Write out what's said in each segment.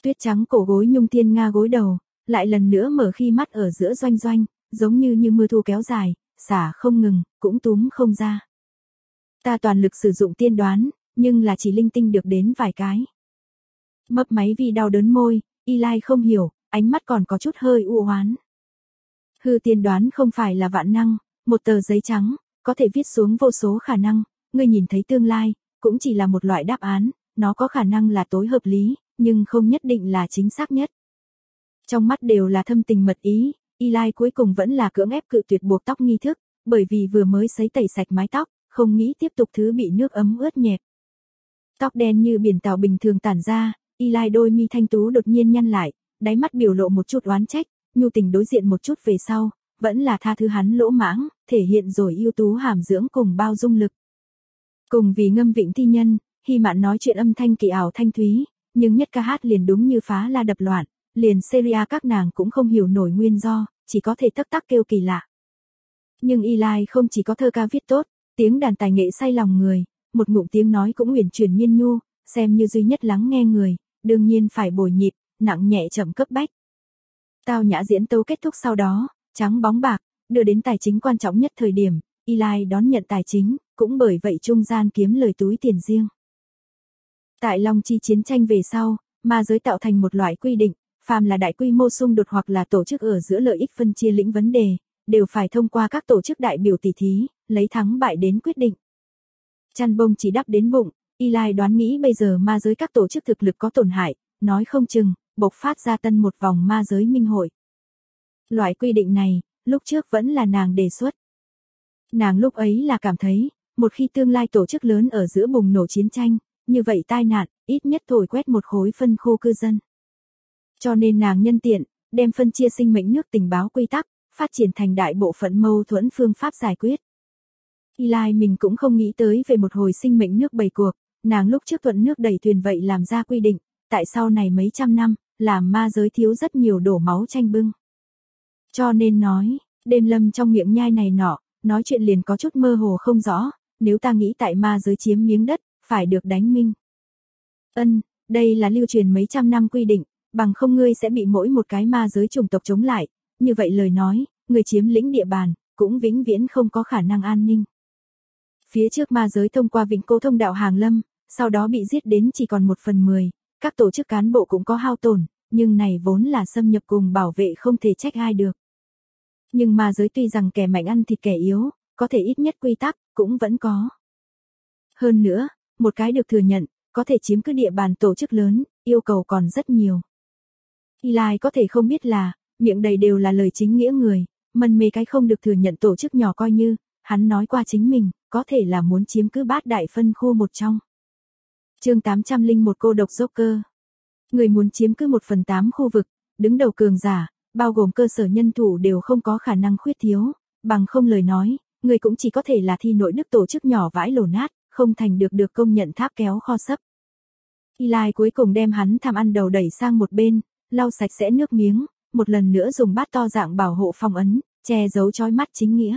Tuyết trắng cổ gối nhung thiên nga gối đầu, lại lần nữa mở khi mắt ở giữa doanh doanh, giống như mưa thu kéo dài, xả không ngừng, cũng túm không ra. Ta toàn lực sử dụng tiên đoán, nhưng là chỉ linh tinh được đến vài cái. Mấp máy vì đau đớn môi, Eli không hiểu, ánh mắt còn có chút hơi u hoán. Hư tiên đoán không phải là vạn năng, một tờ giấy trắng, có thể viết xuống vô số khả năng, ngươi nhìn thấy tương lai, cũng chỉ là một loại đáp án, nó có khả năng là tối hợp lý, nhưng không nhất định là chính xác nhất. Trong mắt đều là thâm tình mật ý, Eli cuối cùng vẫn là cưỡng ép cự tuyệt buộc tóc nghi thức, bởi vì vừa mới sấy tẩy sạch mái tóc, không nghĩ tiếp tục thứ bị nước ấm ướt nhẹp. Tóc đen như biển tảo bình thường tản ra, Eli đôi mi thanh tú đột nhiên nhăn lại, đáy mắt biểu lộ một chút oán trách, nhu tình đối diện một chút về sau, vẫn là tha thứ hắn lỗ mãng, thể hiện rồi ưu tú hàm dưỡng cùng bao dung lực. Cùng vì ngâm vịnh thi nhân, Hy Mạn nói chuyện âm thanh kỳ ảo thanh thúy, nhưng nhất ca hát liền đúng như phá la đập loạn, liền Seria các nàng cũng không hiểu nổi nguyên do, chỉ có thể tắc tắc kêu kỳ lạ. Nhưng Eli không chỉ có thơ ca viết tốt, tiếng đàn tài nghệ say lòng người, một ngụm tiếng nói cũng uyển chuyển miên nhu, xem như duy nhất lắng nghe người, đương nhiên phải bồi nhịp, nặng nhẹ chậm cấp bách. Tao nhã diễn tấu kết thúc sau đó, trắng bóng bạc, đưa đến tài chính quan trọng nhất thời điểm, Eli đón nhận tài chính, cũng bởi vậy trung gian kiếm lời túi tiền riêng. Tại Long Chi chiến tranh về sau, ma giới tạo thành một loại quy định, phàm là đại quy mô xung đột hoặc là tổ chức ở giữa lợi ích phân chia lĩnh vấn đề, đều phải thông qua các tổ chức đại biểu tỷ thí, lấy thắng bại đến quyết định. Chăn bông chỉ đắp đến bụng, Eli đoán nghĩ bây giờ ma giới các tổ chức thực lực có tổn hại, nói không chừng, bộc phát ra tân một vòng ma giới minh hội. Loại quy định này, lúc trước vẫn là nàng đề xuất. Nàng lúc ấy là cảm thấy, một khi tương lai tổ chức lớn ở giữa bùng nổ chiến tranh, như vậy tai nạn, ít nhất thổi quét một khối phân khu cư dân. Cho nên nàng nhân tiện, đem phân chia sinh mệnh nước tình báo quy tắc, phát triển thành đại bộ phận mâu thuẫn phương pháp giải quyết. Eli mình cũng không nghĩ tới về một hồi sinh mệnh nước bày cuộc, nàng lúc trước thuận nước đẩy thuyền vậy làm ra quy định, tại sau này mấy trăm năm, làm ma giới thiếu rất nhiều đổ máu tranh bưng. Cho nên nói, đêm lâm trong miệng nhai này nọ, nói chuyện liền có chút mơ hồ không rõ, nếu ta nghĩ tại ma giới chiếm miếng đất, phải được đánh minh. Đây là lưu truyền mấy trăm năm quy định, bằng không ngươi sẽ bị mỗi một cái ma giới chủng tộc chống lại, như vậy lời nói, người chiếm lĩnh địa bàn, cũng vĩnh viễn không có khả năng an ninh. Phía trước ma giới thông qua vịnh Cô thông đạo hàng lâm, sau đó bị giết đến chỉ còn 1/10, các tổ chức cán bộ cũng có hao tổn, nhưng này vốn là xâm nhập cùng bảo vệ không thể trách ai được. Nhưng ma giới tuy rằng kẻ mạnh ăn thịt kẻ yếu, có thể ít nhất quy tắc, cũng vẫn có. Hơn nữa, một cái được thừa nhận, có thể chiếm cứ địa bàn tổ chức lớn, yêu cầu còn rất nhiều. Eli có thể không biết là, miệng đầy đều là lời chính nghĩa người, mân mê cái không được thừa nhận tổ chức nhỏ coi như, hắn nói qua chính mình, có thể là muốn chiếm cứ bát đại phân khu một trong. Chương 801 cô độc Joker. Người muốn chiếm cứ 1/8 khu vực, đứng đầu cường giả, bao gồm cơ sở nhân thủ đều không có khả năng khuyết thiếu, bằng không lời nói, người cũng chỉ có thể là thi nội đức tổ chức nhỏ vãi lổ nát, không thành được công nhận tháp kéo kho sấp. Eli cuối cùng đem hắn tham ăn đầu đẩy sang một bên, lau sạch sẽ nước miếng, một lần nữa dùng bát to dạng bảo hộ phong ấn, che giấu chói mắt chính nghĩa.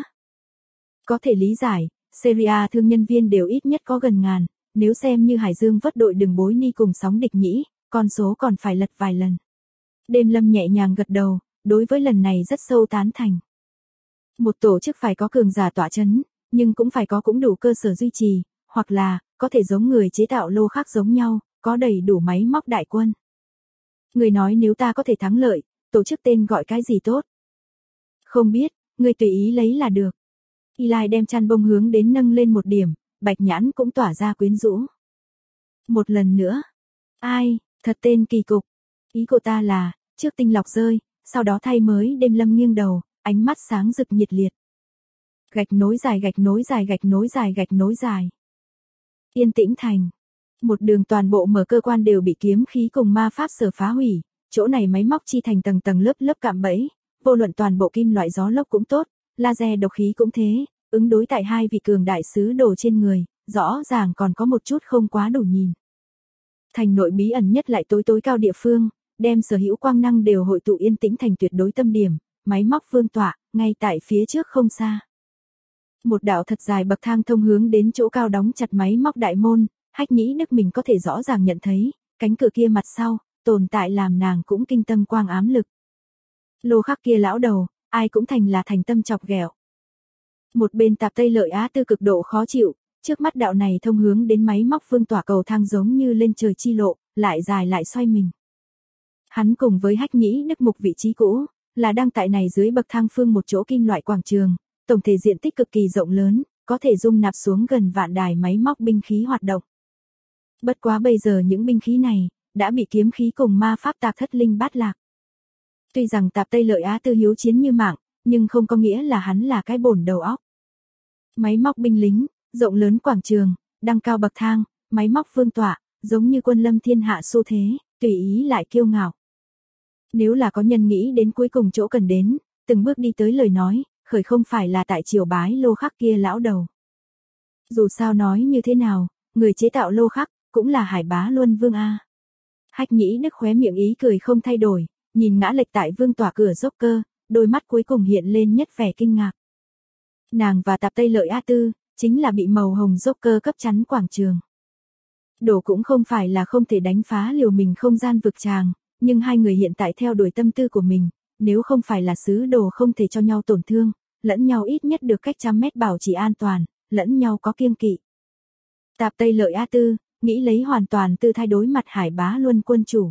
Có thể lý giải, Seria thương nhân viên đều ít nhất có gần ngàn, nếu xem như Hải Dương vất đội đường bối ni cùng sóng địch nhĩ, con số còn phải lật vài lần. Đêm lâm nhẹ nhàng gật đầu, đối với lần này rất sâu tán thành. Một tổ chức phải có cường giả tọa chấn, nhưng cũng phải có cũng đủ cơ sở duy trì, hoặc là, có thể giống người chế tạo lô khác giống nhau, có đầy đủ máy móc đại quân. Người nói nếu ta có thể thắng lợi, tổ chức tên gọi cái gì tốt? Không biết, người tùy ý lấy là được. Eli đem chăn bông hướng đến nâng lên một điểm, bạch nhãn cũng tỏa ra quyến rũ. Một lần nữa. Ai, thật tên kỳ cục. Ý của ta là, trước tinh lọc rơi, sau đó thay mới đêm lâm nghiêng đầu, ánh mắt sáng rực nhiệt liệt. Gạch nối dài gạch nối dài gạch nối dài gạch nối dài. Yên tĩnh thành. Một đường toàn bộ mở cơ quan đều bị kiếm khí cùng ma pháp sở phá hủy, chỗ này máy móc chi thành tầng tầng lớp lớp cạm bẫy, vô luận toàn bộ kim loại gió lốc cũng tốt, laser độc khí cũng thế, ứng đối tại hai vị cường đại sứ đồ trên người, rõ ràng còn có một chút không quá đủ nhìn. Thành nội bí ẩn nhất lại tối cao địa phương, đem sở hữu quang năng đều hội tụ yên tĩnh thành tuyệt đối tâm điểm, máy móc vương tọa, ngay tại phía trước không xa. Một đạo thật dài bậc thang thông hướng đến chỗ cao đóng chặt máy móc đại môn, Hách Nhĩ Đức mình có thể rõ ràng nhận thấy, cánh cửa kia mặt sau, tồn tại làm nàng cũng kinh tâm quang ám lực. Lô khắc kia lão đầu, ai cũng thành tâm chọc ghẹo. Một bên Tạp Tây Lợi Á Tư cực độ khó chịu, trước mắt đạo này thông hướng đến máy móc Vương Tỏa cầu thang giống như lên trời chi lộ, lại dài lại xoay mình. Hắn cùng với Hách Nhĩ Đức Mục vị trí cũ, là đang tại này dưới bậc thang phương một chỗ kim loại quảng trường, tổng thể diện tích cực kỳ rộng lớn, có thể dung nạp xuống gần vạn đài máy móc binh khí hoạt động. Bất quá bây giờ những binh khí này, đã bị kiếm khí cùng ma pháp tạp thất linh bát lạc. Tuy rằng Tạp Tây Lợi Á Tư hiếu chiến như mạng, nhưng không có nghĩa là hắn là cái bổn đầu óc. Máy móc binh lính, rộng lớn quảng trường, đăng cao bậc thang, máy móc Vương Tỏa, giống như quân lâm thiên hạ xu thế, tùy ý lại kiêu ngạo. Nếu là có nhân nghĩ đến cuối cùng chỗ cần đến, từng bước đi tới lời nói, khởi không phải là tại triều bái lô khắc kia lão đầu. Dù sao nói như thế nào, người chế tạo lô khắc, cũng là Hải Bá Luân Vương A. Hách Nhĩ Đức khóe miệng ý cười không thay đổi, nhìn ngã lệch tại Vương Tỏa cửa dốc cơ, đôi mắt cuối cùng hiện lên nhất vẻ kinh ngạc. Nàng và Tạp Tây Lợi Á Tư, chính là bị màu hồng dốc cơ cấp chắn quảng trường. Đổ cũng không phải là không thể đánh phá liều mình không gian vực tràng, nhưng hai người hiện tại theo đuổi tâm tư của mình, nếu không phải là sứ đồ không thể cho nhau tổn thương, lẫn nhau ít nhất được cách trăm mét bảo trì an toàn, lẫn nhau có kiêng kỵ. Tạp Tây Lợi Á Tư, nghĩ lấy hoàn toàn tư thái đối mặt Hải Bá Luân quân chủ.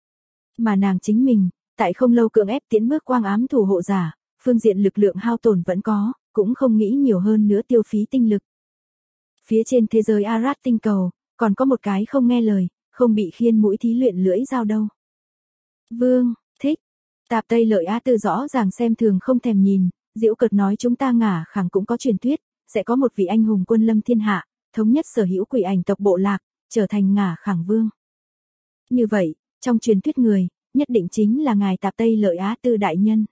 Mà nàng chính mình, tại không lâu cưỡng ép tiến bước quang ám thủ hộ giả, phương diện lực lượng hao tổn vẫn có, cũng không nghĩ nhiều hơn nữa tiêu phí tinh lực. Phía trên thế giới Arad tinh cầu, còn có một cái không nghe lời, không bị khiên mũi thí luyện lưỡi dao đâu. Vương, thích. Tạp Tây Lợi Á Tư rõ ràng xem thường không thèm nhìn, giễu cợt nói chúng ta ngả khẳng cũng có truyền thuyết, sẽ có một vị anh hùng quân lâm thiên hạ, thống nhất sở hữu quỷ ảnh tộc bộ lạc, trở thành ngả khẳng vương. Như vậy, trong truyền thuyết người, nhất định chính là ngài Tạp Tây Lợi Á Tư đại nhân.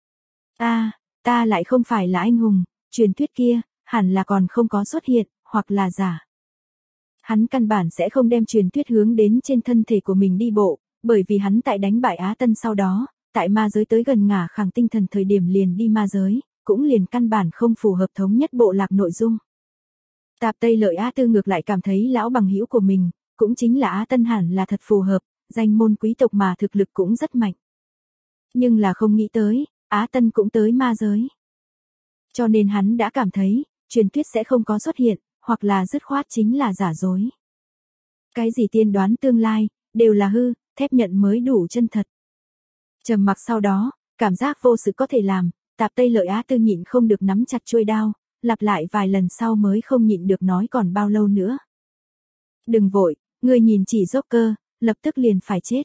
Ta lại không phải là anh hùng, truyền thuyết kia, hẳn là còn không có xuất hiện, hoặc là giả. Hắn căn bản sẽ không đem truyền thuyết hướng đến trên thân thể của mình đi bộ, bởi vì hắn tại đánh bại Á Tân sau đó, tại ma giới tới gần ngả khẳng tinh thần thời điểm liền đi ma giới, cũng liền căn bản không phù hợp thống nhất bộ lạc nội dung. Tạp Tây Lợi Á Tư ngược lại cảm thấy lão bằng hữu của mình, cũng chính là Á Tân hẳn là thật phù hợp, danh môn quý tộc mà thực lực cũng rất mạnh. Nhưng là không nghĩ tới, Á Tân cũng tới ma giới. Cho nên hắn đã cảm thấy, truyền thuyết sẽ không có xuất hiện, hoặc là dứt khoát chính là giả dối. Cái gì tiên đoán tương lai, đều là hư, thép nhận mới đủ chân thật. Trầm mặc sau đó, cảm giác vô sự có thể làm, Tạp Tây Lợi Á Tư nhịn không được nắm chặt chuôi đao, lặp lại vài lần sau mới không nhịn được nói còn bao lâu nữa. Đừng vội, người nhìn chỉ dốc cơ, lập tức liền phải chết.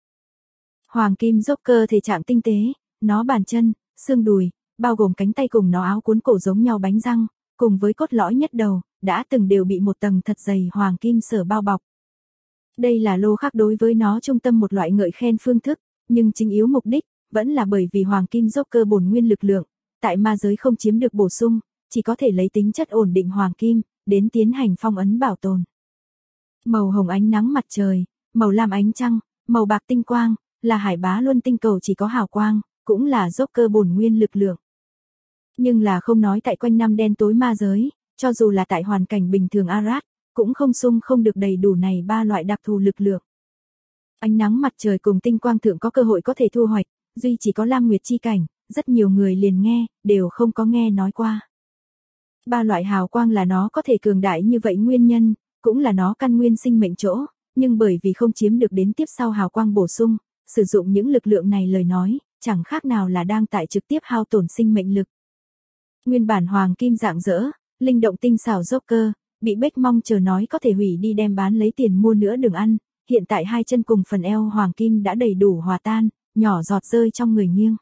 Hoàng kim dốc cơ thể trạng tinh tế, nó bàn chân, xương đùi, bao gồm cánh tay cùng nó áo cuốn cổ giống nhau bánh răng, cùng với cốt lõi nhất đầu, đã từng đều bị một tầng thật dày hoàng kim sở bao bọc. Đây là lô khắc đối với nó trung tâm một loại ngợi khen phương thức, nhưng chính yếu mục đích, vẫn là bởi vì hoàng kim dốc cơ bổn nguyên lực lượng, tại ma giới không chiếm được bổ sung, chỉ có thể lấy tính chất ổn định hoàng kim, đến tiến hành phong ấn bảo tồn. Màu hồng ánh nắng mặt trời, màu lam ánh trăng, màu bạc tinh quang, là Hải Bá Luân tinh cầu chỉ có hào quang, cũng là dốc cơ bổn nguyên lực lượng. Nhưng là không nói tại quanh năm đen tối ma giới, cho dù là tại hoàn cảnh bình thường Arad, cũng không được đầy đủ này ba loại đặc thù lực lượng. Ánh nắng mặt trời cùng tinh quang thượng có cơ hội có thể thu hoạch, duy chỉ có Lam Nguyệt chi cảnh, rất nhiều người liền nghe, đều không có nghe nói qua. Ba loại hào quang là nó có thể cường đại như vậy nguyên nhân, cũng là nó căn nguyên sinh mệnh chỗ, nhưng bởi vì không chiếm được đến tiếp sau hào quang bổ sung, sử dụng những lực lượng này lời nói, chẳng khác nào là đang tại trực tiếp hao tổn sinh mệnh lực. Nguyên bản hoàng kim dạng dỡ, linh động tinh xảo dốc cơ, bị Bách Mong chờ nói có thể hủy đi đem bán lấy tiền mua nữa đừng ăn, hiện tại hai chân cùng phần eo hoàng kim đã đầy đủ hòa tan, nhỏ giọt rơi trong người nghiêng.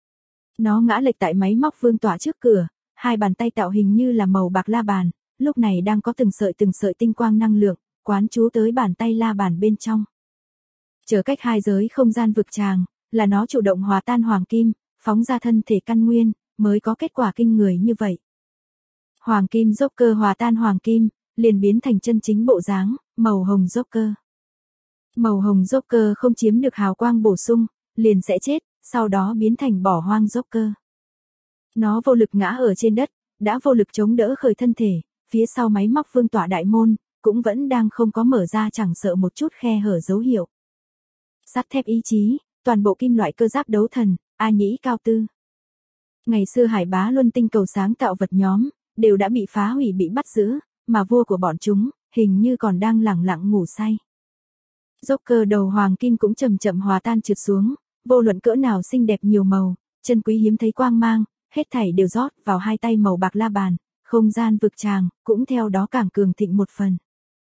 Nó ngã lệch tại máy móc Vương Tỏa trước cửa, hai bàn tay tạo hình như là màu bạc la bàn, lúc này đang có từng sợi tinh quang năng lượng, quán trú tới bàn tay la bàn bên trong. Chờ cách hai giới không gian vực tràng, là nó chủ động hòa tan hoàng kim, phóng ra thân thể căn nguyên, mới có kết quả kinh người như vậy. Hoàng kim dốc cơ hòa tan hoàng kim, liền biến thành chân chính bộ dáng, màu hồng dốc cơ. Màu hồng dốc cơ không chiếm được hào quang bổ sung, liền sẽ chết, sau đó biến thành bỏ hoang dốc cơ. Nó vô lực ngã ở trên đất, đã vô lực chống đỡ khởi thân thể, phía sau máy móc Vương Tỏa đại môn, cũng vẫn đang không có mở ra chẳng sợ một chút khe hở dấu hiệu. sắt thép ý chí, toàn bộ kim loại cơ giáp đấu thần, A Nhĩ Cao Tư. Ngày xưa Hải Bá Luân tinh cầu sáng tạo vật nhóm, đều đã bị phá hủy bị bắt giữ, mà vua của bọn chúng, hình như còn đang lẳng lặng ngủ say. Joker đầu hoàng kim cũng chậm chậm hòa tan trượt xuống, vô luận cỡ nào xinh đẹp nhiều màu, chân quý hiếm thấy quang mang, hết thảy đều rót vào hai tay màu bạc la bàn, không gian vực tràng, cũng theo đó càng cường thịnh một phần.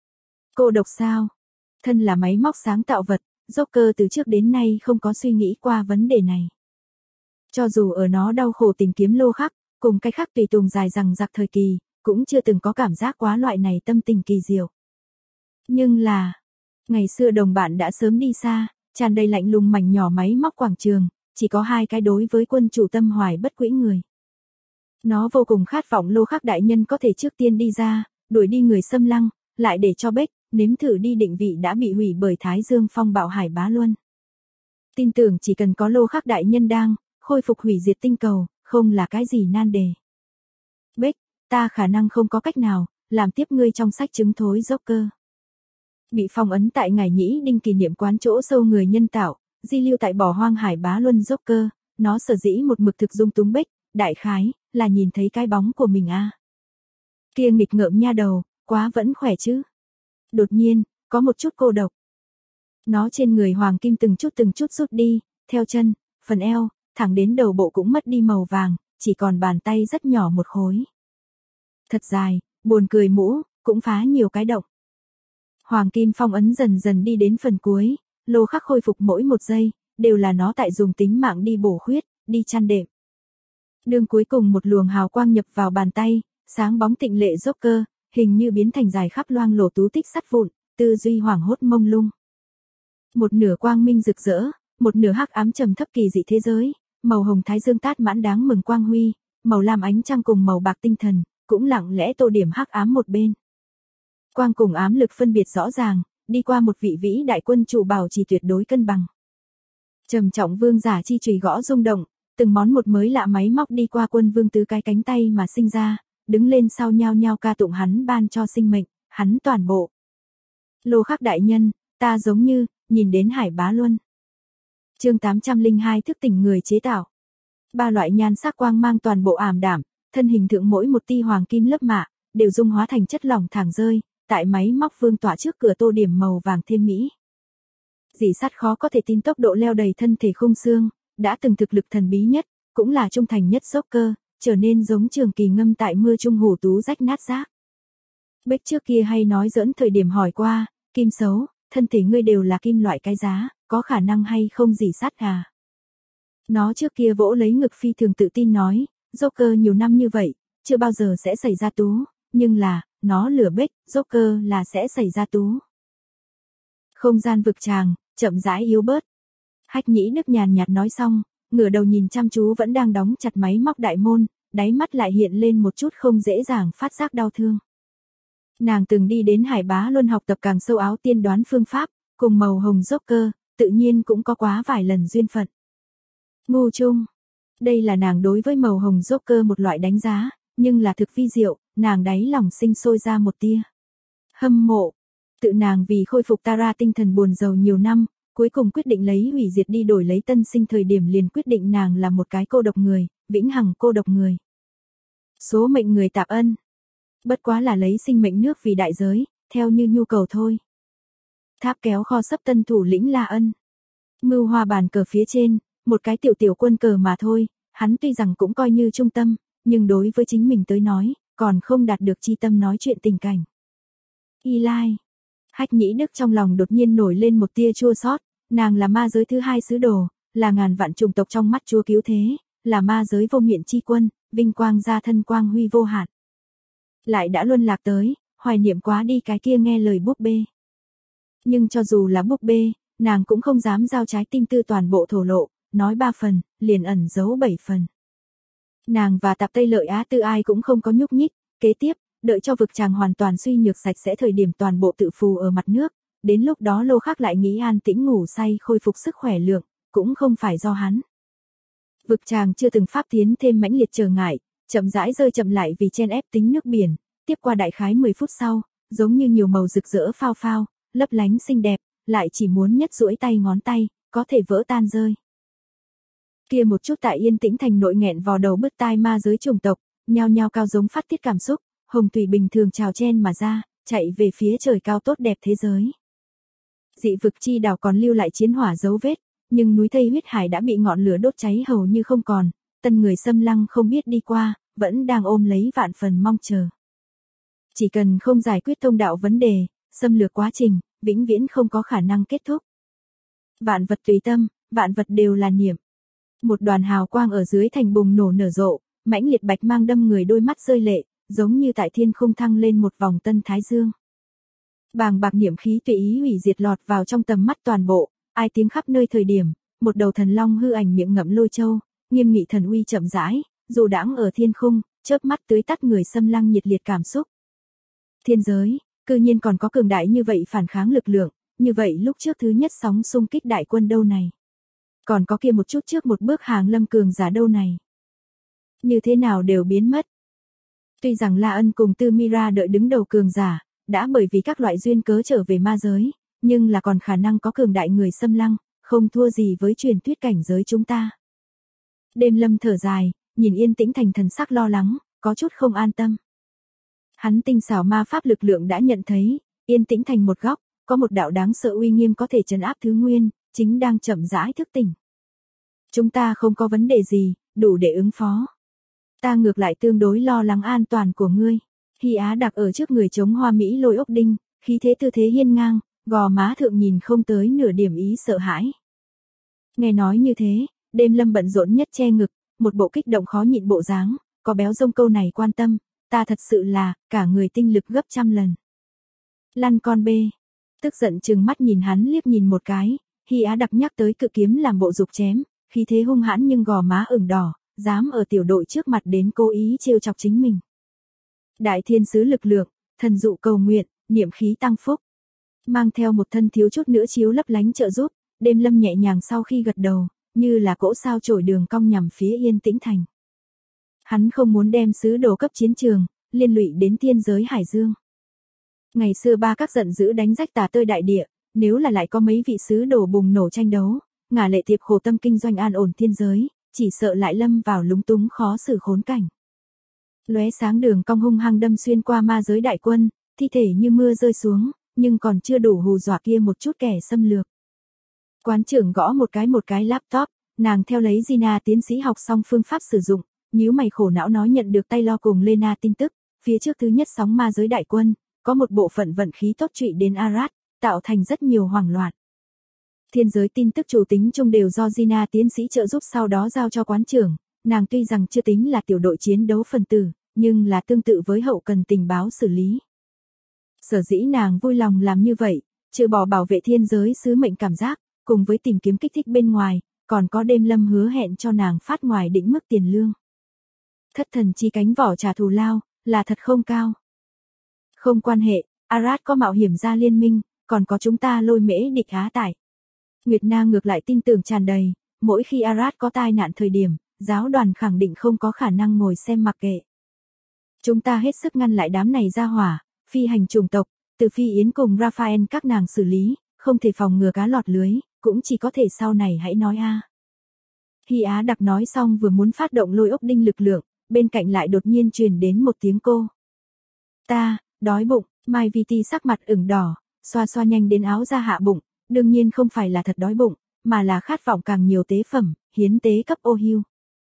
Cô độc sao? Thân là máy móc sáng tạo vật, Joker từ trước đến nay không có suy nghĩ qua vấn đề này. Cho dù ở nó đau khổ tìm kiếm lô khắc, cùng cái khác tùy tùng dài rằng giặc thời kỳ, cũng chưa từng có cảm giác quá loại này tâm tình kỳ diệu. Nhưng là, ngày xưa đồng bạn đã sớm đi xa, tràn đầy lạnh lùng mảnh nhỏ máy móc quảng trường, chỉ có hai cái đối với quân chủ tâm hoài bất quỹ người. Nó vô cùng khát vọng lô khắc đại nhân có thể trước tiên đi ra, đuổi đi người xâm lăng, lại để cho Beck nếm thử đi định vị đã bị hủy bởi Thái Dương phong bạo Hải Bá Luân. Tin tưởng chỉ cần có lô khắc đại nhân đang khôi phục hủy diệt tinh cầu, không là cái gì nan đề. Beck, ta khả năng không có cách nào làm tiếp ngươi trong sách chứng thối Joker. Bị phong ấn tại Ngải Nhĩ Đinh kỷ niệm quán chỗ sâu người nhân tạo, di lưu tại bỏ hoang Hải Bá Luân Joker, nó sở dĩ một mực thực dung túng Beck, đại khái là nhìn thấy cái bóng của mình a. Kia nghịch ngợm nha đầu, quá vẫn khỏe chứ. Đột nhiên, có một chút cô độc. Nó trên người hoàng kim từng chút rút đi, theo chân, phần eo, thẳng đến đầu bộ cũng mất đi màu vàng, chỉ còn bàn tay rất nhỏ một khối. Thật dài, buồn cười mũ, cũng phá nhiều cái động. Hoàng kim phong ấn dần dần đi đến phần cuối, lô khắc khôi phục mỗi một giây, đều là nó tại dùng tính mạng đi bổ khuyết, đi chăn đệm. Đương cuối cùng một luồng hào quang nhập vào bàn tay, sáng bóng tịnh lệ Joker, hình như biến thành dài khắp loang lổ tú tích sắt vụn, tư duy hoảng hốt mông lung. Một nửa quang minh rực rỡ, một nửa hắc ám trầm thấp kỳ dị thế giới, màu hồng thái dương tát mãn đáng mừng quang huy, màu lam ánh trăng cùng màu bạc tinh thần, cũng lặng lẽ tô điểm hắc ám một bên. Quang cùng ám lực phân biệt rõ ràng, đi qua một vị vĩ đại quân chủ bảo trì tuyệt đối cân bằng. Trầm trọng vương giả chi chùy gõ rung động, từng món một mới lạ máy móc đi qua quân vương tứ cái cánh tay mà sinh ra, đứng lên sau nhao nhao ca tụng hắn ban cho sinh mệnh, hắn toàn bộ. Lô khắc đại nhân, ta giống như nhìn đến Hải Bá Luân. Chương 802 thức tỉnh người chế tạo. Ba loại nhan sắc quang mang toàn bộ ảm đạm, thân hình thượng mỗi một tia hoàng kim lớp mạ, đều dung hóa thành chất lỏng thẳng rơi, tại máy móc vương tỏa trước cửa tô điểm màu vàng thêm mỹ. Dỉ sắt khó có thể tin tốc độ leo đầy thân thể khung xương, đã từng thực lực thần bí nhất, cũng là trung thành nhất Joker, trở nên giống Trường Kỳ ngâm tại mưa trung hổ tú rách nát rác. Beck trước kia hay nói giỡn thời điểm hỏi qua, kim xấu, thân thể ngươi đều là kim loại cái giá, có khả năng hay không dỉ sắt à? Nó trước kia vỗ lấy ngực phi thường tự tin nói, Joker nhiều năm như vậy, chưa bao giờ sẽ xảy ra tú, nhưng là, nó lừa Beck, Joker là sẽ xảy ra tú. Không gian vực tràng, chậm rãi yếu bớt. Hách Nhĩ Đức nhàn nhạt nói xong, ngửa đầu nhìn chăm chú vẫn đang đóng chặt máy móc đại môn, đáy mắt lại hiện lên một chút không dễ dàng phát giác đau thương. Nàng từng đi đến Hải Bá Luân học tập càng sâu áo tiên đoán phương pháp, cùng màu hồng Joker, tự nhiên cũng có quá vài lần duyên phận. Ngu chung. Đây là nàng đối với màu hồng Joker một loại đánh giá, nhưng là thực vi diệu, nàng đáy lòng sinh sôi ra một tia hâm mộ. Tự nàng vì khôi phục Tara tinh thần buồn rầu nhiều năm, cuối cùng quyết định lấy hủy diệt đi đổi lấy tân sinh thời điểm liền quyết định nàng là một cái cô độc người, vĩnh hằng cô độc người. Số mệnh người tạp ân. Bất quá là lấy sinh mệnh nước vì đại giới, theo như nhu cầu thôi. Tháp kéo kho sấp tân thủ lĩnh La Ân. Mưu hoa bàn cờ phía trên, một cái tiểu quân cờ mà thôi, hắn tuy rằng cũng coi như trung tâm, nhưng đối với chính mình tới nói, còn không đạt được chi tâm nói chuyện tình cảnh. Eli. Hách Nhĩ Đức trong lòng đột nhiên nổi lên một tia chua xót, nàng là ma giới thứ hai sứ đồ, là ngàn vạn chủng tộc trong mắt Chúa cứu thế, là ma giới vô miện chi quân, vinh quang gia thân quang huy vô hạn. Lại đã luân lạc tới, hoài niệm quá đi cái kia nghe lời búp bê. Nhưng cho dù là búp bê, nàng cũng không dám giao trái tim tư toàn bộ thổ lộ, nói 3 phần, liền ẩn giấu 7 phần. Nàng và Tạp Tây Lợi Á Tư ai cũng không có nhúc nhích, kế tiếp, đợi cho vực tràng hoàn toàn suy nhược sạch sẽ thời điểm toàn bộ tự phù ở mặt nước, đến lúc đó Lô Khắc lại nghĩ an tĩnh ngủ say khôi phục sức khỏe lượng, cũng không phải do hắn. Vực tràng chưa từng pháp tiến thêm mãnh liệt trở ngại, chậm rãi rơi chậm lại vì chen ép tính nước biển, tiếp qua đại khái 10 phút sau, giống như nhiều màu rực rỡ phao phao, lấp lánh xinh đẹp, lại chỉ muốn nhất duỗi tay ngón tay, có thể vỡ tan rơi. Kia một chút tại Yên Tĩnh Thành nội nghẹn vò đầu bứt tai ma giới chủng tộc, nhao nhao cao giống phát tiết cảm xúc, hồng thủy bình thường trào chen mà ra, chạy về phía trời cao tốt đẹp thế giới. Dị vực chi đảo còn lưu lại chiến hỏa dấu vết, nhưng núi Thây Huyết Hải đã bị ngọn lửa đốt cháy hầu như không còn, tân người xâm lăng không biết đi qua, vẫn đang ôm lấy vạn phần mong chờ. Chỉ cần không giải quyết thông đạo vấn đề, xâm lược quá trình, vĩnh viễn không có khả năng kết thúc. Vạn vật tùy tâm, vạn vật đều là niệm. Một đoàn hào quang ở dưới thành bùng nổ nở rộ, mãnh liệt bạch mang đâm người đôi mắt rơi lệ, giống như tại thiên không thăng lên một vòng tân thái dương. Bàng bạc niệm khí tùy ý hủy diệt lọt vào trong tầm mắt toàn bộ, ai tiếng khắp nơi thời điểm, một đầu thần long hư ảnh miệng ngậm lôi châu, nghiêm nghị thần uy chậm rãi, dù đãng ở thiên khung, chớp mắt tưới tắt người xâm lăng nhiệt liệt cảm xúc. Thiên giới, cư nhiên còn có cường đại như vậy phản kháng lực lượng, như vậy lúc trước thứ nhất sóng xung kích đại quân đâu này. Còn có kia một chút trước một bước hàng lâm cường giả đâu này. Như thế nào đều biến mất. Tuy rằng La Ân cùng Tư Mira đợi đứng đầu cường giả, đã bởi vì các loại duyên cớ trở về ma giới, nhưng là còn khả năng có cường đại người xâm lăng, không thua gì với truyền thuyết cảnh giới chúng ta. Đêm Lâm thở dài, nhìn Yên Tĩnh Thành thần sắc lo lắng, có chút không an tâm. Hắn tinh xảo ma pháp lực lượng đã nhận thấy, Yên Tĩnh Thành một góc, có một đạo đáng sợ uy nghiêm có thể trấn áp thứ nguyên, chính đang chậm rãi thức tỉnh. Chúng ta không có vấn đề gì, đủ để ứng phó. Ta ngược lại tương đối lo lắng an toàn của ngươi. Hy Á đặt ở trước người chống hoa mỹ lôi ốc đinh, khí thế tư thế hiên ngang, gò má thượng nhìn không tới nửa điểm ý sợ hãi. Nghe nói như thế, Đêm Lâm bận rộn nhất che ngực, một bộ kích động khó nhịn bộ dáng, có béo rông câu này quan tâm, ta thật sự là, cả người tinh lực gấp trăm lần. Lăn con bê. Tức giận trừng mắt nhìn hắn liếc nhìn một cái, Hy Á đặc nhắc tới cự kiếm làm bộ dục chém, khí thế hung hãn nhưng gò má ửng đỏ, dám ở tiểu đội trước mặt đến cố ý trêu chọc chính mình. Đại thiên sứ lực lượng, thần dụ cầu nguyện, niệm khí tăng phúc. Mang theo một thân thiếu chút nữa chiếu lấp lánh trợ giúp, Đêm Lâm nhẹ nhàng sau khi gật đầu, như là cỗ sao chổi đường cong nhằm phía Yên Tĩnh Thành. Hắn không muốn đem sứ đồ cấp chiến trường, liên lụy đến thiên giới hải dương. Ngày xưa ba các giận dữ đánh rách tà tơi đại địa, nếu là lại có mấy vị sứ đồ bùng nổ tranh đấu, ngả lệ thiệp khổ tâm kinh doanh an ổn thiên giới, chỉ sợ lại lâm vào lúng túng khó xử khốn cảnh. Lóe sáng đường cong hung hăng đâm xuyên qua ma giới đại quân, thi thể như mưa rơi xuống, nhưng còn chưa đủ hù dọa kia một chút kẻ xâm lược. Quán trưởng gõ một cái laptop, nàng theo lấy Gina tiến sĩ học xong phương pháp sử dụng, nhíu mày khổ não nói nhận được tay lo cùng Lena tin tức, phía trước thứ nhất sóng ma giới đại quân, có một bộ phận vận khí tốt trụy đến Arad, tạo thành rất nhiều hoảng loạn. Thiên giới tin tức chủ tính chung đều do Gina tiến sĩ trợ giúp sau đó giao cho quán trưởng, nàng tuy rằng chưa tính là tiểu đội chiến đấu phần tử, nhưng là tương tự với hậu cần tình báo xử lý. Sở dĩ nàng vui lòng làm như vậy, trừ bỏ bảo vệ thiên giới sứ mệnh cảm giác, cùng với tìm kiếm kích thích bên ngoài, còn có Đêm Lâm hứa hẹn cho nàng phát ngoài đỉnh mức tiền lương. Thất thần chi cánh vỏ trả thù lao, là thật không cao. Không quan hệ, Arad có mạo hiểm ra liên minh, còn có chúng ta lôi mễ địch Á tải. Nguyệt Na ngược lại tin tưởng tràn đầy, mỗi khi Arad có tai nạn thời điểm, giáo đoàn khẳng định không có khả năng ngồi xem mặc kệ. Chúng ta hết sức ngăn lại đám này ra hỏa, phi hành chủng tộc, từ Phi Yến cùng Raphael các nàng xử lý, không thể phòng ngừa cá lọt lưới, cũng chỉ có thể sau này hãy nói a. Hy Á đặc nói xong vừa muốn phát động lôi ốc đinh lực lượng, bên cạnh lại đột nhiên truyền đến một tiếng cô. Ta, đói bụng, Mai Vi Ti sắc mặt ửng đỏ, xoa xoa nhanh đến áo ra hạ bụng, đương nhiên không phải là thật đói bụng, mà là khát vọng càng nhiều tế phẩm, hiến tế cấp ô hiu.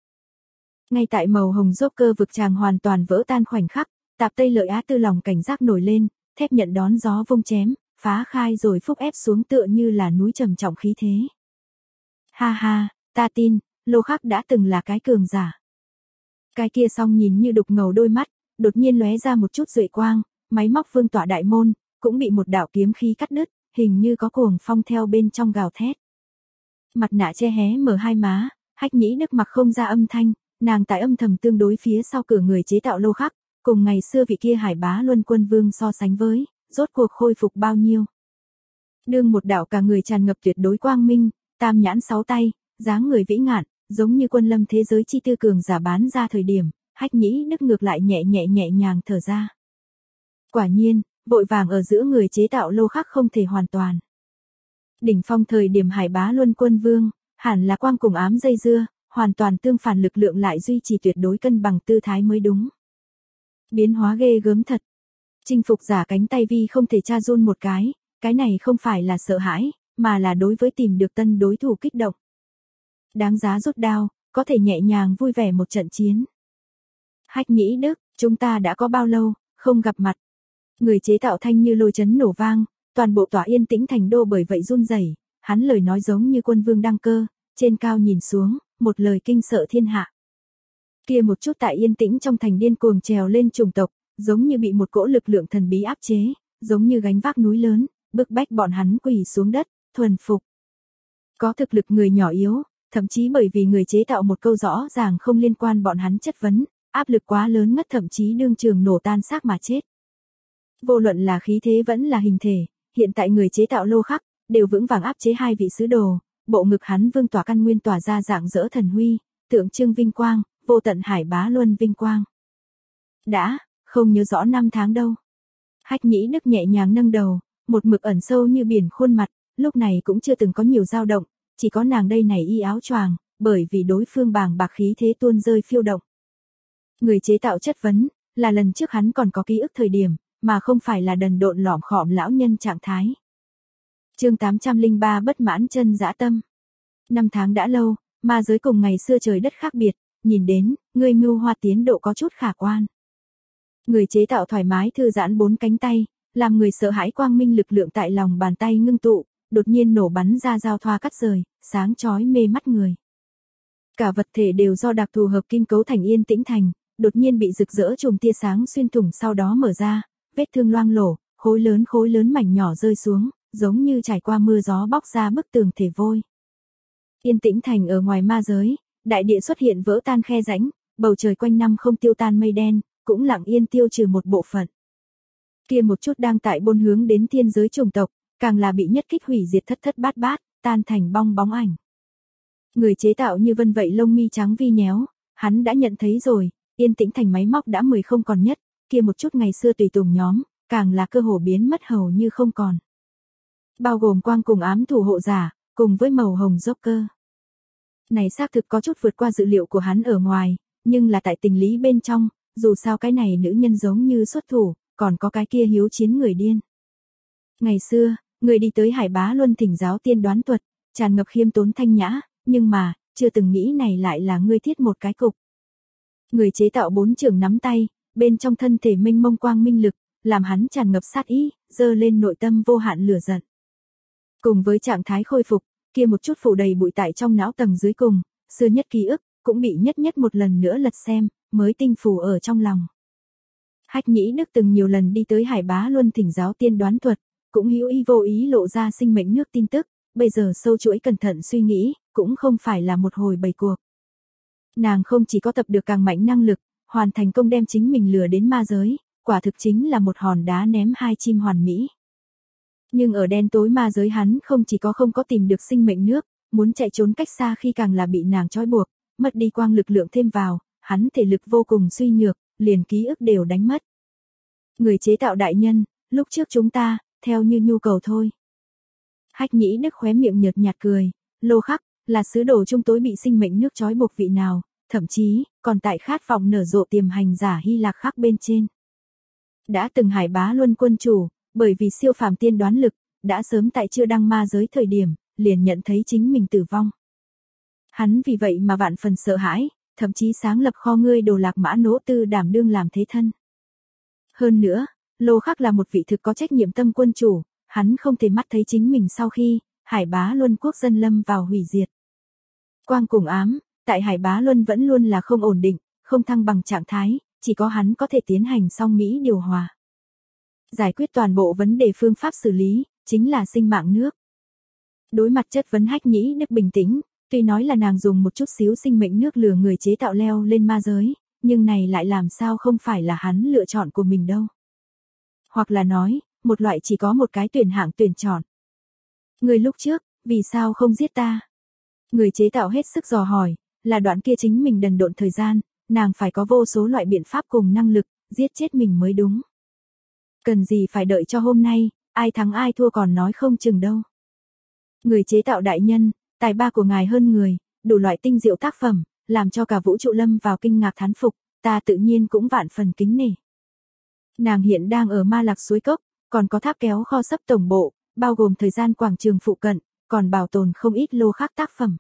Ngay tại màu hồng Joker vực tràng hoàn toàn vỡ tan khoảnh khắc, Tạp Tây Lợi Á Tư lòng cảnh giác nổi lên, thép nhận đón gió vung chém, phá khai rồi phúc ép xuống tựa như là núi trầm trọng khí thế. Ha ha, ta tin, Lô Khắc đã từng là cái cường giả. Cái kia song nhìn như đục ngầu đôi mắt, đột nhiên lóe ra một chút duệ quang, máy móc vương tọa đại môn, cũng bị một đạo kiếm khí cắt đứt, hình như có cuồng phong theo bên trong gào thét. Mặt nạ che hé mở hai má, Hách Nhĩ Đức mặc không ra âm thanh, nàng tại âm thầm tương đối phía sau cửa người chế tạo Lô Khắc, cùng ngày xưa vị kia Hải Bá Luân Quân Vương so sánh với, rốt cuộc khôi phục bao nhiêu. Đương một đạo cả người tràn ngập tuyệt đối quang minh, tam nhãn sáu tay, dáng người vĩ ngạn, giống như quân lâm thế giới chi tư cường giả bán ra thời điểm, Hách Nhĩ Đức ngược lại nhẹ nhàng thở ra. Quả nhiên, vội vàng ở giữa người chế tạo Lô Khắc không thể hoàn toàn. Đỉnh phong thời điểm Hải Bá Luân Quân Vương, hẳn là quang cùng ám dây dưa, hoàn toàn tương phản lực lượng lại duy trì tuyệt đối cân bằng tư thái mới đúng. Biến hóa ghê gớm thật. Chinh phục giả cánh tay Vi không thể tra run một cái này không phải là sợ hãi, mà là đối với tìm được tân đối thủ kích động. Đáng giá rút đao, có thể nhẹ nhàng vui vẻ một trận chiến. Hách Nhĩ Đức, chúng ta đã có bao lâu, không gặp mặt. Người chế tạo thanh như lôi chấn nổ vang, toàn bộ tòa Yên Tĩnh thành đô bởi vậy run rẩy, hắn lời nói giống như quân vương đăng cơ, trên cao nhìn xuống, một lời kinh sợ thiên hạ. Kia một chút tại Yên Tĩnh trong thành điên cuồng trèo lên chủng tộc, giống như bị một cỗ lực lượng thần bí áp chế, giống như gánh vác núi lớn, bức bách bọn hắn quỳ xuống đất, thuần phục. Có thực lực người nhỏ yếu, thậm chí bởi vì người chế tạo một câu rõ ràng không liên quan bọn hắn chất vấn, áp lực quá lớn ngất thậm chí đương trường nổ tan xác mà chết. Vô luận là khí thế vẫn là hình thể, hiện tại người chế tạo Lô Khắc, đều vững vàng áp chế hai vị sứ đồ, bộ ngực hắn vương tỏa căn nguyên tỏa ra dạng dỡ thần huy, tượng trưng vinh quang, vô tận Hải Bá Luân vinh quang. Đã, không nhớ rõ năm tháng đâu. Hách Nhĩ Đức nhẹ nhàng nâng đầu, một mực ẩn sâu như biển khuôn mặt, lúc này cũng chưa từng có nhiều dao động, chỉ có nàng đây này y áo choàng, bởi vì đối phương bàng bạc khí thế tuôn rơi phiêu động. Người chế tạo chất vấn, là lần trước hắn còn có ký ức thời điểm, mà không phải là đần độn lỏm khỏm lão nhân trạng thái. Chương 803 bất mãn chân dã tâm. Năm tháng đã lâu, ma giới cùng ngày xưa trời đất khác biệt, nhìn đến, ngươi mưu hoa tiến độ có chút khả quan. Người chế tạo thoải mái thư giãn bốn cánh tay, làm người sợ hãi quang minh lực lượng tại lòng bàn tay ngưng tụ, đột nhiên nổ bắn ra giao thoa cắt rời, sáng chói mê mắt người. Cả vật thể đều do đặc thù hợp kim cấu thành Yên Tĩnh thành, đột nhiên bị rực rỡ chùm tia sáng xuyên thủng sau đó mở ra, vết thương loang lổ, khối lớn mảnh nhỏ rơi xuống, giống như trải qua mưa gió bóc ra bức tường thể vôi. Yên Tĩnh thành ở ngoài ma giới, đại địa xuất hiện vỡ tan khe rãnh, bầu trời quanh năm không tiêu tan mây đen, cũng lặng yên tiêu trừ một bộ phận. Kia một chút đang tại bôn hướng đến thiên giới chủng tộc, càng là bị nhất kích hủy diệt thất thất bát bát, tan thành bong bóng ảnh. Người chế tạo như vân vậy lông mi trắng vi nhéo, hắn đã nhận thấy rồi, Yên Tĩnh thành máy móc đã 10 không còn nhất, kia một chút ngày xưa tùy tùng nhóm, càng là cơ hồ biến mất hầu như không còn. Bao gồm quang cùng ám thủ hộ giả, cùng với màu hồng Joker. Này xác thực có chút vượt qua dự liệu của hắn ở ngoài, nhưng là tại tình lý bên trong, dù sao cái này nữ nhân giống như xuất thủ, còn có cái kia hiếu chiến người điên. Ngày xưa, người đi tới Hải Bá Luân thỉnh giáo tiên đoán thuật, tràn ngập khiêm tốn thanh nhã, nhưng mà, chưa từng nghĩ này lại là ngươi thiết một cái cục. Người chế tạo bốn trường nắm tay, bên trong thân thể mênh mông quang minh lực, làm hắn tràn ngập sát ý, dơ lên nội tâm vô hạn lửa giận. Cùng với trạng thái khôi phục, kia một chút phủ đầy bụi tại trong não tầng dưới cùng, xưa nhất ký ức, cũng bị nhất một lần nữa lật xem, mới tinh phủ ở trong lòng. Hách Nhĩ Đức từng nhiều lần đi tới Hải Bá Luân thỉnh giáo tiên đoán thuật, cũng hữu ý vô ý lộ ra sinh mệnh nước tin tức, bây giờ sâu chuỗi cẩn thận suy nghĩ, cũng không phải là một hồi bày cuộc. Nàng không chỉ có tập được càng mạnh năng lực, hoàn thành công đem chính mình lừa đến ma giới, quả thực chính là một hòn đá ném hai chim hoàn mỹ. Nhưng ở đen tối ma giới hắn không chỉ có không có tìm được sinh mệnh nước, muốn chạy trốn cách xa khi càng là bị nàng trói buộc, mất đi quang lực lượng thêm vào, hắn thể lực vô cùng suy nhược, liền ký ức đều đánh mất. Người chế tạo đại nhân, lúc trước chúng ta, theo như nhu cầu thôi. Hách Nhĩ Đức khóe miệng nhợt nhạt cười, Lô Khắc, là sứ đồ trung tối bị sinh mệnh nước trói buộc vị nào, thậm chí, còn tại khát vọng nở rộ tiềm hành giả Hy Lạc Khắc bên trên. Đã từng Hải Bá Luân quân chủ, bởi vì siêu phàm tiên đoán lực, đã sớm tại chưa đăng ma giới thời điểm, liền nhận thấy chính mình tử vong. Hắn vì vậy mà vạn phần sợ hãi, thậm chí sáng lập kho ngươi đồ Lạc Mã Nỗ Tư đảm đương làm thế thân. Hơn nữa, Lô Khắc là một vị thực có trách nhiệm tâm quân chủ, hắn không thể mắt thấy chính mình sau khi Hải Bá Luân quốc dân lâm vào hủy diệt. Quang cùng ám, tại Hải Bá Luân vẫn luôn là không ổn định, không thăng bằng trạng thái, chỉ có hắn có thể tiến hành song mỹ điều hòa. Giải quyết toàn bộ vấn đề phương pháp xử lý, chính là sinh mạng nước. Đối mặt chất vấn Hách Nhĩ Đức bình tĩnh, tuy nói là nàng dùng một chút xíu sinh mệnh nước lừa người chế tạo leo lên ma giới, nhưng này lại làm sao không phải là hắn lựa chọn của mình đâu. Hoặc là nói, một loại chỉ có một cái tuyển hạng tuyển chọn. Người lúc trước, vì sao không giết ta? Người chế tạo hết sức dò hỏi, là đoạn kia chính mình đần độn thời gian, nàng phải có vô số loại biện pháp cùng năng lực, giết chết mình mới đúng. Cần gì phải đợi cho hôm nay, ai thắng ai thua còn nói không chừng đâu. Người chế tạo đại nhân, tài ba của ngài hơn người, đủ loại tinh diệu tác phẩm, làm cho cả vũ trụ lâm vào kinh ngạc thán phục, ta tự nhiên cũng vạn phần kính nể. Nàng hiện đang ở Ma Lạc Suối Cốc, còn có tháp kéo kho sấp tổng bộ, bao gồm thời gian quảng trường phụ cận, còn bảo tồn không ít lô khắc tác phẩm.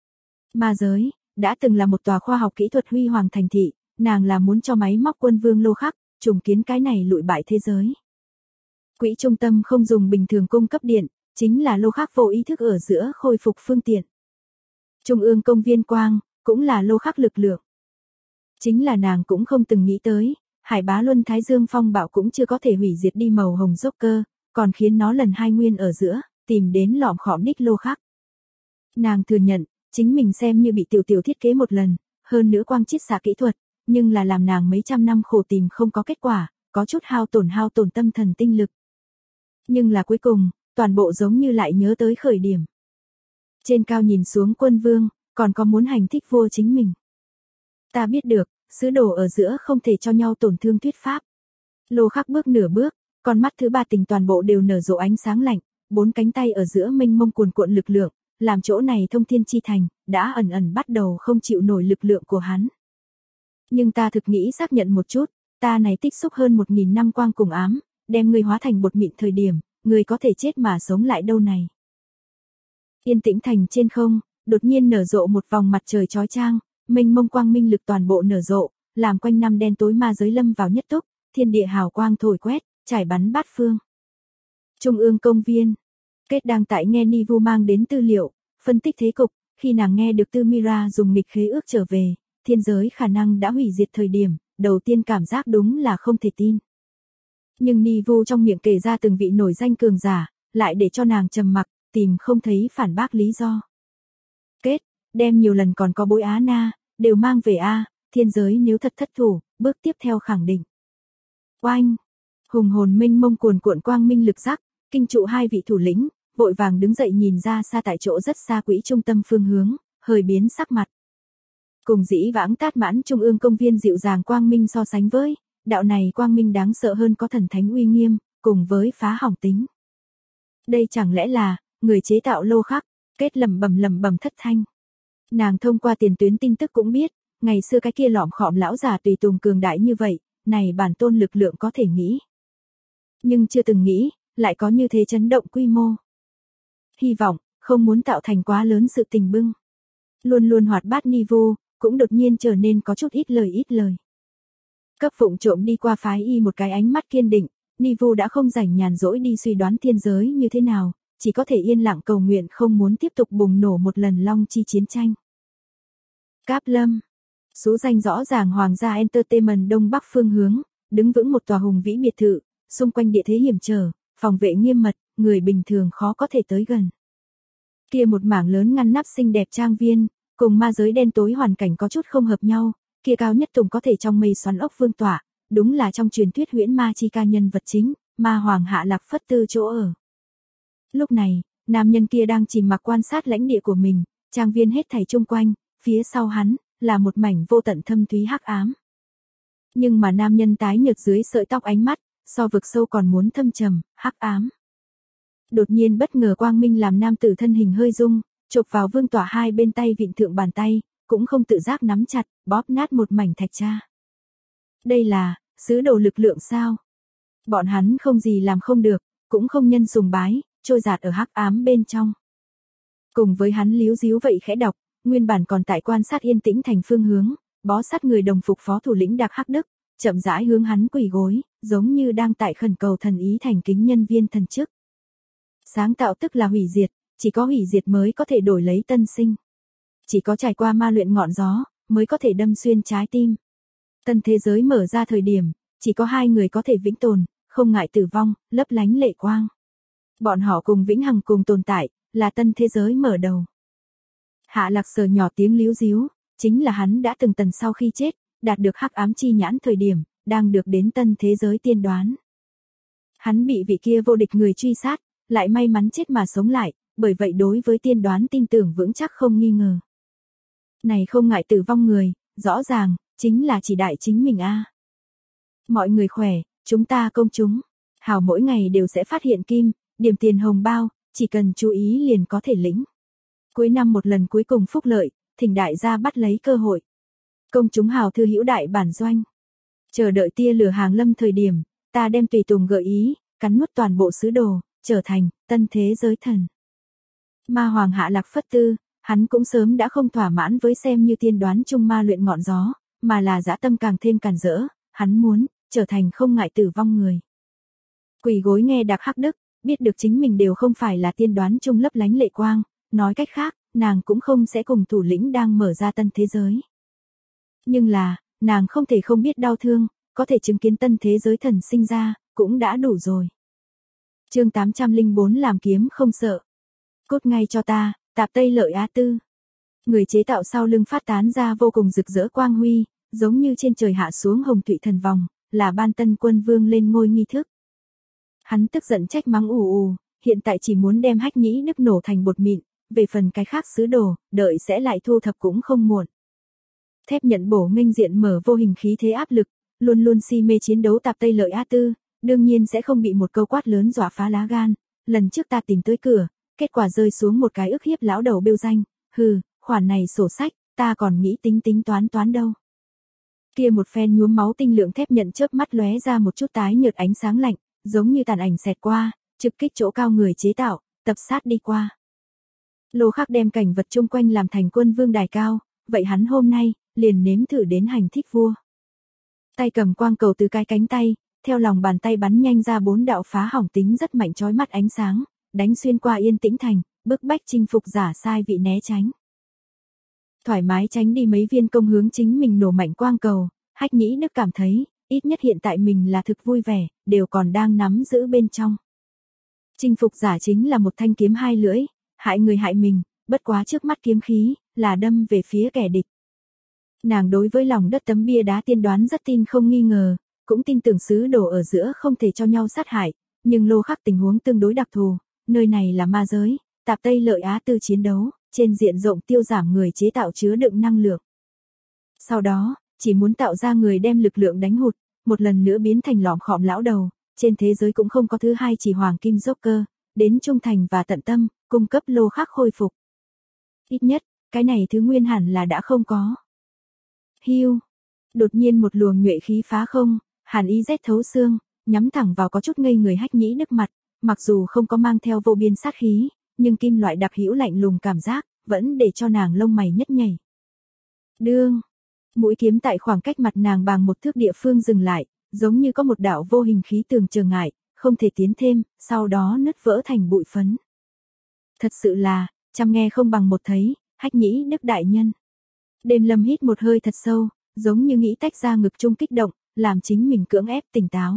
Ma giới, đã từng là một tòa khoa học kỹ thuật huy hoàng thành thị, nàng là muốn cho máy móc quân vương lô khắc, trùng kiến cái này lụi bại thế giới. Quỹ trung tâm không dùng bình thường cung cấp điện, chính là lô khắc vô ý thức ở giữa khôi phục phương tiện. Trung ương công viên quang, cũng là lô khắc lực lượng. Chính là nàng cũng không từng nghĩ tới, Hải Bá Luân Thái Dương phong bạo cũng chưa có thể hủy diệt đi màu hồng Joker, còn khiến nó lần hai nguyên ở giữa, tìm đến lọm khọm đích lô khắc. Nàng thừa nhận, chính mình xem như bị tiểu tiểu thiết kế một lần, hơn nữa quang chiết xạ kỹ thuật, nhưng là làm nàng mấy trăm năm khổ tìm không có kết quả, có chút hao tổn tâm thần tinh lực. Nhưng là cuối cùng, toàn bộ giống như lại nhớ tới khởi điểm. Trên cao nhìn xuống quân vương, còn có muốn hành thích vua chính mình. Ta biết được, sứ đồ ở giữa không thể cho nhau tổn thương thuyết pháp. Lô khắc bước nửa bước, con mắt thứ ba tình toàn bộ đều nở rộ ánh sáng lạnh, bốn cánh tay ở giữa mênh mông cuồn cuộn lực lượng, làm chỗ này thông thiên chi thành, đã ẩn ẩn bắt đầu không chịu nổi lực lượng của hắn. Nhưng ta thực nghĩ xác nhận một chút, ta này tích xúc hơn 1000 năm quang cùng ám, đem người hóa thành bột mịn thời điểm, người có thể chết mà sống lại đâu này. Yên tĩnh thành trên không, đột nhiên nở rộ một vòng mặt trời chói chang, mênh mông quang minh lực toàn bộ nở rộ, làm quanh năm đen tối ma giới lâm vào nhất túc, thiên địa hào quang thổi quét, trải bắn bát phương. Trung ương công viên, Kết đang tại nghe Nivu mang đến tư liệu, phân tích thế cục, khi nàng nghe được Tư Mira dùng nghịch khế ước trở về, thiên giới khả năng đã hủy diệt thời điểm, đầu tiên cảm giác đúng là không thể tin. Nhưng Nivu trong miệng kể ra từng vị nổi danh cường giả, lại để cho nàng trầm mặc, tìm không thấy phản bác lý do. Kết, đem nhiều lần còn có bối Á Na, đều mang về A, thiên giới nếu thật thất thủ, bước tiếp theo khẳng định. Oanh, hùng hồn minh mông cuồn cuộn quang minh lực sắc, kinh trụ hai vị thủ lĩnh, vội vàng đứng dậy nhìn ra xa tại chỗ rất xa quỹ trung tâm phương hướng, hơi biến sắc mặt. Cùng dĩ vãng tát mãn trung ương công viên dịu dàng quang minh so sánh với, đạo này quang minh đáng sợ hơn có thần thánh uy nghiêm, cùng với phá hỏng tính. Đây chẳng lẽ là, người chế tạo lô khắc, Kết lẩm bẩm thất thanh. Nàng thông qua tiền tuyến tin tức cũng biết, ngày xưa cái kia lọm khọm lão già tùy tùng cường đại như vậy, này bản tôn lực lượng có thể nghĩ. Nhưng chưa từng nghĩ, lại có như thế chấn động quy mô. Hy vọng, không muốn tạo thành quá lớn sự tình bưng. Luôn luôn hoạt bát Nivu, cũng đột nhiên trở nên có chút ít lời. Cấp phụng trộm đi qua phái y một cái ánh mắt kiên định, Nivu đã không rảnh nhàn rỗi đi suy đoán thiên giới như thế nào, chỉ có thể yên lặng cầu nguyện không muốn tiếp tục bùng nổ một lần long chi chiến tranh. Cáp Lâm, số danh rõ ràng Hoàng gia Entertainment đông bắc phương hướng, đứng vững một tòa hùng vĩ biệt thự, xung quanh địa thế hiểm trở, phòng vệ nghiêm mật, người bình thường khó có thể tới gần. Kia một mảng lớn ngăn nắp xinh đẹp trang viên, cùng ma giới đen tối hoàn cảnh có chút không hợp nhau, kia cao nhất tùng có thể trong mây xoắn ốc vương tỏa, đúng là trong truyền thuyết huyễn ma chi ca nhân vật chính, ma hoàng Hạ Lạc Phất Tư chỗ ở. Lúc này, nam nhân kia đang chìm mặc quan sát lãnh địa của mình, trang viên hết thảy chung quanh, phía sau hắn, là một mảnh vô tận thâm thúy hắc ám. Nhưng mà nam nhân tái nhợt dưới sợi tóc ánh mắt, so vực sâu còn muốn thâm trầm, hắc ám. Đột nhiên bất ngờ quang minh làm nam tử thân hình hơi rung, chộp vào vương tỏa hai bên tay vịn thượng bàn tay, cũng không tự giác nắm chặt, bóp nát một mảnh thạch tra. Đây là, sứ đồ lực lượng sao? Bọn hắn không gì làm không được, cũng không nhân sùng bái, trôi giạt ở hắc ám bên trong. Cùng với hắn líu díu vậy khẽ đọc, nguyên bản còn tại quan sát yên tĩnh thành phương hướng, bó sát người đồng phục phó thủ lĩnh Đạc Hắc Đức, chậm rãi hướng hắn quỳ gối, giống như đang tại khẩn cầu thần ý thành kính nhân viên thần chức. Sáng tạo tức là hủy diệt, chỉ có hủy diệt mới có thể đổi lấy tân sinh. Chỉ có trải qua ma luyện ngọn gió, mới có thể đâm xuyên trái tim. Tân thế giới mở ra thời điểm, chỉ có hai người có thể vĩnh tồn, không ngại tử vong, lấp lánh lệ quang. Bọn họ cùng vĩnh hằng cùng tồn tại, là tân thế giới mở đầu. Hạ Lạc sờ nhỏ tiếng líu díu, chính là hắn đã từng tần sau khi chết, đạt được hắc ám chi nhãn thời điểm, đang được đến tân thế giới tiên đoán. Hắn bị vị kia vô địch người truy sát, lại may mắn chết mà sống lại, bởi vậy đối với tiên đoán tin tưởng vững chắc không nghi ngờ. Này không ngại tử vong người, rõ ràng, chính là chỉ đại chính mình a. Mọi người khỏe, chúng ta công chúng, hào mỗi ngày đều sẽ phát hiện kim, điểm tiền hồng bao, chỉ cần chú ý liền có thể lĩnh. Cuối năm một lần cuối cùng phúc lợi, thỉnh đại gia bắt lấy cơ hội. Công chúng hào thư hữu đại bản doanh. Chờ đợi tia lửa hàng lâm thời điểm, ta đem tùy tùng gợi ý, cắn nuốt toàn bộ sứ đồ, trở thành tân thế giới thần. Ma hoàng hạ lạc phất tư, hắn cũng sớm đã không thỏa mãn với xem như tiên đoán chung ma luyện ngọn gió, mà là dã tâm càng thêm càn rỡ, hắn muốn trở thành không ngại tử vong người. Quỳ gối nghe Đạc Hắc Đức, biết được chính mình đều không phải là tiên đoán chung lấp lánh lệ quang, nói cách khác, nàng cũng không sẽ cùng thủ lĩnh đang mở ra tân thế giới. Nhưng là, nàng không thể không biết đau thương, có thể chứng kiến tân thế giới thần sinh ra, cũng đã đủ rồi. Chương 804 làm kiếm không sợ. Cút ngay cho ta, Tạp Tây Lợi Á Tư. Người chế tạo sau lưng phát tán ra vô cùng rực rỡ quang huy, giống như trên trời hạ xuống hồng thủy thần vòng, là ban tân quân vương lên ngôi nghi thức. Hắn tức giận trách mắng ù, hiện tại chỉ muốn đem Hách Nhĩ Đức nổ thành bột mịn, về phần cái khác sứ đồ, đợi sẽ lại thu thập cũng không muộn. Thép nhận bổ nghênh diện mở vô hình khí thế áp lực, luôn luôn si mê chiến đấu Tạp Tây Lợi Á Tư, đương nhiên sẽ không bị một câu quát lớn dọa phá lá gan. Lần trước ta tìm tới cửa, kết quả rơi xuống một cái ức hiếp lão đầu bêu danh, hừ, khoản này sổ sách, ta còn nghĩ tính toán đâu. Kia một phen nhuốm máu tinh lượng thép nhận chớp mắt lóe ra một chút tái nhợt ánh sáng lạnh, giống như tàn ảnh xẹt qua, trực kích chỗ cao người chế tạo, tập sát đi qua. Lô Khắc đem cảnh vật chung quanh làm thành quân vương đài cao, vậy hắn hôm nay liền nếm thử đến hành thích vua. Tay cầm quang cầu từ cái cánh tay, theo lòng bàn tay bắn nhanh ra 4 đạo phá hỏng tính rất mạnh chói mắt ánh sáng, đánh xuyên qua Yên Tĩnh Thành, bức bách chinh phục giả sai vị né tránh. Thoải mái tránh đi mấy viên công hướng chính mình nổ mạnh quang cầu, Hách Nhĩ Đức cảm thấy, ít nhất hiện tại mình là thực vui vẻ, đều còn đang nắm giữ bên trong. Chinh phục giả chính là một thanh kiếm hai lưỡi, hại người hại mình, bất quá trước mắt kiếm khí, là đâm về phía kẻ địch. Nàng đối với lòng đất tấm bia đá tiên đoán rất tin không nghi ngờ, cũng tin tưởng sứ đồ ở giữa không thể cho nhau sát hại, nhưng Lô Khắc tình huống tương đối đặc thù, nơi này là ma giới, Tạp Tây Lợi Á Tư chiến đấu, trên diện rộng tiêu giảm người chế tạo chứa đựng năng lượng. Sau đó, chỉ muốn tạo ra người đem lực lượng đánh hụt, một lần nữa biến thành lọm khọm lão đầu, trên thế giới cũng không có thứ hai chỉ hoàng kim Joker, đến trung thành và tận tâm, cung cấp Lô Khắc khôi phục. Ít nhất, cái này thứ nguyên hẳn là đã không có. Hiu, đột nhiên một luồng nhuệ khí phá không, hàn ý rét thấu xương, nhắm thẳng vào có chút ngây người Hách Nhĩ Đức mặt, mặc dù không có mang theo vô biên sát khí, nhưng kim loại đặc hữu lạnh lùng cảm giác, vẫn để cho nàng lông mày nhất nhảy. Đương, mũi kiếm tại khoảng cách mặt nàng bằng một thước địa phương dừng lại, giống như có một đạo vô hình khí tường trở ngại, không thể tiến thêm, sau đó nứt vỡ thành bụi phấn. Thật sự là, trăm nghe không bằng một thấy, Hách Nhĩ Đức đại nhân. Đêm Lâm hít một hơi thật sâu, giống như nghĩ tách ra ngực chung kích động, làm chính mình cưỡng ép tỉnh táo.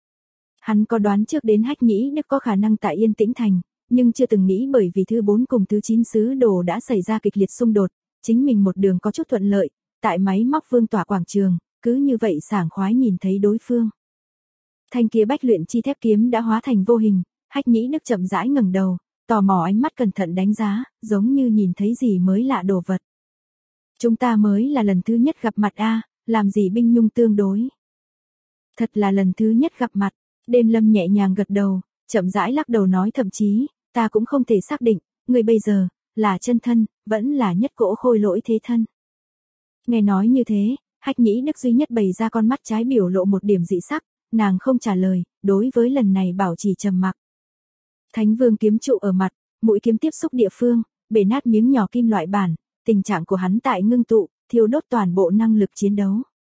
Hắn có đoán trước đến Hách Nhĩ Đức có khả năng tại Yên Tĩnh Thành, nhưng chưa từng nghĩ bởi vì thứ 4 cùng thứ 9 sứ đồ đã xảy ra kịch liệt xung đột, chính mình một đường có chút thuận lợi, tại máy móc vương tỏa quảng trường, cứ như vậy sảng khoái nhìn thấy đối phương. Thanh kia bách luyện chi thép kiếm đã hóa thành vô hình, Hách Nhĩ Đức chậm rãi ngẩng đầu, tò mò ánh mắt cẩn thận đánh giá, giống như nhìn thấy gì mới lạ đồ vật. Chúng ta mới là lần thứ nhất gặp mặt a, làm gì binh nhung tương đối. Thật là lần thứ nhất gặp mặt, Đêm Lâm nhẹ nhàng gật đầu, chậm rãi lắc đầu nói thậm chí, ta cũng không thể xác định, người bây giờ, là chân thân, vẫn là nhất cỗ khôi lỗi thế thân. Nghe nói như thế, Hách Nhĩ Đức duy nhất bày ra con mắt trái biểu lộ một điểm dị sắc, nàng không trả lời, đối với lần này bảo trì trầm mặc. Thánh Vương kiếm trụ ở mặt, mũi kiếm tiếp xúc địa phương, bể nát miếng nhỏ kim loại bản, tình trạng của hắn tại ngưng tụ, thiêu đốt toàn bộ năng lực chiến đấu.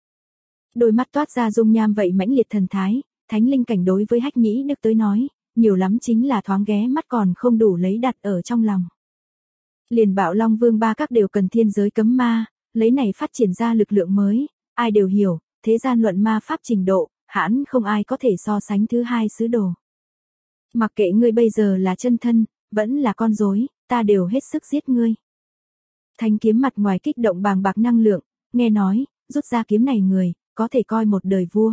Đôi mắt toát ra dung nham vậy mãnh liệt thần thái, thánh linh cảnh đối với Hách Nhĩ Đức tới nói, nhiều lắm chính là thoáng ghé mắt còn không đủ lấy đặt ở trong lòng. Liền Bạo Long Vương ba các đều cần thiên giới cấm ma, lấy này phát triển ra lực lượng mới, ai đều hiểu, thế gian luận ma pháp trình độ, hãn không ai có thể so sánh thứ hai sứ đồ. Mặc kệ ngươi bây giờ là chân thân, vẫn là con rối, ta đều hết sức giết ngươi. Thanh kiếm mặt ngoài kích động bàng bạc năng lượng, nghe nói, rút ra kiếm này người, có thể coi một đời vua.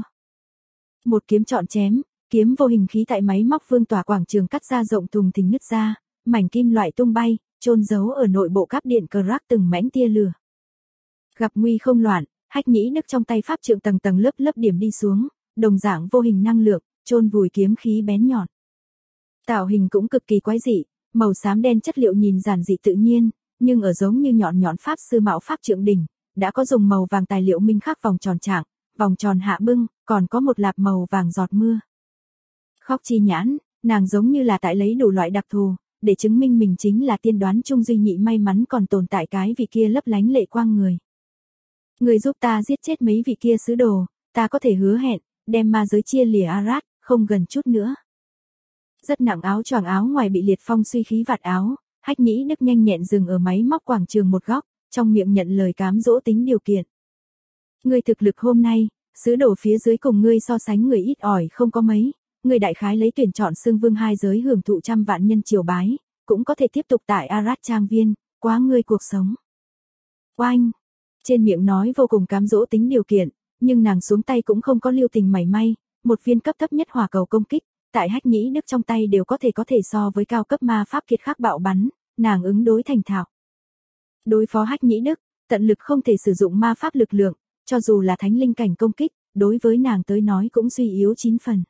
Một kiếm chọn chém, kiếm vô hình khí tại máy móc vương tỏa quảng trường cắt ra rộng thùng thình nứt ra, mảnh kim loại tung bay, chôn giấu ở nội bộ cáp điện cờ rác từng mảnh tia lửa. Gặp nguy không loạn, Hách Nhĩ Đức trong tay pháp trượng tầng tầng lớp lớp điểm đi xuống, đồng dạng vô hình năng lượng, chôn vùi kiếm khí bén nhọn. Tạo hình cũng cực kỳ quái dị, Màu xám đen chất liệu nhìn giản dị tự nhiên, nhưng ở giống như nhọn nhọn pháp sư mạo pháp trượng đỉnh, đã có dùng màu vàng tài liệu minh khắc vòng tròn trạng, vòng tròn hạ bưng, còn có một lạp màu vàng giọt mưa. Khóc chi nhãn, nàng giống như là tại lấy đủ loại đặc thù, để chứng minh mình chính là tiên đoán trung duy nhị may mắn còn tồn tại cái vị kia lấp lánh lệ quang người. Người giúp ta giết chết mấy vị kia sứ đồ, ta có thể hứa hẹn, đem ma giới chia lìa Arad, không gần chút nữa. Rất nặng áo choàng áo ngoài bị liệt phong suy khí vạt áo, Hách Nhĩ Đức nhanh nhẹn dừng ở máy móc quảng trường một góc, trong miệng nhận lời cám dỗ tính điều kiện. Ngươi thực lực hôm nay, sứ đồ phía dưới cùng ngươi so sánh người ít ỏi không có mấy, ngươi đại khái lấy tuyển chọn xương vương hai giới hưởng thụ trăm vạn nhân triều bái, cũng có thể tiếp tục tại Arad trang viên, quá ngươi cuộc sống. Oanh! Trên miệng nói vô cùng cám dỗ tính điều kiện, nhưng nàng xuống tay cũng không có lưu tình mảy may, một viên cấp thấp nhất hỏa cầu công kích, tại Hách Nhĩ Đức trong tay đều có thể so với cao cấp ma pháp kiệt khắc bạo bắn, nàng ứng đối thành thạo. Đối phó Hách Nhĩ Đức, tận lực không thể sử dụng ma pháp lực lượng, cho dù là thánh linh cảnh công kích, đối với nàng tới nói cũng suy yếu 9 phần.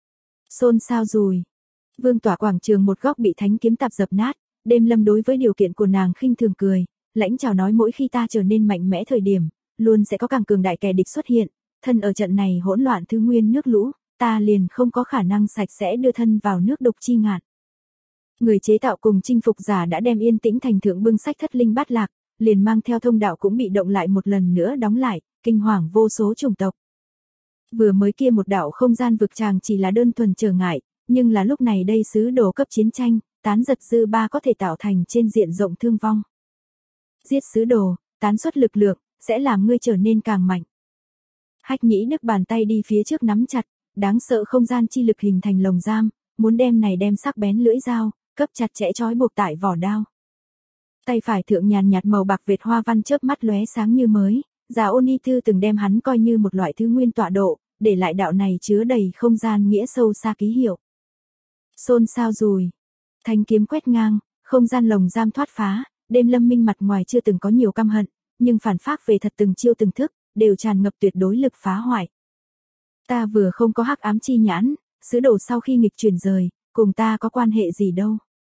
Xôn xao rùi. Vương tỏa quảng trường một góc bị thánh kiếm tạp dập nát, Đêm Lâm đối với điều kiện của nàng khinh thường cười, lãnh chào nói mỗi khi ta trở nên mạnh mẽ thời điểm, luôn sẽ có càng cường đại kẻ địch xuất hiện, thân ở trận này hỗn loạn thứ nguyên nước lũ, ta liền không có khả năng sạch sẽ đưa thân vào nước độc chi ngạn. Người chế tạo cùng chinh phục giả đã đem Yên Tĩnh thành thượng bưng sách thất linh bát lạc, liền mang theo thông đạo cũng bị động lại một lần nữa đóng lại, kinh hoàng vô số chủng tộc. Vừa mới kia một đạo không gian vực tràng chỉ là đơn thuần trở ngại, nhưng là lúc này đây sứ đồ cấp chiến tranh, tán giật dư ba có thể tạo thành trên diện rộng thương vong. Giết sứ đồ, tán xuất lực lượng, sẽ làm ngươi trở nên càng mạnh. Hách Nhĩ Đức bàn tay đi phía trước nắm chặt, đáng sợ không gian chi lực hình thành lồng giam, muốn đem sắc bén lưỡi dao, cấp chặt chẽ trói buộc tại vỏ đao. Tay phải thượng nhàn nhạt màu bạc vệt hoa văn chớp mắt lóe sáng như mới, già Ôn Ni Thư từng đem hắn coi như một loại thứ nguyên tọa độ, để lại đạo này chứa đầy không gian nghĩa sâu xa ký hiệu. Xôn xao rùi, thanh kiếm quét ngang, không gian lồng giam thoát phá, Đêm Lâm Minh mặt ngoài chưa từng có nhiều căm hận, nhưng phản phác về thật từng chiêu từng thức, đều tràn ngập tuyệt đối lực phá hoại. Ta vừa không có hắc ám chi nhãn, sứ đồ sau khi nghịch chuyển rời, cùng ta có quan hệ gì đâu.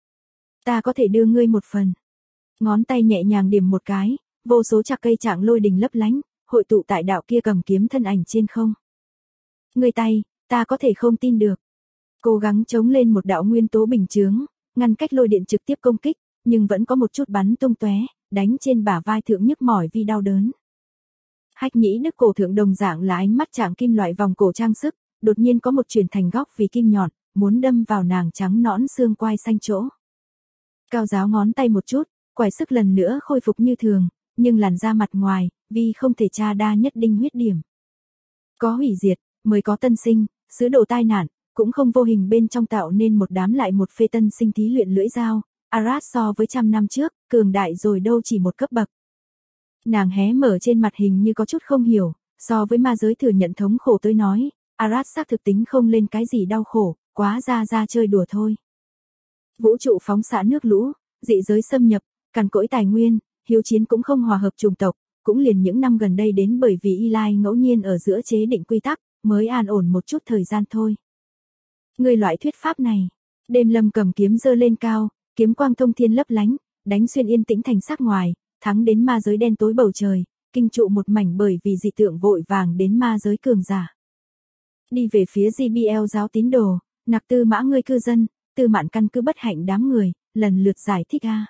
Ta có thể đưa ngươi một phần. Ngón tay nhẹ nhàng điểm một cái, vô số chạc cây trạng lôi đình lấp lánh, hội tụ tại đạo kia cầm kiếm thân ảnh trên không. Ngươi tay, ta có thể không tin được. Cố gắng chống lên một đạo nguyên tố bình chướng, ngăn cách lôi điện trực tiếp công kích, nhưng vẫn có một chút bắn tung tóe, đánh trên bả vai thượng nhức mỏi vì đau đớn. Hách Nhĩ Đức cổ thượng đồng dạng là ánh mắt chạm kim loại vòng cổ trang sức, đột nhiên có một chuyển thành góc vì kim nhọn, muốn đâm vào nàng trắng nõn xương quai xanh chỗ. Cao giáo ngón tay một chút, quải sức lần nữa khôi phục như thường, nhưng làn da mặt ngoài, vì không thể tra đa nhất đinh huyết điểm. Có hủy diệt, mới có tân sinh, sứ đồ tai nạn, cũng không vô hình bên trong tạo nên một đám lại một phê tân sinh thí luyện lưỡi dao, Arad so với 100 năm trước, cường đại rồi đâu chỉ một cấp bậc. Nàng hé mở trên mặt hình như có chút không hiểu, so với ma giới thừa nhận thống khổ tới nói, Arad xác thực tính không lên cái gì đau khổ, quá ra chơi đùa thôi. Vũ trụ phóng xạ nước lũ, dị giới xâm nhập, càn cỗi tài nguyên, hiếu chiến cũng không hòa hợp chủng tộc, cũng liền những năm gần đây đến bởi vì Eli ngẫu nhiên ở giữa chế định quy tắc, mới an ổn một chút thời gian thôi. Người loại thuyết pháp này, Đêm Lâm cầm kiếm giơ lên cao, kiếm quang thông thiên lấp lánh, đánh xuyên Yên Tĩnh thành sắc ngoài, thắng đến ma giới đen tối bầu trời, kinh trụ một mảnh bởi vì dị tượng vội vàng đến ma giới cường giả. Đi về phía GBL giáo tín đồ, Nặc Tư Mã ngươi cư dân, Tư Mạn căn cứ bất hạnh đám người, lần lượt giải thích a.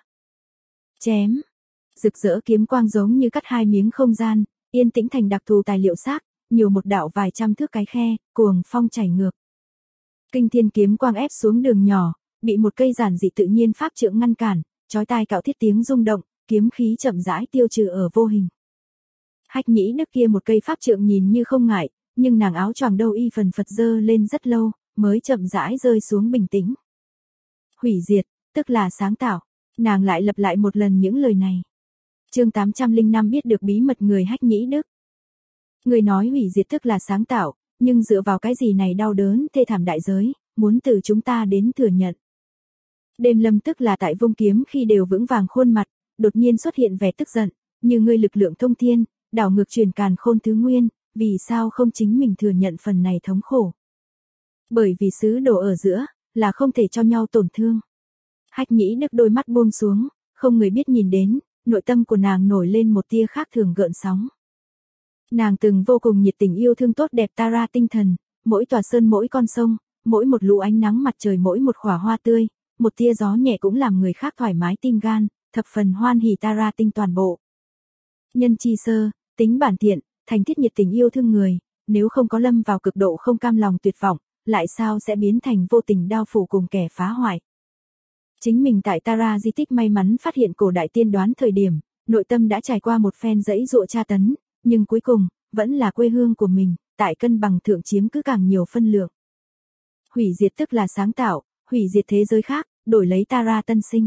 Chém. Rực rỡ kiếm quang giống như cắt hai miếng không gian, Yên Tĩnh thành đặc thù tài liệu xác, nhiều một đạo vài trăm thước cái khe, cuồng phong chảy ngược. Kinh thiên kiếm quang ép xuống đường nhỏ, bị một cây giản dị tự nhiên pháp trượng ngăn cản, chói tai cạo thiết tiếng rung động, kiếm khí chậm rãi tiêu trừ ở vô hình. Hách Nhĩ Đức kia một cây pháp trượng nhìn như không ngại, nhưng nàng áo choàng đâu y phần phật dơ lên rất lâu, mới chậm rãi rơi xuống bình tĩnh. Hủy diệt, tức là sáng tạo, nàng lại lặp lại một lần những lời này. Chương 805 biết được bí mật người Hách Nhĩ Đức. Người nói hủy diệt tức là sáng tạo, nhưng dựa vào cái gì này đau đớn thê thảm đại giới, muốn từ chúng ta đến thừa nhận. Đêm Lâm tức là tại vung kiếm khi đều vững vàng khuôn mặt, đột nhiên xuất hiện vẻ tức giận, như ngươi lực lượng thông thiên, đảo ngược truyền càn khôn thứ nguyên, vì sao không chính mình thừa nhận phần này thống khổ. Bởi vì sứ đồ ở giữa, là không thể cho nhau tổn thương. Hách Nhĩ Đức đôi mắt buông xuống, không người biết nhìn đến, nội tâm của nàng nổi lên một tia khác thường gợn sóng. Nàng từng vô cùng nhiệt tình yêu thương tốt đẹp Tara tinh thần, mỗi tòa sơn mỗi con sông, mỗi một lũ ánh nắng mặt trời mỗi một khỏa hoa tươi, một tia gió nhẹ cũng làm người khác thoải mái tim gan, thập phần hoan hỉ Tara tinh toàn bộ. Nhân chi sơ, tính bản thiện, thành thiết nhiệt tình yêu thương người, nếu không có lâm vào cực độ không cam lòng tuyệt vọng, lại sao sẽ biến thành vô tình đao phủ cùng kẻ phá hoại. Chính mình tại Tara di tích may mắn phát hiện cổ đại tiên đoán thời điểm, nội tâm đã trải qua một phen dẫy dụa tra tấn, nhưng cuối cùng, vẫn là quê hương của mình, tại cân bằng thượng chiếm cứ càng nhiều phân lượng. Hủy diệt tức là sáng tạo, hủy diệt thế giới khác, đổi lấy Tara tân sinh.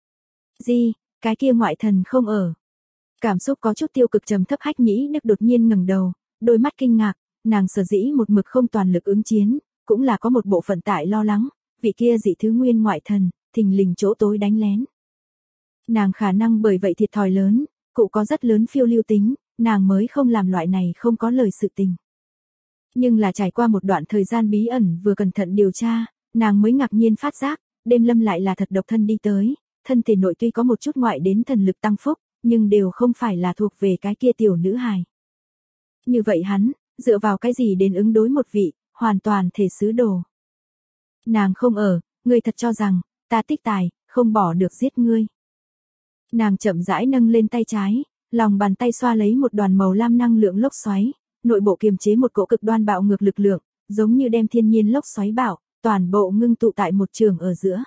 Cái kia ngoại thần không ở. Cảm xúc có chút tiêu cực trầm thấp Hách Nhĩ Đức đột nhiên ngẩng đầu, đôi mắt kinh ngạc, nàng sở dĩ một mực không toàn lực ứng chiến, cũng là có một bộ phận tại lo lắng, vị kia dị thứ nguyên ngoại thần, thình lình chỗ tối đánh lén. Nàng khả năng bởi vậy thiệt thòi lớn, cụ có rất lớn phiêu lưu tính, nàng mới không làm loại này không có lời sự tình. Nhưng là trải qua một đoạn thời gian bí ẩn vừa cẩn thận điều tra, nàng mới ngạc nhiên phát giác, Đêm Lâm lại là thật độc thân đi tới, thân thể nội tuy có một chút ngoại đến thần lực tăng phúc, nhưng đều không phải là thuộc về cái kia tiểu nữ hài. Như vậy hắn, dựa vào cái gì đến ứng đối một vị, hoàn toàn thể sứ đồ. Nàng không ở, ngươi thật cho rằng, ta tích tài, không bỏ được giết ngươi. Nàng chậm rãi nâng lên tay trái, lòng bàn tay xoa lấy một đoàn màu lam năng lượng lốc xoáy, nội bộ kiềm chế một cỗ cực đoan bạo ngược lực lượng, giống như đem thiên nhiên lốc xoáy bạo, toàn bộ ngưng tụ tại một trường ở giữa.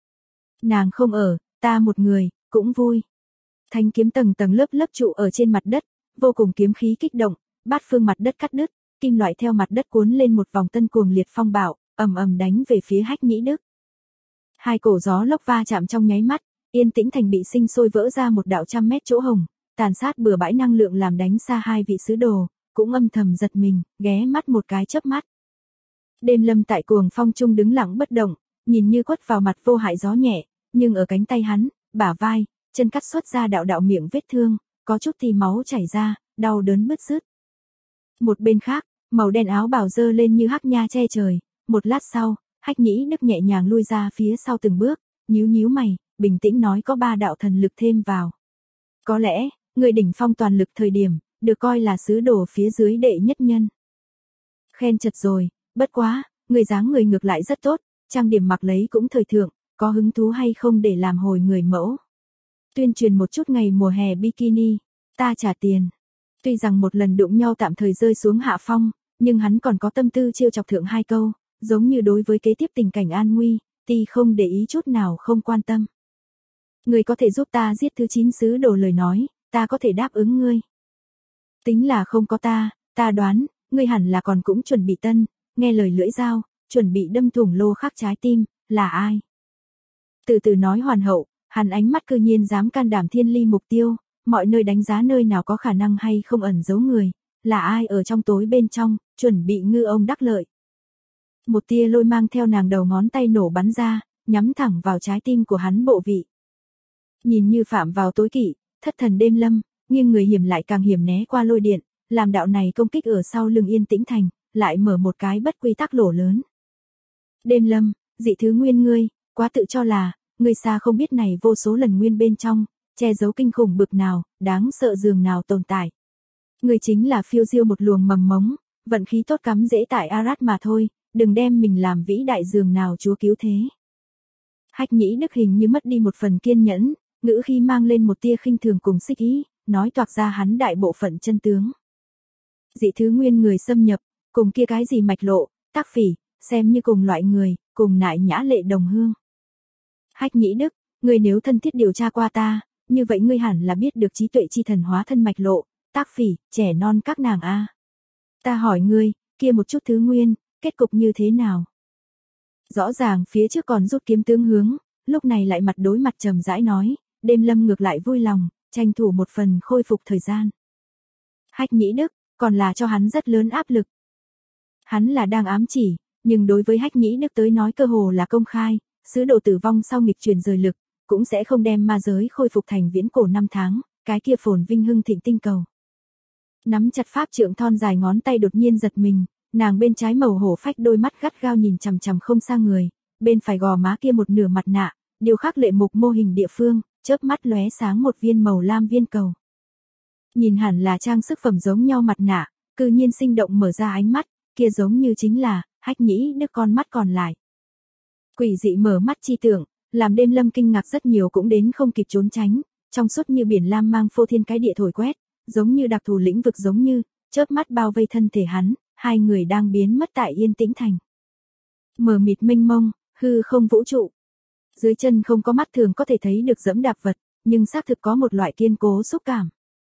Nàng không ở, ta một người, cũng vui. Thanh kiếm tầng tầng lớp lớp trụ ở trên mặt đất, vô cùng kiếm khí kích động, bát phương mặt đất cắt đứt, kim loại theo mặt đất cuốn lên một vòng tân cuồng liệt phong bạo, ầm ầm đánh về phía Hách Nhĩ Đức. Hai cổ gió lốc va chạm trong nháy mắt, yên tĩnh thành bị sinh sôi vỡ ra một đạo trăm mét chỗ hồng, tàn sát bừa bãi năng lượng làm đánh xa hai vị sứ đồ, cũng âm thầm giật mình, ghé mắt một cái chớp mắt. Đêm Lâm tại cuồng phong trung đứng lặng bất động, nhìn như quất vào mặt vô hại gió nhẹ, nhưng ở cánh tay hắn, bả vai, chân cắt xuất ra đạo đạo miệng vết thương, có chút thì máu chảy ra, đau đớn bứt rứt. Một bên khác, màu đen áo bào dơ lên như hắc nha che trời, một lát sau, Hách Nhĩ Đức nhẹ nhàng lui ra phía sau từng bước, nhíu nhíu mày, bình tĩnh nói có 3 đạo thần lực thêm vào. Có lẽ, người đỉnh phong toàn lực thời điểm, được coi là sứ đồ phía dưới đệ nhất nhân. Khen chật rồi, bất quá, người dáng người ngược lại rất tốt, trang điểm mặc lấy cũng thời thượng, có hứng thú hay không để làm hồi người mẫu. Tuyên truyền một chút ngày mùa hè bikini, ta trả tiền. Tuy rằng một lần đụng nhau tạm thời rơi xuống hạ phong, nhưng hắn còn có tâm tư trêu chọc thượng 2 câu, giống như đối với kế tiếp tình cảnh an nguy, ti không để ý chút nào không quan tâm. Người có thể giúp ta giết thứ 9 sứ đồ lời nói, ta có thể đáp ứng ngươi. Tính là không có ta đoán, ngươi hẳn là còn cũng chuẩn bị tân, nghe lời lưỡi dao, chuẩn bị đâm thủng lô khắc trái tim, là ai? Từ từ nói hoàn hậu, hắn ánh mắt cư nhiên dám can đảm thiên ly mục tiêu, mọi nơi đánh giá nơi nào có khả năng hay không ẩn giấu người, là ai ở trong tối bên trong, chuẩn bị ngư ông đắc lợi. Một tia lôi mang theo nàng đầu ngón tay nổ bắn ra, nhắm thẳng vào trái tim của hắn bộ vị. Nhìn như phạm vào tối kỵ, thất thần Đêm Lâm, nhưng người hiểm lại càng hiểm né qua lôi điện, làm đạo này công kích ở sau lưng yên tĩnh thành, lại mở một cái bất quy tắc lỗ lớn. Đêm Lâm, dị thứ nguyên ngươi, quá tự cho là, ngươi xa không biết này vô số lần nguyên bên trong, che giấu kinh khủng bực nào, đáng sợ dường nào tồn tại. Ngươi chính là phiêu diêu một luồng mầm mống, vận khí tốt cắm dễ tại Arad mà thôi, đừng đem mình làm vĩ đại dường nào chúa cứu thế. Hách Nhĩ Đức hình như mất đi một phần kiên nhẫn, ngữ khi mang lên một tia khinh thường cùng xích ý, nói toạc ra hắn đại bộ phận chân tướng. Dị thứ nguyên người xâm nhập, cùng kia cái gì mạch lộ, tác phỉ, xem như cùng loại người, cùng nại nhã lệ đồng hương. Hách Nhĩ Đức, ngươi nếu thân thiết điều tra qua ta, như vậy ngươi hẳn là biết được trí tuệ chi thần hóa thân mạch lộ, tác phỉ, trẻ non các nàng a. Ta hỏi ngươi, kia một chút thứ nguyên, kết cục như thế nào? Rõ ràng phía trước còn rút kiếm tướng hướng, lúc này lại mặt đối mặt trầm rãi nói, Đêm Lâm ngược lại vui lòng, tranh thủ một phần khôi phục thời gian. Hách Nhĩ Đức, còn là cho hắn rất lớn áp lực. Hắn là đang ám chỉ, nhưng đối với Hách Nhĩ Đức tới nói cơ hồ là công khai, sứ đồ tử vong sau nghịch truyền rời lực, cũng sẽ không đem ma giới khôi phục thành viễn cổ 5 tháng, cái kia phồn vinh hưng thịnh tinh cầu. Nắm chặt pháp trượng thon dài ngón tay đột nhiên giật mình, nàng bên trái màu hổ phách đôi mắt gắt gao nhìn chằm chằm không xa người, bên phải gò má kia một nửa mặt nạ, điêu khắc lệ mục mô hình địa phương, chớp mắt lóe sáng một viên màu lam viên cầu. Nhìn hẳn là trang sức phẩm giống nhau mặt nạ, cư nhiên sinh động mở ra ánh mắt, kia giống như chính là Hách Nhĩ Đức con mắt còn lại. Quỷ dị mở mắt chi tưởng, làm Đêm Lâm kinh ngạc rất nhiều cũng đến không kịp trốn tránh, trong suốt như biển lam mang phô thiên cái địa thổi quét, giống như đặc thù lĩnh vực giống như, chớp mắt bao vây thân thể hắn, hai người đang biến mất tại yên tĩnh thành. Mờ mịt mênh mông, hư không vũ trụ. Dưới chân không có mắt thường có thể thấy được dẫm đạp vật, nhưng xác thực có một loại kiên cố xúc cảm.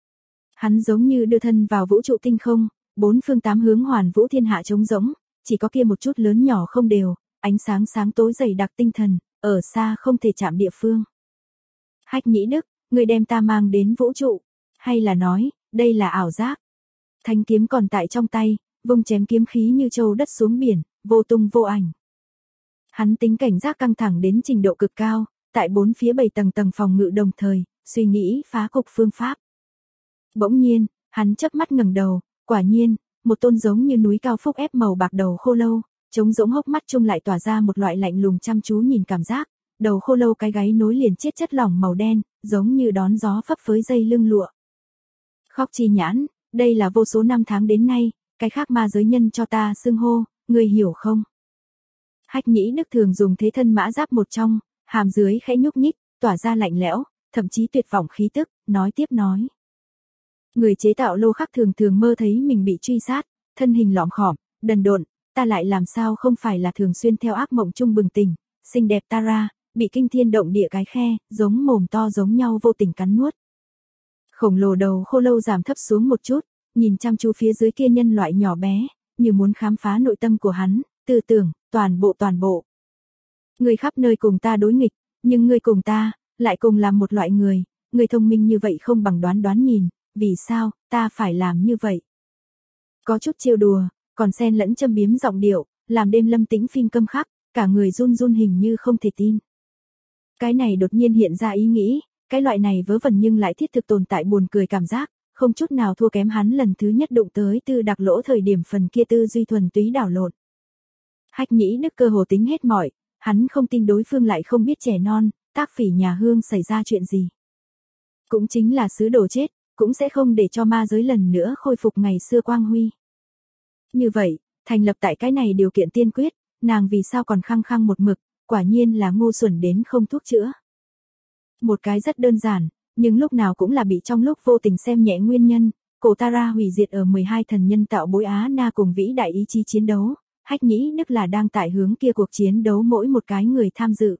Hắn giống như đưa thân vào vũ trụ tinh không, bốn phương tám hướng hoàn vũ thiên hạ trống rỗng, chỉ có kia một chút lớn nhỏ không đều, ánh sáng sáng tối dày đặc tinh thần, ở xa không thể chạm địa phương. Hách Nhĩ Đức, người đem ta mang đến vũ trụ, hay là nói, đây là ảo giác. Thanh kiếm còn tại trong tay, vung chém kiếm khí như châu đất xuống biển, vô tung vô ảnh. Hắn tính cảnh giác căng thẳng đến trình độ cực cao, tại bốn phía 7 tầng tầng phòng ngự đồng thời, suy nghĩ phá cục phương pháp. Bỗng nhiên, hắn chớp mắt ngẩng đầu, quả nhiên, một tôn giống như núi cao phúc ép màu bạc đầu khô lâu, trống rỗng hốc mắt chung lại tỏa ra một loại lạnh lùng chăm chú nhìn cảm giác, đầu khô lâu cái gáy nối liền chiết chất lỏng màu đen, giống như đón gió phấp phới dây lưng lụa. Khóc chi nhãn, đây là vô số năm tháng đến nay, cái khác ma giới nhân cho ta xưng hô, người hiểu không? Hách Nhĩ Đức thường dùng thế thân mã giáp một trong, hàm dưới khẽ nhúc nhích, tỏa ra lạnh lẽo, thậm chí tuyệt vọng khí tức, nói tiếp nói. Người chế tạo lô khắc thường thường mơ thấy mình bị truy sát, thân hình lõm khỏm, đần độn, ta lại làm sao không phải là thường xuyên theo ác mộng chung bừng tỉnh, xinh đẹp Tara, bị kinh thiên động địa cái khe, giống mồm to giống nhau vô tình cắn nuốt. Khổng lồ đầu khô lâu giảm thấp xuống một chút, nhìn chăm chú phía dưới kia nhân loại nhỏ bé, như muốn khám phá nội tâm của hắn, tư tưởng, toàn bộ. Người khắp nơi cùng ta đối nghịch, nhưng ngươi cùng ta, lại cùng làm một loại người, người thông minh như vậy không bằng đoán nhìn, vì sao, ta phải làm như vậy. Có chút trêu đùa, còn xen lẫn châm biếm giọng điệu, làm Đêm Lâm tĩnh phim câm khắc, cả người run run hình như không thể tin. Cái này đột nhiên hiện ra ý nghĩ, cái loại này vớ vẩn nhưng lại thiết thực tồn tại buồn cười cảm giác, không chút nào thua kém hắn lần thứ nhất đụng tới Tư Đặc Lỗ thời điểm phần kia tư duy thuần túy đảo lộn. Hách Nhĩ Đức cơ hồ tính hết mọi, hắn không tin đối phương lại không biết trẻ non, tác phỉ nhà Hương xảy ra chuyện gì. Cũng chính là sứ đồ chết, cũng sẽ không để cho ma giới lần nữa khôi phục ngày xưa quang huy. Như vậy, thành lập tại cái này điều kiện tiên quyết, nàng vì sao còn khăng khăng một mực, quả nhiên là ngu xuẩn đến không thuốc chữa. Một cái rất đơn giản, nhưng lúc nào cũng là bị trong lúc vô tình xem nhẹ nguyên nhân, cổ Tara hủy diệt ở 12 thần nhân tạo bối Á Na cùng vĩ đại ý chí chiến đấu, Hách Nhĩ Đức là đang tại hướng kia cuộc chiến đấu mỗi một cái người tham dự.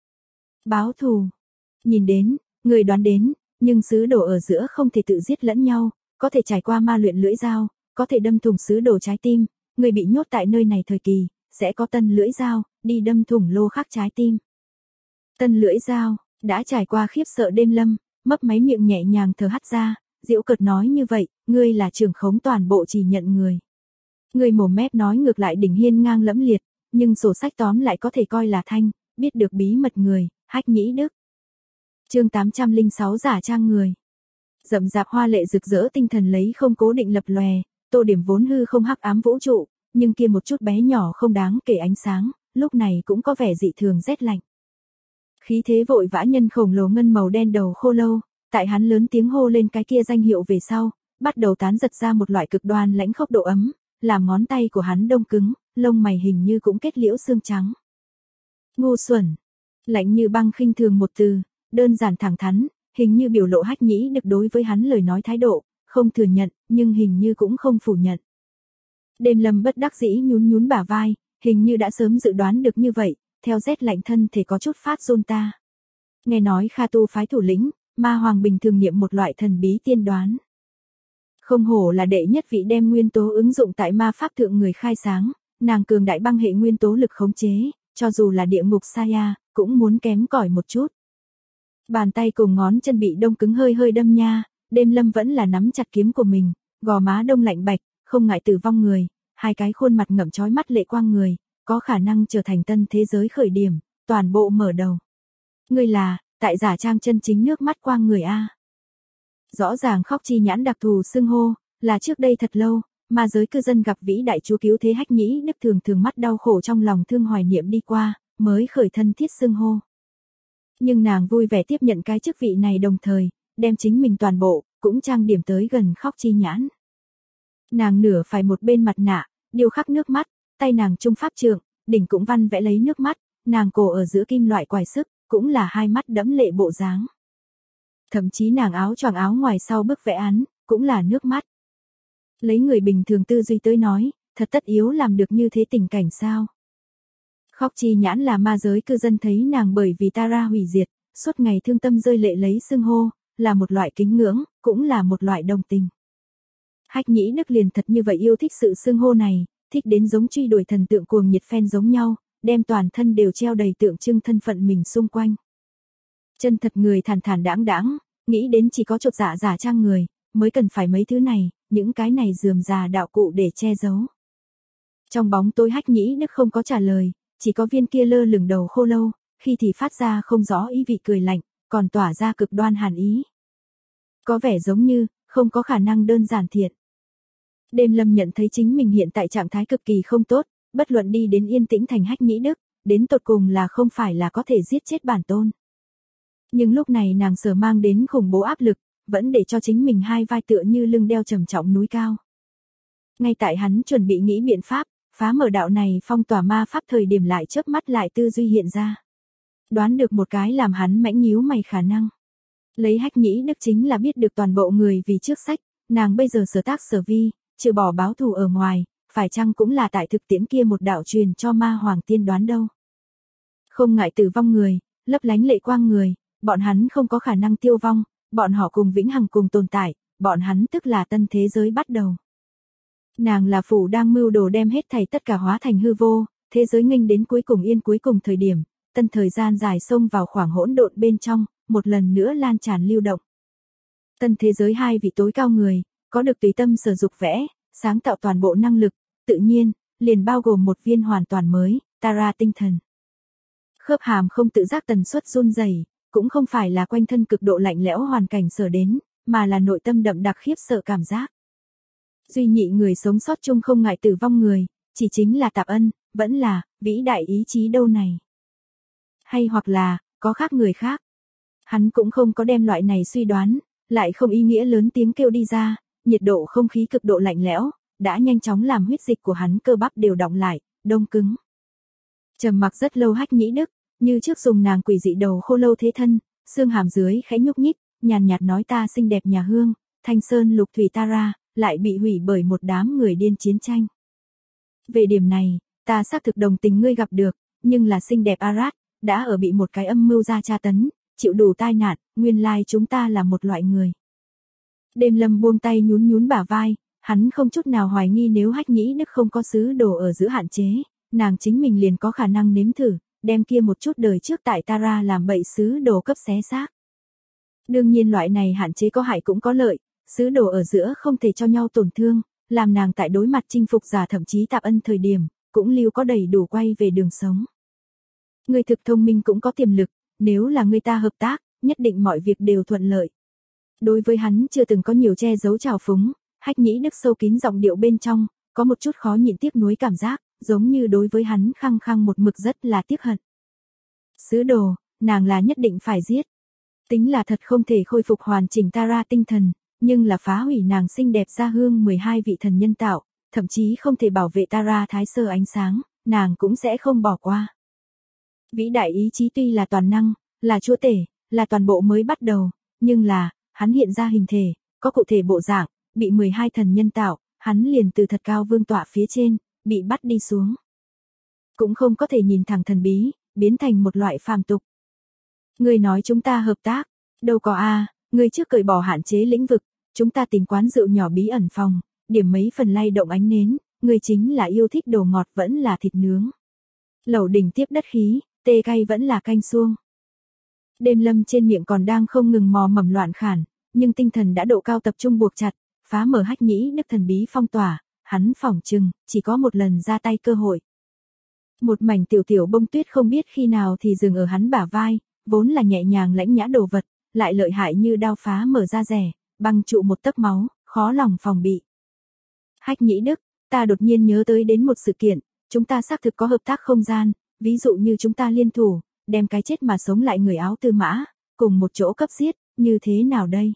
Báo thù. Nhìn đến, người đoán đến, nhưng sứ đồ ở giữa không thể tự giết lẫn nhau, có thể trải qua ma luyện lưỡi dao, có thể đâm thủng sứ đồ trái tim, người bị nhốt tại nơi này thời kỳ, sẽ có tân lưỡi dao, đi đâm thủng lô khắc trái tim. Tân lưỡi dao, đã trải qua khiếp sợ Đêm Lâm, mấp máy miệng nhẹ nhàng thở hắt ra, giễu cợt nói như vậy, ngươi là trưởng khống toàn bộ chỉ nhận người. Người mồm mép nói ngược lại đỉnh hiên ngang lẫm liệt, nhưng sổ sách tóm lại có thể coi là thanh, biết được bí mật người, Hách Nhĩ Đức. Chương 806 giả trang người. Rậm rạp hoa lệ rực rỡ tinh thần lấy không cố định lập lòe, tô điểm vốn hư không hắc ám vũ trụ, nhưng kia một chút bé nhỏ không đáng kể ánh sáng, lúc này cũng có vẻ dị thường rét lạnh. Khí thế vội vã nhân khổng lồ ngân màu đen đầu khô lâu, tại hắn lớn tiếng hô lên cái kia danh hiệu về sau, bắt đầu tán giật ra một loại cực đoan lãnh khốc độ ấm, làm ngón tay của hắn đông cứng, lông mày hình như cũng kết liễu xương trắng. Ngu xuẩn, lạnh như băng khinh thường một từ, đơn giản thẳng thắn, hình như biểu lộ Hách Nhĩ Đức đối với hắn lời nói thái độ, không thừa nhận, nhưng hình như cũng không phủ nhận. Đêm Lâm bất đắc dĩ nhún nhún bả vai, hình như đã sớm dự đoán được như vậy, theo rét lạnh thân thể có chút phát run ta. Nghe nói Kha Tu phái thủ lĩnh, ma hoàng bình thường nghiệm một loại thần bí tiên đoán. Không hổ là đệ nhất vị đem nguyên tố ứng dụng tại ma pháp thượng người khai sáng, nàng cường đại băng hệ nguyên tố lực khống chế, cho dù là địa ngục Saya, cũng muốn kém cỏi một chút. Bàn tay cùng ngón chân bị đông cứng hơi hơi đâm nha, Đêm Lâm vẫn là nắm chặt kiếm của mình, gò má đông lạnh bạch, không ngại tử vong người, hai cái khuôn mặt ngậm chói mắt lệ quang người, có khả năng trở thành tân thế giới khởi điểm, toàn bộ mở đầu. Ngươi là, tại giả trang chân chính nước mắt quang người a. Rõ ràng khóc chi nhãn đặc thù xưng hô, là trước đây thật lâu, mà giới cư dân gặp vĩ đại chúa cứu thế Hách Nhĩ Đức thường thường mắt đau khổ trong lòng thương hoài niệm đi qua, mới khởi thân thiết xưng hô. Nhưng nàng vui vẻ tiếp nhận cái chức vị này, đồng thời đem chính mình toàn bộ cũng trang điểm tới gần Khóc Chi Nhãn. Nàng nửa phải một bên mặt nạ, điêu khắc nước mắt, tay nàng trung pháp trượng, đỉnh cũng văn vẽ lấy nước mắt, nàng cổ ở giữa kim loại quài sức, cũng là hai mắt đẫm lệ bộ dáng. Thậm chí nàng áo choàng áo ngoài sau bức vẽ án, cũng là nước mắt. Lấy người bình thường tư duy tới nói, thật tất yếu làm được như thế tình cảnh sao? Khóc Chi Nhãn là ma giới cư dân thấy nàng bởi vì Tara hủy diệt, suốt ngày thương tâm rơi lệ lấy xưng hô, là một loại kính ngưỡng, cũng là một loại đồng tình. Hách Nhĩ Đức liền thật như vậy yêu thích sự xưng hô này, thích đến giống truy đuổi thần tượng cuồng nhiệt fan giống nhau, đem toàn thân đều treo đầy tượng trưng thân phận mình xung quanh. Chân thật người thản thản đãng đãng, nghĩ đến chỉ có chột dạ giả trang người, mới cần phải mấy thứ này, những cái này rườm rà đạo cụ để che giấu. Trong bóng tối Hách Nhĩ Đức không có trả lời, chỉ có viên kia lơ lửng đầu khô lâu, khi thì phát ra không rõ ý vị cười lạnh, còn tỏa ra cực đoan hàn ý. Có vẻ giống như, không có khả năng đơn giản thiện. Đêm Lâm nhận thấy chính mình hiện tại trạng thái cực kỳ không tốt, bất luận đi đến Yên Tĩnh Thành Hách Nhĩ Đức, đến tột cùng là không phải là có thể giết chết bản tôn. Nhưng lúc này nàng sở mang đến khủng bố áp lực, vẫn để cho chính mình hai vai tựa như lưng đeo trầm trọng núi cao. Ngay tại hắn chuẩn bị nghĩ biện pháp, phá mở đạo này phong tỏa ma pháp thời điểm lại chớp mắt lại tư duy hiện ra. Đoán được một cái làm hắn mãnh nhíu mày khả năng. Lấy Hách Nhĩ Đức chính là biết được toàn bộ người vì trước sách, nàng bây giờ sở tác sở vi, trừ bỏ báo thù ở ngoài, phải chăng cũng là tại thực tiễn kia một đạo truyền cho ma hoàng tiên đoán đâu. Không ngại tử vong người, lấp lánh lệ quang người, bọn hắn không có khả năng tiêu vong, bọn họ cùng vĩnh hằng cùng tồn tại, bọn hắn tức là tân thế giới bắt đầu. Nàng là phủ đang mưu đồ đem hết thảy tất cả hóa thành hư vô, thế giới nghênh đến cuối cùng yên cuối cùng thời điểm, tân thời gian dài xông vào khoảng hỗn độn bên trong, một lần nữa lan tràn lưu động. Tân thế giới hai vị tối cao người, có được tùy tâm sở dục vẽ, sáng tạo toàn bộ năng lực, tự nhiên, liền bao gồm một viên hoàn toàn mới, Tara tinh thần. Khớp hàm không tự giác tần suất run rẩy, cũng không phải là quanh thân cực độ lạnh lẽo hoàn cảnh sở đến, mà là nội tâm đậm đặc khiếp sợ cảm giác. Duy nhị người sống sót chung không ngại tử vong người, chỉ chính là Tạp Ân, vẫn là, vĩ đại ý chí đâu này. Hay hoặc là, có khác người khác. Hắn cũng không có đem loại này suy đoán, lại không ý nghĩa lớn tiếng kêu đi ra, nhiệt độ không khí cực độ lạnh lẽo, đã nhanh chóng làm huyết dịch của hắn cơ bắp đều đọng lại, đông cứng. Trầm mặc rất lâu Hách Nhĩ Đức, như trước dùng nàng quỷ dị đầu khô lâu thế thân, xương hàm dưới khẽ nhúc nhích, nhàn nhạt nói ta xinh đẹp nhà hương, Thanh Sơn Lục Thủy Tara, lại bị hủy bởi một đám người điên chiến tranh. Về điểm này, ta xác thực đồng tình ngươi gặp được, nhưng là xinh đẹp Arad, đã ở bị một cái âm mưu ra tra tấn, chịu đủ tai nạn, nguyên lai chúng ta là một loại người. Đêm Lâm buông tay nhún nhún bả vai, hắn không chút nào hoài nghi nếu Hách Nhĩ Đức không có sứ đồ ở giữa hạn chế, nàng chính mình liền có khả năng nếm thử, đem kia một chút đời trước tại Tara làm bậy sứ đồ cấp xé xác. Đương nhiên loại này hạn chế có hại cũng có lợi, sứ đồ ở giữa không thể cho nhau tổn thương, làm nàng tại đối mặt chinh phục giả thậm chí Tạp Ân thời điểm, cũng lưu có đầy đủ quay về đường sống. Người thực thông minh cũng có tiềm lực, nếu là người ta hợp tác, nhất định mọi việc đều thuận lợi. Đối với hắn chưa từng có nhiều che giấu trào phúng, Hách Nhĩ Đức sâu kín giọng điệu bên trong, có một chút khó nhịn tiếc nuối cảm giác, giống như đối với hắn khăng khăng một mực rất là tiếc hận. Sứ đồ, nàng là nhất định phải giết. Tính là thật không thể khôi phục hoàn chỉnh Tara tinh thần, nhưng là phá hủy nàng xinh đẹp gia hương 12 vị thần nhân tạo, thậm chí không thể bảo vệ Tara thái sơ ánh sáng, nàng cũng sẽ không bỏ qua. Vĩ đại ý chí tuy là toàn năng, là chúa tể, là toàn bộ mới bắt đầu, nhưng là, hắn hiện ra hình thể, có cụ thể bộ dạng, bị 12 thần nhân tạo, hắn liền từ thật cao vương tọa phía trên, bị bắt đi xuống. Cũng không có thể nhìn thẳng thần bí, biến thành một loại phàm tục. Ngươi nói chúng ta hợp tác, đâu có a, ngươi trước cởi bỏ hạn chế lĩnh vực, chúng ta tìm quán rượu nhỏ bí ẩn phòng, điểm mấy phần lay động ánh nến, ngươi chính là yêu thích đồ ngọt vẫn là thịt nướng. Lẩu đỉnh tiếp đất khí, tê cay vẫn là canh suông. Đêm Lâm trên miệng còn đang không ngừng mò mầm loạn khản, nhưng tinh thần đã độ cao tập trung buộc chặt, phá mở Hách Nhĩ Đức thần bí phong tỏa, hắn phỏng chừng, chỉ có một lần ra tay cơ hội. Một mảnh tiểu tiểu bông tuyết không biết khi nào thì dừng ở hắn bả vai, vốn là nhẹ nhàng lãnh nhã đồ vật, lại lợi hại như đao phá mở ra rẻ, băng trụ một tấc máu, khó lòng phòng bị. Hách Nhĩ Đức, ta đột nhiên nhớ tới đến một sự kiện, chúng ta xác thực có hợp tác không gian, ví dụ như chúng ta liên thủ, đem cái chết mà sống lại người áo tư mã, cùng một chỗ cấp giết, như thế nào đây?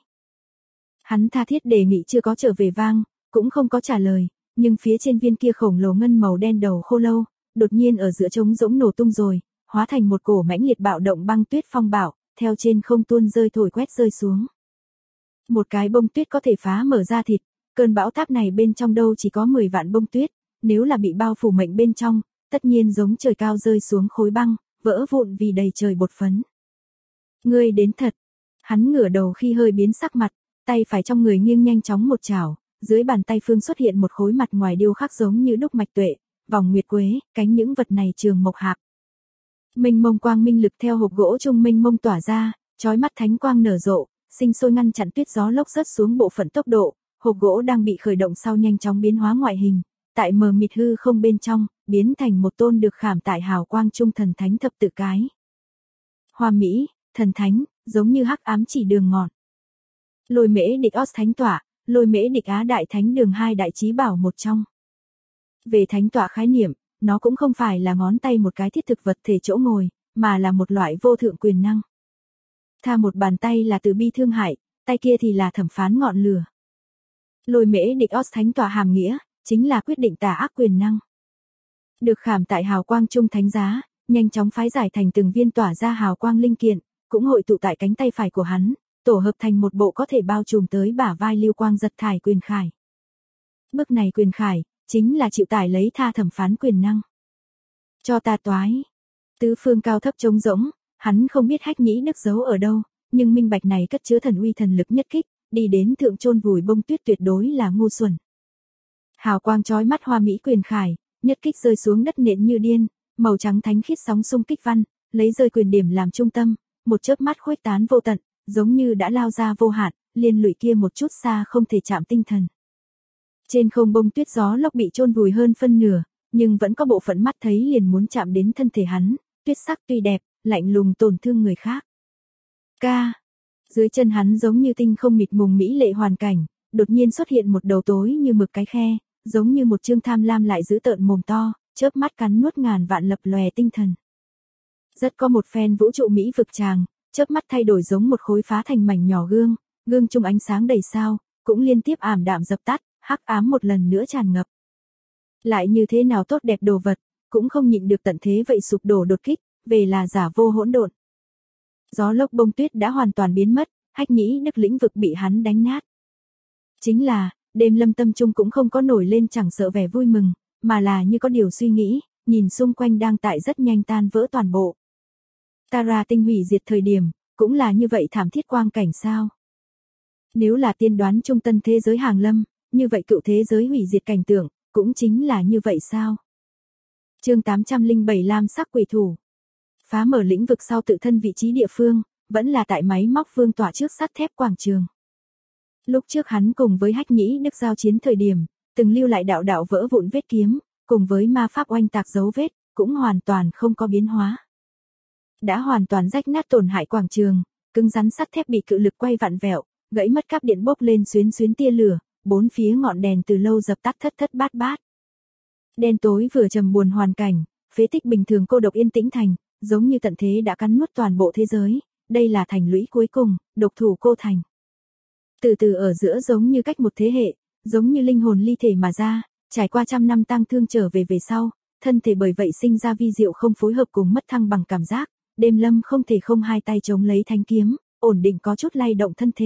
Hắn tha thiết đề nghị chưa có trở về vang, cũng không có trả lời, nhưng phía trên viên kia khổng lồ ngân màu đen đầu khô lâu, đột nhiên ở giữa trống rỗng nổ tung rồi, hóa thành một cổ mãnh liệt bạo động băng tuyết phong bạo, theo trên không tuôn rơi thổi quét rơi xuống. Một cái bông tuyết có thể phá mở ra thịt, cơn bão táp này bên trong đâu chỉ có 10 vạn bông tuyết, nếu là bị bao phủ mệnh bên trong, tất nhiên giống trời cao rơi xuống khối băng, vỡ vụn vì đầy trời bột phấn. Ngươi đến thật. Hắn ngửa đầu khi hơi biến sắc mặt, tay phải trong người nghiêng nhanh chóng một chảo, dưới bàn tay phương xuất hiện một khối mặt ngoài điêu khắc giống như đúc mạch tuệ, vòng nguyệt quế, cánh những vật này trường mộc hạc. Mênh mông quang minh lực theo hộp gỗ trung mênh mông tỏa ra, chói mắt thánh quang nở rộ, sinh sôi ngăn chặn tuyết gió lốc rớt xuống bộ phận tốc độ, hộp gỗ đang bị khởi động sau nhanh chóng biến hóa ngoại hình, tại mờ mịt hư không bên trong, biến thành một tôn được khảm tại hào quang trung thần thánh thập tự cái. Hoa mỹ, thần thánh, giống như hắc ám chỉ đường ngọn. Lôi mễ địch Os thánh tọa, lôi mễ địch Á đại thánh đường hai đại chí bảo một trong. Về thánh tọa khái niệm, nó cũng không phải là ngón tay một cái thiết thực vật thể chỗ ngồi, mà là một loại vô thượng quyền năng. Tha một bàn tay là từ bi thương hại, tay kia thì là thẩm phán ngọn lửa. Lôi mễ địch Os thánh tọa hàm nghĩa, chính là quyết định tà ác quyền năng. Được khảm tại hào quang trung thánh giá, nhanh chóng phái giải thành từng viên tỏa ra hào quang linh kiện, cũng hội tụ tại cánh tay phải của hắn, tổ hợp thành một bộ có thể bao trùm tới bả vai lưu quang giật thải quyền khải. Bước này quyền khải, chính là chịu tải lấy tha thẩm phán quyền năng. Cho ta toái. Tứ phương cao thấp trống rỗng, hắn không biết hách nhĩ đức giấu ở đâu, nhưng minh bạch này cất chứa thần uy thần lực nhất kích, đi đến thượng chôn vùi bông tuyết tuyệt đối là ngu xuẩn. Hào quang chói mắt hoa mỹ quyền khải, nhất kích rơi xuống đất nện như điên, màu trắng thánh khiết sóng xung kích văn, lấy rơi quyền điểm làm trung tâm, một chớp mắt khuếch tán vô tận, giống như đã lao ra vô hạn, liên lụy kia một chút xa không thể chạm tinh thần. Trên không bông tuyết gió lốc bị chôn vùi hơn phân nửa, nhưng vẫn có bộ phận mắt thấy liền muốn chạm đến thân thể hắn, tuyết sắc tuy đẹp, lạnh lùng tổn thương người khác. Ca. Dưới chân hắn giống như tinh không mịt mùng mỹ lệ hoàn cảnh, đột nhiên xuất hiện một đầu tối như mực cái khe, giống như một chương tham lam lại giữ tợn mồm to, chớp mắt cắn nuốt ngàn vạn lập lòe tinh thần. Rất có một phen vũ trụ mỹ vực tràng, chớp mắt thay đổi giống một khối phá thành mảnh nhỏ gương, gương chung ánh sáng đầy sao, cũng liên tiếp ảm đạm dập tắt, hắc ám một lần nữa tràn ngập. Lại như thế nào tốt đẹp đồ vật, cũng không nhịn được tận thế vậy sụp đổ đột kích, về là giả vô hỗn độn. Gió lốc bông tuyết đã hoàn toàn biến mất, hách nhĩ đức lĩnh vực bị hắn đánh nát. Chính là, đêm lâm tâm trung cũng không có nổi lên chẳng sợ vẻ vui mừng, mà là như có điều suy nghĩ, nhìn xung quanh đang tại rất nhanh tan vỡ toàn bộ. Tara tinh hủy diệt thời điểm, cũng là như vậy thảm thiết quang cảnh sao? Nếu là tiên đoán trung tân thế giới hàng lâm, như vậy cựu thế giới hủy diệt cảnh tượng, cũng chính là như vậy sao? Chương 807 Lam sắc quỷ thủ. Phá mở lĩnh vực sau tự thân vị trí địa phương, vẫn là tại máy móc vương tỏa trước sắt thép quảng trường. Lúc trước hắn cùng với hách nhĩ đức giao chiến thời điểm, từng lưu lại đạo đạo vỡ vụn vết kiếm, cùng với ma pháp oanh tạc dấu vết, cũng hoàn toàn không có biến hóa. Đã hoàn toàn rách nát tổn hại quảng trường, cứng rắn sắt thép bị cự lực quay vặn vẹo, gãy mất cáp điện bốc lên xuyến xuyến tia lửa, bốn phía ngọn đèn từ lâu dập tắt thất thất bát bát. Đen tối vừa trầm buồn hoàn cảnh, phế tích bình thường cô độc yên tĩnh thành, giống như tận thế đã cắn nuốt toàn bộ thế giới, đây là thành lũy cuối cùng, độc thủ cô thành. Từ từ ở giữa giống như cách một thế hệ, giống như linh hồn ly thể mà ra, trải qua trăm năm tang thương trở về sau, thân thể bởi vậy sinh ra vi diệu không phối hợp cùng mất thăng bằng cảm giác, đêm lâm không thể không hai tay chống lấy thanh kiếm, ổn định có chút lay động thân thể.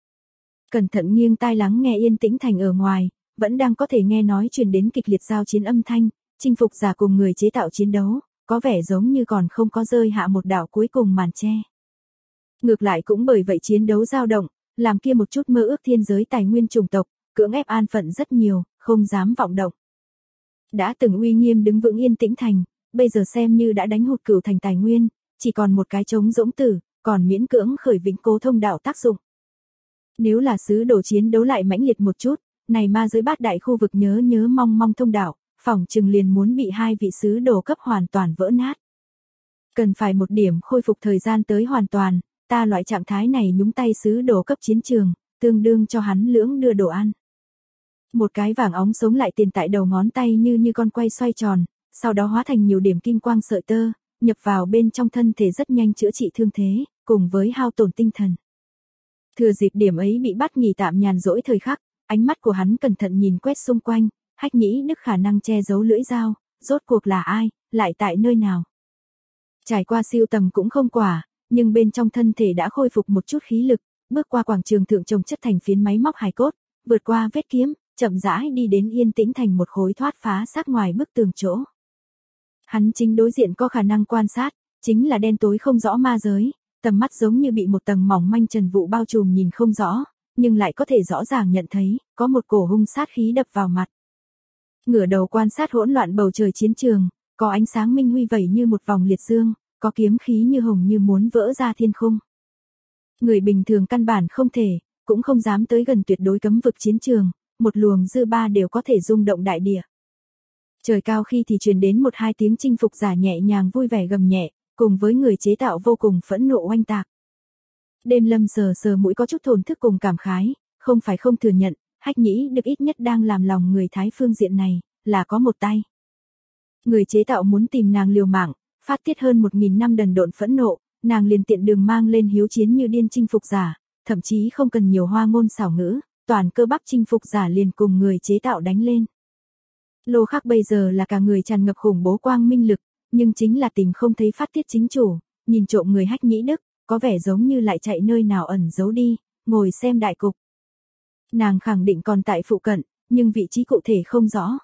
Cẩn thận nghiêng tai lắng nghe yên tĩnh thành ở ngoài, vẫn đang có thể nghe nói truyền đến kịch liệt giao chiến âm thanh, chinh phục giả cùng người chế tạo chiến đấu, có vẻ giống như còn không có rơi hạ một đạo cuối cùng màn che. Ngược lại cũng bởi vậy chiến đấu dao động, làm kia một chút mơ ước thiên giới tài nguyên chủng tộc, cưỡng ép an phận rất nhiều, không dám vọng động. Đã từng uy nghiêm đứng vững yên tĩnh thành, bây giờ xem như đã đánh hụt cửu thành tài nguyên, chỉ còn một cái trống rỗng tử, còn miễn cưỡng khởi vĩnh cố thông đạo tác dụng. Nếu là sứ đồ chiến đấu lại mãnh liệt một chút, này ma giới bát đại khu vực nhớ mong thông đạo, phỏng chừng liền muốn bị hai vị sứ đồ cấp hoàn toàn vỡ nát. Cần phải một điểm khôi phục thời gian tới hoàn toàn, ta loại trạng thái này nhúng tay sứ đồ cấp chiến trường, tương đương cho hắn lưỡng đưa đồ ăn. Một cái vàng óng sống lại tiền tại đầu ngón tay như con quay xoay tròn, sau đó hóa thành nhiều điểm kim quang sợi tơ, nhập vào bên trong thân thể rất nhanh chữa trị thương thế, cùng với hao tổn tinh thần. Thừa dịp điểm ấy bị bắt nghỉ tạm nhàn rỗi thời khắc, ánh mắt của hắn cẩn thận nhìn quét xung quanh, Hách Nhĩ Đức khả năng che giấu lưỡi dao, rốt cuộc là ai, lại tại nơi nào. Trải qua siêu tầm cũng không quả, nhưng bên trong thân thể đã khôi phục một chút khí lực, bước qua quảng trường thượng trồng chất thành phiến máy móc hài cốt, vượt qua vết kiếm, chậm rãi đi đến yên tĩnh thành một khối thoát phá xác ngoài bức tường chỗ. Hắn chính đối diện có khả năng quan sát, chính là đen tối không rõ ma giới, tầm mắt giống như bị một tầng mỏng manh trần vụ bao trùm nhìn không rõ, nhưng lại có thể rõ ràng nhận thấy, có một cổ hung sát khí đập vào mặt. Ngửa đầu quan sát hỗn loạn bầu trời chiến trường, có ánh sáng minh huy vẩy như một vòng liệt dương, có kiếm khí như hồng như muốn vỡ ra thiên khung. Người bình thường căn bản không thể, cũng không dám tới gần tuyệt đối cấm vực chiến trường, một luồng dư ba đều có thể rung động đại địa. Trời cao khi thì truyền đến một hai tiếng chinh phục giả nhẹ nhàng vui vẻ gầm nhẹ, cùng với người chế tạo vô cùng phẫn nộ oanh tạc. Đêm Lâm sờ sờ mũi có chút thổn thức cùng cảm khái, không phải không thừa nhận, Hách Nhĩ Đức ít nhất đang làm lòng người Thái phương diện này, là có một tay. Người chế tạo muốn tìm nàng liều mạng, phát tiết hơn 1000 năm đần độn phẫn nộ, nàng liền tiện đường mang lên hiếu chiến như điên chinh phục giả, thậm chí không cần nhiều hoa ngôn xảo ngữ, toàn cơ bắp chinh phục giả liền cùng người chế tạo đánh lên. Lô Khắc bây giờ là cả người tràn ngập khủng bố quang minh lực, nhưng chính là tìm không thấy phát tiết chính chủ, nhìn trộm người Hách Nhĩ Đức, có vẻ giống như lại chạy nơi nào ẩn giấu đi, ngồi xem đại cục. Nàng khẳng định còn tại phụ cận, nhưng vị trí cụ thể không rõ.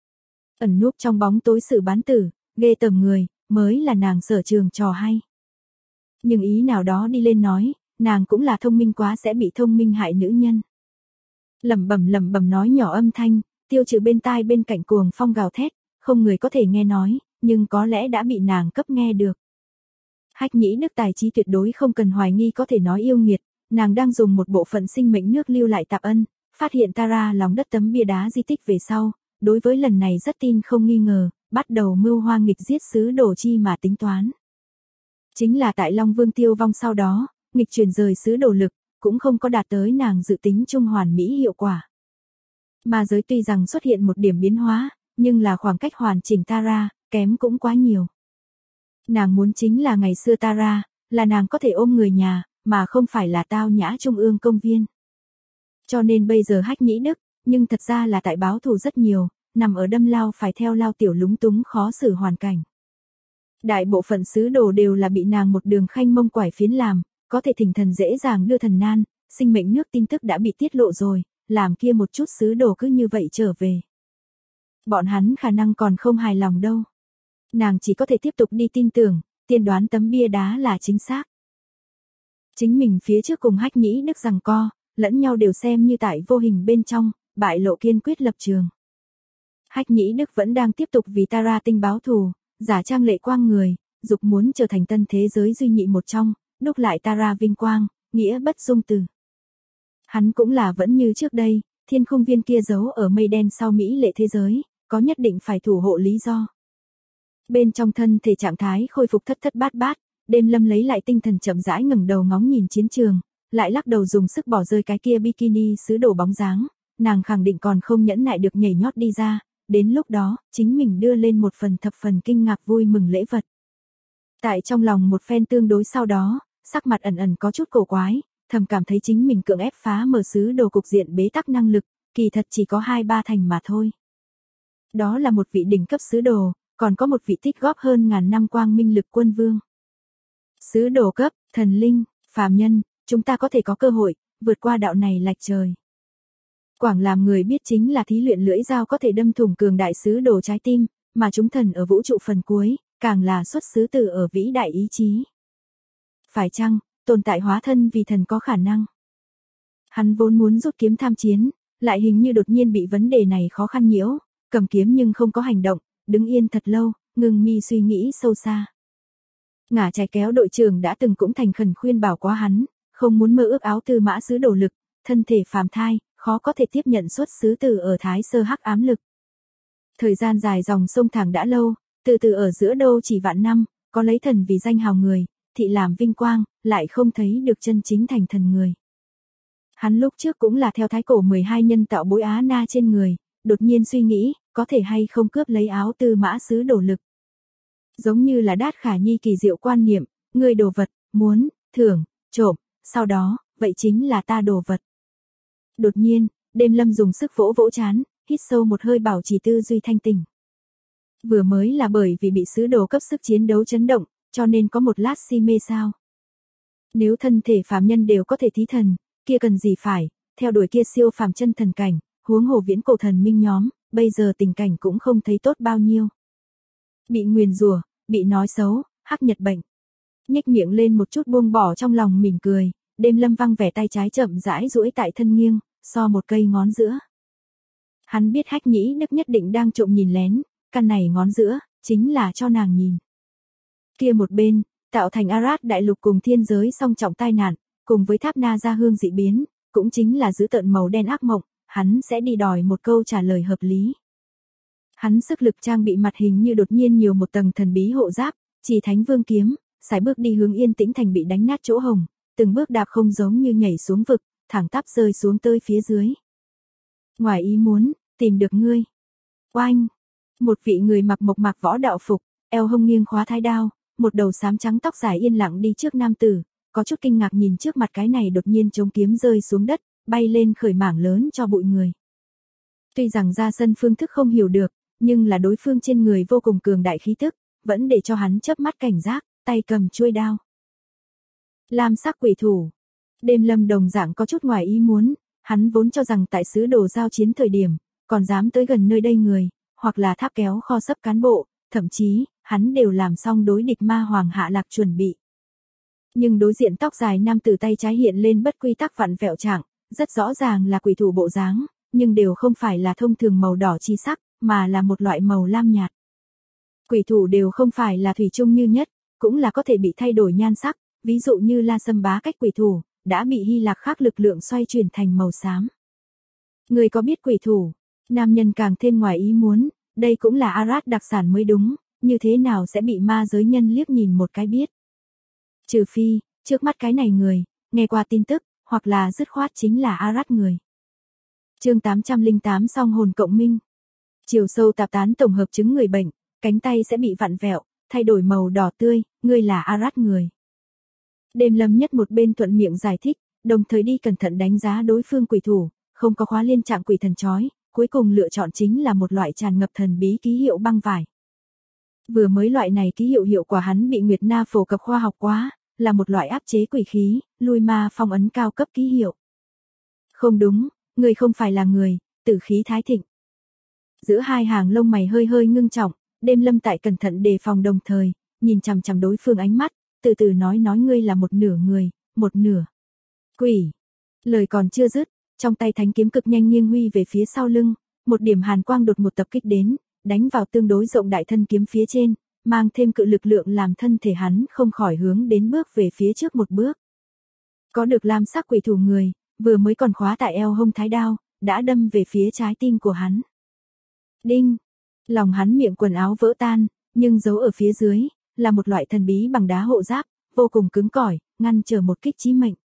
Ẩn núp trong bóng tối sự bán tử, ghê tởm người, mới là nàng sở trường trò hay. Nhưng ý nào đó đi lên nói, nàng cũng là thông minh quá sẽ bị thông minh hại nữ nhân. Lẩm bẩm nói nhỏ âm thanh, tiêu trừ bên tai bên cạnh cuồng phong gào thét, không người có thể nghe nói, nhưng có lẽ đã bị nàng cấp nghe được. Hách Nhĩ Đức tài trí tuyệt đối không cần hoài nghi có thể nói yêu nghiệt, nàng đang dùng một bộ phận sinh mệnh nước lưu lại tạp ân, phát hiện Tara lòng đất tấm bia đá di tích về sau, đối với lần này rất tin không nghi ngờ, bắt đầu mưu hoa nghịch giết sứ đồ chi mà tính toán. Chính là tại Long Vương tiêu vong sau đó, nghịch chuyển rời sứ đồ lực, cũng không có đạt tới nàng dự tính trung hoàn mỹ hiệu quả. Mà giới tuy rằng xuất hiện một điểm biến hóa, nhưng là khoảng cách hoàn chỉnh Tara, kém cũng quá nhiều. Nàng muốn chính là ngày xưa Tara, là nàng có thể ôm người nhà, mà không phải là tao nhã trung ương công viên. Cho nên bây giờ Hách Nhĩ Đức, nhưng thật ra là tại báo thù rất nhiều, nằm ở đâm lao phải theo lao tiểu lúng túng khó xử hoàn cảnh. Đại bộ phận sứ đồ đều là bị nàng một đường khanh mông quải phiến làm, có thể thỉnh thần dễ dàng đưa thần nan, sinh mệnh nước tin tức đã bị tiết lộ rồi, làm kia một chút sứ đồ cứ như vậy trở về. Bọn hắn khả năng còn không hài lòng đâu. Nàng chỉ có thể tiếp tục đi tin tưởng, tiên đoán tấm bia đá là chính xác. Chính mình phía trước cùng Hách Nhĩ Đức giằng co, lẫn nhau đều xem như tại vô hình bên trong, bại lộ kiên quyết lập trường. Hách Nhĩ Đức vẫn đang tiếp tục vì Tara tinh báo thù, giả trang lệ quang người, dục muốn trở thành tân thế giới duy nhị một trong, đúc lại Tara vinh quang, nghĩa bất dung từ. Hắn cũng là vẫn như trước đây, thiên khung viên kia giấu ở mây đen sau mỹ lệ thế giới, có nhất định phải thủ hộ lý do. Bên trong thân thể trạng thái khôi phục thất thất bát bát, Đêm Lâm lấy lại tinh thần chậm rãi ngẩng đầu ngóng nhìn chiến trường, lại lắc đầu dùng sức bỏ rơi cái kia bikini sứ đồ bóng dáng, nàng khẳng định còn không nhẫn nại được nhảy nhót đi ra, đến lúc đó, chính mình đưa lên một phần thập phần kinh ngạc vui mừng lễ vật. Tại trong lòng một phen tương đối sau đó, sắc mặt ẩn ẩn có chút cổ quái, thầm cảm thấy chính mình cưỡng ép phá mở sứ đồ cục diện bế tắc năng lực, kỳ thật chỉ có 2-3 thành mà thôi. Đó là một vị đỉnh cấp sứ đồ, còn có một vị tích góp hơn ngàn năm quang minh lực quân vương. Sứ đồ cấp, thần linh, phàm nhân, chúng ta có thể có cơ hội, vượt qua đạo này lạch trời. Quảng làm người biết chính là thí luyện lưỡi dao có thể đâm thủng cường đại sứ đồ trái tim, mà chúng thần ở vũ trụ phần cuối, càng là xuất xứ từ ở vĩ đại ý chí. Phải chăng, tồn tại hóa thân vì thần có khả năng? Hắn vốn muốn rút kiếm tham chiến, lại hình như đột nhiên bị vấn đề này khó khăn nhiễu, cầm kiếm nhưng không có hành động, đứng yên thật lâu, ngừng mi suy nghĩ sâu xa. Ngả trái kéo đội trưởng đã từng cũng thành khẩn khuyên bảo quá hắn, không muốn mơ ước áo tư mã sứ đồ lực, thân thể phàm thai, khó có thể tiếp nhận xuất xứ từ ở thái sơ hắc ám lực. Thời gian dài dòng sông thẳng đã lâu, từ từ ở giữa đâu chỉ vạn năm, có lấy thần vì danh hào người, thị làm vinh quang, lại không thấy được chân chính thành thần người. Hắn lúc trước cũng là theo thái cổ 12 nhân tạo bối Á Na trên người, đột nhiên suy nghĩ, có thể hay không cướp lấy áo tư mã sứ đồ lực. Giống như là Đát Khả Nhi kỳ diệu quan niệm, ngươi đồ vật, muốn, thưởng, trộm, sau đó, vậy chính là ta đồ vật. Đột nhiên, Đêm Lâm dùng sức vỗ vỗ trán, hít sâu một hơi bảo trì tư duy thanh tỉnh. Vừa mới là bởi vì bị sứ đồ cấp sức chiến đấu chấn động, cho nên có một lát si mê sao. Nếu thân thể phàm nhân đều có thể thí thần, kia cần gì phải, theo đuổi kia siêu phàm chân thần cảnh, huống hồ viễn cổ thần minh nhóm, bây giờ tình cảnh cũng không thấy tốt bao nhiêu. Bị nguyền rủa, bị nói xấu, hắc nhật bệnh. Nhếch miệng lên một chút buông bỏ trong lòng mỉm cười, Đêm Lâm văng vẻ tay trái chậm rãi duỗi tại thân nghiêng, so một cây ngón giữa. Hắn biết Hách Nhĩ Đức nhất định đang trộm nhìn lén, căn này ngón giữa, chính là cho nàng nhìn. Kia một bên, tạo thành Arad đại lục cùng thiên giới song trọng tai nạn, cùng với tháp Na Gia hương dị biến, cũng chính là dữ tợn màu đen ác mộng, hắn sẽ đi đòi một câu trả lời hợp lý. Hắn sức lực trang bị mặt hình như đột nhiên nhiều một tầng thần bí hộ giáp, chỉ thánh vương kiếm, sải bước đi hướng Yên Tĩnh Thành bị đánh nát chỗ hồng, từng bước đạp không giống như nhảy xuống vực, thẳng tắp rơi xuống tới phía dưới. Ngoài ý muốn, tìm được ngươi. Oanh! Một vị người mặc mộc mạc võ đạo phục, eo hông nghiêng khóa thái đao, một đầu xám trắng tóc dài yên lặng đi trước nam tử, có chút kinh ngạc nhìn trước mặt cái này đột nhiên chống kiếm rơi xuống đất, bay lên khởi mảng lớn cho bụi người. Tuy rằng ra sân phương thức không hiểu được, nhưng là đối phương trên người vô cùng cường đại khí tức, vẫn để cho hắn chớp mắt cảnh giác, tay cầm chuôi đao. Lam sắc quỷ thủ. Đêm Lâm đồng dạng có chút ngoài ý muốn, hắn vốn cho rằng tại sứ đồ giao chiến thời điểm, còn dám tới gần nơi đây người, hoặc là tháp kéo kho sấp cán bộ, thậm chí, hắn đều làm xong đối địch ma hoàng hạ lạc chuẩn bị. Nhưng đối diện tóc dài nam tử tay trái hiện lên bất quy tắc vặn vẹo trạng, rất rõ ràng là quỷ thủ bộ dáng, nhưng đều không phải là thông thường màu đỏ chi sắc, mà là một loại màu lam nhạt. Quỷ thủ đều không phải là thủy chung như nhất, cũng là có thể bị thay đổi nhan sắc, ví dụ như La Sâm Bá cách quỷ thủ, đã bị Hy Lạc khác lực lượng xoay chuyển thành màu xám. Người có biết quỷ thủ, nam nhân càng thêm ngoài ý muốn, đây cũng là Arad đặc sản mới đúng, như thế nào sẽ bị ma giới nhân liếc nhìn một cái biết. Trừ phi, trước mắt cái này người, nghe qua tin tức, hoặc là dứt khoát chính là Arad người. Chương 808 song hồn cộng minh. Chiều sâu tạp tán tổng hợp chứng người bệnh, cánh tay sẽ bị vặn vẹo, thay đổi màu đỏ tươi, ngươi là Arad người. Đêm Lâm nhất một bên thuận miệng giải thích, đồng thời đi cẩn thận đánh giá đối phương quỷ thủ, không có khóa liên trạng quỷ thần chói, cuối cùng lựa chọn chính là một loại tràn ngập thần bí ký hiệu băng vải. Vừa mới loại này ký hiệu hiệu quả hắn bị Nguyệt Na phổ cập khoa học quá, là một loại áp chế quỷ khí, lui ma phong ấn cao cấp ký hiệu. Không đúng, người không phải là người, tử khí thái thịnh. Giữa hai hàng lông mày hơi hơi ngưng trọng, Đêm Lâm tại cẩn thận đề phòng đồng thời, nhìn chằm chằm đối phương ánh mắt, từ từ nói ngươi là một nửa người, một nửa quỷ. Lời còn chưa dứt, trong tay thánh kiếm cực nhanh nghiêng huy về phía sau lưng, một điểm hàn quang đột một tập kích đến, đánh vào tương đối rộng đại thân kiếm phía trên, mang thêm cự lực lượng làm thân thể hắn không khỏi hướng đến bước về phía trước một bước. Có được lam sắc quỷ thủ người, vừa mới còn khóa tại eo hông thái đao, đã đâm về phía trái tim của hắn. Đinh! Lòng hắn miệng quần áo vỡ tan, nhưng giấu ở phía dưới, là một loại thần bí bằng đá hộ giáp, vô cùng cứng cỏi, ngăn trở một kích chí mệnh.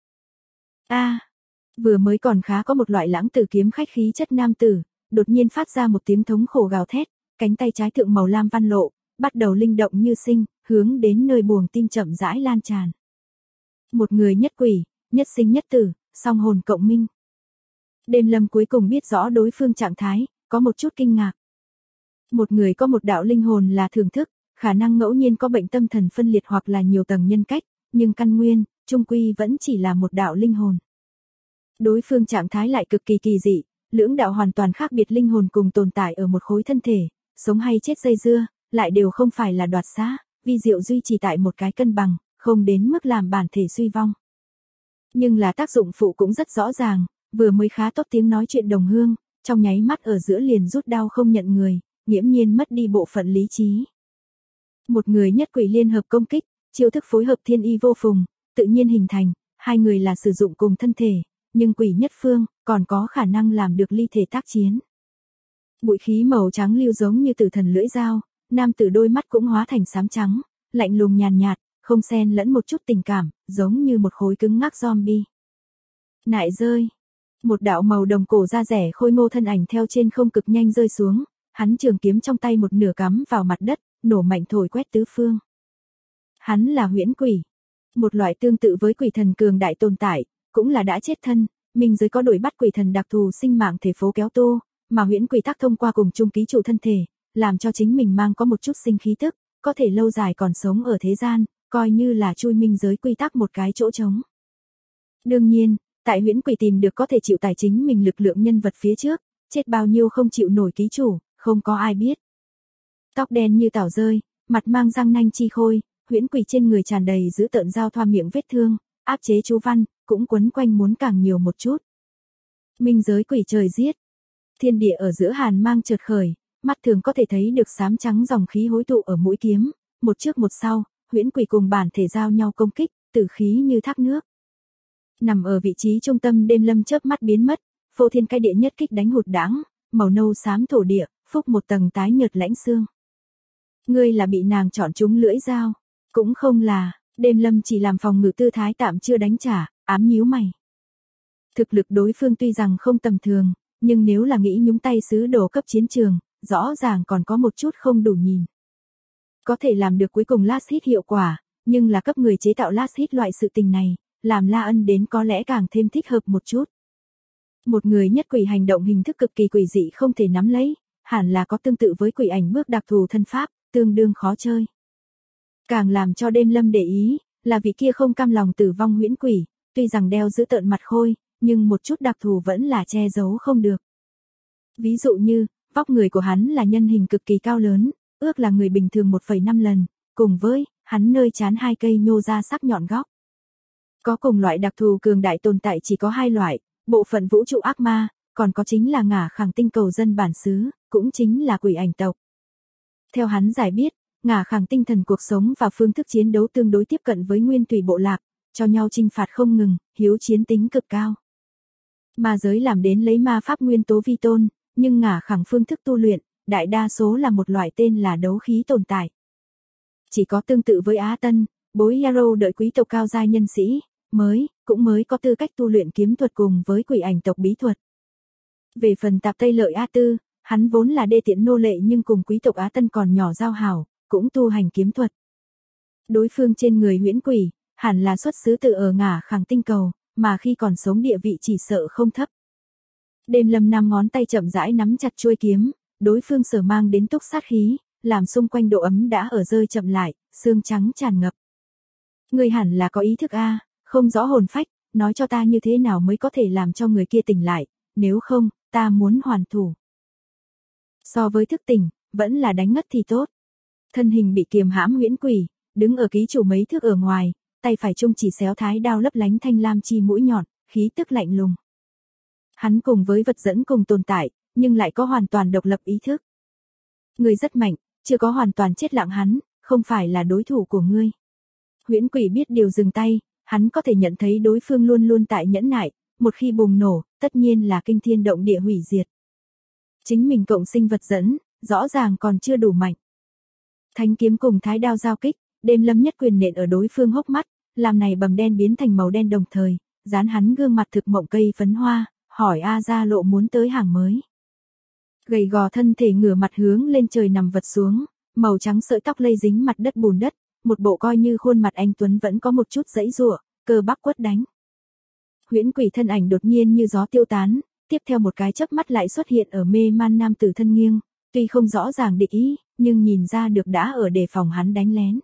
Vừa mới còn khá có một loại lãng tử kiếm khách khí chất nam tử, đột nhiên phát ra một tiếng thống khổ gào thét, cánh tay trái thượng màu lam văn lộ, bắt đầu linh động như sinh, hướng đến nơi buồng tim chậm rãi lan tràn. Một người nhất quỷ, nhất sinh nhất tử, song hồn cộng minh. Đêm Lâm cuối cùng biết rõ đối phương trạng thái, có một chút kinh ngạc. Một người có một đạo linh hồn là thưởng thức, khả năng ngẫu nhiên có bệnh tâm thần phân liệt hoặc là nhiều tầng nhân cách, nhưng căn nguyên, chung quy vẫn chỉ là một đạo linh hồn. Đối phương trạng thái lại cực kỳ kỳ dị, lưỡng đạo hoàn toàn khác biệt linh hồn cùng tồn tại ở một khối thân thể, sống hay chết dây dưa, lại đều không phải là đoạt xá, vi diệu duy trì tại một cái cân bằng, không đến mức làm bản thể suy vong. Nhưng là tác dụng phụ cũng rất rõ ràng, vừa mới khá tốt tiếng nói chuyện đồng hương, trong nháy mắt ở giữa liền rút đao không nhận người, nghiễm nhiên mất đi bộ phận lý trí. Một người nhất quỷ liên hợp công kích, chiêu thức phối hợp thiên y vô phùng, tự nhiên hình thành, hai người là sử dụng cùng thân thể, nhưng quỷ nhất phương, còn có khả năng làm được ly thể tác chiến. Bụi khí màu trắng lưu giống như tử thần lưỡi dao, nam tử đôi mắt cũng hóa thành xám trắng, lạnh lùng nhàn nhạt, không xen lẫn một chút tình cảm, giống như một khối cứng ngắc zombie. Nại rơi. Một đạo màu đồng cổ da rẻ khôi ngô thân ảnh theo trên không cực nhanh rơi xuống, hắn trường kiếm trong tay một nửa cắm vào mặt đất, nổ mạnh thổi quét tứ phương. Hắn là huyễn quỷ, một loại tương tự với quỷ thần cường đại tồn tại, cũng là đã chết thân, minh giới có đuổi bắt quỷ thần đặc thù sinh mạng thể phố kéo tu, mà huyễn quỷ tác thông qua cùng chung ký chủ thân thể, làm cho chính mình mang có một chút sinh khí tức, có thể lâu dài còn sống ở thế gian, coi như là chui minh giới quy tắc một cái chỗ trống. Đương nhiên, tại huyễn quỷ tìm được có thể chịu tài chính mình lực lượng nhân vật phía trước, chết bao nhiêu không chịu nổi ký chủ, không có ai biết. Tóc đen như tảo rơi, mặt mang răng nanh chi khôi, huyễn quỷ trên người tràn đầy dữ tợn dao thoa miệng vết thương, áp chế chú văn, cũng quấn quanh muốn càng nhiều một chút. Minh giới quỷ trời giết. Thiên địa ở giữa hàn mang chợt khởi, mắt thường có thể thấy được xám trắng dòng khí hối tụ ở mũi kiếm, một trước một sau, huyễn quỷ cùng bản thể giao nhau công kích, tử khí như thác nước. Nằm ở vị trí trung tâm đêm lâm chớp mắt biến mất, phô thiên cái địa nhất kích đánh hụt đãng, màu nâu xám thổ địa, phúc một tầng tái nhợt lãnh xương. Ngươi là bị nàng chọn trúng lưỡi dao, cũng không là, đêm lâm chỉ làm phòng ngự tư thái tạm chưa đánh trả, ám nhíu mày. Thực lực đối phương tuy rằng không tầm thường, nhưng nếu là nghĩ nhúng tay sứ đồ cấp chiến trường, rõ ràng còn có một chút không đủ nhìn. Có thể làm được cuối cùng last hit hiệu quả, nhưng là cấp người chế tạo last hit loại sự tình này, làm La Ân đến có lẽ càng thêm thích hợp một chút. Một người nhất quỷ hành động hình thức cực kỳ quỷ dị không thể nắm lấy, hẳn là có tương tự với quỷ ảnh bước đặc thù thân pháp, tương đương khó chơi. Càng làm cho đêm lâm để ý, là vị kia không cam lòng tử vong huyễn quỷ, tuy rằng đeo giữ tợn mặt khôi, nhưng một chút đặc thù vẫn là che giấu không được. Ví dụ như, vóc người của hắn là nhân hình cực kỳ cao lớn, ước là người bình thường 1,5 lần, cùng với, hắn nơi trán 2 cây nhô ra sắc nhọn góc. Có cùng loại đặc thù cường đại tồn tại chỉ có 2 loại, bộ phận vũ trụ ác ma, còn có chính là ngả khẳng tinh cầu dân bản xứ, cũng chính là quỷ ảnh tộc. Theo hắn giải biết, ngả khẳng tinh thần cuộc sống và phương thức chiến đấu tương đối tiếp cận với nguyên thủy bộ lạc, cho nhau chinh phạt không ngừng, hiếu chiến tính cực cao. Ma giới làm đến lấy ma pháp nguyên tố vi tôn, nhưng ngả khẳng phương thức tu luyện, đại đa số là một loại tên là đấu khí tồn tại. Chỉ có tương tự với Á Tân, bối Yarrow đợi quý tộc cao giai nhân sĩ, cũng mới có tư cách tu luyện kiếm thuật cùng với quỷ ảnh tộc bí thuật. Về phần tạp Tây Lợi A Tư, hắn vốn là đê tiện nô lệ nhưng cùng quý tộc Á Tân còn nhỏ giao hảo, cũng tu hành kiếm thuật. Đối phương trên người huyễn quỷ, hẳn là xuất xứ từ ở ngả khẳng tinh cầu, mà khi còn sống địa vị chỉ sợ không thấp. Đêm lâm 5 ngón tay chậm rãi nắm chặt chuôi kiếm, đối phương sở mang đến túc sát khí, làm xung quanh độ ấm đã ở rơi chậm lại, xương trắng tràn ngập. Người hẳn là có ý thức a, không rõ hồn phách, nói cho ta như thế nào mới có thể làm cho người kia tỉnh lại, nếu không, ta muốn hoàn thủ. So với thức tỉnh, vẫn là đánh ngất thì tốt. Thân hình bị kiềm hãm huyễn quỷ, đứng ở ký chủ mấy thước ở ngoài, tay phải trung chỉ xéo thái đao lấp lánh thanh lam chi mũi nhọn, khí tức lạnh lùng. Hắn cùng với vật dẫn cùng tồn tại, nhưng lại có hoàn toàn độc lập ý thức. Ngươi rất mạnh, chưa có hoàn toàn chết lặng hắn, không phải là đối thủ của ngươi. Huyễn quỷ biết điều dừng tay, hắn có thể nhận thấy đối phương luôn luôn tại nhẫn nại, một khi bùng nổ, tất nhiên là kinh thiên động địa hủy diệt. Chính mình cộng sinh vật dẫn, rõ ràng còn chưa đủ mạnh. Thánh kiếm cùng thái đao giao kích, đêm lâm nhất quyền nện ở đối phương hốc mắt, làm này bầm đen biến thành màu đen đồng thời, dán hắn gương mặt thực mộng cây phấn hoa, hỏi A Gia Lộ muốn tới hàng mới. Gầy gò thân thể ngửa mặt hướng lên trời nằm vật xuống, màu trắng sợi tóc lây dính mặt đất bùn đất, một bộ coi như khuôn mặt anh tuấn vẫn có một chút giãy giụa, cơ bắp quất đánh. Huyễn quỷ thân ảnh đột nhiên như gió tiêu tán, tiếp theo một cái chớp mắt lại xuất hiện ở mê man nam tử thân nghiêng, tuy không rõ ràng địch ý, nhưng nhìn ra được đã ở đề phòng hắn đánh lén.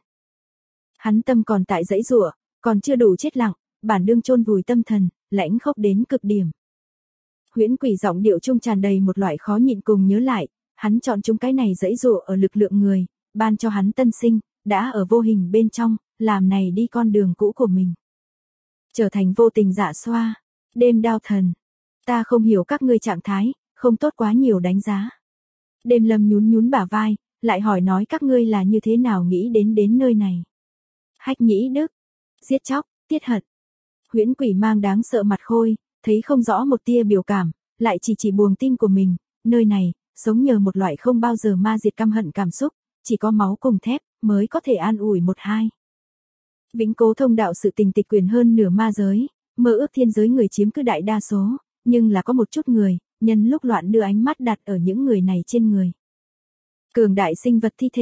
Hắn tâm còn tại giãy giụa, còn chưa đủ chết lặng, bản đương chôn vùi tâm thần, lãnh khốc đến cực điểm. Huyễn quỷ giọng điệu trung tràn đầy một loại khó nhịn cùng nhớ lại, hắn chọn chúng cái này giãy giụa ở lực lượng người, ban cho hắn tân sinh, đã ở vô hình bên trong, làm này đi con đường cũ của mình. Trở thành vô tình dạ xoa, đêm đao thần. Ta không hiểu các ngươi trạng thái, không tốt quá nhiều đánh giá. Đêm lâm nhún nhún bả vai, lại hỏi nói các ngươi là như thế nào nghĩ đến nơi này. Hách nhĩ đức, giết chóc, tiết hận. Huyễn quỷ mang đáng sợ mặt khôi, thấy không rõ một tia biểu cảm, lại chỉ buồng tim của mình, nơi này, sống nhờ một loại không bao giờ ma diệt căm hận cảm xúc, chỉ có máu cùng thép, mới có thể an ủi một hai. Vĩnh cố thông đạo sự tình tịch quyền hơn nửa ma giới, mơ ước thiên giới người chiếm cứ đại đa số, nhưng là có một chút người, nhân lúc loạn đưa ánh mắt đặt ở những người này trên người. Cường đại sinh vật thi thể,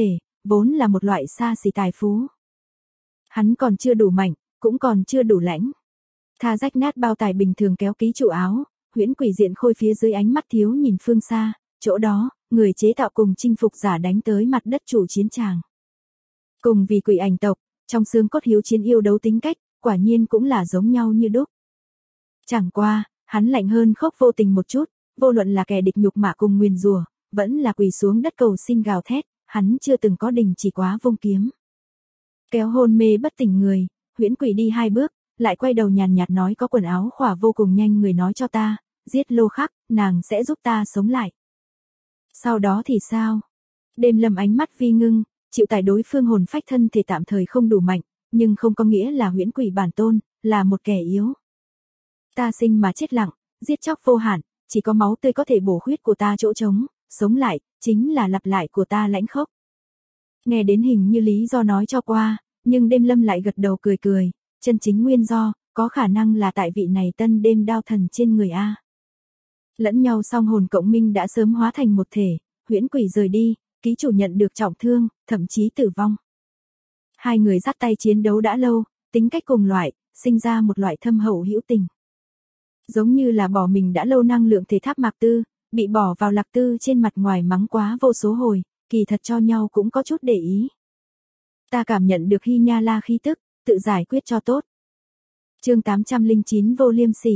vốn là một loại xa xỉ tài phú. Hắn còn chưa đủ mạnh, cũng còn chưa đủ lãnh. Tha rách nát bao tải bình thường kéo ký trụ áo, huyễn quỷ diện khôi phía dưới ánh mắt thiếu nhìn phương xa, chỗ đó, người chế tạo cùng chinh phục giả đánh tới mặt đất chủ chiến tràng. Cùng vì quỷ ảnh tộc, trong xương cốt hiếu chiến yêu đấu tính cách, quả nhiên cũng là giống nhau như đúc. Chẳng qua, hắn lạnh hơn khốc vô tình một chút, vô luận là kẻ địch nhục mạ cùng nguyền rủa, vẫn là quỳ xuống đất cầu xin gào thét, hắn chưa từng có đình chỉ quá vung kiếm. Kéo hôn mê bất tỉnh người, huyễn quỷ đi 2 bước, lại quay đầu nhàn nhạt nói có quần áo khỏa vô cùng nhanh người nói cho ta, giết Lô Khắc, nàng sẽ giúp ta sống lại. Sau đó thì sao? Đêm Lâm ánh mắt vi ngưng, chịu tải đối phương hồn phách thân thể tạm thời không đủ mạnh, nhưng không có nghĩa là huyễn quỷ bản tôn, là một kẻ yếu. Ta sinh mà chết lặng, giết chóc vô hạn, chỉ có máu tươi có thể bổ khuyết của ta chỗ trống, sống lại, chính là lặp lại của ta lãnh khốc. Nghe đến hình như lý do nói cho qua, nhưng Đêm Lâm lại gật đầu cười cười, chân chính nguyên do, có khả năng là tại vị này tân đêm đao thần trên người A. Lẫn nhau song hồn cộng minh đã sớm hóa thành một thể, huyễn quỷ rời đi, ký chủ nhận được trọng thương, thậm chí tử vong. Hai người dắt tay chiến đấu đã lâu, tính cách cùng loại, sinh ra một loại thâm hậu hữu tình. Giống như là bỏ mình đã lâu năng lượng thể tháp Mạc Tư, bị bỏ vào Lạc Tư trên mặt ngoài mắng quá vô số hồi, kỳ thật cho nhau cũng có chút để ý. Ta cảm nhận được Hy Nha La khí tức, tự giải quyết cho tốt. Chương 809 vô liêm sỉ.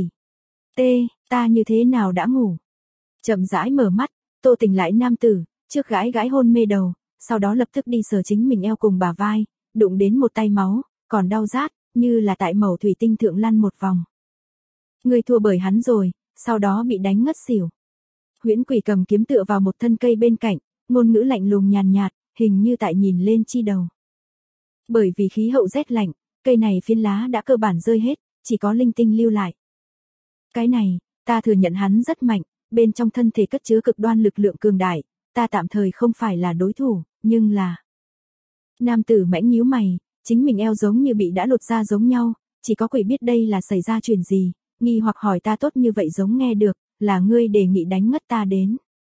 Ta như thế nào đã ngủ? Chậm rãi mở mắt, Tô Tình lại nam tử, trước gãi gãi hôn mê đầu, sau đó lập tức đi sờ chính mình eo cùng bả vai, đụng đến một tay máu, còn đau rát, như là tại mẩu thủy tinh thượng lăn một vòng. Ngươi thua bởi hắn rồi, sau đó bị đánh ngất xỉu. Huyễn quỷ cầm kiếm tựa vào một thân cây bên cạnh, ngôn ngữ lạnh lùng nhàn nhạt, hình như tại nhìn lên chi đầu. Bởi vì khí hậu rét lạnh, cây này phiến lá đã cơ bản rơi hết, chỉ có linh tinh lưu lại. Cái này, ta thừa nhận hắn rất mạnh, bên trong thân thể cất chứa cực đoan lực lượng cường đại, ta tạm thời không phải là đối thủ, nhưng là... Nam tử mãnh nhíu mày, chính mình eo giống như bị đã lột ra giống nhau, chỉ có quỷ biết đây là xảy ra chuyện gì, nghi hoặc hỏi ta tốt như vậy giống nghe được, là ngươi đề nghị đánh ngất ta đến.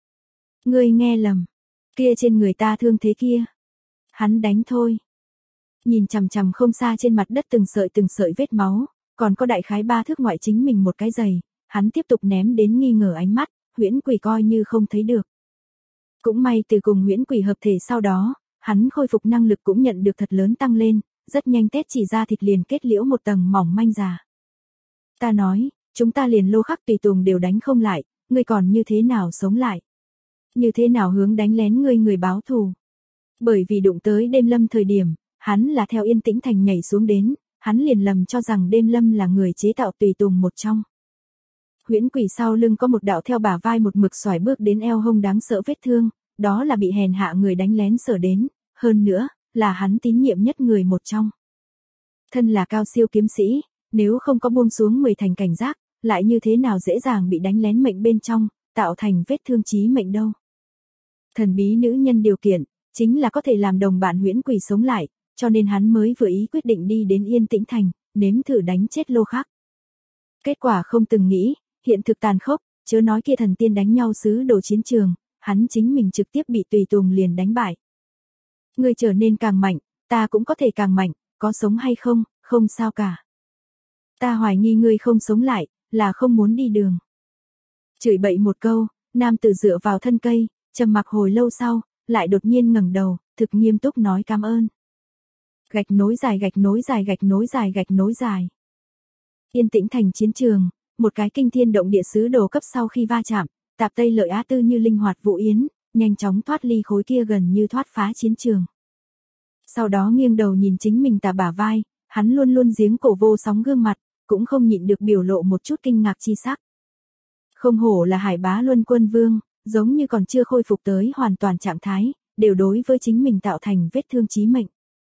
Ngươi nghe lầm, kia trên người ta thương thế kia. Hắn đánh thôi. Nhìn chằm chằm không xa trên mặt đất từng sợi vết máu, còn có đại khái 3 thước ngoại chính mình một cái giày, hắn tiếp tục ném đến nghi ngờ ánh mắt, huyễn quỷ coi như không thấy được. Cũng may từ cùng huyễn quỷ hợp thể sau đó, hắn khôi phục năng lực cũng nhận được thật lớn tăng lên, rất nhanh tét chỉ ra thịt liền kết liễu một tầng mỏng manh già. Ta nói, chúng ta liền Lô Khắc tùy tùng đều đánh không lại, ngươi còn như thế nào sống lại? Như thế nào hướng đánh lén ngươi người báo thù? Bởi vì đụng tới Đêm Lâm thời điểm, hắn là theo Yên Tĩnh Thành nhảy xuống đến, hắn liền lầm cho rằng Đêm Lâm là người chế tạo tùy tùng một trong. Huyễn quỷ sau lưng có một đạo theo bả vai một mực xoải bước đến eo hông đáng sợ vết thương, đó là bị hèn hạ người đánh lén sở đến, hơn nữa, là hắn tín nhiệm nhất người một trong. Thân là cao siêu kiếm sĩ, nếu không có buông xuống 10 thành cảnh giác, lại như thế nào dễ dàng bị đánh lén mệnh bên trong, tạo thành vết thương chí mệnh đâu. Thần bí nữ nhân điều kiện, chính là có thể làm đồng bạn huyễn quỷ sống lại, cho nên hắn mới vừa ý quyết định đi đến Yên Tĩnh Thành, nếm thử đánh chết Lô Khắc. Kết quả không từng nghĩ, hiện thực tàn khốc, chớ nói kia thần tiên đánh nhau sứ đồ chiến trường, hắn chính mình trực tiếp bị tùy tùng liền đánh bại. Ngươi trở nên càng mạnh, ta cũng có thể càng mạnh, có sống hay không, không sao cả. Ta hoài nghi ngươi không sống lại, là không muốn đi đường. Chửi bậy một câu, nam tử dựa vào thân cây, trầm mặc hồi lâu sau, lại đột nhiên ngẩng đầu, thực nghiêm túc nói cảm ơn. Gạch nối dài gạch nối dài gạch nối dài gạch nối dài. Yên Tĩnh Thành chiến trường, một cái kinh thiên động địa sứ đồ cấp sau khi va chạm, tạp Tây Lợi Á Tư như linh hoạt vũ yến, nhanh chóng thoát ly khối kia gần như thoát phá chiến trường. Sau đó nghiêng đầu nhìn chính mình tà bả vai, hắn luôn luôn giếng cổ vô sóng gương mặt, cũng không nhịn được biểu lộ một chút kinh ngạc chi sắc. Không hổ là Hải Bá Luân Quân Vương, giống như còn chưa khôi phục tới hoàn toàn trạng thái, đều đối với chính mình tạo thành vết thương chí mệnh.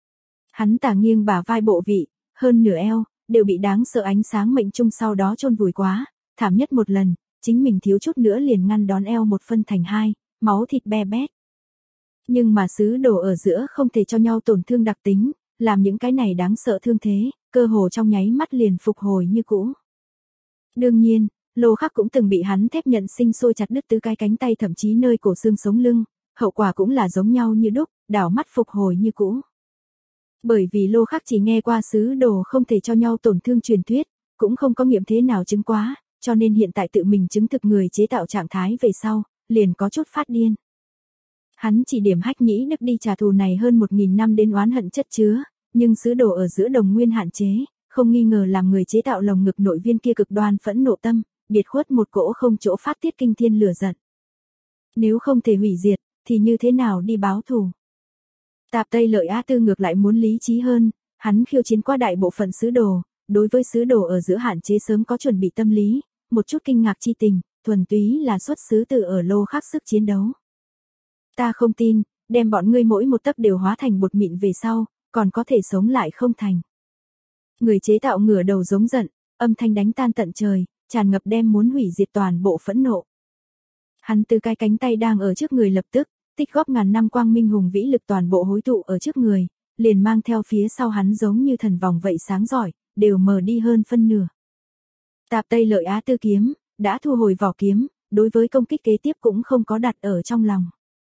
Hắn tả nghiêng bả vai bộ vị, hơn nửa eo, đều bị đáng sợ ánh sáng mệnh trung sau đó chôn vùi quá, thảm nhất một lần, chính mình thiếu chút nữa liền ngăn đón eo một phân thành hai, máu thịt be bét. Nhưng mà sứ đồ ở giữa không thể cho nhau tổn thương đặc tính, làm những cái này đáng sợ thương thế, cơ hồ trong nháy mắt liền phục hồi như cũ. Đương nhiên, Lô Khắc cũng từng bị hắn thép nhận sinh sôi chặt đứt tứ cái cánh tay thậm chí nơi cổ xương sống lưng, hậu quả cũng là giống nhau như đúc, đảo mắt phục hồi như cũ. Bởi vì Lô Khắc chỉ nghe qua sứ đồ không thể cho nhau tổn thương truyền thuyết, cũng không có nghiệm thế nào chứng quá, cho nên hiện tại tự mình chứng thực người chế tạo trạng thái về sau, liền có chút phát điên. Hắn chỉ điểm Hách Nhĩ Đức đi trả thù này hơn 1.000 năm đến oán hận chất chứa, nhưng sứ đồ ở giữa đồng nguyên hạn chế, không nghi ngờ làm người chế tạo lồng ngực nội viên kia cực đoan phẫn nộ tâm, biệt khuất một cỗ không chỗ phát tiết kinh thiên lửa giận. Nếu không thể hủy diệt, thì như thế nào đi báo thù? Tạp Tây Lợi Á Tư ngược lại muốn lý trí hơn, hắn khiêu chiến qua đại bộ phận sứ đồ, đối với sứ đồ ở giữa hạn chế sớm có chuẩn bị tâm lý, một chút kinh ngạc chi tình, thuần túy là xuất xứ từ ở Lô Khắc sức chiến đấu. Ta không tin, đem bọn ngươi mỗi một tấc đều hóa thành bột mịn về sau, còn có thể sống lại không thành. Người chế tạo ngửa đầu giống giận, âm thanh đánh tan tận trời, tràn ngập đem muốn hủy diệt toàn bộ phẫn nộ. Hắn từ cái cánh tay đang ở trước người lập tức, tích góp ngàn năm quang minh hùng vĩ lực toàn bộ hối tụ ở trước người, liền mang theo phía sau hắn giống như thần vòng vậy sáng giỏi, đều mờ đi hơn phân nửa. Tạp Tây Lợi Á Tư kiếm, đã thu hồi vỏ kiếm, đối với công kích kế tiếp cũng không có đặt ở trong lòng.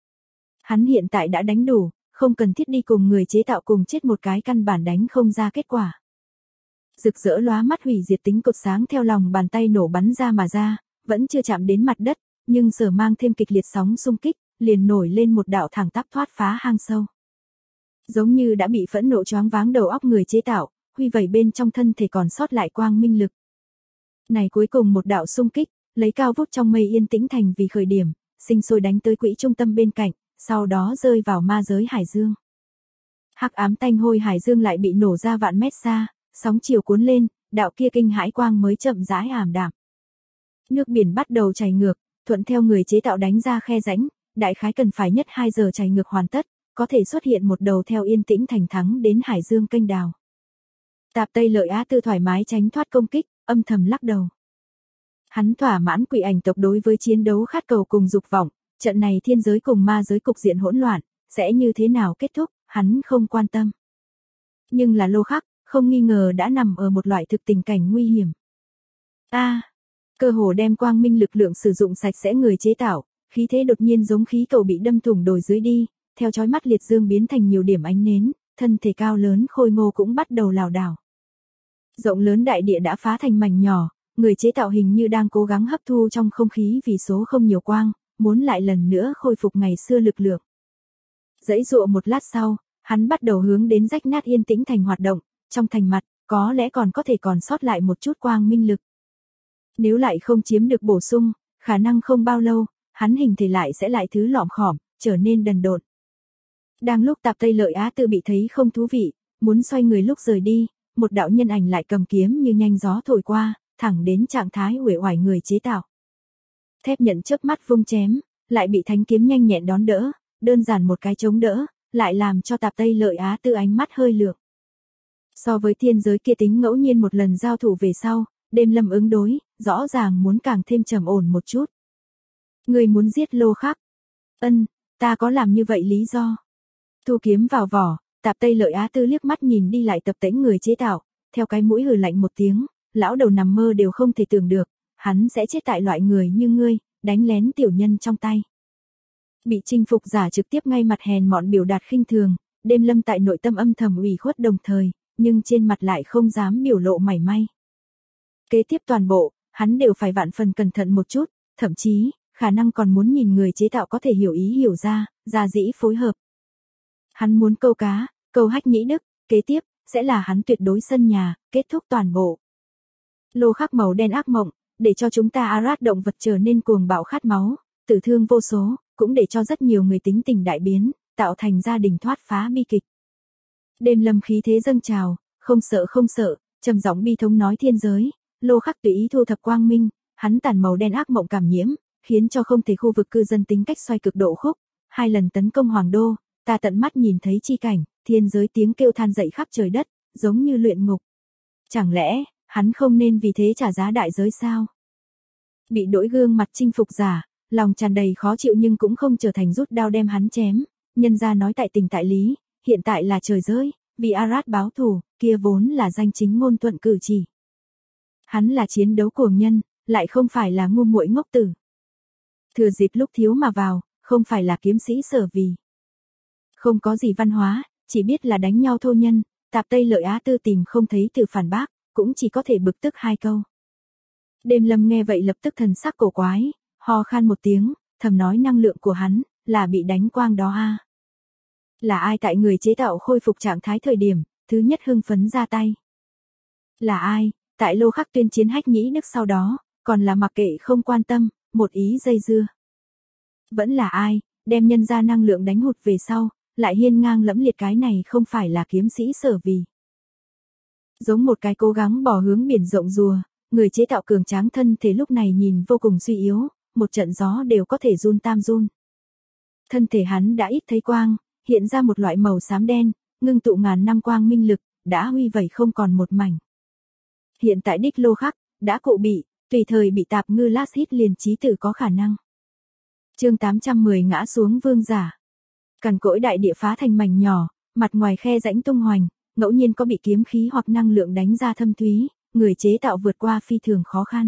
Hắn hiện tại đã đánh đủ, không cần thiết đi cùng người chế tạo cùng chết một cái căn bản đánh không ra kết quả. Rực rỡ lóa mắt hủy diệt tính cột sáng theo lòng bàn tay nổ bắn ra mà ra, vẫn chưa chạm đến mặt đất, nhưng giờ mang thêm kịch liệt sóng xung kích, liền nổi lên một đạo thẳng tắp thoát phá hang sâu. Giống như đã bị phẫn nộ choáng váng đầu óc người chế tạo, huy vẩy bên trong thân thể còn sót lại quang minh lực. Này cuối cùng một đạo xung kích, lấy cao vút trong mây yên tĩnh thành vì khởi điểm, sinh sôi đánh tới quỹ trung tâm bên cạnh, sau đó rơi vào ma giới hải dương. Hắc ám tanh hôi hải dương lại bị nổ ra vạn mét xa, sóng chiều cuốn lên, đạo kia kinh hãi quang mới chậm rãi ảm đạm. Nước biển bắt đầu chảy ngược, thuận theo người chế tạo đánh ra khe rãnh, đại khái cần phải nhất 2 giờ chảy ngược hoàn tất, có thể xuất hiện một đầu theo yên tĩnh thành thắng đến hải dương kênh đào. Tạp Tây Lợi Á Tư thoải mái tránh thoát công kích, âm thầm lắc đầu. Hắn thỏa mãn quỷ ảnh tộc đối với chiến đấu khát cầu cùng dục vọng, trận này thiên giới cùng ma giới cục diện hỗn loạn, sẽ như thế nào kết thúc, hắn không quan tâm. Nhưng là Lô Khắc, không nghi ngờ đã nằm ở một loại thực tình cảnh nguy hiểm. Cơ hồ đem quang minh lực lượng sử dụng sạch sẽ người chế tạo, khí thế đột nhiên giống khí cầu bị đâm thủng đồi dưới đi, theo chói mắt liệt dương biến thành nhiều điểm ánh nến, thân thể cao lớn khôi ngô cũng bắt đầu lảo đảo. Rộng lớn đại địa đã phá thành mảnh nhỏ, người chế tạo hình như đang cố gắng hấp thu trong không khí vì số không nhiều quang, muốn lại lần nữa khôi phục ngày xưa lực lượng. Dãy dụa một lát sau, hắn bắt đầu hướng đến rách nát yên tĩnh thành hoạt động, trong thành mặt, có lẽ còn có thể còn sót lại một chút quang minh lực. Nếu lại không chiếm được bổ sung, khả năng không bao lâu, hắn hình thể lại sẽ lại thứ lọm khỏm, trở nên đần độn. Đang lúc Tạp Tây Lợi Á Tư bị thấy không thú vị, muốn xoay người lúc rời đi, một đạo nhân ảnh lại cầm kiếm như nhanh gió thổi qua, thẳng đến trạng thái uể oải người chế tạo. Thép nhận chớp mắt vung chém, lại bị thánh kiếm nhanh nhẹn đón đỡ, đơn giản một cái chống đỡ, lại làm cho Tạp Tây Lợi Á Tư ánh mắt hơi lượng. So với thiên giới kia tính ngẫu nhiên một lần giao thủ về sau, Đêm Lâm ứng đối, rõ ràng muốn càng thêm trầm ổn một chút. Người muốn giết Lô Khắc? Ta có làm như vậy lý do. Thu kiếm vào vỏ, Tạp Tây Lợi Á Tư liếc mắt nhìn đi lại tập tễnh người chế tạo, theo cái mũi hừ lạnh một tiếng, lão đầu nằm mơ đều không thể tưởng được, hắn sẽ chết tại loại người như ngươi, đánh lén tiểu nhân trong tay. Bị chinh phục giả trực tiếp ngay mặt hèn mọn biểu đạt khinh thường, Đêm Lâm tại nội tâm âm thầm ủy khuất đồng thời, nhưng trên mặt lại không dám biểu lộ mảy may. Kế tiếp toàn bộ, hắn đều phải vạn phần cẩn thận một chút, thậm chí, khả năng còn muốn nhìn người chế tạo có thể hiểu ý hiểu ra dĩ phối hợp. Hắn muốn câu cá, câu Hách Nhĩ Đức, kế tiếp, sẽ là hắn tuyệt đối sân nhà, kết thúc toàn bộ. Lô Khắc màu đen ác mộng, để cho chúng ta Arad động vật trở nên cuồng bạo khát máu, tử thương vô số, cũng để cho rất nhiều người tính tình đại biến, tạo thành gia đình thoát phá bi kịch. Đêm Lâm khí thế dâng trào, không sợ, trầm giọng bi thống nói thiên giới, Lô Khắc tùy ý thu thập quang minh, hắn tàn màu đen ác mộng cảm nhiễm, khiến cho không thể khu vực cư dân tính cách xoay cực độ khúc, 2 lần tấn công hoàng đô, ta tận mắt nhìn thấy chi cảnh, thiên giới tiếng kêu than dậy khắp trời đất, giống như luyện ngục. Chẳng lẽ, hắn không nên vì thế trả giá đại giới sao? Bị đổi gương mặt chinh phục giả, lòng tràn đầy khó chịu nhưng cũng không trở thành rút đao đem hắn chém, nhân ra nói tại tình tại lý, hiện tại là trời rơi, vì Arad báo thù, kia vốn là danh chính ngôn thuận cử chỉ. Hắn là chiến đấu cuồng nhân, lại không phải là ngu muội ngốc tử. Thừa dịp lúc thiếu mà vào, không phải là kiếm sĩ sở vì. Không có gì văn hóa, chỉ biết là đánh nhau thô nhân, Tạp Tây Lợi Á Tư tìm không thấy từ phản bác, cũng chỉ có thể bực tức 2 câu. Đêm Lâm nghe vậy lập tức thần sắc cổ quái, ho khan một tiếng, thầm nói năng lượng của hắn, là bị đánh quang đó a. Là ai tại người chế tạo khôi phục trạng thái thời điểm, thứ nhất hưng phấn ra tay? Là ai, tại Lô Khắc tuyên chiến Hách Nhĩ Đức sau đó, còn là mặc kệ không quan tâm, một ý dây dưa? Vẫn là ai, đem nhân ra năng lượng đánh hụt về sau, lại hiên ngang lẫm liệt cái này không phải là kiếm sĩ Sở Vì. Giống một cái cố gắng bỏ hướng biển rộng rùa, người chế tạo cường tráng thân thể lúc này nhìn vô cùng suy yếu, một trận gió đều có thể run tam run. Thân thể hắn đã ít thấy quang, hiện ra một loại màu xám đen, ngưng tụ ngàn năm quang minh lực, đã huy vẩy không còn một mảnh. Hiện tại đích Lô Khắc, đã cụ bị, tùy thời bị Tạp Ngư lát hít liền chí tử có khả năng. Chương 810 ngã xuống vương giả. Cằn cỗi đại địa phá thành mảnh nhỏ, mặt ngoài khe rãnh tung hoành, ngẫu nhiên có bị kiếm khí hoặc năng lượng đánh ra thâm thúy, người chế tạo vượt qua phi thường khó khăn.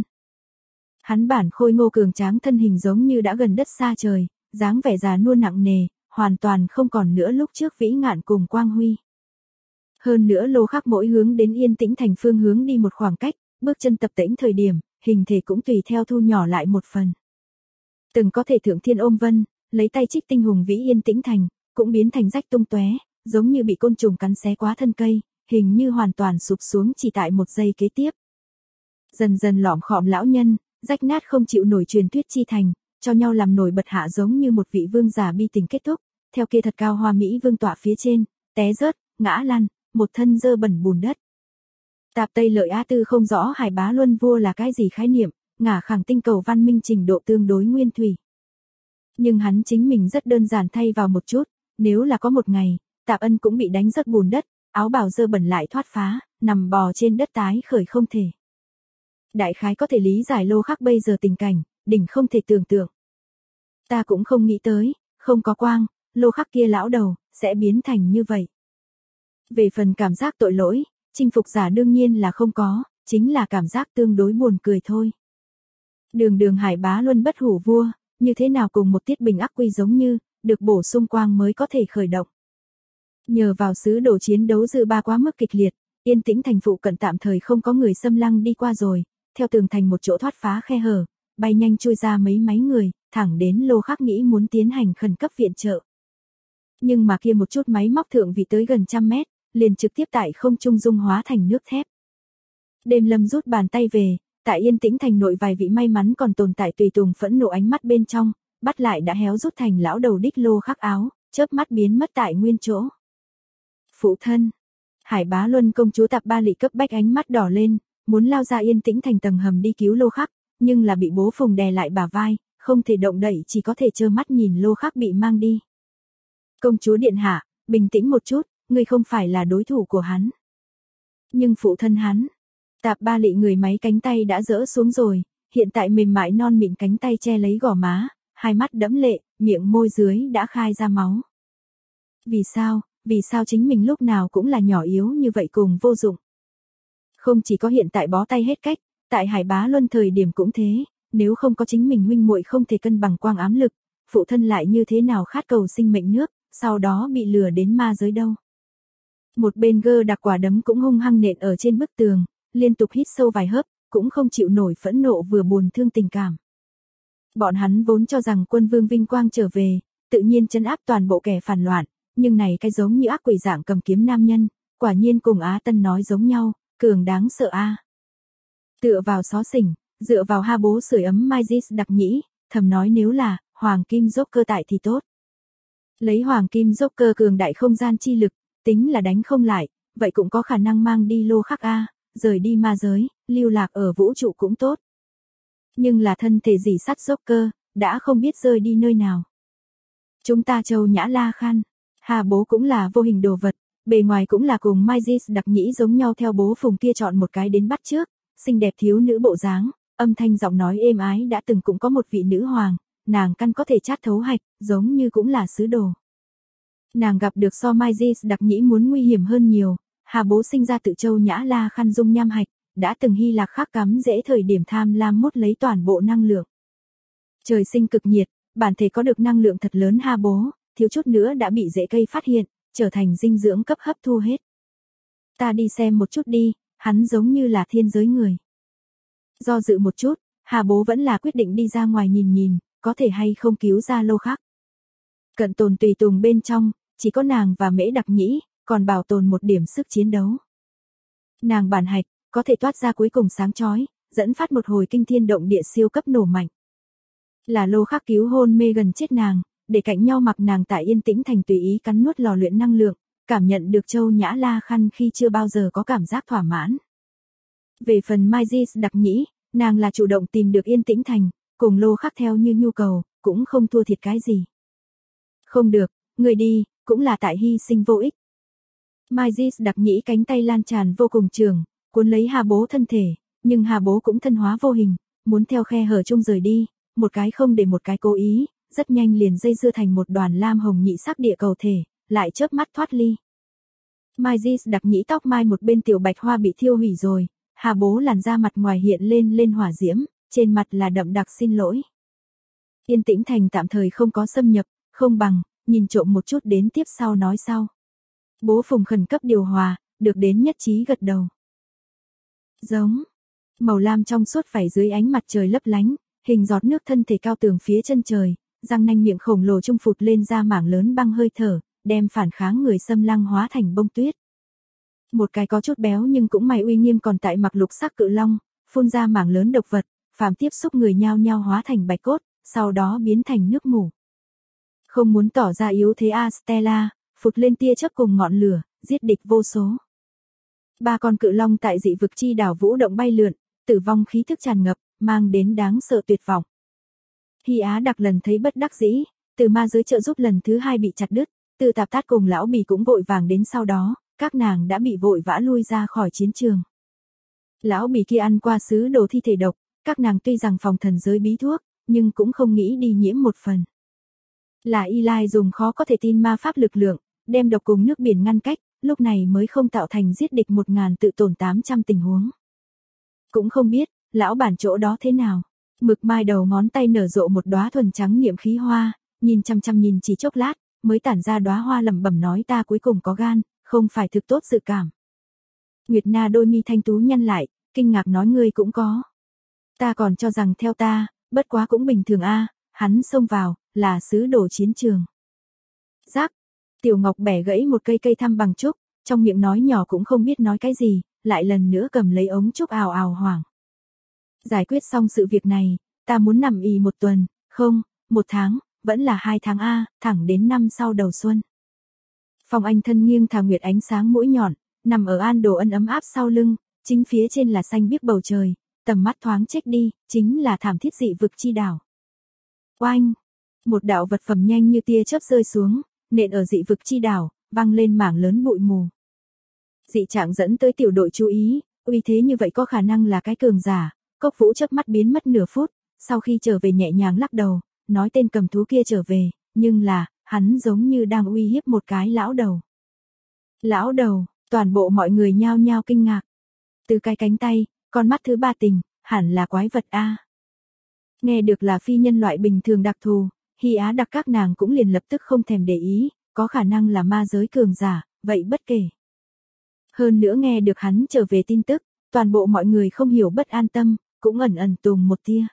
Hắn bản khôi ngô cường tráng thân hình giống như đã gần đất xa trời, dáng vẻ già nua nặng nề, hoàn toàn không còn nữa lúc trước vĩ ngạn cùng quang huy. Hơn nữa Lô Khắc mỗi hướng đến Yên Tĩnh Thành phương hướng đi một khoảng cách, bước chân tập tễnh thời điểm, hình thể cũng tùy theo thu nhỏ lại một phần. Từng có thể thượng thiên ôm vân, lấy tay trích tinh hùng vĩ Yên Tĩnh Thành, cũng biến thành rách tung tóe, giống như bị côn trùng cắn xé quá thân cây, hình như hoàn toàn sụp xuống chỉ tại một giây kế tiếp. Dần dần lỏm khọm lão nhân, rách nát không chịu nổi truyền thuyết chi thành, cho nhau làm nổi bật hạ giống như một vị vương giả bi tình kết thúc, theo kia thật cao hoa mỹ vương tọa phía trên, té rớt, ngã lăn, một thân dơ bẩn bùn đất. Tạp Tây Lợi Á Tư không rõ Hải Bá Luân Vua là cái gì khái niệm, ngả khẳng tinh cầu văn minh trình độ tương đối nguyên thủy. Nhưng hắn chính mình rất đơn giản thay vào một chút, nếu là có một ngày, Tạp Ân cũng bị đánh rớt bùn đất, áo bào dơ bẩn lại thoát phá, nằm bò trên đất tái khởi không thể. Đại khái có thể lý giải Lô Khắc bây giờ tình cảnh, đỉnh không thể tưởng tượng. Ta cũng không nghĩ tới, không có quang, Lô Khắc kia lão đầu, sẽ biến thành như vậy. Về phần cảm giác tội lỗi, chinh phục giả đương nhiên là không có, chính là cảm giác tương đối buồn cười thôi. Đường đường Hải Bá Luân bất hủ vua, như thế nào cùng một tiết bình ắc quy giống như, được bổ sung quang mới có thể khởi động. Nhờ vào sứ đồ chiến đấu dư ba quá mức kịch liệt, Yên Tĩnh Thành phụ cận tạm thời không có người xâm lăng đi qua rồi, theo tường thành một chỗ thoát phá khe hở, bay nhanh chui ra mấy máy người, thẳng đến Lô Khắc nghĩ muốn tiến hành khẩn cấp viện trợ. Nhưng mà kia một chút máy móc thượng vị tới gần 100 mét, liền trực tiếp tại không trung dung hóa thành nước thép. Đêm Lâm rút bàn tay về, tại Yên Tĩnh Thành nội vài vị may mắn còn tồn tại tùy tùng phẫn nộ ánh mắt bên trong, bắt lại đã héo rút thành lão đầu đích Lô Khắc áo, chớp mắt biến mất tại nguyên chỗ. Phụ thân, Hải Bá Luân công chúa Tạp Ba Lị cấp bách ánh mắt đỏ lên, muốn lao ra Yên Tĩnh Thành tầng hầm đi cứu Lô Khắc, nhưng là bị bố Phùng đè lại bả vai, không thể động đậy, chỉ có thể trơ mắt nhìn Lô Khắc bị mang đi. Công chúa điện hạ, bình tĩnh một chút, ngươi không phải là đối thủ của hắn. Nhưng phụ thân hắn, Tạp Ba Lị người máy cánh tay đã rỡ xuống rồi, hiện tại mềm mại non mịn cánh tay che lấy gò má, hai mắt đẫm lệ, miệng môi dưới đã khai ra máu. Vì sao chính mình lúc nào cũng là nhỏ yếu như vậy cùng vô dụng. Không chỉ có hiện tại bó tay hết cách, tại Hải Bá Luân thời điểm cũng thế, nếu không có chính mình huynh muội không thể cân bằng quang ám lực, phụ thân lại như thế nào khát cầu sinh mệnh nước, sau đó bị lừa đến ma giới đâu. Một bên gơ đặc quả đấm cũng hung hăng nện ở trên bức tường, liên tục hít sâu vài hớp, cũng không chịu nổi phẫn nộ vừa buồn thương tình cảm. Bọn hắn vốn cho rằng quân vương vinh quang trở về, tự nhiên trấn áp toàn bộ kẻ phản loạn, nhưng này cái giống như ác quỷ dạng cầm kiếm nam nhân, quả nhiên cùng Á Tân nói giống nhau, cường đáng sợ a. Tựa vào xó xỉnh, dựa vào ha bố sưởi ấm Magis đặc nhĩ, thầm nói nếu là Hoàng Kim Joker tại thì tốt. Lấy Hoàng Kim Joker cường đại không gian chi lực, tính là đánh không lại, vậy cũng có khả năng mang đi Lô Khắc a, rời đi ma giới, lưu lạc ở vũ trụ cũng tốt. Nhưng là thân thể dỉ sắt Joker, đã không biết rơi đi nơi nào. Chúng ta Châu Nhã La Khan, Hà bố cũng là vô hình đồ vật, bề ngoài cũng là cùng Magis đặc nhĩ giống nhau, theo bố Phùng kia chọn một cái đến bắt trước, xinh đẹp thiếu nữ bộ dáng, âm thanh giọng nói êm ái đã từng cũng có một vị nữ hoàng, nàng căn có thể chát thấu hạch, giống như cũng là sứ đồ. Nàng gặp được so Magis đặc nhĩ muốn nguy hiểm hơn nhiều, Hà bố sinh ra tự Châu Nhã La Khan dung nham hạch, đã từng Hy Lạc khắc cắm dễ thời điểm tham lam mút lấy toàn bộ năng lượng. Trời sinh cực nhiệt, bản thể có được năng lượng thật lớn Hà bố, thiếu chút nữa đã bị rễ cây phát hiện, trở thành dinh dưỡng cấp hấp thu hết. Ta đi xem một chút đi, hắn giống như là thiên giới người. Do dự một chút, Hà Bố vẫn là quyết định đi ra ngoài nhìn nhìn, có thể hay không cứu ra Lô Khắc. Cận tồn tùy tùng bên trong, chỉ có nàng và Mễ Đặc Nhĩ, còn bảo tồn một điểm sức chiến đấu. Nàng bản hạch, có thể toát ra cuối cùng sáng chói, dẫn phát một hồi kinh thiên động địa siêu cấp nổ mạnh. Là Lô Khắc cứu hôn mê gần chết nàng, để cạnh nhau mặc nàng tại Yên Tĩnh Thành tùy ý cắn nuốt lò luyện năng lượng, cảm nhận được Châu Nhã La Khăn khi chưa bao giờ có cảm giác thỏa mãn. Về phần Mai Di Đặc Nhĩ, nàng là chủ động tìm được Yên Tĩnh Thành, cùng Lô Khắc theo như nhu cầu, cũng không thua thiệt cái gì. Không được, người đi, cũng là tại hy sinh vô ích. Mai Di Đặc Nhĩ cánh tay lan tràn vô cùng trường, cuốn lấy Hà Bố thân thể, nhưng Hà Bố cũng thân hóa vô hình, muốn theo khe hở chung rời đi, một cái không để một cái cố ý, rất nhanh liền dây dưa thành một đoàn lam hồng nhị sắc địa cầu thể, lại chớp mắt thoát ly. Mai Di Đặc Nhĩ tóc mai một bên tiểu bạch hoa bị thiêu hủy rồi, Hà Bố làn da mặt ngoài hiện lên hỏa diễm, trên mặt là đậm đặc xin lỗi. Yên Tĩnh Thành tạm thời không có xâm nhập, không bằng, nhìn trộm một chút đến tiếp sau nói sau. Bố Phùng khẩn cấp điều hòa, được đến nhất trí gật đầu. Giống. Màu lam trong suốt vảy dưới ánh mặt trời lấp lánh, hình giọt nước thân thể cao tường phía chân trời, răng nanh miệng khổng lồ trung phụt lên ra mảng lớn băng hơi thở, đem phản kháng người xâm lăng hóa thành bông tuyết. Một cái có chút béo nhưng cũng mày uy nghiêm còn tại mặc lục sắc cự long, phun ra mảng lớn độc vật, phàm tiếp xúc người nhao nhao hóa thành bạch cốt, sau đó biến thành nước mủ. Không muốn tỏ ra yếu thế Stella, phụt lên tia chớp cùng ngọn lửa, giết địch vô số. Ba con cự long tại dị vực chi đảo vũ động bay lượn, tử vong khí thức tràn ngập, mang đến đáng sợ tuyệt vọng. Hy Á Đặc lần thấy bất đắc dĩ, từ ma giới trợ giúp lần thứ 2 bị chặt đứt, từ Tạp Tát cùng lão bì cũng vội vàng đến sau đó, các nàng đã bị vội vã lui ra khỏi chiến trường. Lão bì kia ăn qua sứ đồ thi thể độc, các nàng tuy rằng phòng thần giới bí thuốc, nhưng cũng không nghĩ đi nhiễm một phần. Là Eli dùng khó có thể tin ma pháp lực lượng, đem độc cùng nước biển ngăn cách, lúc này mới không tạo thành giết địch 1000 tự tổn 800 tình huống. Cũng không biết, lão bản chỗ đó thế nào. Mực mai đầu ngón tay nở rộ một đóa thuần trắng niệm khí hoa, nhìn chăm chăm nhìn chỉ chốc lát, mới tản ra đóa hoa lẩm bẩm nói ta cuối cùng có gan, không phải thực tốt dự cảm. Nguyệt Na đôi mi thanh tú nhăn lại, kinh ngạc nói ngươi cũng có. Ta còn cho rằng theo ta, bất quá cũng bình thường a. Hắn xông vào, là sứ đồ chiến trường. Rác, Tiểu Ngọc bẻ gãy một cây cây thăm bằng trúc, trong miệng nói nhỏ cũng không biết nói cái gì, lại lần nữa cầm lấy ống trúc ào ào hoảng. Giải quyết xong sự việc này, ta muốn nằm ì 1 tuần, không, 1 tháng, vẫn là 2 tháng a, thẳng đến năm sau đầu xuân. Phong Anh thân nghiêng thả nguyệt ánh sáng mũi nhọn, nằm ở An Đồ Ân ấm áp sau lưng, chính phía trên là xanh biếc bầu trời, tầm mắt thoáng chếch đi, chính là thảm thiết dị vực chi đảo. Oanh! Một đạo vật phẩm nhanh như tia chớp rơi xuống, nện ở dị vực chi đảo, văng lên mảng lớn bụi mù. Dị trạng dẫn tới tiểu đội chú ý, uy thế như vậy có khả năng là cái cường giả. Cốc Vũ chớp mắt biến mất nửa phút, sau khi trở về nhẹ nhàng lắc đầu, nói tên cầm thú kia trở về, nhưng là, hắn giống như đang uy hiếp một cái lão đầu. Lão đầu, toàn bộ mọi người nhao nhao kinh ngạc. Từ cái cánh tay, con mắt thứ 3 tình, hẳn là quái vật a. Nghe được là phi nhân loại bình thường đặc thù, Hy Á Đặc các nàng cũng liền lập tức không thèm để ý, có khả năng là ma giới cường giả, vậy bất kể. Hơn nữa nghe được hắn trở về tin tức, toàn bộ mọi người không hiểu bất an tâm, cũng ẩn ẩn tùng một tia.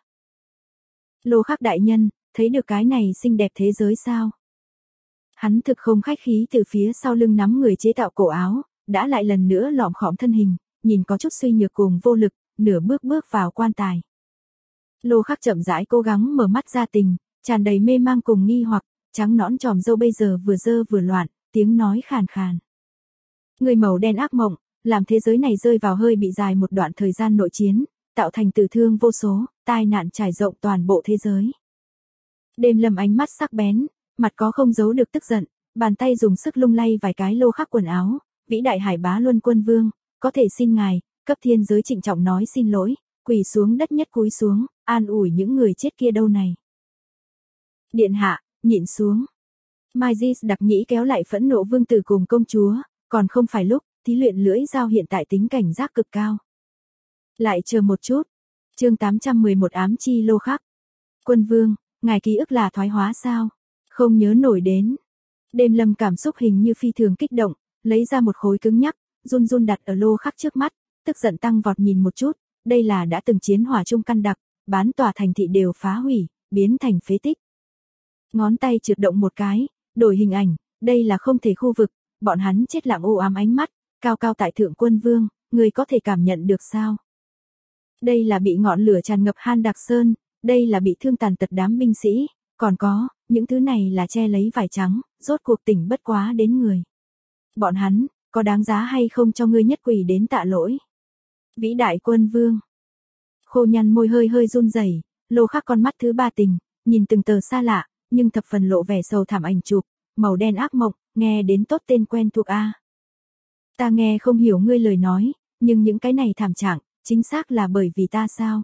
Lô Khắc đại nhân, thấy được cái này xinh đẹp thế giới sao? Hắn thực không khách khí từ phía sau lưng nắm người chế tạo cổ áo, đã lại lần nữa lọm khõm thân hình, nhìn có chút suy nhược cùng vô lực, nửa bước vào quan tài. Lô Khắc chậm rãi cố gắng mở mắt ra tình, tràn đầy mê mang cùng nghi hoặc, trắng nõn tròm râu bây giờ vừa dơ vừa loạn, tiếng nói khàn khàn. Người màu đen ác mộng, làm thế giới này rơi vào hơi bị dài một đoạn thời gian nội chiến, tạo thành tử thương vô số, tai nạn trải rộng toàn bộ thế giới. Đêm Lâm ánh mắt sắc bén, mặt có không giấu được tức giận, bàn tay dùng sức lung lay vài cái Lô Khắc quần áo, vĩ đại Hải Bá Luân Quân Vương, có thể xin ngài, cấp thiên giới trịnh trọng nói xin lỗi, quỳ xuống đất nhất cúi xuống, an ủi những người chết kia đâu này. Điện hạ, nhịn xuống. Mai Di Đặc Nhĩ kéo lại phẫn nộ vương tử cùng công chúa, còn không phải lúc, thí luyện lưỡi dao hiện tại tính cảnh giác cực cao. Lại chờ một chút. Chương 811 ám chi Lô Khắc. Quân vương, ngài ký ức là thoái hóa sao? Không nhớ nổi đến, Đêm Lâm cảm xúc hình như phi thường kích động, lấy ra một khối cứng nhắc, run run đặt ở Lô Khắc trước mắt, tức giận tăng vọt nhìn một chút, đây là đã từng chiến hỏa chung căn đặc, bán tòa thành thị đều phá hủy, biến thành phế tích. Ngón tay trượt động một cái, đổi hình ảnh, đây là không thể khu vực, bọn hắn chết lặng u ám ánh mắt, cao cao tại thượng quân vương, người có thể cảm nhận được sao? Đây là bị ngọn lửa tràn ngập Han Đặc Sơn, đây là bị thương tàn tật đám binh sĩ, còn có, những thứ này là che lấy vải trắng, rốt cuộc tỉnh bất quá đến người. Bọn hắn, có đáng giá hay không cho ngươi nhất quỳ đến tạ lỗi? Vĩ đại quân vương. Khô nhăn môi hơi hơi run rẩy, Lô Khắc con mắt thứ ba tình, nhìn từng tờ xa lạ, nhưng thập phần lộ vẻ sầu thảm ảnh chụp, màu đen ác mộng, nghe đến tốt tên quen thuộc a. Ta nghe không hiểu ngươi lời nói, nhưng những cái này thảm trạng, chính xác là bởi vì ta sao?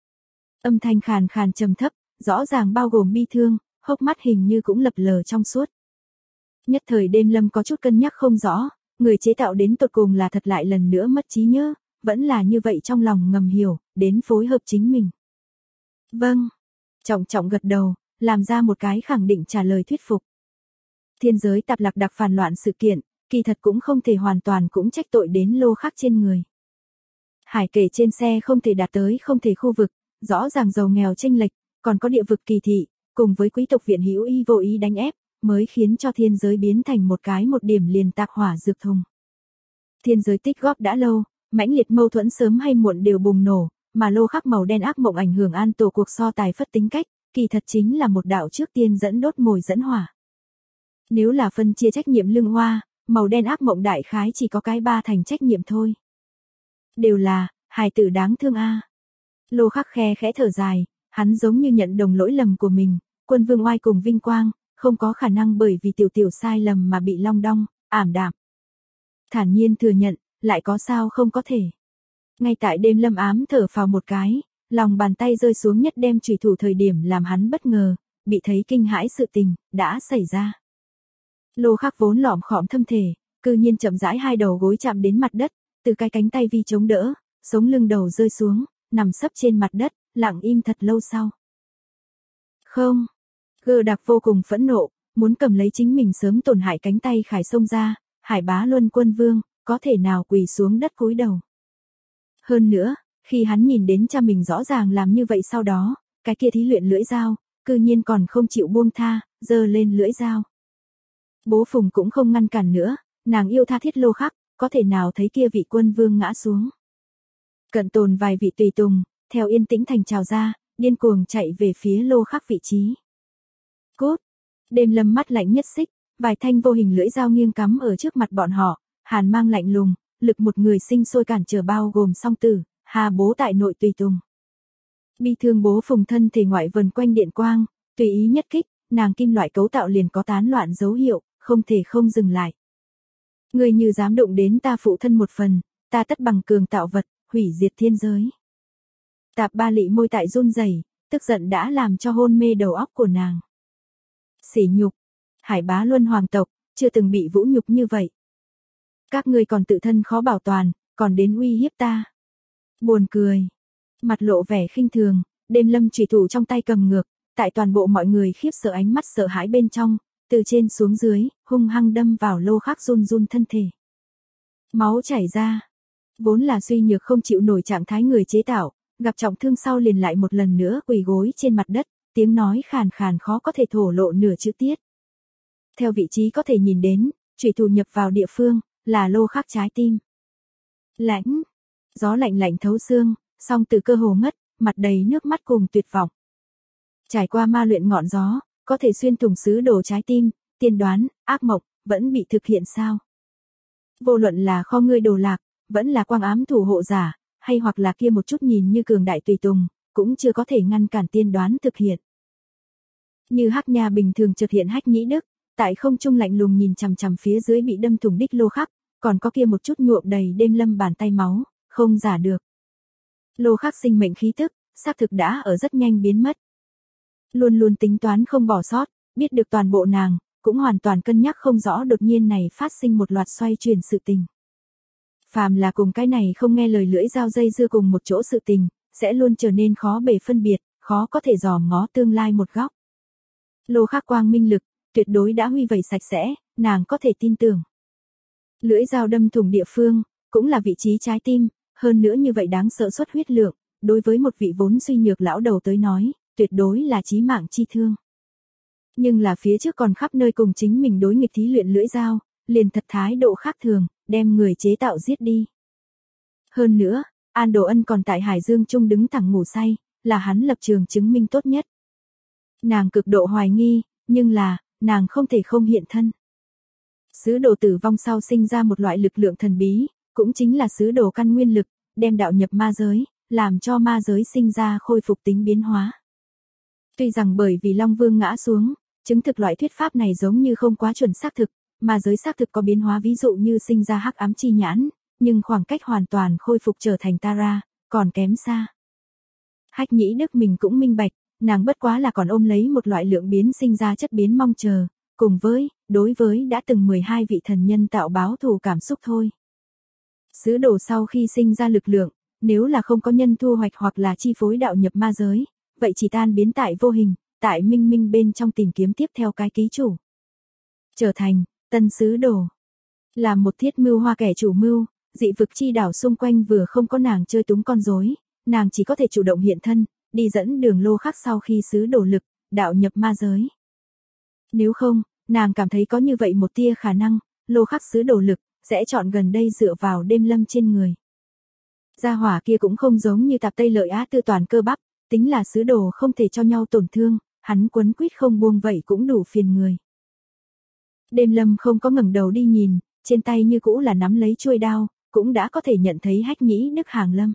Âm thanh khàn khàn trầm thấp, rõ ràng bao gồm bi thương, hốc mắt hình như cũng lập lờ trong suốt. Nhất thời Đêm Lâm có chút cân nhắc không rõ, người chế tạo đến tột cùng là thật lại lần nữa mất trí nhớ, vẫn là như vậy trong lòng ngầm hiểu, đến phối hợp chính mình. Vâng. Trọng trọng gật đầu, làm ra một cái khẳng định trả lời thuyết phục. Thiên giới tạp lạc đặc phản loạn sự kiện, kỳ thật cũng không thể hoàn toàn cũng trách tội đến Lô Khắc trên người. Hải kể trên xe không thể đạt tới không thể khu vực, rõ ràng giàu nghèo chênh lệch, còn có địa vực kỳ thị, cùng với quý tộc viện hữu y vô ý đánh ép, mới khiến cho thiên giới biến thành một cái một điểm liền tạc hỏa dược thùng. Thiên giới tích góp đã lâu, mãnh liệt mâu thuẫn sớm hay muộn đều bùng nổ, mà Lô Khắc màu đen ác mộng ảnh hưởng an tổ cuộc so tài phất tính cách, kỳ thật chính là một đạo trước tiên dẫn đốt mồi dẫn hỏa. Nếu là phân chia trách nhiệm lương hoa, màu đen ác mộng đại khái chỉ có cái 3 thành trách nhiệm thôi. Đều là, hài tử đáng thương a. Lô Khắc khe khẽ thở dài, hắn giống như nhận đồng lỗi lầm của mình, quân vương oai cùng vinh quang, không có khả năng bởi vì tiểu tiểu sai lầm mà bị long đong, ảm đạm. Thản nhiên thừa nhận, lại có sao không có thể. Ngay tại Đêm Lâm ám thở phào một cái, lòng bàn tay rơi xuống nhất đem chủy thủ thời điểm làm hắn bất ngờ, bị thấy kinh hãi sự tình, đã xảy ra. Lô Khắc vốn lỏm khỏm thâm thể, cư nhiên chậm rãi hai đầu gối chạm đến mặt đất, từ cái cánh tay vi chống đỡ, sống lưng đầu rơi xuống, nằm sấp trên mặt đất, lặng im thật lâu sau. Không. Gơ Đặc vô cùng phẫn nộ, muốn cầm lấy chính mình sớm tổn hại cánh tay khải xông ra, Hải Bá Luân quân vương, có thể nào quỳ xuống đất cúi đầu. Hơn nữa, khi hắn nhìn đến cha mình rõ ràng làm như vậy sau đó, cái kia thí luyện lưỡi dao, cư nhiên còn không chịu buông tha, giơ lên lưỡi dao. Bố Phùng cũng không ngăn cản nữa, nàng yêu tha thiết Lô Khắc, có thể nào thấy kia vị quân vương ngã xuống. Cận tồn vài vị tùy tùng, theo yên tĩnh thành trào ra, điên cuồng chạy về phía Lô Khắc vị trí. Cút! Đêm Lâm mắt lạnh nhất xích, vài thanh vô hình lưỡi dao nghiêng cắm ở trước mặt bọn họ, hàn mang lạnh lùng, lực một người sinh sôi cản trở bao gồm song tử, Hà Bố tại nội tùy tùng. Bi thương Bố Phùng thân thể ngoại vần quanh điện quang, tùy ý nhất kích, nàng kim loại cấu tạo liền có tán loạn dấu hiệu, không thể không dừng lại. Người như dám động đến ta phụ thân một phần, ta tất bằng cường tạo vật, hủy diệt thiên giới. Tạp Ba Lị môi tại run rẩy, tức giận đã làm cho hôn mê đầu óc của nàng. Sỉ nhục, Hải Bá Luân hoàng tộc, chưa từng bị vũ nhục như vậy. Các ngươi còn tự thân khó bảo toàn, còn đến uy hiếp ta. Buồn cười. Mặt lộ vẻ khinh thường, Đêm Lâm chủy thủ trong tay cầm ngược, tại toàn bộ mọi người khiếp sợ ánh mắt sợ hãi bên trong, từ trên xuống dưới, hung hăng đâm vào Lô Khắc run run thân thể. Máu chảy ra. Vốn là suy nhược không chịu nổi trạng thái người chế tạo, gặp trọng thương sau liền lại một lần nữa quỳ gối trên mặt đất, tiếng nói khàn khàn khó có thể thổ lộ nửa chữ tiết. Theo vị trí có thể nhìn đến, chủy thủ nhập vào địa phương, là Lô Khắc trái tim. Lãnh, gió lạnh lạnh thấu xương, song từ cơ hồ ngất, mặt đầy nước mắt cùng tuyệt vọng. Trải qua ma luyện ngọn gió, có thể xuyên thủng sứ đồ trái tim, tiên đoán, ác mộng, vẫn bị thực hiện sao? Vô luận là kho ngươi đồ lạc, vẫn là quang ám thủ hộ giả, hay hoặc là kia một chút nhìn như cường đại tùy tùng, cũng chưa có thể ngăn cản tiên đoán thực hiện. Như Hắc Nha bình thường chợt hiện Hách Nhĩ Đức, tại không trung lạnh lùng nhìn chằm chằm phía dưới bị đâm thủng đích Lô Khắc, còn có kia một chút nhuộm đầy Đêm Lâm bàn tay máu, không giả được. Lô Khắc sinh mệnh khí tức, xác thực đã ở rất nhanh biến mất. Luôn luôn tính toán không bỏ sót, biết được toàn bộ nàng, cũng hoàn toàn cân nhắc không rõ đột nhiên này phát sinh một loạt xoay chuyển sự tình. Phàm là cùng cái này không nghe lời lưỡi dao dây dưa cùng một chỗ sự tình, sẽ luôn trở nên khó bề phân biệt, khó có thể dòm ngó tương lai một góc. Lô Khắc quang minh lực, tuyệt đối đã huy vẩy sạch sẽ, nàng có thể tin tưởng. Lưỡi dao đâm thủng địa phương, cũng là vị trí trái tim, hơn nữa như vậy đáng sợ xuất huyết lượng, đối với một vị vốn suy nhược lão đầu tới nói, tuyệt đối là chí mạng chi thương. Nhưng là phía trước còn khắp nơi cùng chính mình đối nghịch thí luyện lưỡi dao, liền thật thái độ khác thường, đem người chế tạo giết đi. Hơn nữa, An Đồ Ân còn tại Hải Dương Trung đứng thẳng ngủ say, là hắn lập trường chứng minh tốt nhất. Nàng cực độ hoài nghi, nhưng là, nàng không thể không hiện thân. Sứ đồ tử vong sau sinh ra một loại lực lượng thần bí, cũng chính là sứ đồ căn nguyên lực, đem đạo nhập ma giới, làm cho ma giới sinh ra khôi phục tính biến hóa. Tuy rằng bởi vì Long Vương ngã xuống, chứng thực loại thuyết pháp này giống như không quá chuẩn xác thực, ma giới xác thực có biến hóa ví dụ như sinh ra hắc ám chi nhãn, nhưng khoảng cách hoàn toàn khôi phục trở thành Tara, còn kém xa. Hách Nhĩ Đức mình cũng minh bạch, nàng bất quá là còn ôm lấy một loại lượng biến sinh ra chất biến mong chờ, cùng với, đối với đã từng 12 vị thần nhân tạo báo thù cảm xúc thôi. Sứ đồ sau khi sinh ra lực lượng, nếu là không có nhân thu hoạch hoặc là chi phối đạo nhập ma giới, vậy chỉ tan biến tại vô hình, tại minh minh bên trong tìm kiếm tiếp theo cái ký chủ. Trở thành, tân sứ đồ. Là một thiết mưu hoa kẻ chủ mưu, dị vực chi đảo xung quanh vừa không có nàng chơi túng con rối, nàng chỉ có thể chủ động hiện thân, đi dẫn đường lô khắc sau khi sứ đồ lực, đạo nhập ma giới. Nếu không, nàng cảm thấy có như vậy một tia khả năng, lô khắc sứ đồ lực, sẽ chọn gần đây dựa vào đêm lâm trên người. Gia hỏa kia cũng không giống như tạp Tây Lợi Á tư toàn cơ bắp, tính là sứ đồ không thể cho nhau tổn thương, hắn quấn quýt không buông vậy cũng đủ phiền người. Đêm lâm không có ngẩng đầu đi nhìn, trên tay như cũ là nắm lấy chuôi đao, cũng đã có thể nhận thấy Hách Nhĩ Đức hàng lâm.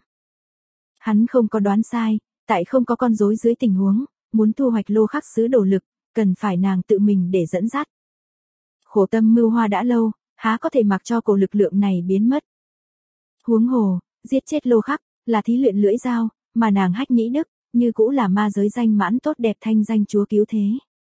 Hắn không có đoán sai, tại không có con rối dưới tình huống, muốn thu hoạch lô khắc sứ đồ lực, cần phải nàng tự mình để dẫn dắt. Khổ tâm mưu hoa đã lâu, há có thể mặc cho cổ lực lượng này biến mất. Huống hồ, giết chết lô khắc, là thí luyện lưỡi dao, mà nàng Hách Nhĩ Đức, như cũ là ma giới danh mãn tốt đẹp thanh danh chúa cứu thế.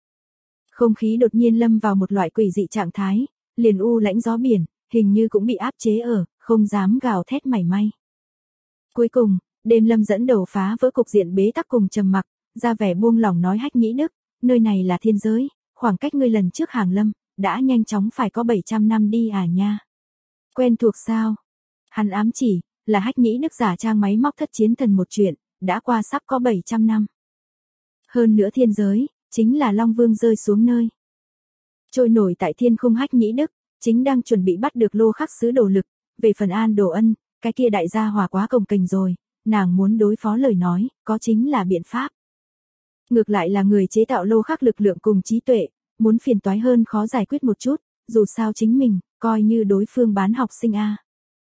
Không khí đột nhiên lâm vào một loại quỷ dị trạng thái, liền u lãnh gió biển, hình như cũng bị áp chế ở, không dám gào thét mảy may. Cuối cùng, đêm lâm dẫn đầu phá vỡ cục diện bế tắc cùng trầm mặc, ra vẻ buông lỏng nói Hách Nhĩ Đức, nơi này là thiên giới, khoảng cách ngươi lần trước hàng lâm, đã nhanh chóng phải có 700 năm đi à nha. Quen thuộc sao? Hắn ám chỉ, là Hách Nhĩ Đức giả trang máy móc thất chiến thần một chuyện, đã qua sắp có 700 năm. Hơn nữa thiên giới, chính là Long Vương rơi xuống nơi. Trôi nổi tại thiên khung Hách Nhĩ Đức, chính đang chuẩn bị bắt được lô khắc sứ đồ lực, về phần An Đồ Ân, cái kia đại gia hòa quá cồng kềnh rồi, nàng muốn đối phó lời nói, có chính là biện pháp. Ngược lại là người chế tạo lô khắc lực lượng cùng trí tuệ, muốn phiền toái hơn khó giải quyết một chút, dù sao chính mình, coi như đối phương bán học sinh a.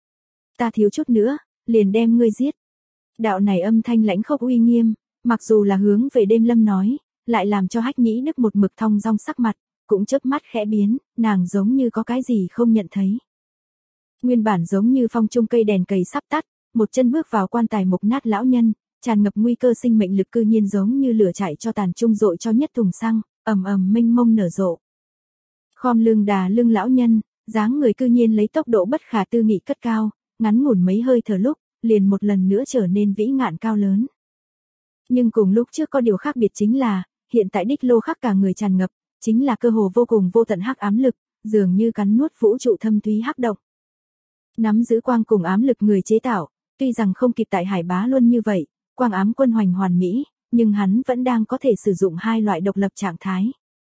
Ta thiếu chút nữa, liền đem ngươi giết. Đạo này âm thanh lãnh khốc uy nghiêm, mặc dù là hướng về đêm lâm nói, lại làm cho Hách Nhĩ Đức một mực thong dong sắc mặt, cũng chớp mắt khẽ biến, nàng giống như có cái gì không nhận thấy. Nguyên bản giống như phong trung cây đèn cầy sắp tắt, một chân bước vào quan tài mục nát lão nhân, tràn ngập nguy cơ sinh mệnh lực cư nhiên giống như lửa chạy cho tàn trung dội cho nhất thùng xăng, ầm ầm mênh mông nở rộ. Khom lưng đà lưng lão nhân, dáng người cư nhiên lấy tốc độ bất khả tư nghị cất cao, ngắn ngủn mấy hơi thở lúc, liền một lần nữa trở nên vĩ ngạn cao lớn. Nhưng cùng lúc trước có điều khác biệt chính là, hiện tại đích lô khắc cả người tràn ngập, chính là cơ hồ vô cùng vô tận hắc ám lực, dường như cắn nuốt vũ trụ thâm thúy hắc động. Nắm giữ quang cùng ám lực người chế tạo, tuy rằng không kịp tại Hải Bá Luân như vậy, quang ám quân hoành hoàn mỹ, nhưng hắn vẫn đang có thể sử dụng hai loại độc lập trạng thái.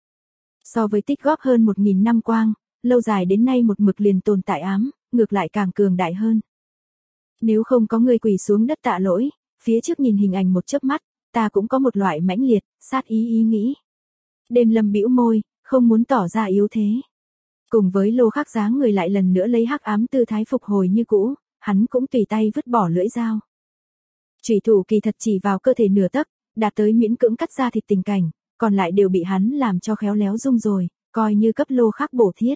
So với tích góp hơn 1000 năm quang, lâu dài đến nay một mực liền tồn tại ám, ngược lại càng cường đại hơn. Nếu không có người quỳ xuống đất tạ lỗi, phía trước nhìn hình ảnh một chớp mắt, ta cũng có một loại mãnh liệt, sát ý nghĩ. Đêm lâm bĩu môi, không muốn tỏ ra yếu thế. Cùng với lô khắc dáng người lại lần nữa lấy hắc ám tư thái phục hồi như cũ, hắn cũng tùy tay vứt bỏ lưỡi dao. Chủy thủ kỳ thật chỉ vào cơ thể nửa tấc, đạt tới miễn cưỡng cắt ra thịt tình cảnh, còn lại đều bị hắn làm cho khéo léo rung rồi, coi như cấp lô khắc bổ thiết.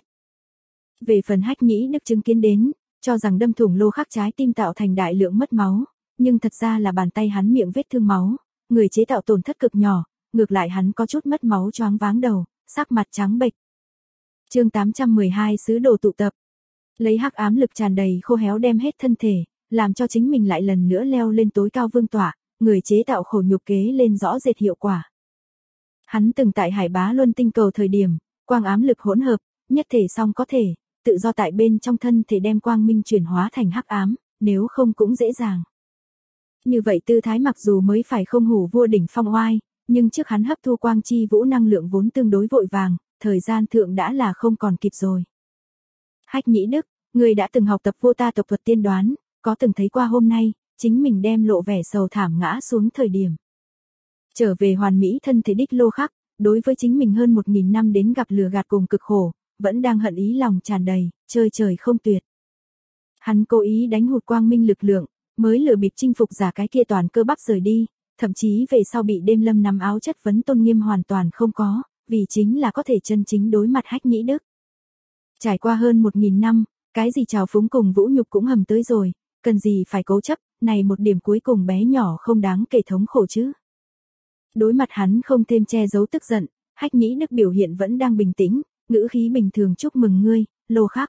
Về phần Hách Nhĩ Đức chứng kiến đến, cho rằng đâm thủng lô khắc trái tim tạo thành đại lượng mất máu, nhưng thật ra là bàn tay hắn miệng vết thương máu, người chế tạo tổn thất cực nhỏ, ngược lại hắn có chút mất máu choáng váng đầu, sắc mặt trắng bệch. Chương 812 sứ đồ tụ tập. Lấy hắc ám lực tràn đầy khô héo đem hết thân thể, làm cho chính mình lại lần nữa leo lên tối cao vương tọa, người chế tạo khổ nhục kế lên rõ rệt hiệu quả. Hắn từng tại Hải Bá Luân tinh cầu thời điểm, quang ám lực hỗn hợp, nhất thể song có thể, tự do tại bên trong thân thể đem quang minh chuyển hóa thành hắc ám, nếu không cũng dễ dàng. Như vậy tư thái mặc dù mới phải không hủ vua đỉnh phong oai, nhưng trước hắn hấp thu quang chi vũ năng lượng vốn tương đối vội vàng, thời gian thượng đã là không còn kịp rồi. Hách Nhĩ Đức, người đã từng học tập vô ta tộc thuật tiên đoán, có từng thấy qua hôm nay, chính mình đem lộ vẻ sầu thảm ngã xuống thời điểm. Trở về hoàn mỹ thân thể đích Lô Khắc, đối với chính mình hơn 1000 năm đến gặp lừa gạt cùng cực khổ, vẫn đang hận ý lòng tràn đầy, chơi trời không tuyệt. Hắn cố ý đánh hụt quang minh lực lượng, mới lừa bịp chinh phục giả cái kia toàn cơ bắp rời đi, thậm chí về sau bị đêm lâm nắm áo chất vấn tôn nghiêm hoàn toàn không có, vì chính là có thể chân chính đối mặt Hách Nhĩ Đức. Trải qua hơn 1000 năm, cái gì trào phúng cùng vũ nhục cũng hầm tới rồi, cần gì phải cố chấp, này một điểm cuối cùng bé nhỏ không đáng kể thống khổ chứ. Đối mặt hắn không thêm che giấu tức giận, Hách Nhĩ Đức biểu hiện vẫn đang bình tĩnh, ngữ khí bình thường chúc mừng ngươi, Lô Khắc.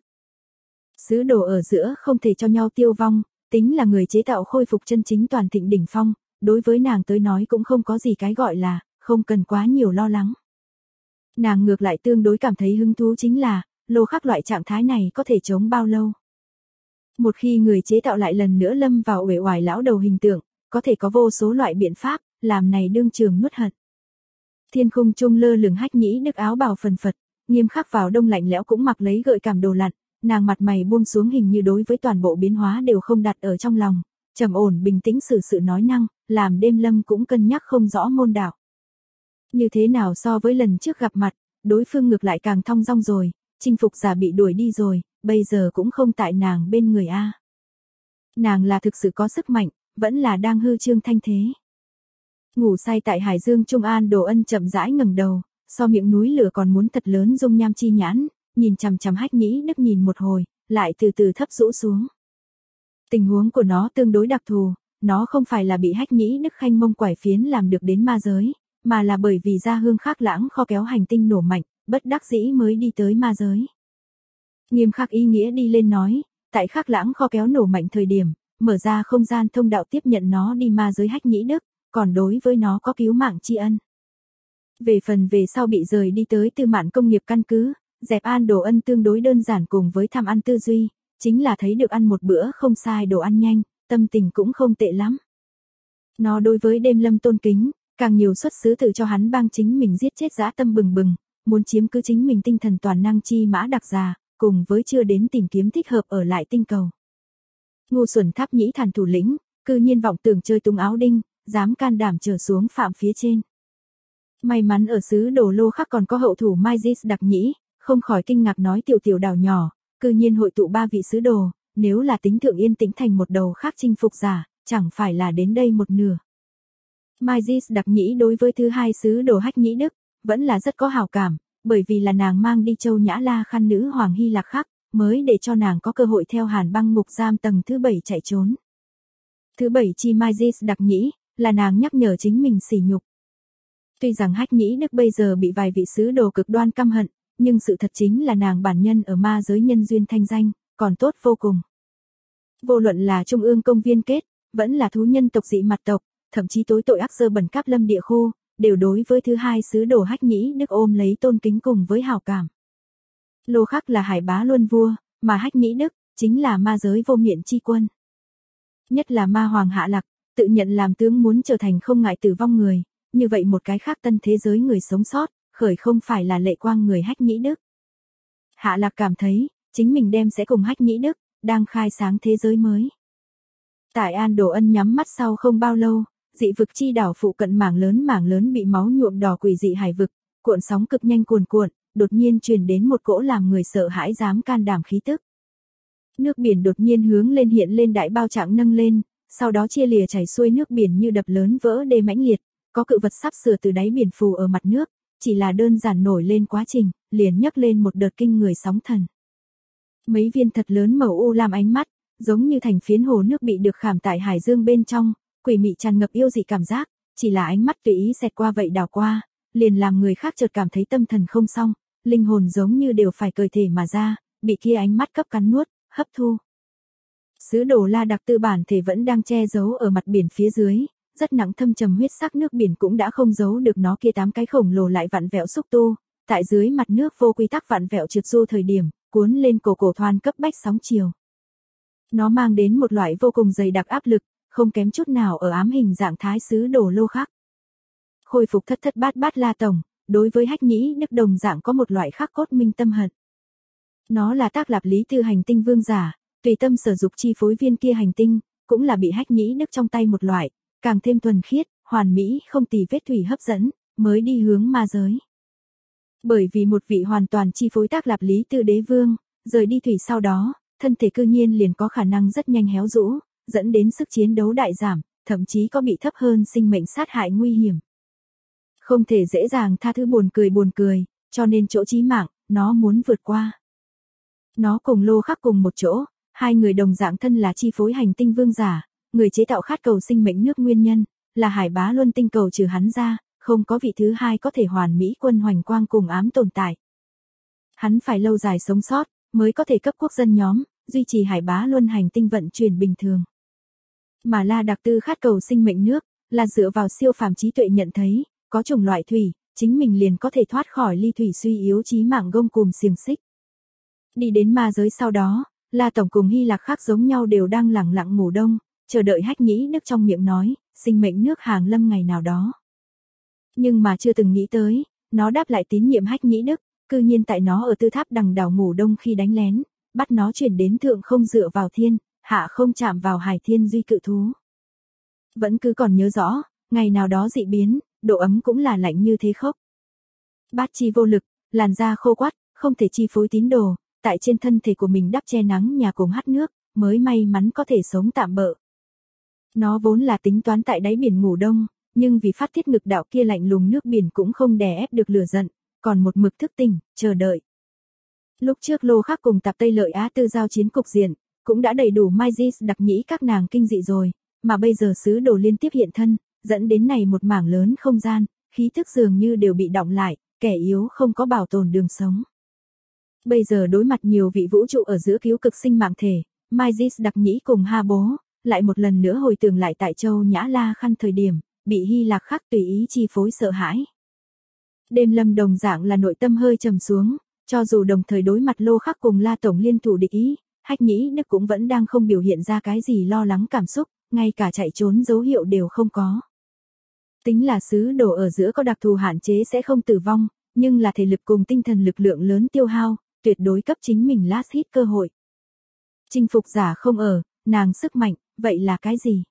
Sứ đồ ở giữa không thể cho nhau tiêu vong, tính là người chế tạo khôi phục chân chính toàn thịnh đỉnh phong, đối với nàng tới nói cũng không có gì cái gọi là, không cần quá nhiều lo lắng. Nàng ngược lại tương đối cảm thấy hứng thú chính là, Lô Khắc loại trạng thái này có thể chống bao lâu. Một khi người chế tạo lại lần nữa lâm vào uể oải lão đầu hình tượng, có thể có vô số loại biện pháp, làm này đương trường nuốt hận. Thiên khung trung lơ lửng Hách Nhĩ Đức áo bào phần phật, nghiêm khắc vào đông lạnh lẽo cũng mặc lấy gợi cảm đồ lặn, nàng mặt mày buông xuống hình như đối với toàn bộ biến hóa đều không đặt ở trong lòng, trầm ổn bình tĩnh xử sự nói năng, làm đêm lâm cũng cân nhắc không rõ môn đạo. Như thế nào so với lần trước gặp mặt, đối phương ngược lại càng thong dong rồi, chinh phục giả bị đuổi đi rồi, bây giờ cũng không tại nàng bên người a. Nàng là thực sự có sức mạnh, vẫn là đang hư trương thanh thế. Ngủ say tại Hải Dương Trung An Đồ Ân chậm rãi ngẩng đầu, so miệng núi lửa còn muốn thật lớn dung nham chi nhãn, nhìn chằm chằm Hách Nhĩ Đức nhìn một hồi, lại từ từ thấp rũ xuống. Tình huống của nó tương đối đặc thù, nó không phải là bị Hách Nhĩ Đức khanh mông quải phiến làm được đến ma giới, mà là bởi vì gia hương Khắc Lãng kho kéo hành tinh nổ mạnh, bất đắc dĩ mới đi tới ma giới. Nghiêm khắc ý nghĩa đi lên nói, tại Khắc Lãng kho kéo nổ mạnh thời điểm, mở ra không gian thông đạo tiếp nhận nó đi ma giới Hách Nhĩ Đức, còn đối với nó có cứu mạng tri ân. Về phần về sau bị rời đi tới Tư Mạn công nghiệp căn cứ, dẹp An Đồ Ân tương đối đơn giản cùng với tham ăn tư duy, chính là thấy được ăn một bữa không sai đồ ăn nhanh, tâm tình cũng không tệ lắm. Nó đối với đêm lâm tôn kính, càng nhiều xuất xứ từ cho hắn bang chính mình giết chết dã tâm bừng bừng, muốn chiếm cứ chính mình tinh thần toàn năng chi mã đặc già, cùng với chưa đến tìm kiếm thích hợp ở lại tinh cầu. Ngu xuẩn Tháp Nhĩ Thản thủ lĩnh, cư nhiên vọng tưởng chơi tung áo đinh, dám can đảm trở xuống phạm phía trên. May mắn ở xứ Đồ Lô Khắc còn có hậu thủ Mai Dis Đặc Nhĩ, không khỏi kinh ngạc nói tiểu tiểu đảo nhỏ, cư nhiên hội tụ 3 vị sứ đồ, nếu là tính thượng yên tĩnh thành một đầu khác chinh phục giả, chẳng phải là đến đây một nửa. Mai Dis Đặc Nhĩ đối với thứ hai sứ đồ Hách Nhĩ Đức, vẫn là rất có hảo cảm, bởi vì là nàng mang đi Châu Nhã La Khăn nữ hoàng Hy Lạc Khắc, mới để cho nàng có cơ hội theo Hàn Băng ngục giam tầng thứ 7 chạy trốn. Thứ 7 chi Mai Dis Đặc Nhĩ, là nàng nhắc nhở chính mình sỉ nhục. Tuy rằng Hách Nhĩ Đức bây giờ bị vài vị sứ đồ cực đoan căm hận, nhưng sự thật chính là nàng bản nhân ở ma giới nhân duyên thanh danh, còn tốt vô cùng. Vô luận là Trung ương công viên kết, vẫn là thú nhân tộc dị mặt tộc, thậm chí tối tội ác dơ bẩn Cáp Lâm địa khu, đều đối với thứ hai sứ đồ Hách Nhĩ Đức ôm lấy tôn kính cùng với hảo cảm. Lô Khắc là hải bá luân vua, mà Hách Nhĩ Đức, chính là ma giới vô miện chi quân. Nhất là ma hoàng Hạ Lạc, tự nhận làm tướng muốn trở thành không ngại tử vong người, như vậy một cái khác tân thế giới người sống sót, khởi không phải là lệ quang người Hách Nhĩ Đức. Hạ Lạc cảm thấy, chính mình đem sẽ cùng Hách Nhĩ Đức, đang khai sáng thế giới mới. Tại An Đồ Ân nhắm mắt sau không bao lâu, dị vực chi đảo phụ cận mảng lớn bị máu nhuộm đỏ quỷ dị hải vực, cuộn sóng cực nhanh cuồn cuộn, đột nhiên truyền đến một cỗ làm người sợ hãi dám can đảm khí tức. Nước biển đột nhiên hướng lên hiện lên đại bao trạng nâng lên, sau đó chia lìa chảy xuôi nước biển như đập lớn vỡ đê mãnh liệt, có cự vật sắp sửa từ đáy biển phù ở mặt nước, chỉ là đơn giản nổi lên quá trình, liền nhấc lên một đợt kinh người sóng thần. Mấy viên thật lớn màu u lam ánh mắt, giống như thành phiến hồ nước bị được khảm tại hải dương bên trong, quỷ mị tràn ngập yêu dị cảm giác, chỉ là ánh mắt tùy ý xẹt qua vậy đảo qua, liền làm người khác chợt cảm thấy tâm thần không xong, linh hồn giống như đều phải cởi thể mà ra, bị kia ánh mắt cấp cắn nuốt, hấp thu. Sứ đồ La Đặc tư bản thể vẫn đang che giấu ở mặt biển phía dưới, rất nặng thâm trầm huyết sắc nước biển cũng đã không giấu được nó kia 8 cái khổng lồ lại vặn vẹo xúc tu, tại dưới mặt nước vô quy tắc vặn vẹo trượt du thời điểm, cuốn lên cổ thoàn cấp bách sóng chiều. Nó mang đến một loại vô cùng dày đặc áp lực, không kém chút nào ở ám hình dạng thái sứ đồ lô khác. Khôi phục thất thất bát bát La Tổng, đối với Hách Nhĩ Đức đồng dạng có một loại khắc cốt minh tâm hận. Nó là tác lập lý tư hành tinh vương giả, tùy tâm sở dục chi phối viên kia hành tinh, cũng là bị Hách Nhĩ Đức trong tay một loại, càng thêm thuần khiết, hoàn mỹ không tì vết thủy hấp dẫn, mới đi hướng ma giới. Bởi vì một vị hoàn toàn chi phối tác lập lý tư đế vương, rời đi thủy sau đó, thân thể cư nhiên liền có khả năng rất nhanh héo rũ, dẫn đến sức chiến đấu đại giảm, thậm chí có bị thấp hơn sinh mệnh sát hại nguy hiểm. Không thể dễ dàng tha thứ buồn cười, cho nên chỗ chí mạng, nó muốn vượt qua. Nó cùng Lô Khắc cùng một chỗ, hai người đồng dạng thân là chi phối hành tinh vương giả, người chế tạo khát cầu sinh mệnh nước nguyên nhân, là Hải Bá Luân tinh cầu trừ hắn ra, không có vị thứ hai có thể hoàn mỹ quân hoành quang cùng ám tồn tại. Hắn phải lâu dài sống sót, mới có thể cấp quốc dân nhóm, duy trì Hải Bá Luân hành tinh vận chuyển bình thường. Mà La Đặc Tư khát cầu sinh mệnh nước, là dựa vào siêu phàm trí tuệ nhận thấy, có chủng loại thủy, chính mình liền có thể thoát khỏi ly thủy suy yếu chí mạng gông cùm xiềng xích. Đi đến ma giới sau đó, La Tổng cùng Hy Lạc khác giống nhau đều đang lẳng lặng ngủ đông, chờ đợi Hách Nhĩ Đức trong miệng nói, sinh mệnh nước hàng lâm ngày nào đó. Nhưng mà chưa từng nghĩ tới, nó đáp lại tín nhiệm Hách Nhĩ Đức, cư nhiên tại nó ở tư tháp đằng đảo ngủ đông khi đánh lén, bắt nó chuyển đến thượng không dựa vào thiên, hạ không chạm vào hải thiên duy cự thú. Vẫn cứ còn nhớ rõ, ngày nào đó dị biến, độ ấm cũng là lạnh như thế khốc. Bát chi vô lực, làn da khô quắt, không thể chi phối tín đồ, tại trên thân thể của mình đắp che nắng nhà cùng hắt nước, mới may mắn có thể sống tạm bợ. Nó vốn là tính toán tại đáy biển ngủ đông, nhưng vì phát tiết ngực đạo kia lạnh lùng nước biển cũng không đè ép được lửa giận, còn một mực thức tỉnh, chờ đợi. Lúc trước Lô Khắc cùng Tạp Tây Lợi Á Tư giao chiến cục diện, cũng đã đầy đủ Mysis đặc nhĩ các nàng kinh dị rồi, mà bây giờ sứ đồ liên tiếp hiện thân, dẫn đến này một mảng lớn không gian, khí thức dường như đều bị đọng lại, kẻ yếu không có bảo tồn đường sống. Bây giờ đối mặt nhiều vị vũ trụ ở giữa cứu cực sinh mạng thể, Mysis đặc nhĩ cùng Ha Bố, lại một lần nữa hồi tưởng lại tại châu Nhã La Khăn thời điểm, bị Hy Lạc khắc tùy ý chi phối sợ hãi. Đêm Lâm đồng dạng là nội tâm hơi trầm xuống, cho dù đồng thời đối mặt Lô Khắc cùng La Tổng liên thủ địch ý, Hách Nhĩ Đức cũng vẫn đang không biểu hiện ra cái gì lo lắng cảm xúc, ngay cả chạy trốn dấu hiệu đều không có. Tính là sứ đồ ở giữa có đặc thù hạn chế sẽ không tử vong, nhưng là thể lực cùng tinh thần lực lượng lớn tiêu hao, tuyệt đối cấp chính mình last hit cơ hội. Chinh phục giả không ở, nàng sức mạnh, vậy là cái gì?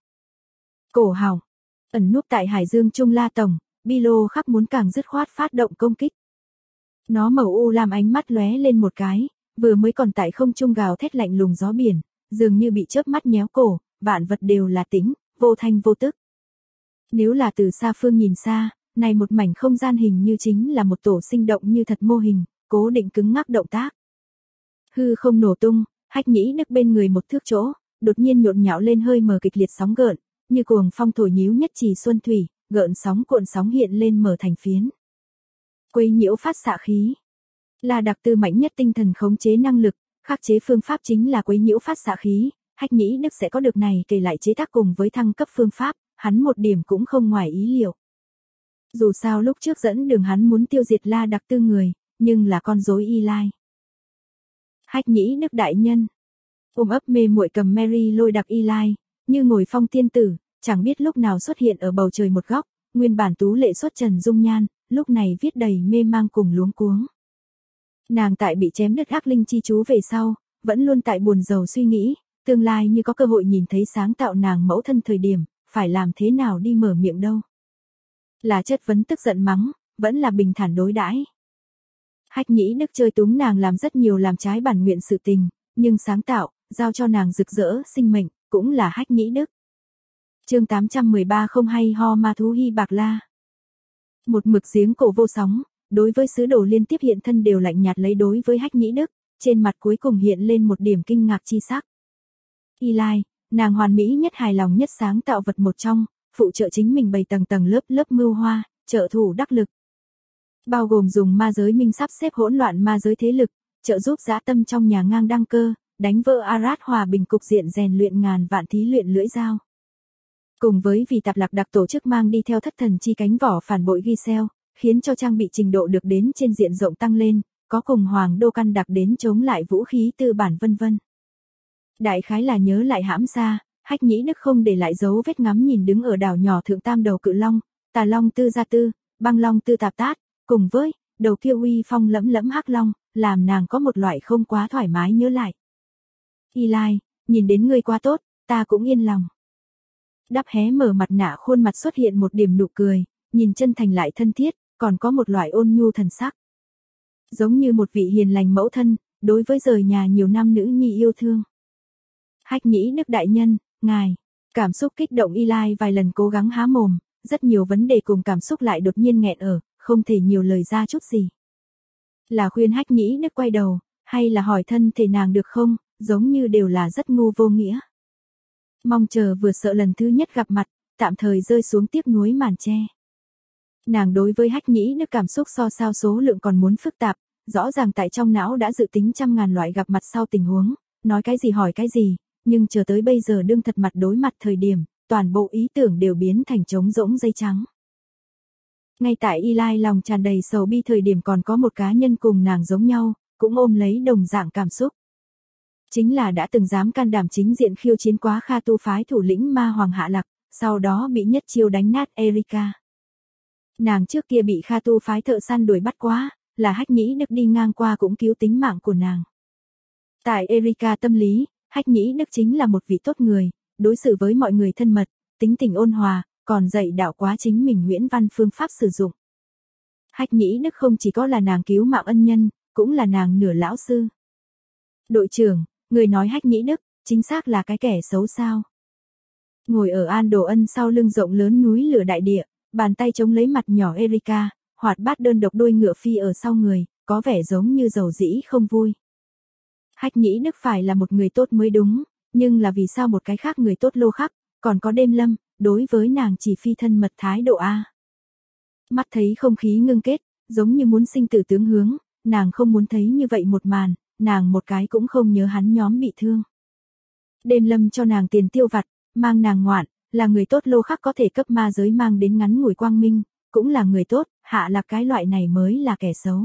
Cổ họng, ẩn núp tại Hải Dương Trung La Tổng, Bilo Khắc muốn càng dứt khoát phát động công kích. Nó màu u làm ánh mắt lóe lên một cái, vừa mới còn tại không trung gào thét lạnh lùng gió biển, dường như bị chớp mắt nhéo cổ, vạn vật đều là tĩnh, vô thanh vô tức. Nếu là từ xa phương nhìn xa, này một mảnh không gian hình như chính là một tổ sinh động như thật mô hình, cố định cứng ngắc động tác. Hư không nổ tung, Hách Nhĩ Đức bên người một thước chỗ, đột nhiên nhộn nhạo lên hơi mờ kịch liệt sóng gợn, như cuồng phong thổi nhíu nhất trì xuân thủy, gợn sóng cuộn sóng hiện lên mở thành phiến. Quấy nhiễu phát xạ khí. Là đặc tư mạnh nhất tinh thần khống chế năng lực, khắc chế phương pháp chính là quấy nhiễu phát xạ khí, Hách Nhĩ Đức sẽ có được này kể lại chế tác cùng với thăng cấp phương pháp, hắn một điểm cũng không ngoài ý liệu. Dù sao lúc trước dẫn đường hắn muốn tiêu diệt La Đặc Tư người, nhưng là con rối y lai. Hách Nhĩ Đức đại nhân, ôm ấp mê muội cầm Mary lôi đặc y lai, như ngồi phong tiên tử, chẳng biết lúc nào xuất hiện ở bầu trời một góc, nguyên bản tú lệ xuất trần dung nhan, lúc này viết đầy mê mang cùng luống cuống. Nàng tại bị chém đứt ác linh chi chú về sau, vẫn luôn tại buồn rầu suy nghĩ, tương lai như có cơ hội nhìn thấy sáng tạo nàng mẫu thân thời điểm, phải làm thế nào đi mở miệng đâu. Là chất vấn tức giận mắng, vẫn là bình thản đối đãi. Hách Nhĩ Đức chơi túng nàng làm rất nhiều làm trái bản nguyện sự tình, nhưng sáng tạo, giao cho nàng rực rỡ sinh mệnh, cũng là Hách Nhĩ Đức. Chương 813 không hay ho ma thú Hy Bạc La. Một mực giếng cổ vô sóng, đối với sứ đồ liên tiếp hiện thân đều lạnh nhạt lấy đối với Hách Nhĩ Đức, trên mặt cuối cùng hiện lên một điểm kinh ngạc chi sắc. Y lai, nàng hoàn mỹ nhất hài lòng nhất sáng tạo vật một trong, phụ trợ chính mình bày tầng tầng lớp lớp mưu hoa, trợ thủ đắc lực. Bao gồm dùng ma giới minh sắp xếp hỗn loạn ma giới thế lực, trợ giúp dã tâm trong nhà ngang đăng cơ, đánh vỡ Arad hòa bình cục diện rèn luyện ngàn vạn thí luyện lưỡi dao. Cùng với vì tạp lạc đặc tổ chức mang đi theo thất thần chi cánh vỏ phản bội Giselle, khiến cho trang bị trình độ được đến trên diện rộng tăng lên, có cùng hoàng đô căn đặc đến chống lại vũ khí tư bản vân vân. Đại khái là nhớ lại hãm xa, Hách Nhĩ Đức không để lại dấu vết ngắm nhìn đứng ở đảo nhỏ thượng tam đầu cự long, Tà Long Tư Gia Tư, Băng Long Tư Tạp Tát, cùng với đầu kia uy phong lẫm lẫm hắc long, làm nàng có một loại không quá thoải mái nhớ lại. Eli, nhìn đến ngươi quá tốt, ta cũng yên lòng. Đắp hé mở mặt nạ khuôn mặt xuất hiện một điểm nụ cười, nhìn chân thành lại thân thiết, còn có một loại ôn nhu thần sắc. Giống như một vị hiền lành mẫu thân, đối với rời nhà nhiều năm nữ nhi yêu thương. Hách Nhĩ Đức đại nhân, ngài, cảm xúc kích động Eli vài lần cố gắng há mồm, rất nhiều vấn đề cùng cảm xúc lại đột nhiên nghẹn ở, không thể nhiều lời ra chút gì. Là khuyên Hách Nhĩ Đức quay đầu, hay là hỏi thân thể nàng được không, giống như đều là rất ngu vô nghĩa. Mong chờ vừa sợ lần thứ nhất gặp mặt, tạm thời rơi xuống tiếc nuối màn che. Nàng đối với Hách Nhĩ Đức cảm xúc so sao số lượng còn muốn phức tạp, rõ ràng tại trong não đã dự tính trăm ngàn loại gặp mặt sau tình huống, nói cái gì hỏi cái gì, nhưng chờ tới bây giờ đương thật mặt đối mặt thời điểm, toàn bộ ý tưởng đều biến thành trống rỗng dây trắng. Ngay tại Eli lòng tràn đầy sầu bi thời điểm còn có một cá nhân cùng nàng giống nhau, cũng ôm lấy đồng dạng cảm xúc. Chính là đã từng dám can đảm chính diện khiêu chiến quá Kha Tu phái thủ lĩnh Ma Hoàng Hạ Lạc, sau đó bị nhất chiêu đánh nát Erika. Nàng trước kia bị Kha Tu phái thợ săn đuổi bắt quá, là Hách Nhĩ Đức đi ngang qua cũng cứu tính mạng của nàng. Tại Erika tâm lý, Hách Nhĩ Đức chính là một vị tốt người, đối xử với mọi người thân mật, tính tình ôn hòa, còn dạy đạo quá chính mình Nguyễn Văn phương pháp sử dụng. Hách Nhĩ Đức không chỉ có là nàng cứu mạng ân nhân, cũng là nàng nửa lão sư. Đội trưởng, người nói Hách Nhĩ Đức, chính xác là cái kẻ xấu sao? Ngồi ở An Đồ Ân sau lưng rộng lớn núi lửa đại địa, bàn tay chống lấy mặt nhỏ Erika, hoạt bát đơn độc đuôi ngựa phi ở sau người, có vẻ giống như dầu dĩ không vui. Hách Nhĩ Đức phải là một người tốt mới đúng, nhưng là vì sao một cái khác người tốt Lô Khắc, còn có Đêm Lâm, đối với nàng chỉ phi thân mật thái độ A. Mắt thấy không khí ngưng kết, giống như muốn sinh tử tướng hướng, nàng không muốn thấy như vậy một màn, nàng một cái cũng không nhớ hắn nhóm bị thương. Đêm Lâm cho nàng tiền tiêu vặt, mang nàng ngoạn, là người tốt Lô Khắc có thể cấp ma giới mang đến ngắn ngủi quang minh, cũng là người tốt, Hạ Lạc cái loại này mới là kẻ xấu.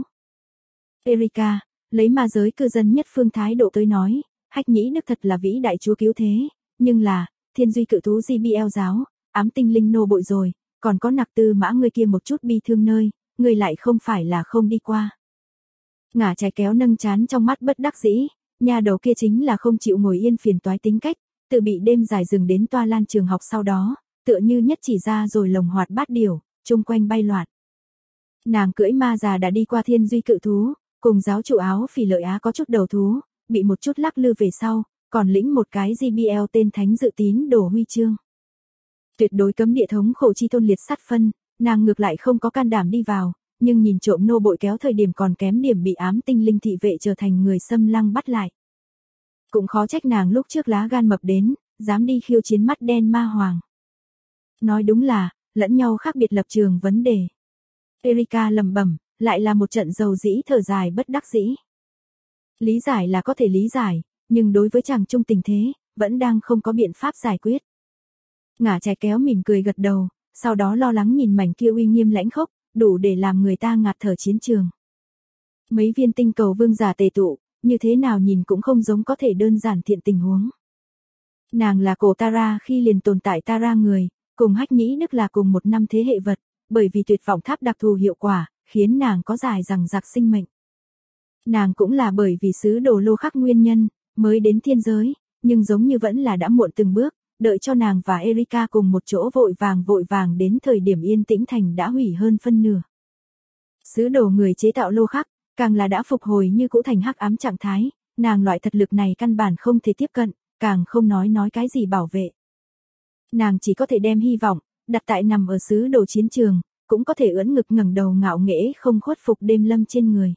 Erika, lấy ma giới cư dân nhất phương thái độ tới nói, Hách Nhĩ Đức thật là vĩ đại chúa cứu thế, nhưng là, thiên duy cự thú GBL giáo, ám tinh linh nô bội rồi, còn có Nặc Tư Mã người kia một chút bi thương nơi, người lại không phải là không đi qua. Ngả trái kéo nâng chán trong mắt bất đắc dĩ, nhà đầu kia chính là không chịu ngồi yên phiền toái tính cách, tự bị đêm dài dừng đến toa lan trường học sau đó, tựa như nhất chỉ ra rồi lồng hoạt bát điểu, chung quanh bay loạn. Nàng cưỡi ma già đã đi qua thiên duy cự thú, cùng giáo chủ áo phỉ lợi á có chút đầu thú, bị một chút lắc lư về sau, còn lĩnh một cái GBL tên thánh dự tín đồ huy chương. Tuyệt đối cấm địa thống khổ chi thôn liệt sát phân, nàng ngược lại không có can đảm đi vào, nhưng nhìn trộm nô bội kéo thời điểm còn kém điểm bị ám tinh linh thị vệ trở thành người xâm lăng bắt lại. Cũng khó trách nàng lúc trước lá gan mập đến, dám đi khiêu chiến mắt đen ma hoàng. Nói đúng là, lẫn nhau khác biệt lập trường vấn đề. Erika lẩm bẩm, lại là một trận dầu dĩ thở dài bất đắc dĩ. Lý giải là có thể lý giải, nhưng đối với chàng trung tình thế, vẫn đang không có biện pháp giải quyết. Ngả trái kéo mỉm cười gật đầu, sau đó lo lắng nhìn mảnh kia uy nghiêm lãnh khốc, đủ để làm người ta ngạt thở chiến trường. Mấy viên tinh cầu vương giả tề tụ, như thế nào nhìn cũng không giống có thể đơn giản thiện tình huống. Nàng là cổ Tara khi liền tồn tại Tara người, cùng Hách Nhĩ Đức là cùng một năm thế hệ vật, bởi vì tuyệt vọng tháp đặc thù hiệu quả, khiến nàng có dài rằng giặc sinh mệnh. Nàng cũng là bởi vì sứ đồ Lô Khắc nguyên nhân, mới đến thiên giới, nhưng giống như vẫn là đã muộn từng bước, đợi cho nàng và Erika cùng một chỗ vội vàng đến thời điểm yên tĩnh thành đã hủy hơn phân nửa. Sứ đồ người chế tạo Lô Khắc, càng là đã phục hồi như cũ thành hắc ám trạng thái, nàng loại thật lực này căn bản không thể tiếp cận, càng không nói cái gì bảo vệ. Nàng chỉ có thể đem hy vọng, đặt tại nằm ở sứ đồ chiến trường, cũng có thể ưỡn ngực ngẩng đầu ngạo nghễ không khuất phục Đêm Lâm trên người.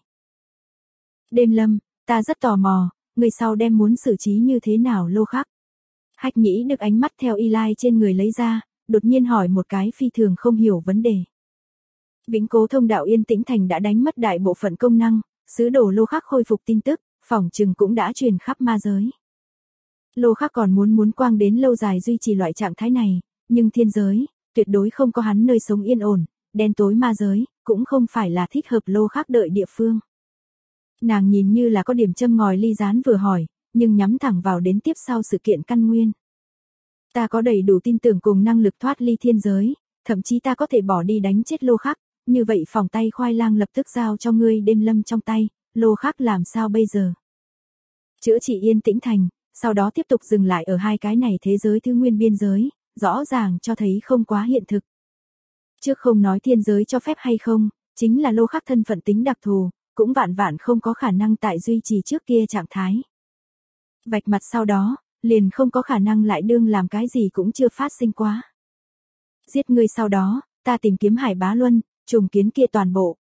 Đêm Lâm, ta rất tò mò, người sau đem muốn xử trí như thế nào Lô Khắc. Hách Nhĩ Đức ánh mắt theo Eli trên người lấy ra, đột nhiên hỏi một cái phi thường không hiểu vấn đề. Vĩnh cố thông đạo yên tĩnh thành đã đánh mất đại bộ phận công năng, sứ đồ Lô Khắc khôi phục tin tức, phỏng chừng cũng đã truyền khắp ma giới. Lô Khắc còn muốn quang đến lâu dài duy trì loại trạng thái này, nhưng thiên giới, tuyệt đối không có hắn nơi sống yên ổn, đen tối ma giới, cũng không phải là thích hợp Lô Khắc đợi địa phương. Nàng nhìn như là có điểm châm ngòi ly gián vừa hỏi, nhưng nhắm thẳng vào đến tiếp sau sự kiện căn nguyên. Ta có đầy đủ tin tưởng cùng năng lực thoát ly thiên giới, thậm chí ta có thể bỏ đi đánh chết Lô Khắc, như vậy phòng tay khoai lang lập tức giao cho ngươi đêm lâm trong tay, Lô Khắc làm sao bây giờ? Chữa trị Yên Tĩnh Thành, sau đó tiếp tục dừng lại ở hai cái này thế giới thứ nguyên biên giới, rõ ràng cho thấy không quá hiện thực. Trước không nói thiên giới cho phép hay không, chính là Lô Khắc thân phận tính đặc thù, cũng vạn vạn không có khả năng tại duy trì trước kia trạng thái. Vạch mặt sau đó, liền không có khả năng lại đương làm cái gì cũng chưa phát sinh quá. Giết ngươi sau đó, ta tìm kiếm Hải Bá Luân, trùng kiến kia toàn bộ.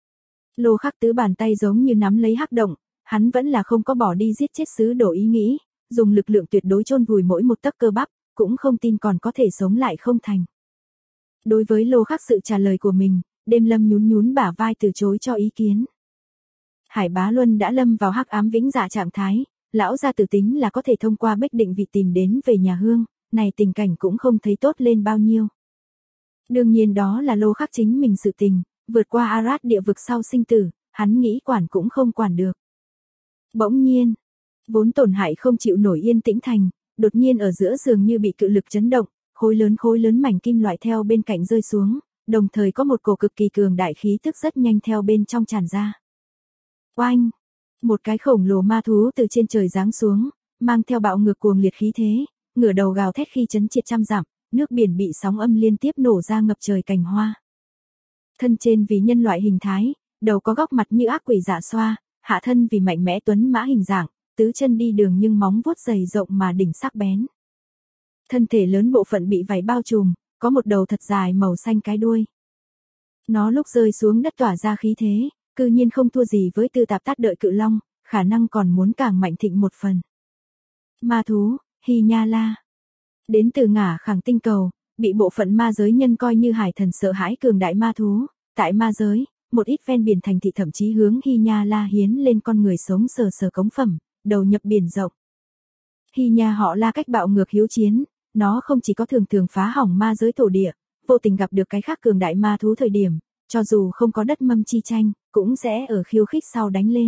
Lô Khắc tứ bàn tay giống như nắm lấy hắc động, hắn vẫn là không có bỏ đi giết chết sứ đồ ý nghĩ, dùng lực lượng tuyệt đối chôn vùi mỗi một tấc cơ bắp, cũng không tin còn có thể sống lại không thành. Đối với Lô Khắc sự trả lời của mình, Đêm Lâm nhún nhún bả vai từ chối cho ý kiến. Hải Bá Luân đã lâm vào hắc ám vĩnh dạ trạng thái, lão gia tử tính là có thể thông qua bách định vị tìm đến về nhà Hương, này tình cảnh cũng không thấy tốt lên bao nhiêu. Đương nhiên đó là Lô Khắc chính mình sự tình, vượt qua Arad địa vực sau sinh tử, hắn nghĩ quản cũng không quản được. Bỗng nhiên, vốn tổn hại không chịu nổi Yên Tĩnh Thành, đột nhiên ở giữa dường như bị cự lực chấn động, khối lớn mảnh kim loại theo bên cạnh rơi xuống, đồng thời có một cổ cực kỳ cường đại khí tức rất nhanh theo bên trong tràn ra. Oanh! Một cái khổng lồ ma thú từ trên trời giáng xuống, mang theo bạo ngược cuồng liệt khí thế, ngửa đầu gào thét khi chấn triệt trăm dặm, nước biển bị sóng âm liên tiếp nổ ra ngập trời cành hoa. Thân trên vì nhân loại hình thái, đầu có góc mặt như ác quỷ dạ xoa, hạ thân vì mạnh mẽ tuấn mã hình dạng, tứ chân đi đường nhưng móng vuốt dày rộng mà đỉnh sắc bén. Thân thể lớn bộ phận bị vảy bao trùm, có một đầu thật dài màu xanh cái đuôi. Nó lúc rơi xuống đất tỏa ra khí thế, cư nhiên không thua gì với Tư Tạp Tát đợi cự long, khả năng còn muốn càng mạnh thịnh một phần. Ma thú, Hy Nha La. Đến từ Ngả Khẳng tinh cầu, bị bộ phận ma giới nhân coi như hải thần sợ hãi cường đại ma thú, tại ma giới, một ít ven biển thành thị thậm chí hướng Hy Nha La hiến lên con người sống sờ sờ cống phẩm, đầu nhập biển rộng. Hy Nha họ La cách bạo ngược hiếu chiến, nó không chỉ có thường phá hỏng ma giới thổ địa, vô tình gặp được cái khác cường đại ma thú thời điểm, cho dù không có đất mâm chi tranh, cũng sẽ ở khiêu khích sau đánh lên.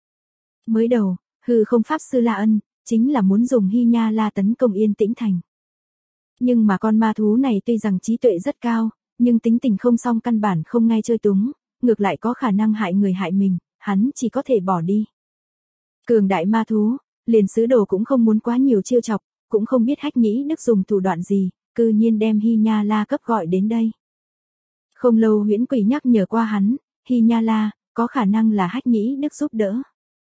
Mới đầu, hư không pháp sư La Ân, chính là muốn dùng Hy Nha La tấn công Yên Tĩnh Thành. Nhưng mà con ma thú này tuy rằng trí tuệ rất cao, nhưng tính tình không song căn bản không ngay chơi túng, ngược lại có khả năng hại người hại mình, hắn chỉ có thể bỏ đi. Cường đại ma thú, liền sứ đồ cũng không muốn quá nhiều chiêu chọc, cũng không biết Hách Nhĩ Đức dùng thủ đoạn gì, cư nhiên đem Hy Nha La cấp gọi đến đây. Không lâu Huyễn Quỷ nhắc nhở qua hắn, Hy Nha La, có khả năng là Hách Nhĩ Đức giúp đỡ.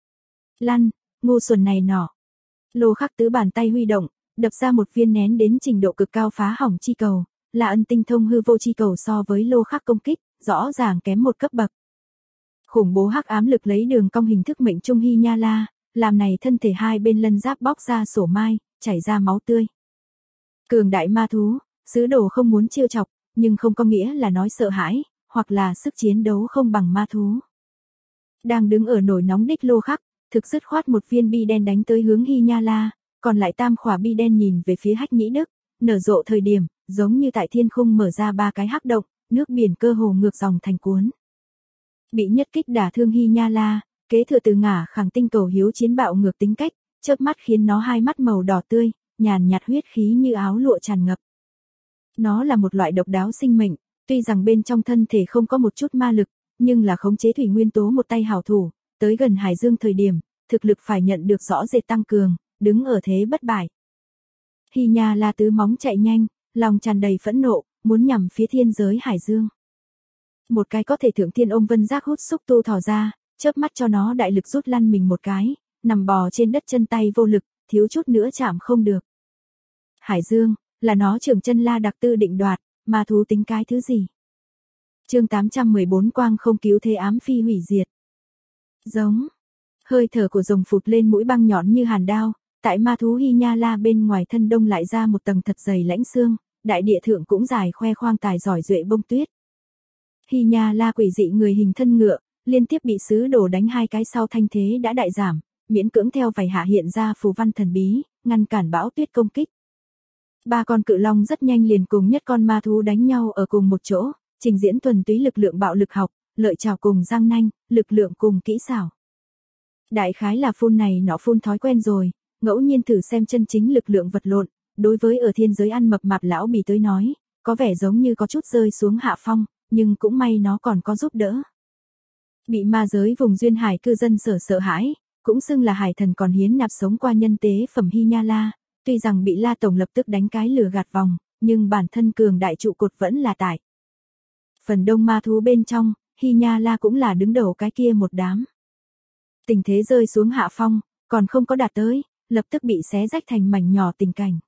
Lăn, ngu xuẩn này nọ. Lô Khắc tứ bàn tay huy động, đập ra một viên nén đến trình độ cực cao phá hỏng chi cầu, là ân tinh thông hư vô chi cầu so với Lô Khắc công kích, rõ ràng kém một cấp bậc. Khủng bố hắc ám lực lấy đường cong hình thức mệnh trung Hy Nha La, làm này thân thể hai bên lân giáp bóc ra sổ mai, chảy ra máu tươi. Cường đại ma thú, sứ đồ không muốn chiêu chọc, nhưng không có nghĩa là nói sợ hãi, hoặc là sức chiến đấu không bằng ma thú. Đang đứng ở nổi nóng đích Lô Khắc, thực dứt khoát một viên bi đen đánh tới hướng Hy Nha La, còn lại tam khỏa bi đen nhìn về phía Hách Nhĩ Đức, nở rộ thời điểm, giống như tại thiên khung mở ra ba cái hắc động, nước biển cơ hồ ngược dòng thành cuốn. Bị nhất kích đả thương Hy Nha La, kế thừa từ Ngả Khẳng tinh cầu hiếu chiến bạo ngược tính cách, chớp mắt khiến nó hai mắt màu đỏ tươi, nhàn nhạt huyết khí như áo lụa tràn ngập. Nó là một loại độc đáo sinh mệnh, tuy rằng bên trong thân thể không có một chút ma lực, nhưng là khống chế thủy nguyên tố một tay hảo thủ, tới gần hải dương thời điểm, thực lực phải nhận được rõ rệt tăng cường, đứng ở thế bất bại. Hy Nha La tứ móng chạy nhanh, lòng tràn đầy phẫn nộ, muốn nhằm phía thiên giới hải dương. Một cái có thể thượng thiên ông vân giác hút xúc tu thò ra, chớp mắt cho nó đại lực rút lăn mình một cái, nằm bò trên đất chân tay vô lực, thiếu chút nữa chạm không được. Hải dương, là nó trưởng chân La đặc tư định đoạt, mà thú tính cái thứ gì? Chương 814 quang không cứu thế ám phi hủy diệt. Giống. Hơi thở của rồng phụt lên mũi băng nhọn như hàn đao, tại ma thú Hy Nha La bên ngoài thân đông lại ra một tầng thật dày lãnh xương, đại địa thượng cũng dài khoe khoang tài giỏi duệ bông tuyết. Hy Nha La quỷ dị người hình thân ngựa, liên tiếp bị sứ đồ đánh hai cái sau thanh thế đã đại giảm, miễn cưỡng theo vảy hạ hiện ra phù văn thần bí, ngăn cản bão tuyết công kích. Ba con cự long rất nhanh liền cùng nhất con ma thú đánh nhau ở cùng một chỗ, trình diễn thuần túy lực lượng bạo lực học, lợi chảo cùng răng nanh, lực lượng cùng kỹ xảo. Đại khái là phun này nọ phun thói quen rồi, ngẫu nhiên thử xem chân chính lực lượng vật lộn, đối với ở thiên giới ăn mập mạp lão bì tới nói, có vẻ giống như có chút rơi xuống hạ phong, nhưng cũng may nó còn có giúp đỡ. Bị ma giới vùng duyên hải cư dân sợ hãi, cũng xưng là hải thần còn hiến nạp sống qua nhân tế phẩm Hy Nha La, tuy rằng bị La Tổng lập tức đánh cái lừa gạt vòng, nhưng bản thân cường đại trụ cột vẫn là tại. Phần đông ma thú bên trong, Hy Nha La cũng là đứng đầu cái kia một đám. Tình thế rơi xuống hạ phong, còn không có đạt tới, lập tức bị xé rách thành mảnh nhỏ tình cảnh.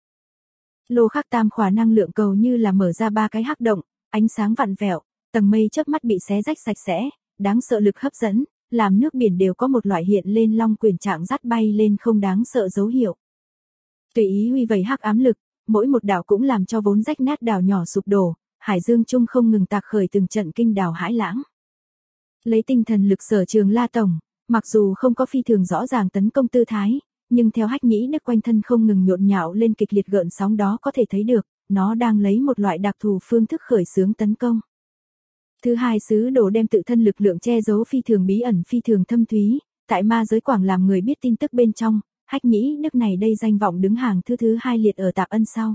Lô khắc tam khỏa năng lượng cầu như là mở ra 3 cái hắc động, ánh sáng vặn vẹo, tầng mây chớp mắt bị xé rách sạch sẽ, đáng sợ lực hấp dẫn, làm nước biển đều có một loại hiện lên long quyền trạng dắt bay lên không đáng sợ dấu hiệu. Tùy ý huy vẩy hắc ám lực, mỗi một đảo cũng làm cho vốn rách nát đảo nhỏ sụp đổ, hải dương chung không ngừng tạc khởi từng trận kinh đảo hãi lãng. Lấy tinh thần lực sở trường La Tổng, mặc dù không có phi thường rõ ràng tấn công tư thái, nhưng theo hách nhĩ đức quanh thân không ngừng nhộn nhạo lên kịch liệt gợn sóng đó có thể thấy được, nó đang lấy một loại đặc thù phương thức khởi xướng tấn công. Thứ hai sứ đồ đem tự thân lực lượng che giấu phi thường bí ẩn phi thường thâm thúy, tại ma giới quảng làm người biết tin tức bên trong, hách nhĩ đức này đây danh vọng đứng hàng thứ hai liệt ở tạp ân sau.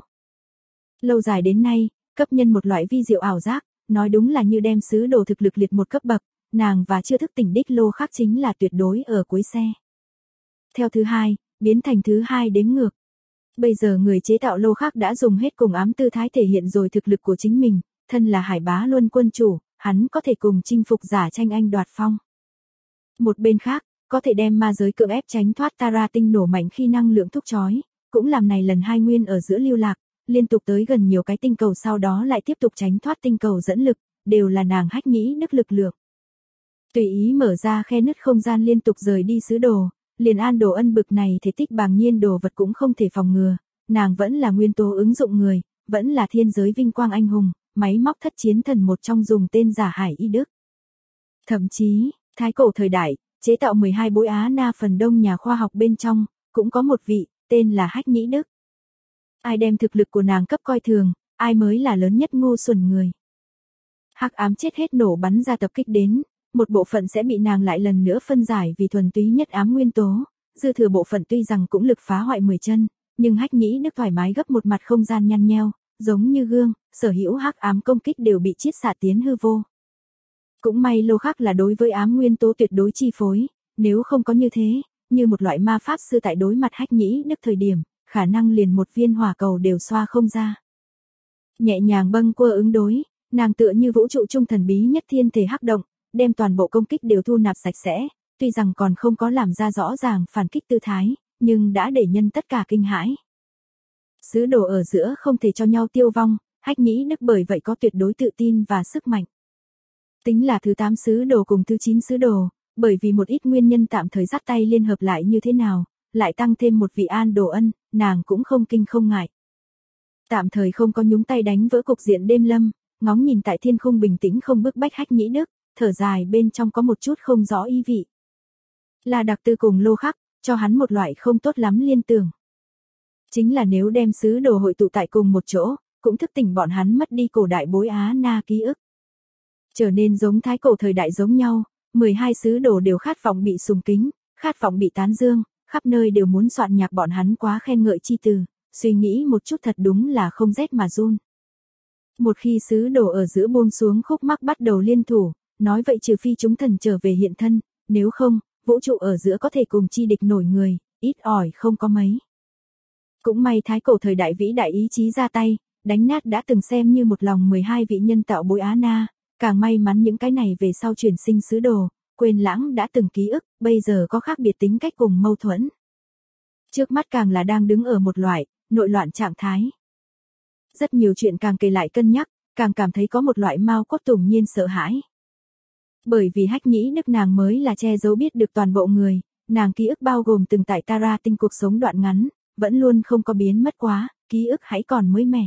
Lâu dài đến nay, cấp nhân một loại vi diệu ảo giác, nói đúng là như đem sứ đồ thực lực liệt một cấp bậc, nàng và chưa thức tỉnh đích lô khắc chính là tuyệt đối ở cuối xe. Theo thứ hai, biến thành thứ hai đếm ngược. Bây giờ người chế tạo lô khắc đã dùng hết cùng ám tư thái thể hiện rồi thực lực của chính mình, thân là hải bá luân quân chủ, hắn có thể cùng chinh phục giả tranh anh đoạt phong. Một bên khác, có thể đem ma giới cưỡng ép tránh thoát Tara tinh nổ mạnh khi năng lượng thúc chói, cũng làm này lần hai nguyên ở giữa lưu lạc, liên tục tới gần nhiều cái tinh cầu sau đó lại tiếp tục tránh thoát tinh cầu dẫn lực, đều là nàng hách nhĩ đức lực lượng. Tùy ý mở ra khe nứt không gian liên tục rời đi sứ đồ, liền an đồ ân bực này thể tích bàng nhiên đồ vật cũng không thể phòng ngừa, nàng vẫn là nguyên tố ứng dụng người, vẫn là thiên giới vinh quang anh hùng, máy móc thất chiến thần một trong dùng tên giả hải y đức. Thậm chí, thái cổ thời đại, chế tạo 12 bối Á Na phần đông nhà khoa học bên trong, cũng có một vị, tên là hách nhĩ đức. Ai đem thực lực của nàng cấp coi thường, ai mới là lớn nhất ngu xuẩn người. Hắc ám chết hết nổ bắn ra tập kích đến, một bộ phận sẽ bị nàng lại lần nữa phân giải vì thuần túy nhất ám nguyên tố, dư thừa bộ phận tuy rằng cũng lực phá hoại 10 chân, nhưng hách nhĩ đức thoải mái gấp một mặt không gian nhăn nheo, giống như gương, sở hữu hắc ám công kích đều bị chiết xạ tiến hư vô. Cũng may lô khắc là đối với ám nguyên tố tuyệt đối chi phối, nếu không có như thế, như một loại ma pháp sư tại đối mặt hách nhĩ đức thời điểm, khả năng liền một viên hỏa cầu đều xoa không ra. Nhẹ nhàng bâng quơ ứng đối, nàng tựa như vũ trụ trung thần bí nhất thiên thể hắc động, đem toàn bộ công kích đều thu nạp sạch sẽ, tuy rằng còn không có làm ra rõ ràng phản kích tư thái, nhưng đã để nhân tất cả kinh hãi. Sứ đồ ở giữa không thể cho nhau tiêu vong, hách nhĩ đức bởi vậy có tuyệt đối tự tin và sức mạnh. Tính là thứ 8 sứ đồ cùng thứ 9 sứ đồ, bởi vì một ít nguyên nhân tạm thời dắt tay liên hợp lại như thế nào, lại tăng thêm một vị an đồ ân, nàng cũng không kinh không ngại. Tạm thời không có nhúng tay đánh vỡ cục diện đêm lâm, ngóng nhìn tại thiên khung bình tĩnh không bức bách hách nhĩ đức, thở dài bên trong có một chút không rõ ý vị. Là đặc tư cùng lô khắc, cho hắn một loại không tốt lắm liên tưởng. Chính là nếu đem sứ đồ hội tụ tại cùng một chỗ, cũng thức tỉnh bọn hắn mất đi cổ đại bối Á Na ký ức. Trở nên giống thái cổ thời đại giống nhau, 12 sứ đồ đều khát vọng bị sùng kính, khát vọng bị tán dương, khắp nơi đều muốn soạn nhạc bọn hắn quá khen ngợi chi từ, suy nghĩ một chút thật đúng là không rét mà run. Một khi sứ đồ ở giữa buông xuống khúc mắc bắt đầu liên thủ, nói vậy trừ phi chúng thần trở về hiện thân, nếu không, vũ trụ ở giữa có thể cùng chi địch nổi người, ít ỏi không có mấy. Cũng may thái cổ thời đại vĩ đại ý chí ra tay, đánh nát đã từng xem như một lòng 12 vị nhân tạo bối Á Na, càng may mắn những cái này về sau chuyển sinh sứ đồ, quên lãng đã từng ký ức, bây giờ có khác biệt tính cách cùng mâu thuẫn. Trước mắt càng là đang đứng ở một loại, nội loạn trạng thái. Rất nhiều chuyện càng kể lại cân nhắc, càng cảm thấy có một loại mau cốt tủng nhiên sợ hãi. Bởi vì hách nhĩ đức nàng mới là che giấu biết được toàn bộ người, nàng ký ức bao gồm từng tại Tara tinh cuộc sống đoạn ngắn, vẫn luôn không có biến mất quá, ký ức hãy còn mới mẻ.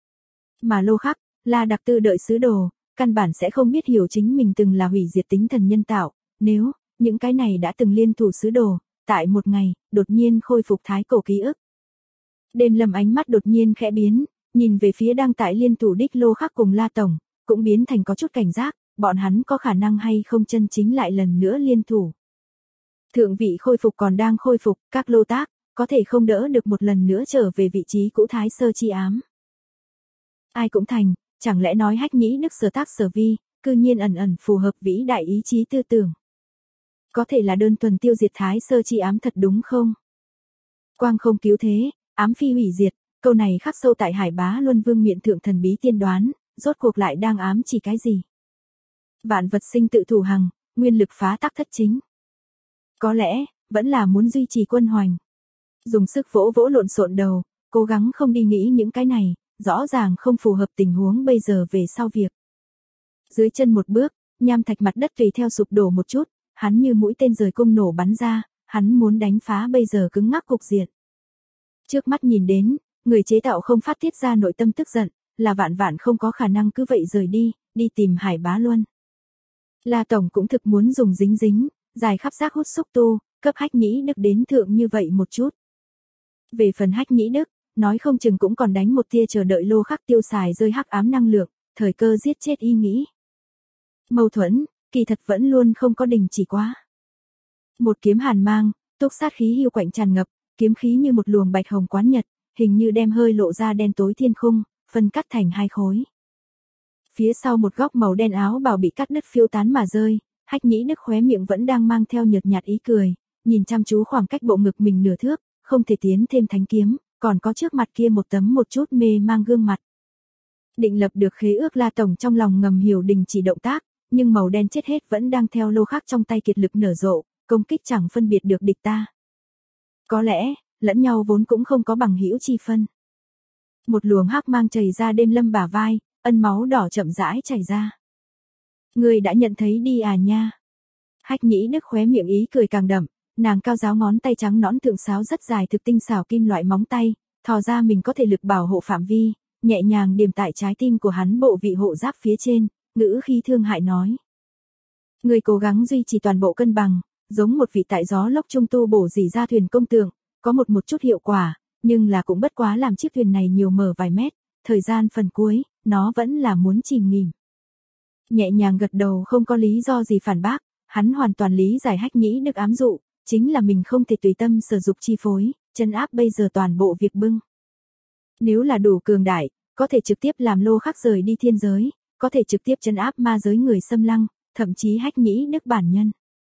Mà lô khắc, là đặc tư đợi sứ đồ, căn bản sẽ không biết hiểu chính mình từng là hủy diệt tính thần nhân tạo, nếu, những cái này đã từng liên thủ sứ đồ, tại một ngày, đột nhiên khôi phục thái cổ ký ức. Đêm lâm ánh mắt đột nhiên khẽ biến, nhìn về phía đang tại liên thủ đích lô khắc cùng La Tổng, cũng biến thành có chút cảnh giác, bọn hắn có khả năng hay không chân chính lại lần nữa liên thủ. Thượng vị khôi phục còn đang khôi phục, các lô tác, có thể không đỡ được một lần nữa trở về vị trí cũ Thái Sơ chi ám. Ai cũng thành, chẳng lẽ nói Hách Nhĩ Đức sở tác sở vi, cư nhiên ẩn ẩn phù hợp vĩ đại ý chí tư tưởng. Có thể là đơn thuần tiêu diệt Thái Sơ chi ám thật đúng không? Quang không cứu thế, ám phi hủy diệt, câu này khắc sâu tại Hải Bá Luân Vương miệng thượng thần bí tiên đoán, rốt cuộc lại đang ám chỉ cái gì? Vạn vật sinh tự thủ hằng, nguyên lực phá tắc thất chính. Có lẽ, vẫn là muốn duy trì quân hoành. Dùng sức vỗ vỗ lộn xộn đầu, cố gắng không đi nghĩ những cái này, rõ ràng không phù hợp tình huống bây giờ về sau việc. Dưới chân một bước, nham thạch mặt đất tùy theo sụp đổ một chút, hắn như mũi tên rời cung nổ bắn ra, hắn muốn đánh phá bây giờ cứng ngắc cục diện. Trước mắt nhìn đến, người chế tạo không phát tiết ra nội tâm tức giận, là vạn vạn không có khả năng cứ vậy rời đi, đi tìm Hải Bá Luân. La Tổng cũng thực muốn dùng dính dính, dài khắp giác hút xúc tu, cấp Hách Nhĩ Đức đến thượng như vậy một chút. Về phần Hách Nhĩ Đức, nói không chừng cũng còn đánh một tia chờ đợi lô khắc tiêu xài rơi hắc ám năng lượng, thời cơ giết chết ý nghĩ. Mâu thuẫn, kỳ thật vẫn luôn không có đình chỉ quá. Một kiếm hàn mang, túc sát khí hiu quạnh tràn ngập, kiếm khí như một luồng bạch hồng quán nhật, hình như đem hơi lộ ra đen tối thiên khung, phân cắt thành hai khối. Phía sau một góc màu đen áo bào bị cắt đứt phiêu tán mà rơi, Hách Nhĩ Đức khóe miệng vẫn đang mang theo nhợt nhạt ý cười, nhìn chăm chú khoảng cách bộ ngực mình nửa thước, không thể tiến thêm thánh kiếm, còn có trước mặt kia một tấm một chút mê mang gương mặt. Định lập được khế ước La Tổng trong lòng ngầm hiểu đình chỉ động tác, nhưng màu đen chết hết vẫn đang theo lô khắc trong tay kiệt lực nở rộ, công kích chẳng phân biệt được địch ta. Có lẽ, lẫn nhau vốn cũng không có bằng hữu chi phân. Một luồng hắc mang chảy ra đêm lâm bả vai, ân máu đỏ chậm rãi chảy ra. Người đã nhận thấy đi à nha. Hách Nhĩ Đức khóe miệng ý cười càng đậm, nàng cao giáo ngón tay trắng nõn thượng sáo rất dài thực tinh xảo kim loại móng tay, thò ra mình có thể lực bảo hộ phạm vi, nhẹ nhàng điểm tại trái tim của hắn bộ vị hộ giáp phía trên, ngữ khí thương hại nói. Người cố gắng duy trì toàn bộ cân bằng, giống một vị tại gió lốc trung tu bổ dỉ ra thuyền công tượng, có một chút hiệu quả, nhưng là cũng bất quá làm chiếc thuyền này nhiều mở vài mét, thời gian phần cuối, nó vẫn là muốn chìm nghỉm. Nhẹ nhàng gật đầu không có lý do gì phản bác, hắn hoàn toàn lý giải Hách Nhĩ Đức ám dụ, chính là mình không thể tùy tâm sử dụng chi phối, chân áp bây giờ toàn bộ việc bưng. Nếu là đủ cường đại, có thể trực tiếp làm lô khắc rời đi thiên giới, có thể trực tiếp chân áp ma giới người xâm lăng, thậm chí Hách Nhĩ Đức bản nhân.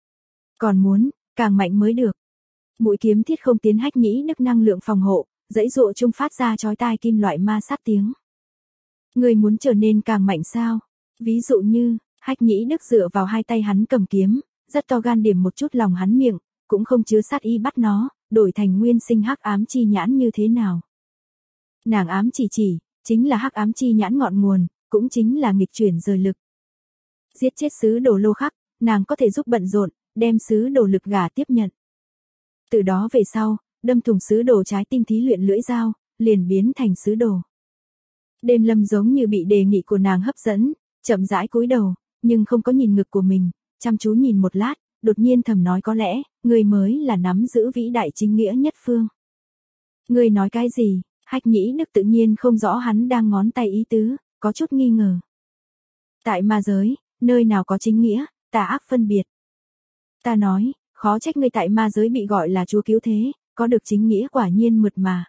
Còn muốn, càng mạnh mới được. Mũi kiếm thiết không tiến Hách Nhĩ Đức năng lượng phòng hộ, dãy dụa trung phát ra chói tai kim loại ma sát tiếng. Người muốn trở nên càng mạnh sao? Ví dụ như, Hách Nhĩ Đức dựa vào hai tay hắn cầm kiếm, rất to gan điểm một chút lòng hắn miệng, cũng không chứa sát ý bắt nó, đổi thành nguyên sinh hắc ám chi nhãn như thế nào. Nàng ám chỉ, chính là hắc ám chi nhãn ngọn nguồn, cũng chính là nghịch chuyển rời lực. Giết chết sứ đồ lô khắc, nàng có thể giúp bận rộn, đem sứ đồ lực gà tiếp nhận. Từ đó về sau, đâm thủng sứ đồ trái tim thí luyện lưỡi dao, liền biến thành sứ đồ. Đêm lâm giống như bị đề nghị của nàng hấp dẫn, chậm rãi cúi đầu, nhưng không có nhìn ngực của mình, chăm chú nhìn một lát, đột nhiên thầm nói có lẽ, người mới là nắm giữ vĩ đại chính nghĩa nhất phương. Người nói cái gì? Hách Nhĩ Đức tự nhiên không rõ hắn đang ngón tay ý tứ, có chút nghi ngờ. Tại ma giới, nơi nào có chính nghĩa, tà ác phân biệt. Ta nói, khó trách ngươi tại ma giới bị gọi là chúa cứu thế, có được chính nghĩa quả nhiên mượt mà.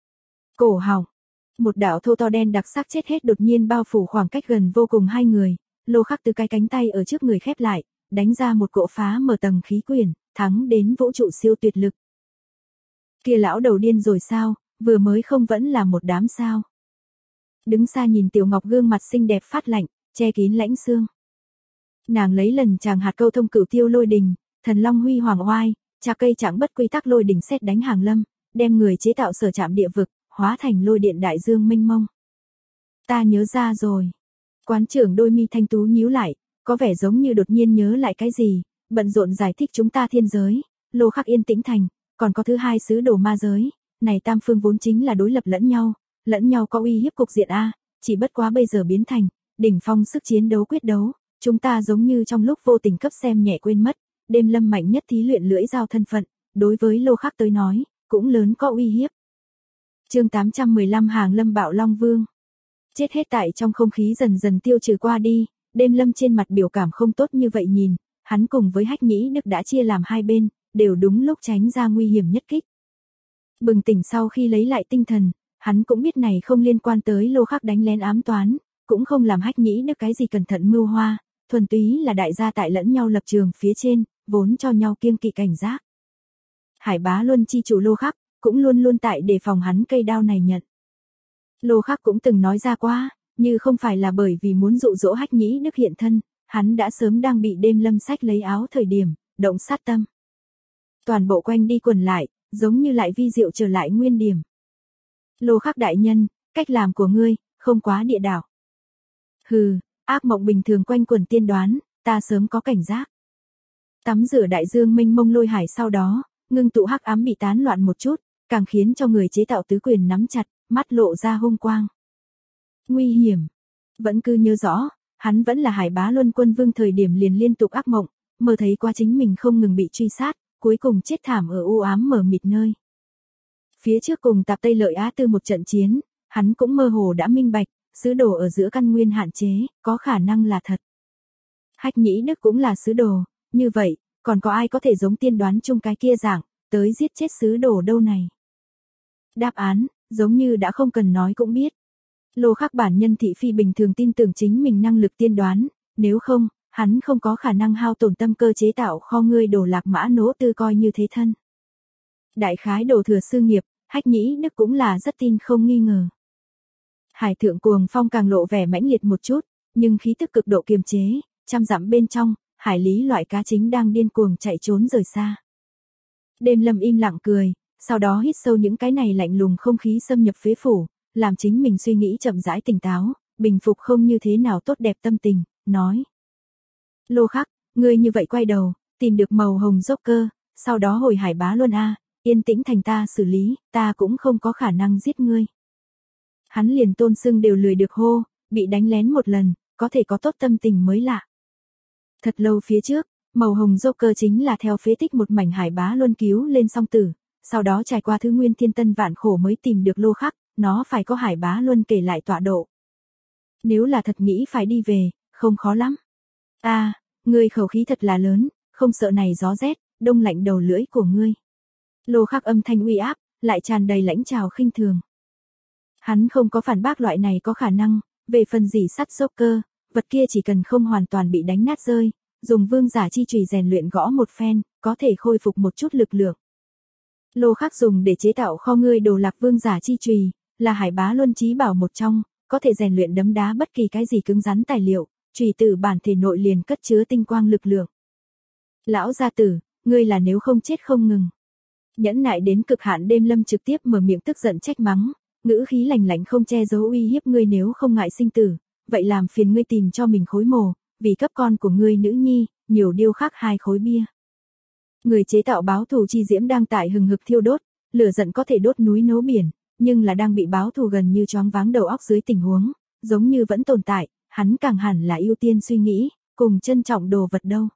Cổ họng, một đạo thô to đen đặc sắc chết hết đột nhiên bao phủ khoảng cách gần vô cùng hai người, lô khắc từ cái cánh tay ở trước người khép lại, đánh ra một cỗ phá mở tầng khí quyển, thắng đến vũ trụ siêu tuyệt lực. Kia lão đầu điên rồi sao, vừa mới không vẫn là một đám sao. Đứng xa nhìn Tiểu Ngọc gương mặt xinh đẹp phát lạnh, che kín lãnh xương. Nàng lấy lần chàng hạt câu thông cửu tiêu lôi đình, thần long huy hoàng oai, trà cây chẳng bất quy tắc lôi đỉnh xét đánh hàng lâm, đem người chế tạo sở chạm địa vực, hóa thành lôi điện đại dương mênh mông. Ta nhớ ra rồi. Quán trưởng đôi mi thanh tú nhíu lại, có vẻ giống như đột nhiên nhớ lại cái gì, bận rộn giải thích chúng ta thiên giới, lô khắc yên tĩnh thành, còn có thứ hai sứ đồ ma giới, này tam phương vốn chính là đối lập lẫn nhau có uy hiếp cục diện a, chỉ bất quá bây giờ biến thành đỉnh phong sức chiến đấu quyết đấu, chúng ta giống như trong lúc vô tình cấp xem nhẹ quên mất, đêm lâm mạnh nhất thí luyện lưỡi dao thân phận, đối với lô khắc tới nói, cũng lớn có uy hiếp. Chương 815 Hàng Lâm Bạo Long Vương. Chết hết tại trong không khí dần dần tiêu trừ qua đi, Đêm Lâm trên mặt biểu cảm không tốt như vậy nhìn, hắn cùng với Hách Nhĩ Đức đã chia làm hai bên, đều đúng lúc tránh ra nguy hiểm nhất kích. Bừng tỉnh sau khi lấy lại tinh thần, hắn cũng biết này không liên quan tới Lô Khắc đánh lén ám toán, cũng không làm Hách Nhĩ Đức cái gì cẩn thận mưu hoa, thuần túy là đại gia tại lẫn nhau lập trường phía trên, vốn cho nhau kiêng kỵ cảnh giác. Hải Bá Luân chi chủ Lô Khắc, cũng luôn luôn tại đề phòng hắn cây đao này nhận. Lô Khắc cũng từng nói ra qua, như không phải là bởi vì muốn dụ dỗ Hách Nhĩ Đức hiện thân, hắn đã sớm đang bị Đêm Lâm sách lấy áo thời điểm, động sát tâm. Toàn bộ quanh đi quẩn lại, giống như lại vi diệu trở lại nguyên điểm. Lô Khắc đại nhân, cách làm của ngươi, không quá địa đạo. Hừ, ác mộng bình thường quanh quẩn tiên đoán, ta sớm có cảnh giác. Tắm rửa đại dương mênh mông lôi hải sau đó, ngưng tụ hắc ám bị tán loạn một chút, càng khiến cho người chế tạo tứ quyền nắm chặt, mắt lộ ra hung quang. Nguy hiểm. Vẫn cứ nhớ rõ, hắn vẫn là Hải Bá Luân quân vương thời điểm liền liên tục ác mộng, mơ thấy qua chính mình không ngừng bị truy sát, cuối cùng chết thảm ở u ám mờ mịt nơi. Phía trước cùng Tạp Tây Lợi Á Tư một trận chiến, hắn cũng mơ hồ đã minh bạch, sứ đồ ở giữa căn nguyên hạn chế, có khả năng là thật. Hách Nhĩ Đức cũng là sứ đồ, như vậy, còn có ai có thể giống tiên đoán chung cái kia dạng, tới giết chết sứ đồ đâu này? Đáp án, giống như đã không cần nói cũng biết. Lô Khắc bản nhân thị phi bình thường tin tưởng chính mình năng lực tiên đoán, nếu không, hắn không có khả năng hao tổn tâm cơ chế tạo kho ngươi đồ lạc mã nỗ tư coi như thế thân. Đại khái đồ thừa sư nghiệp, Hách Nhĩ Đức cũng là rất tin không nghi ngờ. Hải thượng cuồng phong càng lộ vẻ mãnh liệt một chút, nhưng khí tức cực độ kiềm chế, trăm dặm bên trong, hải lý loại cá chính đang điên cuồng chạy trốn rời xa. Đêm Lâm im lặng cười, sau đó hít sâu những cái này lạnh lùng không khí xâm nhập phế phủ, làm chính mình suy nghĩ chậm rãi tỉnh táo, bình phục không như thế nào tốt đẹp tâm tình, nói. Lô Khắc, ngươi như vậy quay đầu, tìm được màu hồng dốc cơ, sau đó hồi Hải Bá Luân A, yên tĩnh thành ta xử lý, ta cũng không có khả năng giết ngươi. Hắn liền tôn xưng đều lười được hô, bị đánh lén một lần, có thể có tốt tâm tình mới lạ. Thật lâu phía trước, màu hồng dốc cơ chính là theo phế tích một mảnh Hải Bá Luân cứu lên song tử, sau đó trải qua thứ nguyên thiên tân vạn khổ mới tìm được Lô Khắc, nó phải có Hải Bá Luân kể lại tọa độ. Nếu là thật nghĩ phải đi về, không khó lắm. Ngươi khẩu khí thật là lớn, không sợ này gió rét, đông lạnh đầu lưỡi của ngươi. Lô Khắc âm thanh uy áp, lại tràn đầy lãnh trào khinh thường. Hắn không có phản bác loại này có khả năng, về phần dỉ sắt dốc cơ, vật kia chỉ cần không hoàn toàn bị đánh nát rơi, dùng vương giả chi chùy rèn luyện gõ một phen, có thể khôi phục một chút lực lượng. Lô Khắc dùng để chế tạo kho ngươi đồ lạc vương giả chi chùy, là Hải Bá Luân chí bảo một trong, có thể rèn luyện đấm đá bất kỳ cái gì cứng rắn tài liệu, chùy tử bản thể nội liền cất chứa tinh quang lực lượng. Lão gia tử, ngươi là nếu không chết không ngừng. Nhẫn nại đến cực hạn Đêm Lâm trực tiếp mở miệng tức giận trách mắng, ngữ khí lạnh lạnh không che giấu uy hiếp ngươi nếu không ngại sinh tử, vậy làm phiền ngươi tìm cho mình khối mồ, vì cấp con của ngươi nữ nhi, nhiều điêu khắc 2 khối bia. Người chế tạo báo thù chi diễm đang tại hừng hực thiêu đốt, lửa giận có thể đốt núi nấu biển, nhưng là đang bị báo thù gần như choáng váng đầu óc dưới tình huống, giống như vẫn tồn tại, hắn càng hẳn là ưu tiên suy nghĩ, cùng trân trọng đồ vật đâu.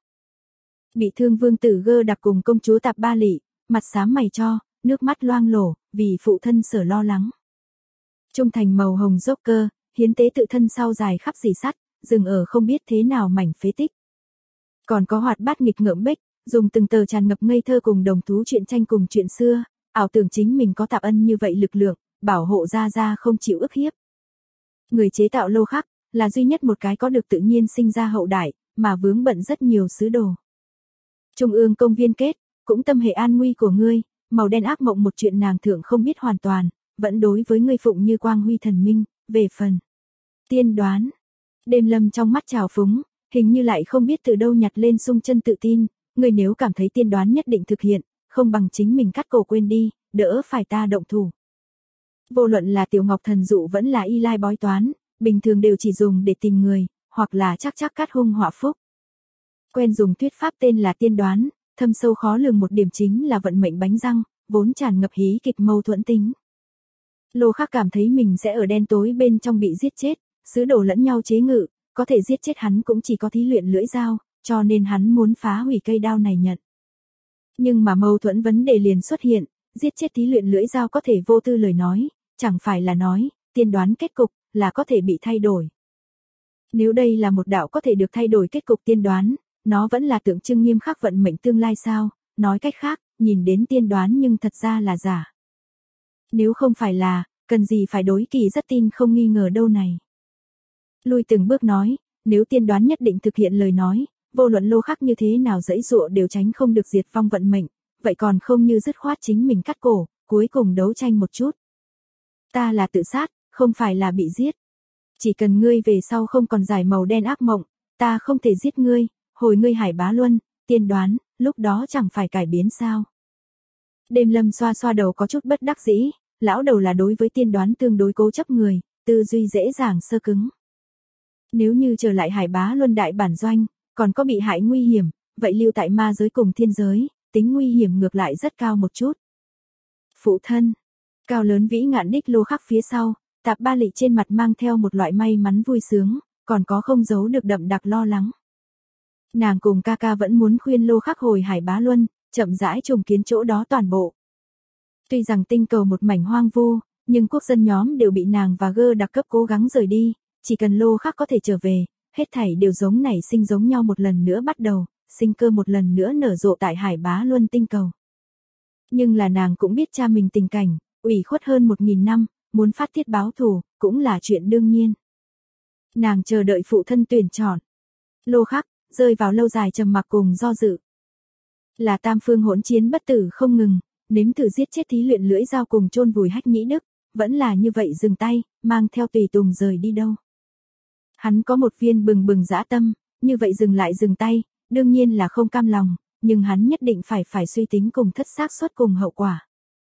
Bị thương vương tử Gơ đặc cùng công chúa Tạp Ba Lị, mặt xám mày cho, nước mắt loang lổ, vì phụ thân sở lo lắng. Trung thành màu hồng dốc cơ, hiến tế tự thân sau dài khắp dì sắt, dừng ở không biết thế nào mảnh phế tích. Còn có hoạt bát nghịch ngợm bích, dùng từng tờ tràn ngập ngây thơ cùng đồng thú chuyện tranh cùng chuyện xưa, ảo tưởng chính mình có Tạp Ân như vậy lực lượng, bảo hộ gia không chịu ức hiếp. Người chế tạo Lô Khắc, là duy nhất một cái có được tự nhiên sinh ra hậu đại, mà vướng bận rất nhiều sứ đồ. Trung ương công viên kết, cũng tâm hệ an nguy của ngươi, màu đen ác mộng một chuyện nàng thượng không biết hoàn toàn, vẫn đối với ngươi phụng như quang huy thần minh, về phần. Tiên đoán. Đêm Lâm trong mắt trào phúng, hình như lại không biết từ đâu nhặt lên sung chân tự tin, ngươi nếu cảm thấy tiên đoán nhất định thực hiện, không bằng chính mình cắt cổ quên đi, đỡ phải ta động thủ. Vô luận là Tiểu Ngọc thần dụ vẫn là y lai bói toán, bình thường đều chỉ dùng để tìm người, hoặc là chắc cắt hung họa phúc. Quen dùng thuyết pháp tên là tiên đoán, thâm sâu khó lường một điểm chính là vận mệnh bánh răng, vốn tràn ngập hí kịch mâu thuẫn tính. Lô Khắc cảm thấy mình sẽ ở đen tối bên trong bị giết chết, sứ đồ lẫn nhau chế ngự, có thể giết chết hắn cũng chỉ có thí luyện lưỡi dao, cho nên hắn muốn phá hủy cây đao này nhận. Nhưng mà mâu thuẫn vấn đề liền xuất hiện, giết chết thí luyện lưỡi dao có thể vô tư lời nói, chẳng phải là nói, tiên đoán kết cục, là có thể bị thay đổi. Nếu đây là một đạo có thể được thay đổi kết cục tiên đoán, nó vẫn là tượng trưng nghiêm khắc vận mệnh tương lai sao, nói cách khác, nhìn đến tiên đoán nhưng thật ra là giả. Nếu không phải là, cần gì phải đối kỳ rất tin không nghi ngờ đâu này. Lui từng bước nói, nếu tiên đoán nhất định thực hiện lời nói, vô luận Lô Khắc như thế nào giãy giụa đều tránh không được diệt vong vận mệnh, vậy còn không như dứt khoát chính mình cắt cổ, cuối cùng đấu tranh một chút. Ta là tự sát, không phải là bị giết. Chỉ cần ngươi về sau không còn giải màu đen ác mộng, ta không thể giết ngươi, hồi ngươi Hải Bá Luân, tiên đoán, lúc đó chẳng phải cải biến sao. Đêm Lâm xoa xoa đầu có chút bất đắc dĩ, lão đầu là đối với tiên đoán tương đối cố chấp người, tư duy dễ dàng sơ cứng. Nếu như trở lại Hải Bá Luân đại bản doanh, còn có bị hại nguy hiểm, vậy lưu tại ma giới cùng thiên giới, tính nguy hiểm ngược lại rất cao một chút. Phụ thân, cao lớn vĩ ngạn đích Lô Khắc phía sau, Tạp Ba Lị trên mặt mang theo một loại may mắn vui sướng, còn có không giấu được đậm đặc lo lắng. Nàng cùng ca ca vẫn muốn khuyên Lô Khắc hồi Hải Bá Luân, chậm rãi trùng kiến chỗ đó toàn bộ. Tuy rằng tinh cầu một mảnh hoang vu, nhưng quốc dân nhóm đều bị nàng và Gơ đặc cấp cố gắng rời đi, chỉ cần Lô Khắc có thể trở về, hết thảy đều giống nảy sinh giống nhau một lần nữa bắt đầu, sinh cơ một lần nữa nở rộ tại Hải Bá Luân tinh cầu. Nhưng là nàng cũng biết cha mình tình cảnh, ủy khuất hơn 1000 năm, muốn phát tiết báo thù, cũng là chuyện đương nhiên. Nàng chờ đợi phụ thân tuyển chọn. Lô Khắc, rơi vào lâu dài trầm mặc cùng do dự. Là tam phương hỗn chiến bất tử không ngừng, nếm thử giết chết thí luyện lưỡi dao cùng chôn vùi Hách Nhĩ Đức, vẫn là như vậy dừng tay, mang theo tùy tùng rời đi đâu. Hắn có một viên bừng bừng dã tâm, như vậy dừng lại dừng tay, đương nhiên là không cam lòng, nhưng hắn nhất định phải suy tính cùng thất xác suất cùng hậu quả.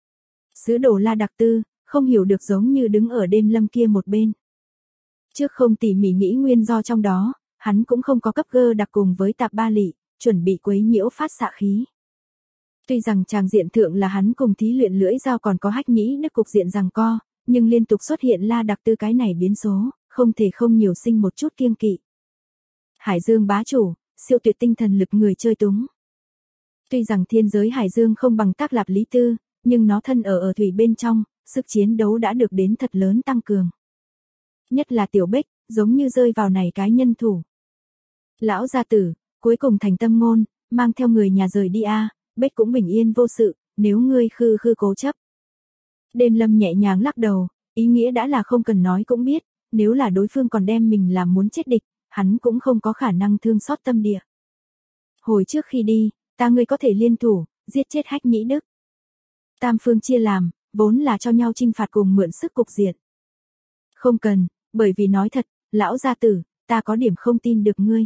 Sứ đồ La Đặc Tư, không hiểu được giống như đứng ở Đêm Lâm kia một bên. Trước không tỉ mỉ nghĩ nguyên do trong đó, hắn cũng không có cấp Gơ đặc cùng với Tạp Ba Lị, chuẩn bị quấy nhiễu phát xạ khí. Tuy rằng tràng diện thượng là hắn cùng thí luyện lưỡi dao còn có Hách Nhĩ Đức cục diện giằng co, nhưng liên tục xuất hiện La Đặc Tư cái này biến số, không thể không nhiều sinh một chút kiêng kỵ. Hải Dương bá chủ, siêu tuyệt tinh thần lực người chơi túng. Tuy rằng thiên giới Hải Dương không bằng Tác Lạp Lý Tư, nhưng nó thân ở thủy bên trong, sức chiến đấu đã được đến thật lớn tăng cường. Nhất là Tiểu Bích, giống như rơi vào này cái nhân thủ. Lão gia tử, cuối cùng thành tâm ngôn, mang theo người nhà rời đi a, Bích cũng bình yên vô sự, nếu ngươi khư cố chấp. Đêm Lâm nhẹ nhàng lắc đầu, ý nghĩa đã là không cần nói cũng biết, nếu là đối phương còn đem mình làm muốn chết địch, hắn cũng không có khả năng thương xót tâm địa. Hồi trước khi đi, ta ngươi có thể liên thủ, giết chết Hách Nhĩ Đức. Tam phương chia làm, vốn là cho nhau chinh phạt cùng mượn sức cục diện. Không cần, bởi vì nói thật, lão gia tử, ta có điểm không tin được ngươi.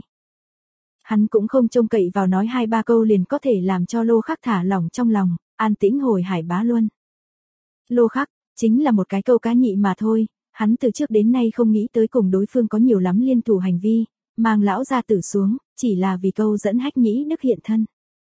Hắn cũng không trông cậy vào nói 2-3 câu liền có thể làm cho Lô Khắc thả lỏng trong lòng, an tĩnh hồi Hải Bá Luân. Lô Khắc, chính là một cái câu cá nhị mà thôi, hắn từ trước đến nay không nghĩ tới cùng đối phương có nhiều lắm liên thủ hành vi, mang lão gia tử xuống, chỉ là vì câu dẫn Hách Nhĩ Đức hiện thân.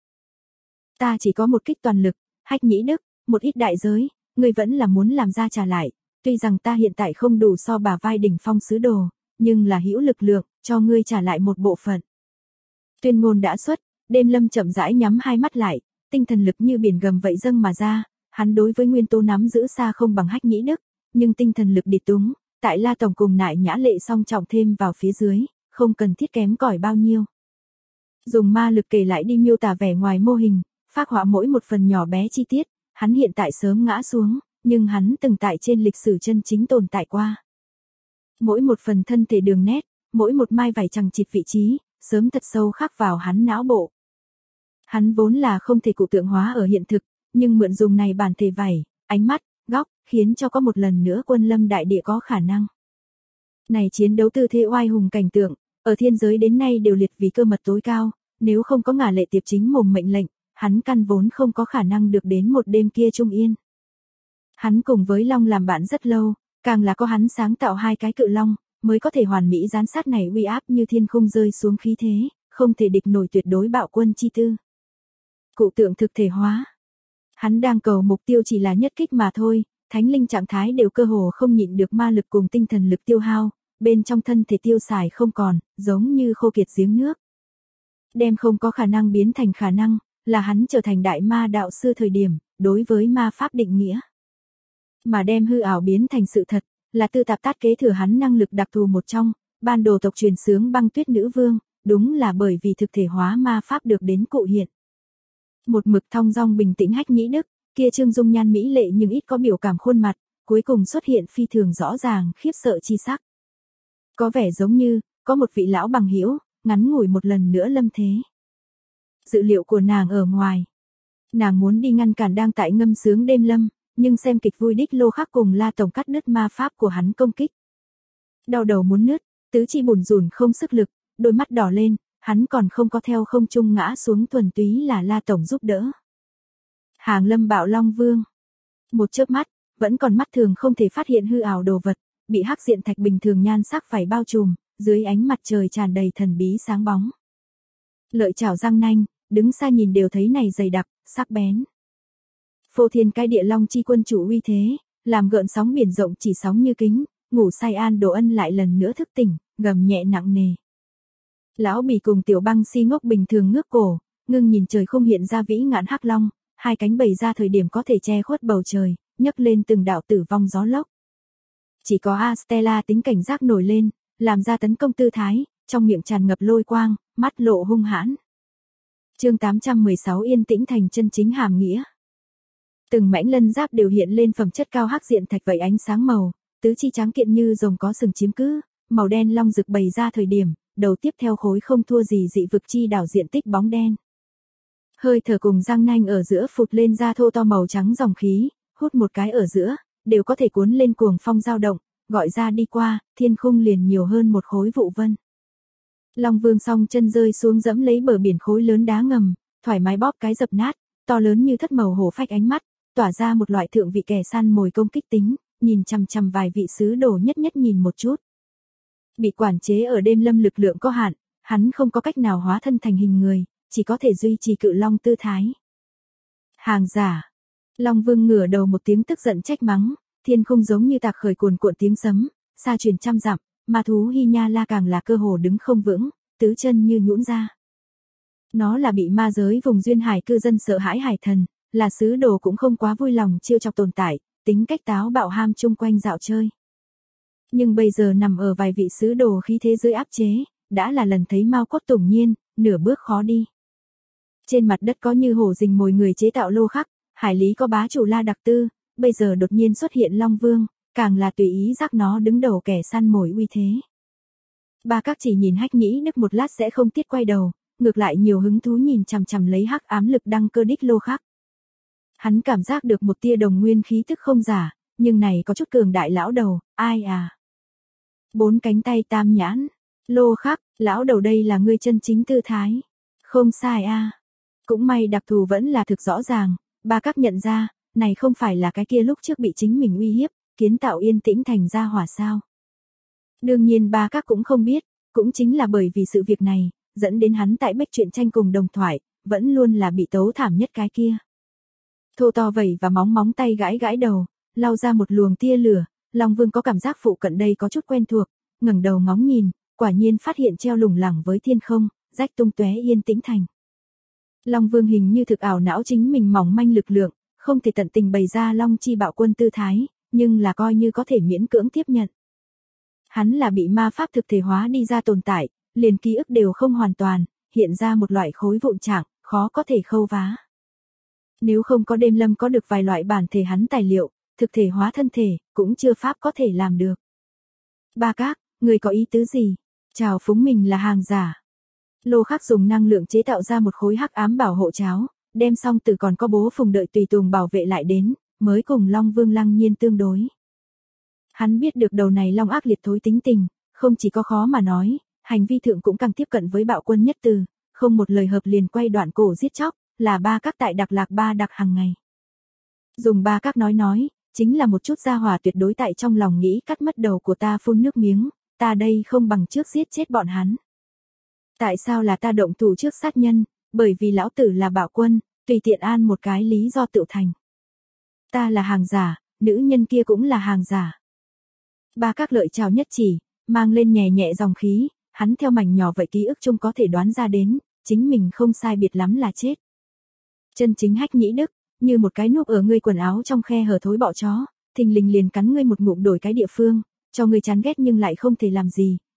Ta chỉ có một kích toàn lực, Hách Nhĩ Đức, một ít đại giới, ngươi vẫn là muốn làm ra trả lại, tuy rằng ta hiện tại không đủ so bả vai đỉnh phong sứ đồ, nhưng là hữu lực lượng, cho ngươi trả lại một bộ phận. Tuyên ngôn đã xuất, Đêm Lâm chậm rãi nhắm hai mắt lại, tinh thần lực như biển gầm vậy dâng mà ra, hắn đối với nguyên tố nắm giữ xa không bằng Hách Nhĩ Đức, nhưng tinh thần lực địch túng, tại La Tổng cùng Nại Nhã Lệ song trọng thêm vào phía dưới, không cần thiết kém cỏi bao nhiêu. Dùng ma lực kể lại đi miêu tả vẻ ngoài mô hình, phác họa mỗi một phần nhỏ bé chi tiết, hắn hiện tại sớm ngã xuống, nhưng hắn từng tại trên lịch sử chân chính tồn tại qua. Mỗi một phần thân thể đường nét, mỗi một mai vảy chằng chịt vị trí, sớm thật sâu khắc vào hắn não bộ. Hắn vốn là không thể cụ tượng hóa ở hiện thực, nhưng mượn dùng này bản thể vảy, ánh mắt, góc, khiến cho có một lần nữa quân lâm đại địa có khả năng. Này chiến đấu tư thế oai hùng cảnh tượng, ở thiên giới đến nay đều liệt vì cơ mật tối cao, nếu không có Ngả Lệ Tiệp chính mồm mệnh lệnh, hắn căn vốn không có khả năng được đến một đêm kia trung yên. Hắn cùng với Long làm bạn rất lâu, càng là có hắn sáng tạo 2 cái cự long, mới có thể hoàn mỹ gián sát này uy áp như thiên khung rơi xuống khí thế, không thể địch nổi tuyệt đối bạo quân chi tư. Cụ tượng thực thể hóa. Hắn đang cầu mục tiêu chỉ là nhất kích mà thôi, thánh linh trạng thái đều cơ hồ không nhịn được ma lực cùng tinh thần lực tiêu hao, bên trong thân thể tiêu xài không còn, giống như khô kiệt giếng nước. Đem không có khả năng biến thành khả năng, là hắn trở thành đại ma đạo sư thời điểm, đối với ma pháp định nghĩa. Mà đem hư ảo biến thành sự thật, là Tư Tạp Tát kế thừa hắn năng lực đặc thù một trong, ban đồ tộc truyền xướng Băng Tuyết Nữ Vương, đúng là bởi vì thực thể hóa ma pháp được đến cụ hiện. Một mực thong dong bình tĩnh Hách Nhĩ Đức, kia trương dung nhan mỹ lệ nhưng ít có biểu cảm khuôn mặt, cuối cùng xuất hiện phi thường rõ ràng khiếp sợ chi sắc. Có vẻ giống như, có một vị lão bằng hữu ngắn ngủi một lần nữa lâm thế. Dự liệu của nàng ở ngoài. Nàng muốn đi ngăn cản đang tại ngâm sướng đêm lâm, nhưng xem kịch vui Đích Lô Khắc cùng La Tổng cắt đứt ma pháp của hắn công kích. Đau đầu muốn nứt, tứ chi bùn rùn không sức lực, đôi mắt đỏ lên, hắn còn không có theo không trung ngã xuống, thuần túy là La Tổng giúp đỡ. Hàng lâm bạo Long Vương. Một chớp mắt, vẫn còn mắt thường không thể phát hiện hư ảo đồ vật, bị hắc diện thạch bình thường nhan sắc phải bao trùm, dưới ánh mặt trời tràn đầy thần bí sáng bóng. Lợi chảo răng nanh, đứng xa nhìn đều thấy này dày đặc, sắc bén. Phô thiên cái địa long chi quân chủ uy thế, làm gợn sóng biển rộng chỉ sóng như kính, ngủ say An Đồ Ân lại lần nữa thức tỉnh, gầm nhẹ nặng nề. Lão Bỉ cùng Tiểu Băng Si ngốc bình thường ngước cổ, ngưng nhìn trời không hiện ra vĩ ngạn hắc long, hai cánh bày ra thời điểm có thể che khuất bầu trời, nhấc lên từng đạo tử vong gió lốc. Chỉ có Astella tính cảnh giác nổi lên, làm ra tấn công tư thái, trong miệng tràn ngập lôi quang, mắt lộ hung hãn. Chương 816 yên tĩnh thành chân chính hàm nghĩa. Từng mảnh lân giáp đều hiện lên phẩm chất cao hắc diện thạch vậy ánh sáng màu, tứ chi tráng kiện như rồng có sừng chiếm cứ, màu đen long rực bày ra thời điểm, đầu tiếp theo khối không thua gì dị vực chi đảo diện tích bóng đen. Hơi thở cùng răng nanh ở giữa phụt lên ra thô to màu trắng dòng khí, hút một cái ở giữa, đều có thể cuốn lên cuồng phong dao động, gọi ra đi qua, thiên khung liền nhiều hơn một khối vụ vân. Long Vương song chân rơi xuống dẫm lấy bờ biển khối lớn đá ngầm, thoải mái bóp cái dập nát, to lớn như thất màu hổ phách ánh mắt, tỏa ra một loại thượng vị kẻ săn mồi công kích tính, nhìn chằm chằm vài vị sứ đồ nhất nhất nhìn một chút. Bị quản chế ở đêm lâm lực lượng có hạn, hắn không có cách nào hóa thân thành hình người, chỉ có thể duy trì cự long tư thái. Hàng giả. Long Vương ngửa đầu một tiếng tức giận trách mắng, thiên không giống như tạc khởi cuồn cuộn tiếng sấm, xa truyền trăm dặm, ma thú Hy Nha La càng là cơ hồ đứng không vững, tứ chân như nhũn ra. Nó là bị ma giới vùng duyên hải cư dân sợ hãi hải thần, là sứ đồ cũng không quá vui lòng chiêu chọc tồn tại, tính cách táo bạo ham chung quanh dạo chơi. Nhưng bây giờ nằm ở vài vị sứ đồ khí thế dưới áp chế, đã là lần thấy Mao Cốt Tùng Nhiên, nửa bước khó đi. Trên mặt đất có như hổ rình mồi người chế tạo lô khắc, hải lý có bá chủ La Đặc Tư, bây giờ đột nhiên xuất hiện Long Vương, càng là tùy ý rắc nó đứng đầu kẻ săn mồi uy thế. Ba các chỉ nhìn Hách Nhĩ Đức một lát sẽ không tiết quay đầu, ngược lại nhiều hứng thú nhìn chằm chằm lấy hắc ám lực đăng cơ Đích Lô Khắc. Hắn cảm giác được một tia đồng nguyên khí tức không giả, nhưng này có chút cường đại lão đầu, ai à? Bốn cánh tay tam nhãn, Lô Khắc, lão đầu đây là ngươi chân chính tư thái. Không sai a. Cũng may đặc thù vẫn là thực rõ ràng, ba các nhận ra, này không phải là cái kia lúc trước bị chính mình uy hiếp, kiến tạo yên tĩnh thành ra hỏa sao. Đương nhiên ba các cũng không biết, cũng chính là bởi vì sự việc này, dẫn đến hắn tại bách truyện tranh cùng đồng thoại, vẫn luôn là bị tấu thảm nhất cái kia. Thô to vẩy và móng tay gãi gãi đầu, lau ra một luồng tia lửa, Long Vương có cảm giác phụ cận đây có chút quen thuộc, ngẩng đầu ngóng nhìn, quả nhiên phát hiện treo lủng lẳng với thiên không, rách tung tóe yên tĩnh thành. Long Vương hình như thực ảo não chính mình mỏng manh lực lượng, không thể tận tình bày ra Long chi bạo quân tư thái, nhưng là coi như có thể miễn cưỡng tiếp nhận. Hắn là bị ma pháp thực thể hóa đi ra tồn tại, liền ký ức đều không hoàn toàn, hiện ra một loại khối vụn trạng, khó có thể khâu vá. Nếu không có đêm lâm có được vài loại bản thể hắn tài liệu, thực thể hóa thân thể, cũng chưa pháp có thể làm được. Ba các, người có ý tứ gì? Chào phúng mình là hàng giả. Lô Khắc dùng năng lượng chế tạo ra một khối hắc ám bảo hộ cháo, đem xong từ còn có bố phùng đợi tùy tùng bảo vệ lại đến, mới cùng Long Vương lăng nhiên tương đối. Hắn biết được đầu này Long ác liệt thối tính tình, không chỉ có khó mà nói, hành vi thượng cũng càng tiếp cận với bạo quân nhất từ, không một lời hợp liền quay đoạn cổ giết chóc, là ba các tại Đặc Lạc ba đặc hàng ngày. Dùng ba các nói, chính là một chút gia hỏa tuyệt đối tại trong lòng nghĩ cắt mất đầu của ta phun nước miếng, ta đây không bằng trước giết chết bọn hắn. Tại sao là ta động thủ trước sát nhân, bởi vì lão tử là bạo quân, tùy tiện an một cái lý do tự thành. Ta là hàng giả, nữ nhân kia cũng là hàng giả. Ba các lợi chào nhất chỉ, mang lên nhẹ nhẹ dòng khí, hắn theo mảnh nhỏ vậy ký ức chung có thể đoán ra đến, chính mình không sai biệt lắm là chết. Chân chính Hách Nhĩ Đức, như một cái núp ở ngươi quần áo trong khe hở thối bọ chó, thình lình liền cắn ngươi một ngụm đổi cái địa phương, cho ngươi chán ghét nhưng lại không thể làm gì,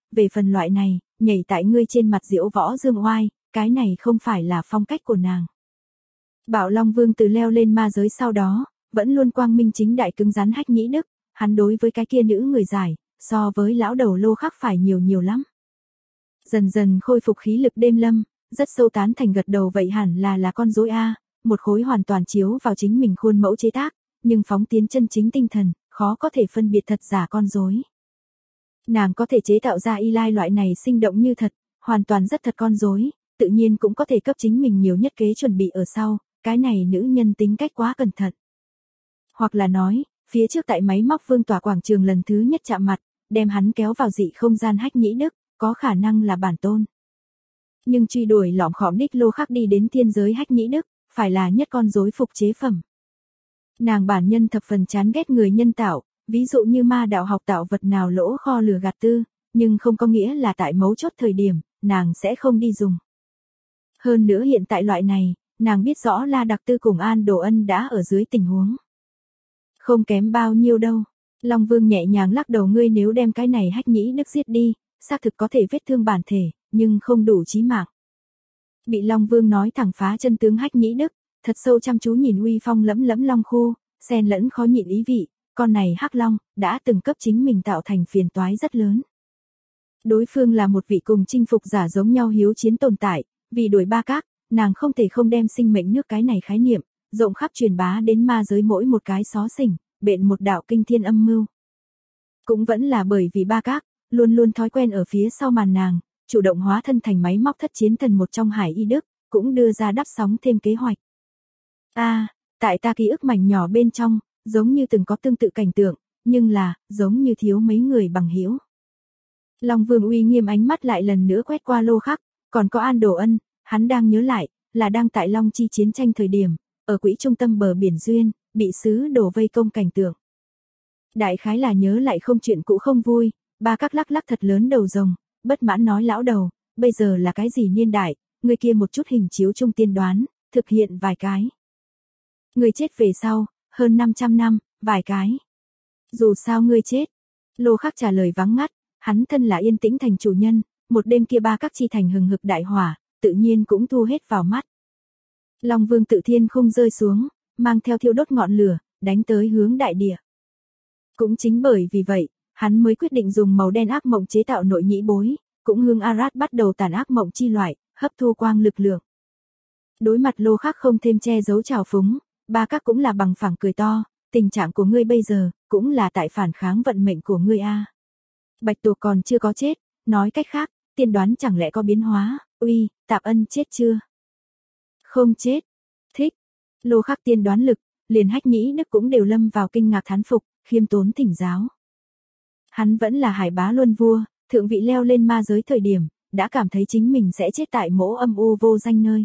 về phần loại này, nhảy tại ngươi trên mặt diễu võ dương oai, cái này không phải là phong cách của nàng. Bạo Long Vương từ leo lên ma giới sau đó, vẫn luôn quang minh chính đại cứng rắn Hách Nhĩ Đức, hắn đối với cái kia nữ người giải, so với lão đầu Lô Khắc phải nhiều lắm. Dần dần khôi phục khí lực đêm lâm, rất sâu tán thành gật đầu vậy hẳn là con rối a, một khối hoàn toàn chiếu vào chính mình khuôn mẫu chế tác, nhưng phóng tiến chân chính tinh thần, khó có thể phân biệt thật giả con rối. Nàng có thể chế tạo ra Y Lai loại này sinh động như thật, hoàn toàn rất thật con rối, tự nhiên cũng có thể cấp chính mình nhiều nhất kế chuẩn bị ở sau, cái này nữ nhân tính cách quá cẩn thận. Hoặc là nói, phía trước tại máy móc Vương Tỏa quảng trường lần thứ nhất chạm mặt, đem hắn kéo vào dị không gian Hách Nhĩ Đức, có khả năng là bản tôn. Nhưng truy đuổi lỏm khỏm đích Lô Khắc đi đến thiên giới Hách Nhĩ Đức, phải là nhất con rối phục chế phẩm. Nàng bản nhân thập phần chán ghét người nhân tạo, ví dụ như ma đạo học tạo vật nào lỗ kho lừa gạt tư, nhưng không có nghĩa là tại mấu chốt thời điểm, nàng sẽ không đi dùng. Hơn nữa hiện tại loại này, nàng biết rõ La Đặc Tư cùng An Đồ Ân đã ở dưới tình huống. Không kém bao nhiêu đâu. Long Vương nhẹ nhàng lắc đầu, ngươi nếu đem cái này Hách Nhĩ Đức giết đi, xác thực có thể vết thương bản thể, nhưng không đủ chí mạng. Bị Long Vương nói thẳng phá chân tướng Hách Nhĩ Đức, thật sâu chăm chú nhìn uy phong lẫm lẫm Long khu, xen lẫn khó nhịn ý vị, con này Hắc Long, đã từng cấp chính mình tạo thành phiền toái rất lớn. Đối phương là một vị cùng chinh phục giả giống nhau hiếu chiến tồn tại, vì đuổi Ba Các, nàng không thể không đem sinh mệnh nước cái này khái niệm, rộng khắp truyền bá đến ma giới mỗi một cái xó xỉnh, bện một đạo kinh thiên âm mưu. Cũng vẫn là bởi vì Ba Các, luôn luôn thói quen ở phía sau màn nàng, chủ động hóa thân thành máy móc thất chiến thần một trong Hải Y Đức, cũng đưa ra đắp sóng thêm kế hoạch. Tại ta ký ức mảnh nhỏ bên trong, giống như từng có tương tự cảnh tượng, nhưng là, giống như thiếu mấy người bằng hữu. Long Vương uy nghiêm ánh mắt lại lần nữa quét qua Lô Khắc, còn có An Đồ Ân, hắn đang nhớ lại, là đang tại Long Chi chiến tranh thời điểm, ở quỹ trung tâm bờ biển duyên, bị sứ đồ vây công cảnh tượng. Đại khái là nhớ lại không chuyện cũ không vui, Ba Các lắc lắc thật lớn đầu rồng, bất mãn nói lão đầu, bây giờ là cái gì niên đại, người kia một chút hình chiếu trung tiên đoán, thực hiện vài cái. Người chết về sau, hơn 500 năm, vài cái. Dù sao ngươi chết. Lô Khắc trả lời vắng ngắt, hắn thân là Yên Tĩnh Thành chủ nhân, một đêm kia Ba Các chi thành hừng hực đại hỏa, tự nhiên cũng thu hết vào mắt. Long Vương tự thiên không rơi xuống, mang theo thiêu đốt ngọn lửa, đánh tới hướng đại địa. Cũng chính bởi vì vậy, hắn mới quyết định dùng màu đen ác mộng chế tạo nội nhĩ bối, cũng hướng Arad bắt đầu tản ác mộng chi loại, hấp thu quang lực lượng. Đối mặt Lô Khắc không thêm che giấu trào phúng, Ba Các cũng là bằng phẳng cười to, tình trạng của ngươi bây giờ, cũng là tại phản kháng vận mệnh của ngươi a. Bạch tuộc còn chưa có chết, nói cách khác, tiên đoán chẳng lẽ có biến hóa, uy, Tạp Ân chết chưa? Không chết. Thích. Lô Khắc tiên đoán lực, liền Hách Nhĩ Đức cũng đều lâm vào kinh ngạc thán phục, khiêm tốn thỉnh giáo. Hắn vẫn là Hải Bá Luân Vua, thượng vị leo lên ma giới thời điểm, đã cảm thấy chính mình sẽ chết tại mỗ âm u vô danh nơi.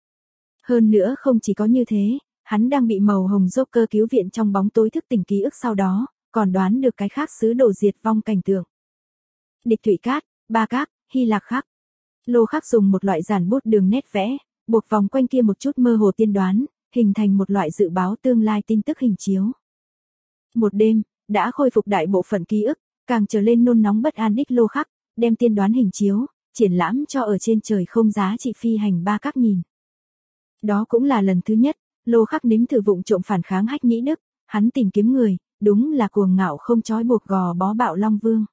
Hơn nữa không chỉ có như thế, hắn đang bị màu hồng Joker cứu viện trong bóng tối thức tỉnh ký ức sau đó, còn đoán được cái khác sứ đồ diệt vong cảnh tượng. Địch Thủy Cát, Ba Các, Hy Lạc Khắc. Lô Khắc dùng một loại giản bút đường nét vẽ, buộc vòng quanh kia một chút mơ hồ tiên đoán, hình thành một loại dự báo tương lai tin tức hình chiếu. Một đêm, đã khôi phục đại bộ phận ký ức, càng trở lên nôn nóng bất an đích Lô Khắc, đem tiên đoán hình chiếu, triển lãm cho ở trên trời không giá trị phi hành Ba Các nhìn. Đó cũng là lần thứ nhất, Lô Khắc nếm thử vụng trộm phản kháng Hách Nhĩ Đức, hắn tìm kiếm người, đúng là cuồng ngạo không trói buộc gò bó Bạo Long Vương.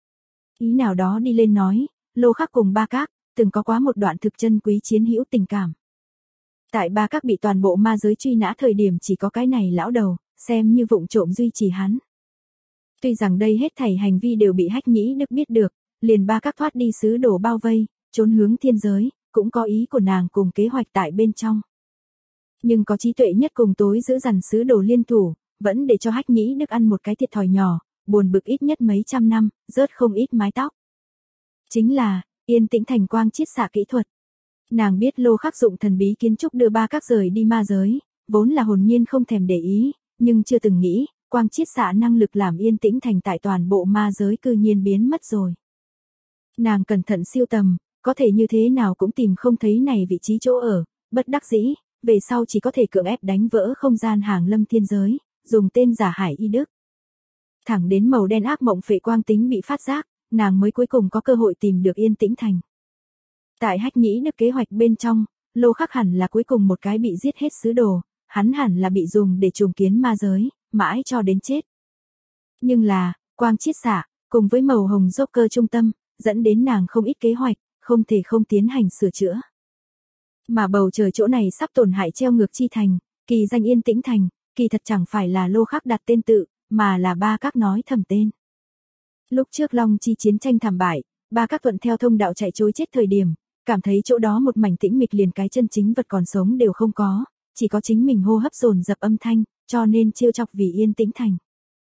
Ý nào đó đi lên nói, Lô Khắc cùng Ba Các, từng có quá một đoạn thực chân quý chiến hữu tình cảm. Tại Ba Các bị toàn bộ ma giới truy nã thời điểm chỉ có cái này lão đầu, xem như vụng trộm duy trì hắn. Tuy rằng đây hết thảy hành vi đều bị Hách Nhĩ Đức biết được, liền Ba Các thoát đi sứ đồ bao vây, trốn hướng thiên giới, cũng có ý của nàng cùng kế hoạch tại bên trong. Nhưng có trí tuệ nhất cùng tối giữ dằn sứ đồ liên thủ, vẫn để cho Hách Nhĩ Đức ăn một cái thiệt thòi nhỏ, buồn bực ít nhất mấy trăm năm, rớt không ít mái tóc. Chính là, Yên Tĩnh Thành quang chiết xạ kỹ thuật. Nàng biết Lô Khắc dụng thần bí kiến trúc đưa Ba Các rời đi ma giới, vốn là hồn nhiên không thèm để ý, nhưng chưa từng nghĩ, quang chiết xạ năng lực làm Yên Tĩnh Thành tại toàn bộ ma giới cư nhiên biến mất rồi. Nàng cẩn thận siêu tầm, có thể như thế nào cũng tìm không thấy này vị trí chỗ ở, bất đắc dĩ, về sau chỉ có thể cưỡng ép đánh vỡ không gian hàng lâm thiên giới, dùng tên giả Hải Y Đức. Thẳng đến màu đen ác mộng phệ quang tính bị phát giác, nàng mới cuối cùng có cơ hội tìm được Yên Tĩnh Thành. Tại Hách Nhĩ Đức kế hoạch bên trong, Lô Khắc hẳn là cuối cùng một cái bị giết hết sứ đồ, hắn hẳn là bị dùng để trùng kiến ma giới, mãi cho đến chết. Nhưng là, quang chiết xạ, cùng với màu hồng Joker trung tâm, dẫn đến nàng không ít kế hoạch, không thể không tiến hành sửa chữa. Mà bầu trời chỗ này sắp tổn hại treo ngược chi thành, kỳ danh Yên Tĩnh Thành, kỳ thật chẳng phải là Lô Khắc đặt tên tự, mà là Ba Các nói thầm tên. Lúc trước Long Chi chiến tranh thảm bại, Ba Các thuận theo thông đạo chạy trối chết thời điểm, cảm thấy chỗ đó một mảnh tĩnh mịch liền cái chân chính vật còn sống đều không có, chỉ có chính mình hô hấp dồn dập âm thanh, cho nên trêu chọc vì Yên Tĩnh Thành.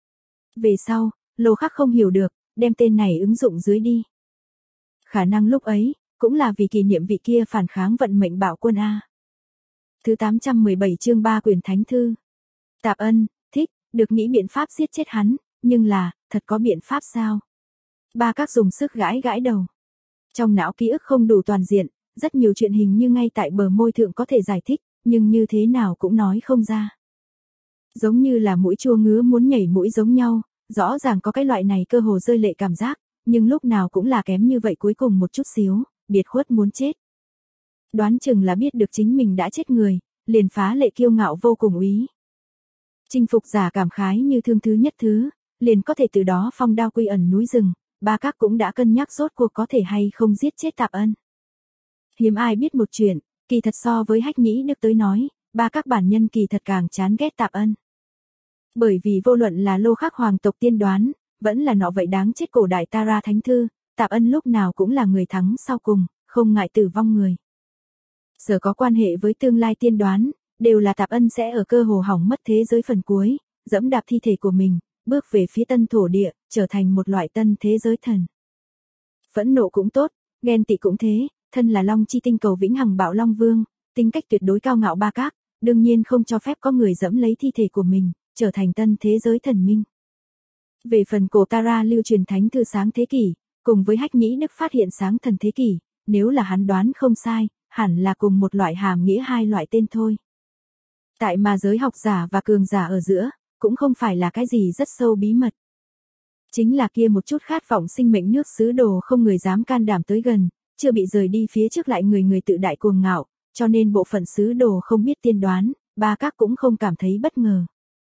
Về sau, Lô Khắc không hiểu được, đem tên này ứng dụng dưới đi. Khả năng lúc ấy, cũng là vì kỷ niệm vị kia phản kháng vận mệnh bạo quân A. Thứ 817 chương 3 quyển thánh thư. Tạp Ân, thích, được nghĩ biện pháp giết chết hắn, nhưng là, thật có biện pháp sao? Ba Các dùng sức gãi gãi đầu. Trong não ký ức không đủ toàn diện, rất nhiều chuyện hình như ngay tại bờ môi thượng có thể giải thích, nhưng như thế nào cũng nói không ra. Giống như là mũi chua ngứa muốn nhảy mũi giống nhau, rõ ràng có cái loại này cơ hồ rơi lệ cảm giác, nhưng lúc nào cũng là kém như vậy cuối cùng một chút xíu, biệt khuất muốn chết. Đoán chừng là biết được chính mình đã chết người, liền phá lệ kiêu ngạo vô cùng úy. Chinh phục giả cảm khái như thương thứ nhất thứ, liền có thể từ đó phong đao quy ẩn núi rừng, Ba Các cũng đã cân nhắc rốt cuộc có thể hay không giết chết Tạp Ân. Hiếm ai biết một chuyện, kỳ thật so với Hách Nhĩ Đức tới nói, Ba Các bản nhân kỳ thật càng chán ghét Tạp Ân. Bởi vì vô luận là Lô Khắc hoàng tộc tiên đoán, vẫn là nọ vậy đáng chết cổ đại Tara thánh thư, Tạp Ân lúc nào cũng là người thắng sau cùng, không ngại tử vong người. Sở có quan hệ với tương lai tiên đoán, đều là Tạp Ân sẽ ở cơ hồ hỏng mất thế giới phần cuối, dẫm đạp thi thể của mình, bước về phía tân thổ địa, trở thành một loại tân thế giới thần. Phẫn nộ cũng tốt, ghen tị cũng thế, thân là Long Chi tinh cầu vĩnh hằng bạo Long Vương, tính cách tuyệt đối cao ngạo Ba Các, đương nhiên không cho phép có người dẫm lấy thi thể của mình, trở thành tân thế giới thần minh. Về phần cổ Tara lưu truyền thánh thư sáng thế kỷ, cùng với Hách Nhĩ Đức phát hiện sáng thần thế kỷ, nếu là hắn đoán không sai, hẳn là cùng một loại hàm nghĩa hai loại tên thôi. Tại mà giới học giả và cường giả ở giữa, cũng không phải là cái gì rất sâu bí mật. Chính là kia một chút khát vọng sinh mệnh nước sứ đồ không người dám can đảm tới gần, chưa bị rời đi phía trước lại người tự đại cuồng ngạo, cho nên bộ phận sứ đồ không biết tiên đoán, Ba Các cũng không cảm thấy bất ngờ.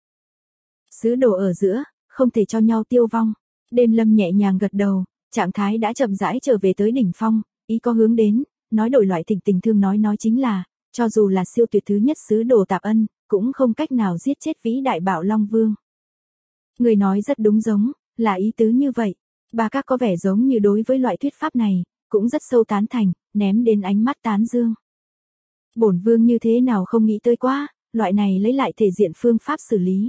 Sứ đồ ở giữa, không thể cho nhau tiêu vong. Đêm Lâm nhẹ nhàng gật đầu, trạng thái đã chậm rãi trở về tới đỉnh phong, ý có hướng đến, nói đổi loại tình thương nói chính là, cho dù là siêu tuyệt thứ nhất sứ đồ Tạp Ân, cũng không cách nào giết chết vĩ đại bạo Long Vương. Người nói rất đúng giống, là ý tứ như vậy. Ba Các có vẻ giống như đối với loại thuyết pháp này, cũng rất sâu tán thành, ném đến ánh mắt tán dương. Bổn vương như thế nào không nghĩ tới quá, loại này lấy lại thể diện phương pháp xử lý.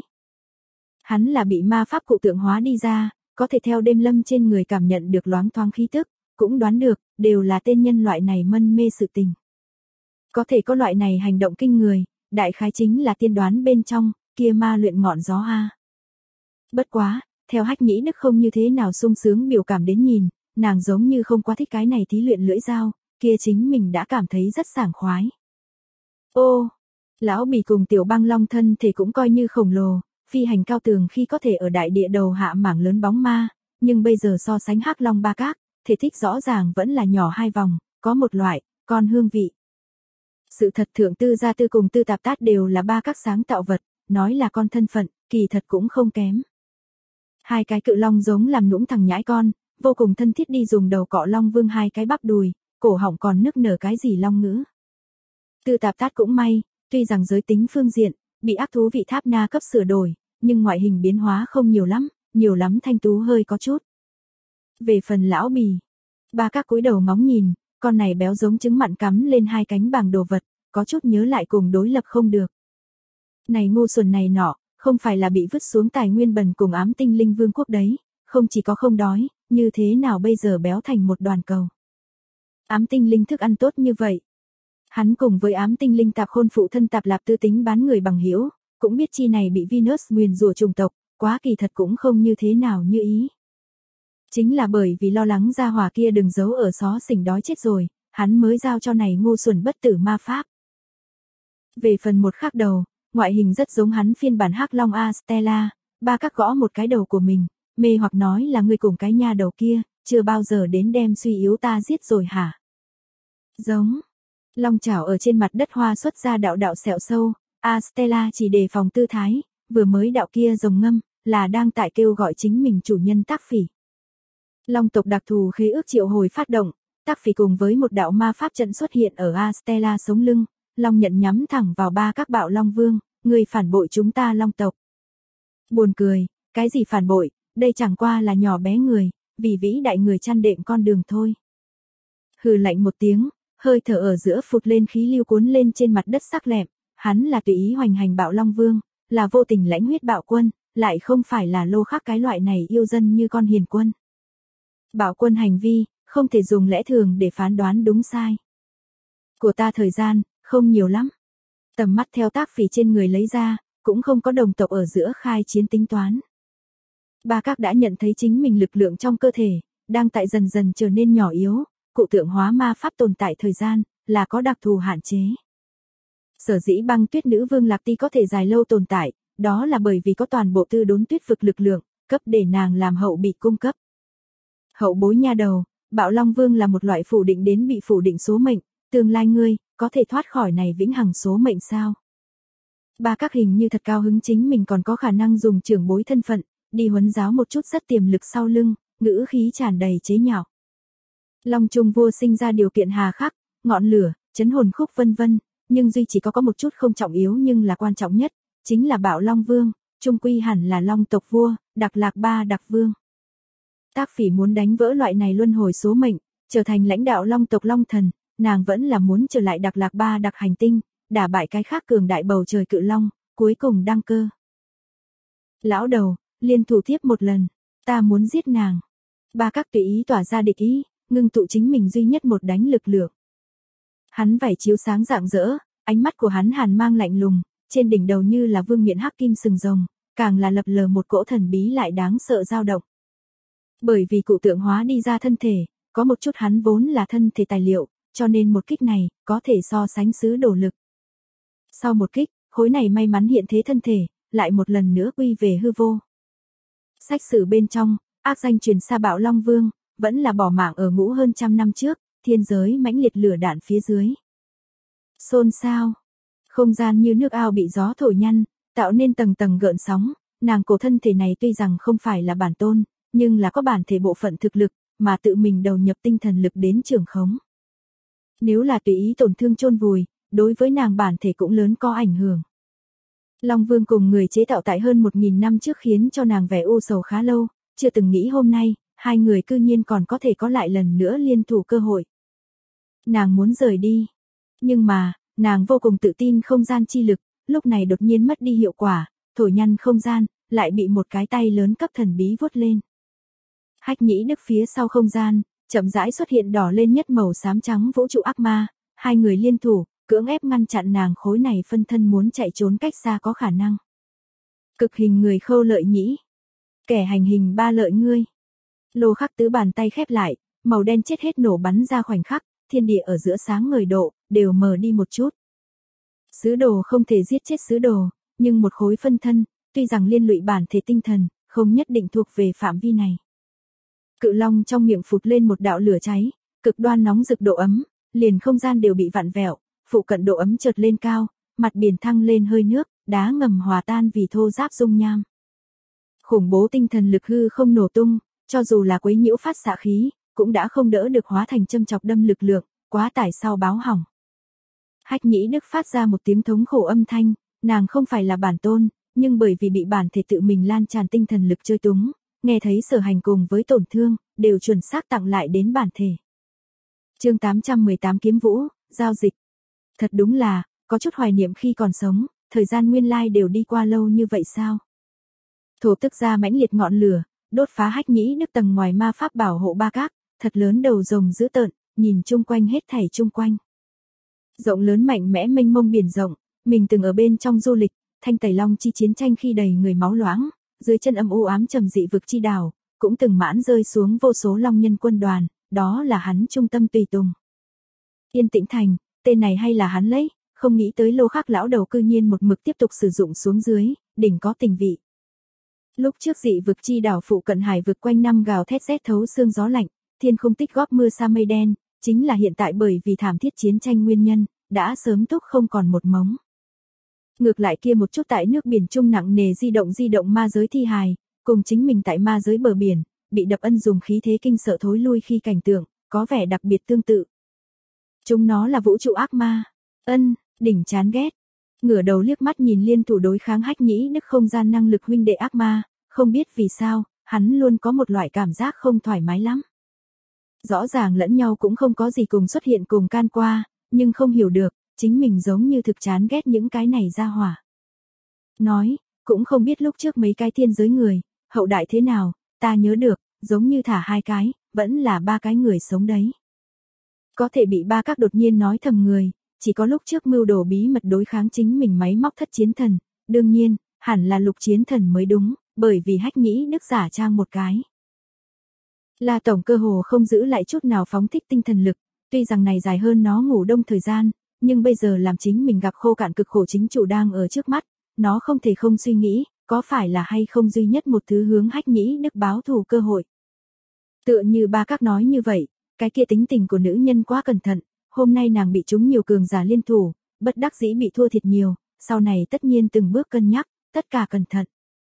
Hắn là bị ma pháp cụ tượng hóa đi ra, có thể theo Đêm Lâm trên người cảm nhận được loáng thoáng khí tức, cũng đoán được, đều là tên nhân loại này mân mê sự tình. Có thể có loại này hành động kinh người, đại khái chính là tiên đoán bên trong, kia ma luyện ngọn gió a. Bất quá, theo Hách Nhĩ Đức không như thế nào sung sướng biểu cảm đến nhìn, nàng giống như không quá thích cái này thí luyện lưỡi dao, kia chính mình đã cảm thấy rất sảng khoái. Ô, lão bì cùng tiểu băng long thân thể cũng coi như khổng lồ, phi hành cao tường khi có thể ở đại địa đầu hạ mảng lớn bóng ma, nhưng bây giờ so sánh Hắc Long Ba Các, thể tích rõ ràng vẫn là nhỏ hai vòng, có một loại, con hương vị. Sự thật thượng Tư Gia Tư cùng Tư Tạp Tát đều là Ba Các sáng tạo vật, nói là con thân phận, kỳ thật cũng không kém. Hai cái cự long giống làm nũng thằng nhãi con, vô cùng thân thiết đi dùng đầu cọ Long Vương hai cái bắp đùi, cổ họng còn nức nở cái gì long ngữ. Tư Tạp Tát cũng may, tuy rằng giới tính phương diện, bị ác thú vị Tháp Na cấp sửa đổi, nhưng ngoại hình biến hóa không nhiều lắm thanh tú hơi có chút. Về phần lão bì, Ba Các cúi đầu ngóng nhìn, con này béo giống trứng mặn cắm lên hai cánh bảng đồ vật, có chút nhớ lại cùng đối lập không được. Này ngu xuẩn này nọ, không phải là bị vứt xuống tài nguyên bần cùng Ám Tinh Linh Vương quốc đấy, không chỉ có không đói, như thế nào bây giờ béo thành một đoàn cầu. Ám Tinh Linh thức ăn tốt như vậy. Hắn cùng với Ám Tinh Linh Tạp Khôn phụ thân Tạp Lạp Tư tính bán người bằng hữu, cũng biết chi này bị Venus nguyền rủa chủng tộc, quá kỳ thật cũng không như thế nào như ý. Chính là bởi vì lo lắng gia hỏa kia đừng giấu ở xó xỉnh đói chết rồi, hắn mới giao cho này ngu xuẩn bất tử ma pháp. Về phần một khác đầu, ngoại hình rất giống hắn phiên bản Hắc Long A Stella, Ba Các gõ một cái đầu của mình, mê hoặc nói là người cùng cái nha đầu kia, chưa bao giờ đến đem suy yếu ta giết rồi hả? Giống. Long chảo ở trên mặt đất hoa xuất ra đạo đạo sẹo sâu, Stella chỉ đề phòng tư thái, vừa mới đạo kia rồng ngâm, là đang tại kêu gọi chính mình chủ nhân Tác Phỉ. Long tộc đặc thù khế ước triệu hồi phát động, Tác Phỉ cùng với một đạo ma pháp trận xuất hiện ở Stella sống lưng, Long nhận nhắm thẳng vào ba các bạo Long Vương, người phản bội chúng ta Long tộc. Buồn cười, cái gì phản bội, đây chẳng qua là nhỏ bé người, vì vĩ đại người chăn đệm con đường thôi. Hừ lạnh một tiếng, hơi thở ở giữa phụt lên khí lưu cuốn lên trên mặt đất sắc lẹm, hắn là tùy ý hoành hành bạo Long Vương, là vô tình lãnh huyết bạo quân, lại không phải là lô khắc cái loại này yêu dân như con hiền quân. Bạo quân hành vi, không thể dùng lẽ thường để phán đoán đúng sai. Của ta thời gian, không nhiều lắm. Tầm mắt theo Tác Phỉ trên người lấy ra, cũng không có đồng tộc ở giữa khai chiến tính toán. Ba các đã nhận thấy chính mình lực lượng trong cơ thể, đang tại dần dần trở nên nhỏ yếu, cụ tượng hóa ma pháp tồn tại thời gian, là có đặc thù hạn chế. Sở dĩ Băng Tuyết Nữ Vương Lạc Ti có thể dài lâu tồn tại, đó là bởi vì có toàn bộ tư đốn tuyết vực lực lượng, cấp để nàng làm hậu bị cung cấp. Hậu bối nha đầu, bạo Long Vương là một loại phủ định đến bị phủ định số mệnh, tương lai ngươi, có thể thoát khỏi này vĩnh hằng số mệnh sao? Ba các hình như thật cao hứng chính mình còn có khả năng dùng trưởng bối thân phận, đi huấn giáo một chút rất tiềm lực sau lưng, ngữ khí tràn đầy chế nhạo. Long Trung vua sinh ra điều kiện hà khắc, ngọn lửa, chấn hồn khúc vân vân, nhưng duy chỉ có một chút không trọng yếu nhưng là quan trọng nhất, chính là bạo Long Vương, trung quy hẳn là Long tộc vua, Đặc Lạc Ba Đặc Vương. Tác Phỉ muốn đánh vỡ loại này luân hồi số mệnh, trở thành lãnh đạo Long tộc Long thần, nàng vẫn là muốn trở lại Đặc Lạc Ba Đặc hành tinh, đả bại cái khác cường đại bầu trời cự long, cuối cùng đăng cơ. Lão đầu, liên thủ tiếp một lần, ta muốn giết nàng. Ba các tùy ý tỏa ra địch ý, ngưng tụ chính mình duy nhất một đánh lực lượng. Hắn vảy chiếu sáng rạng rỡ, ánh mắt của hắn hàn mang lạnh lùng, trên đỉnh đầu như là vương miện hắc kim sừng rồng, càng là lập lờ một cỗ thần bí lại đáng sợ dao động. Bởi vì cụ tượng hóa đi ra thân thể, có một chút hắn vốn là thân thể tài liệu, cho nên một kích này, có thể so sánh sứ đồ lực. Sau một kích, khối này may mắn hiện thế thân thể, lại một lần nữa quy về hư vô. Sách sử bên trong, ác danh truyền xa bạo Long Vương, vẫn là bỏ mạng ở ngũ hơn trăm năm trước, thiên giới mãnh liệt lửa đạn phía dưới. Xôn xao, không gian như nước ao bị gió thổi nhăn, tạo nên tầng tầng gợn sóng, nàng cổ thân thể này tuy rằng không phải là bản tôn, nhưng là có bản thể bộ phận thực lực, mà tự mình đầu nhập tinh thần lực đến trường khống. Nếu là tùy ý tổn thương chôn vùi, đối với nàng bản thể cũng lớn có ảnh hưởng. Long Vương cùng người chế tạo tại hơn 1000 năm trước khiến cho nàng vẻ u sầu khá lâu, chưa từng nghĩ hôm nay, hai người cư nhiên còn có thể có lại lần nữa liên thủ cơ hội. Nàng muốn rời đi, nhưng mà, nàng vô cùng tự tin không gian chi lực, lúc này đột nhiên mất đi hiệu quả, thổi nhăn không gian, lại bị một cái tay lớn cấp thần bí vuốt lên. Hách Nhĩ Đức phía sau không gian, chậm rãi xuất hiện đỏ lên nhất màu xám trắng vũ trụ ác ma, hai người liên thủ, cưỡng ép ngăn chặn nàng khối này phân thân muốn chạy trốn cách xa có khả năng. Cực hình người Khâu Lợi Nhĩ, kẻ hành hình ba lợi ngươi. Lô khắc tứ bàn tay khép lại, màu đen chết hết nổ bắn ra khoảnh khắc, thiên địa ở giữa sáng ngời độ, đều mờ đi một chút. Sứ đồ không thể giết chết sứ đồ, nhưng một khối phân thân, tuy rằng liên lụy bản thể tinh thần, không nhất định thuộc về phạm vi này. Cự long trong miệng phụt lên một đạo lửa cháy, cực đoan nóng rực độ ấm, liền không gian đều bị vặn vẹo, phụ cận độ ấm chợt lên cao, mặt biển thăng lên hơi nước, đá ngầm hòa tan vì thô ráp dung nham. Khủng bố tinh thần lực hư không nổ tung, cho dù là quấy nhiễu phát xạ khí, cũng đã không đỡ được hóa thành châm chọc đâm lực lượng, quá tải sau báo hỏng. Hách Nhĩ Đức phát ra một tiếng thống khổ âm thanh, nàng không phải là bản tôn, nhưng bởi vì bị bản thể tự mình lan tràn tinh thần lực chơi túng, nghe thấy sở hành cùng với tổn thương, đều chuẩn xác tặng lại đến bản thể. Chương 818 Kiếm Vũ, giao dịch. Thật đúng là, có chút hoài niệm khi còn sống, thời gian nguyên lai đều đi qua lâu như vậy sao? Thổ tức ra mãnh liệt ngọn lửa, đốt phá Hách Nhĩ Đức tầng ngoài ma pháp bảo hộ ba các, thật lớn đầu rồng dữ tợn, nhìn chung quanh hết thảy chung quanh. Rộng lớn mạnh mẽ mênh mông biển rộng, mình từng ở bên trong du lịch, thanh tẩy long chi chiến tranh khi đầy người máu loãng, dưới chân âm u ám trầm dị vực chi đảo, cũng từng mãn rơi xuống vô số long nhân quân đoàn, đó là hắn trung tâm tùy tùng. Yên Tĩnh Thành, tên này hay là hắn lấy, không nghĩ tới Lô Khắc lão đầu cư nhiên một mực tiếp tục sử dụng xuống dưới, đỉnh có tình vị. Lúc trước dị vực chi đảo phụ cận hải vực quanh năm gào thét rét thấu xương gió lạnh, thiên không tích góp mưa sa mây đen, chính là hiện tại bởi vì thảm thiết chiến tranh nguyên nhân, đã sớm túc không còn một mống. Ngược lại kia một chút tại nước biển trung nặng nề di động ma giới thi hài, cùng chính mình tại ma giới bờ biển, bị đập ân dùng khí thế kinh sợ thối lui khi cảnh tượng, có vẻ đặc biệt tương tự. Chúng nó là vũ trụ ác ma. Ân, đỉnh chán ghét. Ngửa đầu liếc mắt nhìn liên thủ đối kháng Hách Nhĩ Đức không gian năng lực huynh đệ ác ma, không biết vì sao, hắn luôn có một loại cảm giác không thoải mái lắm. Rõ ràng lẫn nhau cũng không có gì cùng xuất hiện cùng can qua, nhưng không hiểu được, chính mình giống như thực chán ghét những cái này ra hỏa. Nói, cũng không biết lúc trước mấy cái thiên giới người, hậu đại thế nào, ta nhớ được, giống như thả 2 cái, vẫn là 3 cái người sống đấy. Có thể bị 3 các đột nhiên nói thầm người, chỉ có lúc trước mưu đồ bí mật đối kháng chính mình máy móc thất chiến thần, đương nhiên, hẳn là lục chiến thần mới đúng, bởi vì Hách Nhĩ Đức giả trang một cái. La Tổng cơ hồ không giữ lại chút nào phóng thích tinh thần lực, tuy rằng này dài hơn nó ngủ đông thời gian, nhưng bây giờ làm chính mình gặp khô cạn cực khổ chính chủ đang ở trước mắt, nó không thể không suy nghĩ, có phải là hay không duy nhất một thứ hướng Hách Nhĩ Đức báo thù cơ hội. Tựa như ba các nói như vậy, cái kia tính tình của nữ nhân quá cẩn thận, hôm nay nàng bị chúng nhiều cường giả liên thủ, bất đắc dĩ bị thua thiệt nhiều, sau này tất nhiên từng bước cân nhắc, tất cả cẩn thận.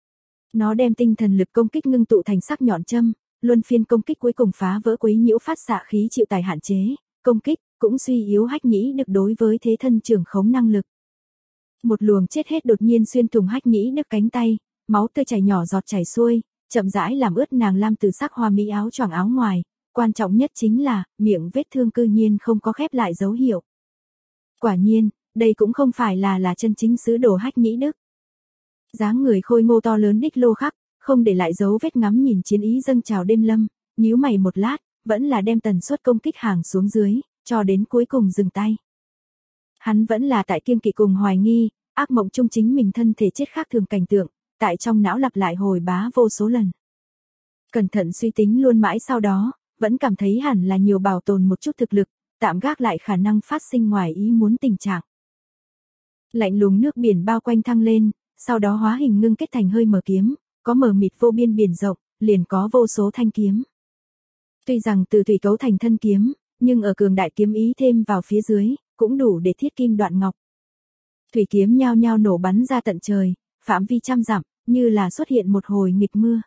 Nó đem tinh thần lực công kích ngưng tụ thành sắc nhọn châm, luân phiên công kích cuối cùng phá vỡ quấy nhiễu phát xạ khí chịu tải hạn chế, công kích cũng suy yếu Hách Nhĩ Đức đối với thế thân trưởng khống năng lực. Một luồng chết hết đột nhiên xuyên thủng Hách Nhĩ Đức cánh tay, máu tươi chảy nhỏ giọt chảy xuôi, chậm rãi làm ướt nàng lam từ sắc hoa mỹ áo choàng áo ngoài, quan trọng nhất chính là, miệng vết thương cư nhiên không có khép lại dấu hiệu. Quả nhiên, đây cũng không phải là chân chính sứ đồ Hách Nhĩ Đức. Dáng người khôi ngô to lớn đích lô khắc, không để lại dấu vết ngắm nhìn chiến ý dâng trào đêm lâm, nhíu mày một lát, vẫn là đem tần suất công kích hàng xuống dưới, cho đến cuối cùng dừng tay. Hắn vẫn là tại kiêng kỵ cùng hoài nghi, ác mộng chung chính mình thân thể chết khác thường cảnh tượng, tại trong não lặp lại hồi bá vô số lần. Cẩn thận suy tính luôn mãi sau đó, vẫn cảm thấy hẳn là nhiều bảo tồn một chút thực lực, tạm gác lại khả năng phát sinh ngoài ý muốn tình trạng. Lạnh lùng nước biển bao quanh thăng lên, sau đó hóa hình ngưng kết thành hơi mờ kiếm, có mờ mịt vô biên biển rộng, liền có vô số thanh kiếm. Tuy rằng từ thủy cấu thành thân kiếm, nhưng ở cường đại kiếm ý thêm vào phía dưới, cũng đủ để thiết kim đoạn ngọc. Thủy kiếm nhao nhao nổ bắn ra tận trời, phạm vi trăm dặm, như là xuất hiện một hồi nghịch mưa.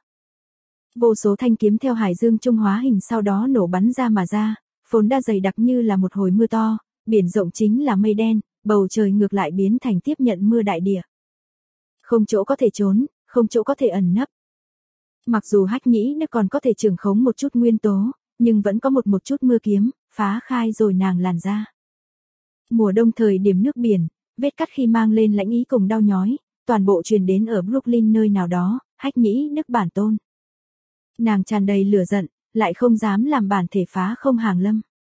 Vô số thanh kiếm theo hải dương trung hóa hình sau đó nổ bắn ra mà ra, phồn đa dày đặc như là một hồi mưa to, biển rộng chính là mây đen, bầu trời ngược lại biến thành tiếp nhận mưa đại địa. Không chỗ có thể trốn, không chỗ có thể ẩn nấp. Mặc dù Hách Nhĩ Đức còn có thể trưởng khống một chút nguyên tố, nhưng vẫn có một chút mưa kiếm, phá khai rồi nàng làn ra. Mùa đông thời điểm nước biển, vết cắt khi mang lên lãnh ý cùng đau nhói, toàn bộ truyền đến ở Brooklyn nơi nào đó, Hách Nhĩ Đức bản tôn. Nàng tràn đầy lửa giận, lại không dám làm bản thể phá không hàng lâm.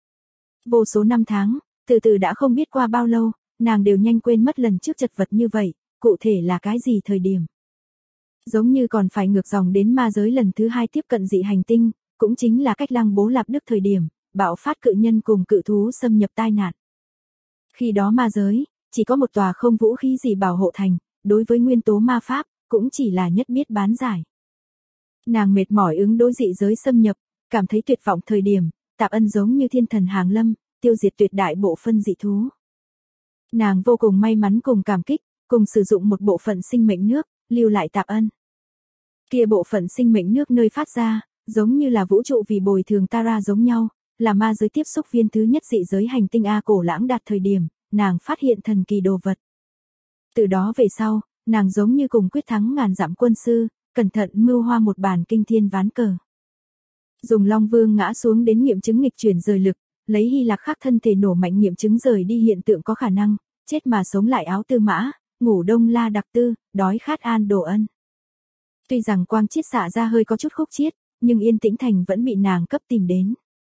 Vô số năm tháng, từ từ đã không biết qua bao lâu, nàng đều nhanh quên mất lần trước chật vật như vậy, cụ thể là cái gì thời điểm. Giống như còn phải ngược dòng đến ma giới lần thứ 2 tiếp cận dị hành tinh, cũng chính là cách Lăng Bố Lạp Đức thời điểm, bạo phát cự nhân cùng cự thú xâm nhập tai nạn. Khi đó ma giới, chỉ có một tòa không vũ khí gì bảo hộ thành, đối với nguyên tố ma pháp, cũng chỉ là nhất biết bán giải. Nàng mệt mỏi ứng đối dị giới xâm nhập, cảm thấy tuyệt vọng thời điểm, Tạp Ân giống như thiên thần hàng lâm, tiêu diệt tuyệt đại bộ phân dị thú. Nàng vô cùng may mắn cùng cảm kích, cùng sử dụng một bộ phận sinh mệnh nước, lưu lại Tạp Ân. Kia bộ phận sinh mệnh nước nơi phát ra, giống như là vũ trụ vì bồi thường Tara giống nhau, là ma giới tiếp xúc viên thứ nhất dị giới hành tinh A cổ lãng đạt thời điểm, nàng phát hiện thần kỳ đồ vật. Từ đó về sau, nàng giống như cùng quyết thắng ngàn dặm quân sư, cẩn thận mưu hoa một bản kinh thiên ván cờ. Dùng Long Vương ngã xuống đến nghiệm chứng nghịch chuyển rời lực, lấy Hy Lạc khắc thân thể nổ mạnh nghiệm chứng rời đi hiện tượng có khả năng, chết mà sống lại áo tư mã, ngủ đông la đặc tư, đói khát an đồ ân. Tuy rằng quang chiết xạ ra hơi có chút khúc chiết, nhưng Yên Tĩnh Thành vẫn bị nàng cấp tìm đến.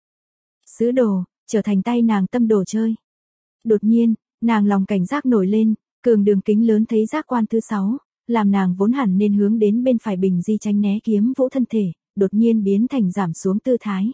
Sứ đồ, trở thành tay nàng tâm đồ chơi. Đột nhiên, nàng lòng cảnh giác nổi lên, cường đường kính lớn thấy giác quan thứ 6, làm nàng vốn hẳn nên hướng đến bên phải bình di tránh né kiếm vũ thân thể, đột nhiên biến thành giảm xuống tư thái.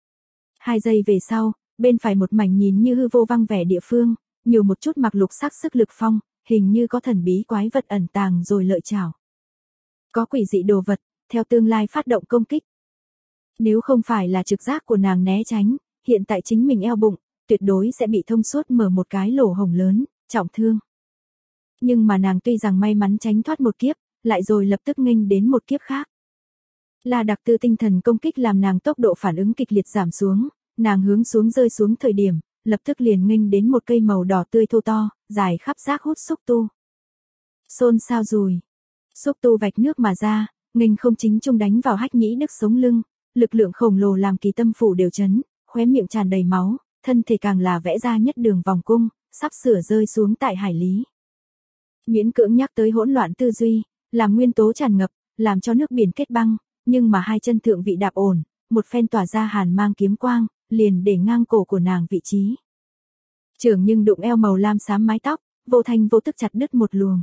2 giây về sau, bên phải một mảnh nhìn như hư vô văng vẻ địa phương, nhiều một chút mặc lục sắc sức lực phong, hình như có thần bí quái vật ẩn tàng rồi lợi chảo. Có quỷ dị đồ vật, theo tương lai phát động công kích. Nếu không phải là trực giác của nàng né tránh, hiện tại chính mình eo bụng, tuyệt đối sẽ bị thông suốt mở một cái lỗ hổng lớn, trọng thương. Nhưng mà nàng tuy rằng may mắn tránh thoát một kiếp, lại rồi lập tức nghênh đến một kiếp khác. La Đặc Tư tinh thần công kích làm nàng tốc độ phản ứng kịch liệt giảm xuống, nàng hướng xuống rơi xuống thời điểm, lập tức liền nghênh đến một cây màu đỏ tươi thô to, dài khắp giác hút xúc tu. Xôn xao rùi. Xúc tu vạch nước mà ra, nghênh không chính trung đánh vào Hách Nhĩ Đức sống lưng, lực lượng khổng lồ làm kỳ tâm phủ đều chấn, khóe miệng tràn đầy máu, thân thể càng là vẽ ra nhất đường vòng cung, sắp sửa rơi xuống tại hải lý. Miễn cưỡng nhắc tới hỗn loạn tư duy, làm nguyên tố tràn ngập, làm cho nước biển kết băng, nhưng mà hai chân thượng vị đạp ổn, một phen tỏa ra hàn mang kiếm quang, liền để ngang cổ của nàng vị trí. Trưởng nhưng đụng eo màu lam xám mái tóc, vô thanh vô tức chặt đứt một luồng.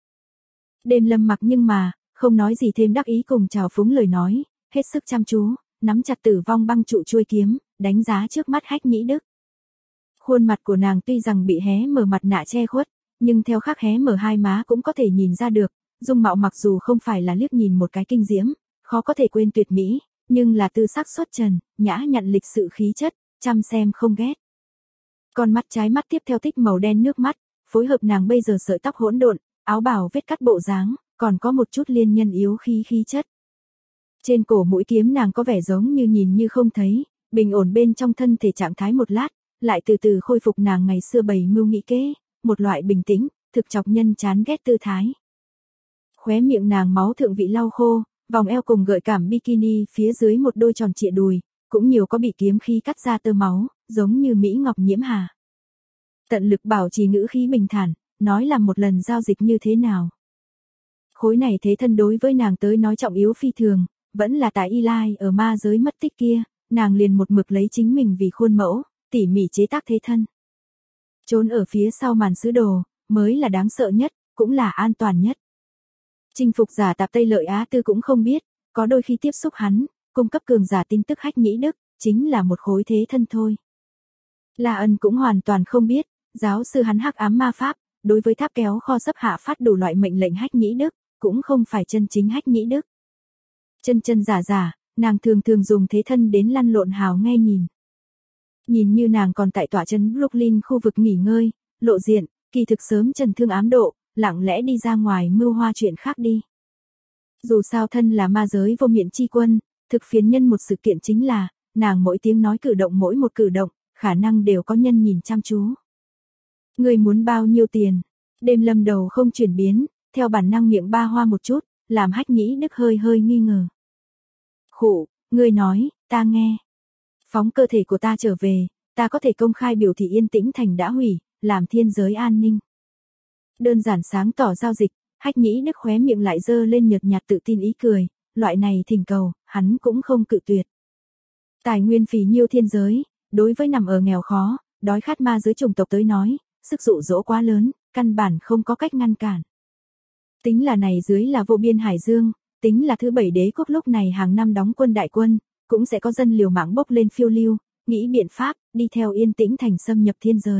Đêm Lâm mặc nhưng mà, không nói gì thêm đắc ý cùng chào phúng lời nói, hết sức chăm chú, nắm chặt Tử Vong Băng trụ chuôi kiếm, đánh giá trước mắt Hách Nhĩ Đức. Khuôn mặt của nàng tuy rằng bị hé mở mặt nạ che khuất, nhưng theo khắc hé mở hai má cũng có thể nhìn ra được, dung mạo mặc dù không phải là liếc nhìn một cái kinh diễm, khó có thể quên tuyệt mỹ, nhưng là tư sắc xuất trần, nhã nhặn lịch sự khí chất, chăm xem không ghét. Con mắt trái mắt tiếp theo tích màu đen nước mắt, phối hợp nàng bây giờ sợi tóc hỗn độn, áo bào vết cắt bộ dáng, còn có một chút liên nhân yếu khí chất. Trên cổ mũi kiếm nàng có vẻ giống như nhìn như không thấy, bình ổn bên trong thân thể trạng thái một lát, lại từ từ khôi phục nàng ngày xưa bày mưu nghĩ kế, một loại bình tĩnh, thực chọc nhân chán ghét tư thái. Khóe miệng nàng máu thượng vị lau khô, vòng eo cùng gợi cảm bikini phía dưới một đôi tròn trịa đùi, cũng nhiều có bị kiếm khí cắt ra tơ máu, giống như Mỹ Ngọc nhiễm hà. Tận lực bảo trì ngữ khí bình thản, nói làm một lần giao dịch như thế nào. Khối này thế thân đối với nàng tới nói trọng yếu phi thường, vẫn là tại Y Lai ở ma giới mất tích kia, nàng liền một mực lấy chính mình vì khuôn mẫu, tỉ mỉ chế tác thế thân. Trốn ở phía sau màn sứ đồ, mới là đáng sợ nhất, cũng là an toàn nhất. Chinh phục giả tạp Tây Lợi Á Tư cũng không biết, có đôi khi tiếp xúc hắn, cung cấp cường giả tin tức Hách Nhĩ Đức, chính là một khối thế thân thôi. La Ân cũng hoàn toàn không biết, giáo sư hắn hắc ám ma pháp, đối với tháp kéo kho sấp hạ phát đủ loại mệnh lệnh Hách Nhĩ Đức, cũng không phải chân chính Hách Nhĩ Đức. Chân giả, nàng thường dùng thế thân đến lăn lộn hào nghe nhìn. Nhìn như nàng còn tại tọa trấn Brooklyn khu vực nghỉ ngơi, lộ diện, kỳ thực sớm trần thương ám độ, lặng lẽ đi ra ngoài mưu hoa chuyện khác đi. Dù sao thân là ma giới vô miện chi quân, thực phiến nhân một sự kiện chính là, nàng mỗi tiếng nói cử động mỗi một cử động, khả năng đều có nhân nhìn chăm chú. Người muốn bao nhiêu tiền? Đêm Lâm đầu không chuyển biến, theo bản năng miệng ba hoa một chút, làm Hách Nhĩ Đức hơi nghi ngờ. Khụ, ngươi nói, ta nghe. Phóng cơ thể của ta trở về, ta có thể công khai biểu thị Yên Tĩnh Thành đã hủy, làm thiên giới an ninh. Đơn giản sáng tỏ giao dịch, Hách Nhĩ Đức khóe miệng lại dơ lên nhợt nhạt tự tin ý cười, loại này thỉnh cầu, hắn cũng không cự tuyệt. Tài nguyên phì nhiêu thiên giới, đối với nằm ở nghèo khó, đói khát ma giới chủng tộc tới nói, sức dụ dỗ quá lớn, căn bản không có cách ngăn cản. Tính là này dưới là vô biên hải dương, tính là thứ 7 đế quốc lúc này hàng năm đóng quân đại quân, cũng sẽ có dân liều mạng bốc lên phiêu lưu, nghĩ biện pháp, đi theo Yên Tĩnh Thành xâm nhập thiên giới.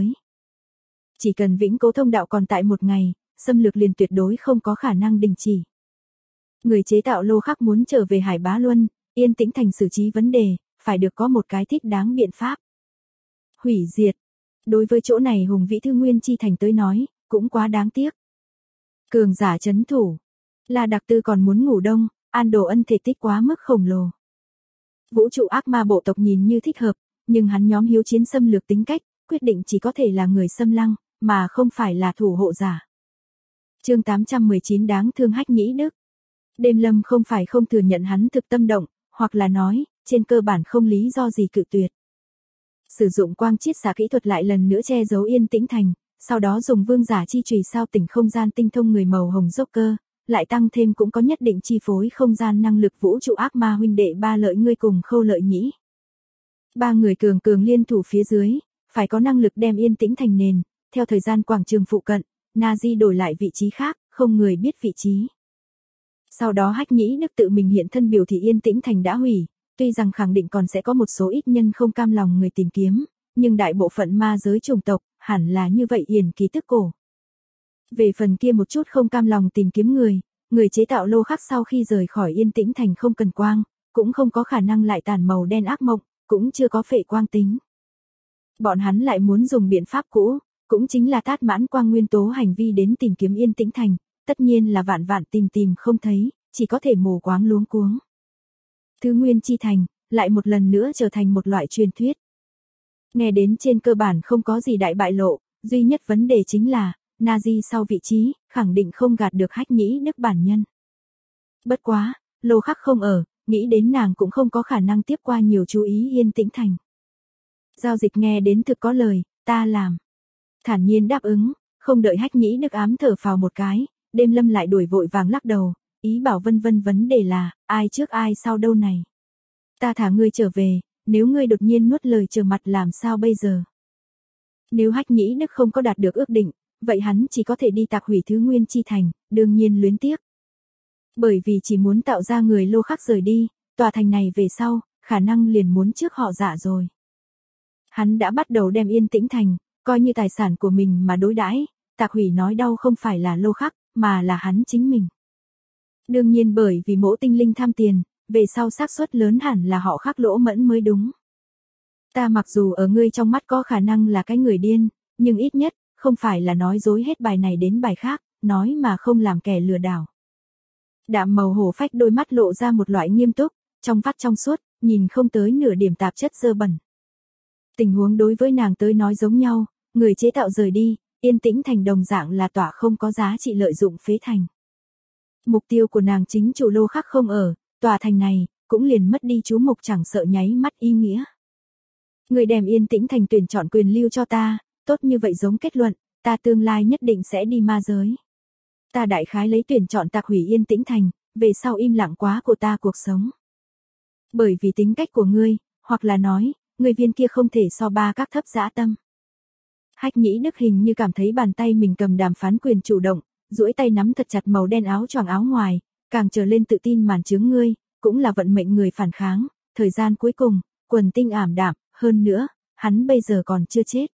Chỉ cần vĩnh cố thông đạo còn tại một ngày, xâm lược liền tuyệt đối không có khả năng đình chỉ. Người chế tạo lô khắc muốn trở về Hải Bá Luân, Yên Tĩnh Thành xử trí vấn đề, phải được có một cái thích đáng biện pháp. Hủy diệt. Đối với chỗ này hùng vĩ thư nguyên chi thành tới nói, cũng quá đáng tiếc. Cường giả chấn thủ. La Đặc Tư còn muốn ngủ đông, An Đồ Ân thể tích quá mức khổng lồ. Vũ trụ ác ma bộ tộc nhìn như thích hợp, nhưng hắn nhóm hiếu chiến xâm lược tính cách, quyết định chỉ có thể là người xâm lăng, mà không phải là thủ hộ giả. Chương 819 đáng thương Hách Nhĩ Đức. Đêm Lâm không phải không thừa nhận hắn thực tâm động, hoặc là nói, trên cơ bản không lý do gì cự tuyệt. Sử dụng quang chiết xạ kỹ thuật lại lần nữa che giấu Yên Tĩnh Thành, sau đó dùng vương giả chi chùy sao tỉnh không gian tinh thông người màu hồng Joker, lại tăng thêm cũng có nhất định chi phối không gian năng lực vũ trụ ác ma huynh đệ ba lợi ngươi cùng Khâu Lợi Nhĩ. Ba người cường liên thủ phía dưới, phải có năng lực đem Yên Tĩnh Thành nền, theo thời gian quảng trường phụ cận, Nazi đổi lại vị trí khác, không người biết vị trí. Sau đó Hách Nhĩ Đức tự mình hiện thân biểu thị Yên Tĩnh Thành đã hủy, tuy rằng khẳng định còn sẽ có một số ít nhân không cam lòng người tìm kiếm, nhưng đại bộ phận ma giới chủng tộc, hẳn là như vậy yển ký tức cổ. Về phần kia một chút không cam lòng tìm kiếm người, người chế tạo lô khắc sau khi rời khỏi Yên Tĩnh Thành không cần quang, cũng không có khả năng lại tàn màu đen ác mộng, cũng chưa có phệ quang tính. Bọn hắn lại muốn dùng biện pháp cũ, cũng chính là tát mãn quang nguyên tố hành vi đến tìm kiếm Yên Tĩnh Thành, tất nhiên là vạn vạn tìm không thấy, chỉ có thể mù quáng luống cuống. Thứ Nguyên Chi Thành, lại một lần nữa trở thành một loại truyền thuyết. Nghe đến trên cơ bản không có gì đại bại lộ, duy nhất vấn đề chính là, Nazi sau vị trí, khẳng định không gạt được Hách Nhĩ Đức bản nhân. Bất quá, lô khắc không ở, nghĩ đến nàng cũng không có khả năng tiếp qua nhiều chú ý Yên Tĩnh Thành. Giao dịch nghe đến thực có lời, ta làm. Thản nhiên đáp ứng, không đợi Hách Nhĩ Đức ám thở phào một cái, Đêm Lâm lại đuổi vội vàng lắc đầu, ý bảo vân vấn đề là, ai trước ai sau đâu này. Ta thả ngươi trở về, nếu ngươi đột nhiên nuốt lời trở mặt làm sao bây giờ. Nếu Hách Nhĩ Đức không có đạt được ước định, vậy hắn chỉ có thể đi tạc hủy Thứ Nguyên Chi Thành, đương nhiên luyến tiếc. Bởi vì chỉ muốn tạo ra người lô khắc rời đi, tòa thành này về sau, khả năng liền muốn trước họ dạ rồi. Hắn đã bắt đầu đem Yên Tĩnh Thành, coi như tài sản của mình mà đối đãi, tạc hủy nói đau không phải là lô khắc, mà là hắn chính mình. Đương nhiên bởi vì Mỗ tinh linh tham tiền, về sau xác suất lớn hẳn là họ Khắc lỗ mẫn mới đúng. Ta mặc dù ở ngươi trong mắt có khả năng là cái người điên, nhưng ít nhất, không phải là nói dối hết bài này đến bài khác, nói mà không làm kẻ lừa đảo. Đạm màu hổ phách đôi mắt lộ ra một loại nghiêm túc, trong vắt trong suốt, nhìn không tới nửa điểm tạp chất dơ bẩn. Tình huống đối với nàng tới nói giống nhau, người chế tạo rời đi, Yên Tĩnh Thành đồng dạng là tỏa không có giá trị lợi dụng phế thành. Mục tiêu của nàng chính chủ lô khắc không ở, tòa thành này, cũng liền mất đi chú mục chẳng sợ nháy mắt ý nghĩa. Người đem Yên Tĩnh Thành tuyển chọn quyền lưu cho ta, tốt như vậy giống kết luận, ta tương lai nhất định sẽ đi ma giới. Ta đại khái lấy tuyển chọn tạc hủy Yên Tĩnh Thành, về sau im lặng quá của ta cuộc sống. Bởi vì tính cách của ngươi, hoặc là nói, người viên kia không thể so ba các thấp dã tâm. Hách Nhĩ Đức hình như cảm thấy bàn tay mình cầm đàm phán quyền chủ động, duỗi tay nắm thật chặt màu đen áo choàng áo ngoài, càng trở lên tự tin màn chướng ngươi, cũng là vận mệnh người phản kháng, thời gian cuối cùng, quần tinh ảm đạm, hơn nữa, hắn bây giờ còn chưa chết.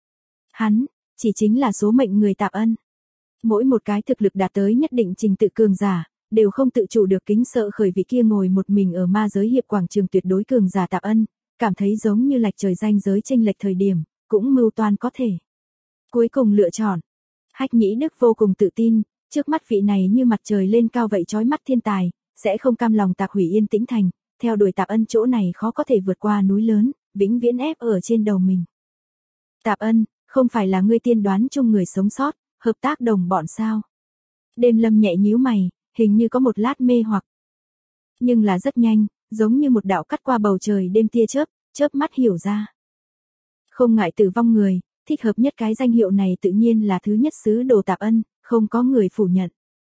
Hắn, chỉ chính là số mệnh người Tạp Ân. Mỗi một cái thực lực đạt tới nhất định trình tự cường giả, đều không tự chủ được kính sợ khởi vị kia ngồi một mình ở ma giới hiệp quảng trường tuyệt đối cường giả Tạp Ân, cảm thấy giống như lệch trời ranh giới chênh lệch thời điểm, cũng mưu toan có thể. Cuối cùng lựa chọn. Hách Nhĩ Đức vô cùng tự tin, trước mắt vị này như mặt trời lên cao vậy chói mắt thiên tài, sẽ không cam lòng tạc hủy Yên Tĩnh Thành, theo đuổi Tạp Ân chỗ này khó có thể vượt qua núi lớn, vĩnh viễn ép ở trên đầu mình. Tạp Ân, không phải là ngươi tiên đoán chung người sống sót, hợp tác đồng bọn sao? Đêm Lâm nhẹ nhíu mày, hình như có một lát mê hoặc. Nhưng là rất nhanh, giống như một đạo cắt qua bầu trời đêm tia chớp, chớp mắt hiểu ra. Không ngại tử vong người, thích hợp nhất cái danh hiệu này tự nhiên là thứ nhất sứ đồ Tạp Ân, không có người phủ nhận.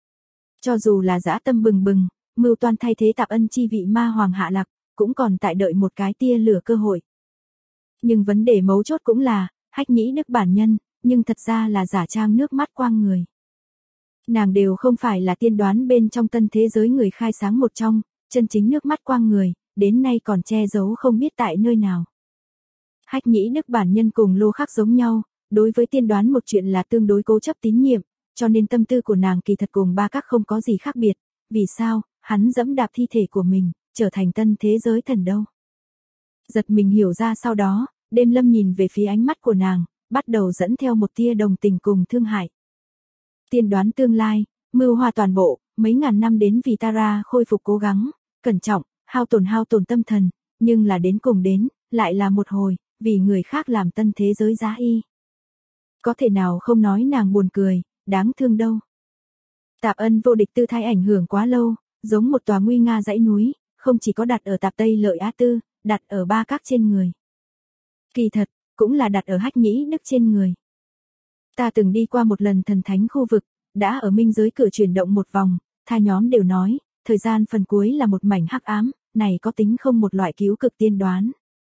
Cho dù là dã tâm bừng bừng, mưu toan thay thế Tạp Ân chi vị ma hoàng hạ lạc, cũng còn tại đợi một cái tia lửa cơ hội. Nhưng vấn đề mấu chốt cũng là, Hách Nhĩ Đức bản nhân, nhưng thật ra là giả trang nước mắt quang người. Nàng đều không phải là tiên đoán bên trong tân thế giới người khai sáng một trong, chân chính nước mắt quang người, đến nay còn che giấu không biết tại nơi nào. Hách Nhĩ Đức bản nhân cùng lô khắc giống nhau, đối với tiên đoán một chuyện là tương đối cố chấp tín nhiệm, cho nên tâm tư của nàng kỳ thật cùng ba các không có gì khác biệt, vì sao, hắn dẫm đạp thi thể của mình, trở thành tân thế giới thần đâu. Giật mình hiểu ra sau đó, Đêm Lâm nhìn về phía ánh mắt của nàng, bắt đầu dẫn theo một tia đồng tình cùng thương hại. Tiên đoán tương lai, mưu hoa toàn bộ, mấy ngàn năm đến vì Tara khôi phục cố gắng, cẩn trọng, hao tổn tâm thần, nhưng là đến cùng đến, lại là một hồi, vì người khác làm tân thế giới giá y. Có thể nào không nói nàng buồn cười, đáng thương đâu. Tạp Ân vô địch tư thái ảnh hưởng quá lâu, giống một tòa nguy nga dãy núi, không chỉ có đặt ở Tạp Tây Lợi Á Tư, đặt ở ba các trên người. Kỳ thật, cũng là đặt ở Hách Nhĩ Đức trên người. Ta từng đi qua một lần thần thánh khu vực, đã ở minh giới cửa chuyển động một vòng, tha nhóm đều nói, thời gian phần cuối là một mảnh hắc ám, này có tính không một loại cứu cực tiên đoán.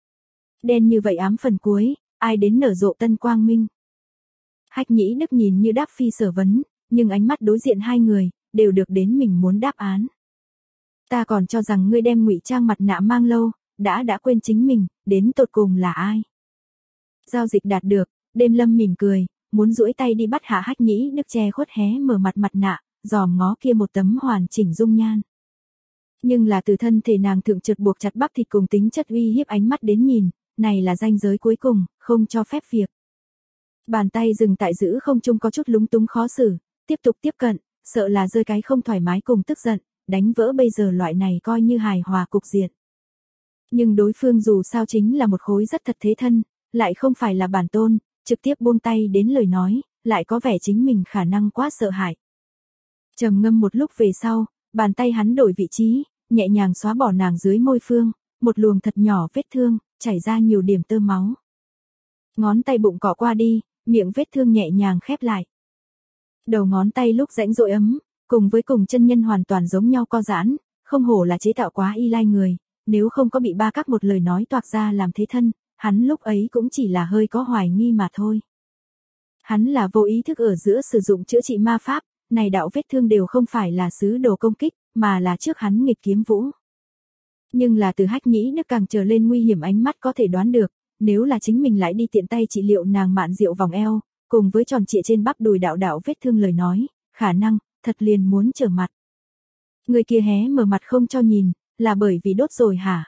Đen như vậy ám phần cuối, ai đến nở rộ tân quang minh. Hách Nhĩ Đức nhìn như đáp phi sở vấn, nhưng ánh mắt đối diện hai người, đều được đến mình muốn đáp án. Ta còn cho rằng ngươi đem ngụy trang mặt nạ mang lâu, đã quên chính mình, đến tột cùng là ai. Giao dịch đạt được, Đêm Lâm mỉm cười, muốn duỗi tay đi bắt hạ Hách Nhĩ Đức che khuất hé mở mặt nạ, dòm ngó kia một tấm hoàn chỉnh dung nhan. Nhưng là từ thân thể nàng thượng trượt buộc chặt bắp thịt cùng tính chất uy hiếp ánh mắt đến nhìn, này là ranh giới cuối cùng, không cho phép việc. Bàn tay dừng tại giữ không trung có chút lúng túng khó xử, tiếp tục tiếp cận, sợ là rơi cái không thoải mái cùng tức giận, đánh vỡ bây giờ loại này coi như hài hòa cục diện. Nhưng đối phương dù sao chính là một khối rất thật thế thân, lại không phải là bản tôn, trực tiếp buông tay đến lời nói, lại có vẻ chính mình khả năng quá sợ hãi. Trầm ngâm một lúc về sau, bàn tay hắn đổi vị trí, nhẹ nhàng xóa bỏ nàng dưới môi phương, một luồng thật nhỏ vết thương, chảy ra nhiều điểm tơ máu. Ngón tay bụng cọ qua đi, miệng vết thương nhẹ nhàng khép lại. Đầu ngón tay lúc rãnh rỗi ấm, cùng với cùng chân nhân hoàn toàn giống nhau co giãn, không hổ là chế tạo quá y lai người, nếu không có bị ba các một lời nói toạc ra làm thế thân, hắn lúc ấy cũng chỉ là hơi có hoài nghi mà thôi. Hắn là vô ý thức ở giữa sử dụng chữa trị ma pháp, này đạo vết thương đều không phải là sứ đồ công kích, mà là trước hắn nghịch kiếm vũ. Nhưng là từ Hách Nhĩ Đức càng trở lên nguy hiểm ánh mắt có thể đoán được, nếu là chính mình lại đi tiện tay trị liệu nàng mạn diệu vòng eo, cùng với tròn trịa trên bắp đùi đạo vết thương lời nói, khả năng, thật liền muốn trở mặt. Người kia hé mở mặt không cho nhìn, là bởi vì đốt rồi hả?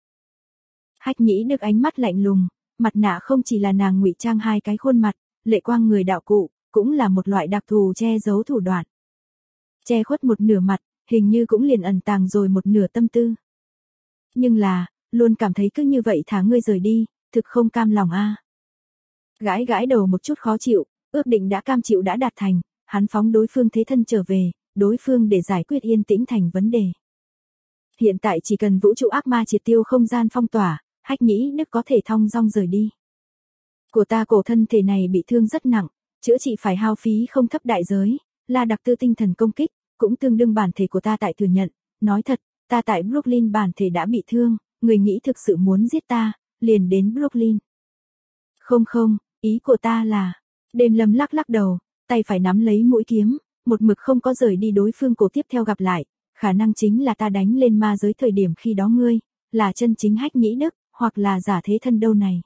Hách Nhĩ Đức ánh mắt lạnh lùng, mặt nạ không chỉ là nàng ngụy trang hai cái khuôn mặt, lệ quang người đạo cụ, cũng là một loại đặc thù che giấu thủ đoạn. Che khuất một nửa mặt, hình như cũng liền ẩn tàng rồi một nửa tâm tư. Nhưng là, luôn cảm thấy cứ như vậy thả ngươi rời đi, thực không cam lòng a. Gãi gãi đầu một chút khó chịu, ước định đã cam chịu đã đạt thành, hắn phóng đối phương thế thân trở về, đối phương để giải quyết yên tĩnh thành vấn đề. Hiện tại chỉ cần vũ trụ ác ma triệt tiêu không gian phong tỏa, Hách Nhĩ Đức có thể thong dong rời đi. Của ta cổ thân thể này bị thương rất nặng, chữa trị phải hao phí không thấp đại giới, là đặc tư tinh thần công kích, cũng tương đương bản thể của ta tại thừa nhận, nói thật, ta tại Brooklyn bản thể đã bị thương, người nghĩ thực sự muốn giết ta, liền đến Brooklyn. Không, ý của ta là, Đêm Lâm lắc lắc đầu, tay phải nắm lấy mũi kiếm, một mực không có rời đi đối phương cổ tiếp theo gặp lại, khả năng chính là ta đánh lên ma giới thời điểm khi đó ngươi, là chân chính Hách Nhĩ Đức, hoặc là giả thế thân đâu này.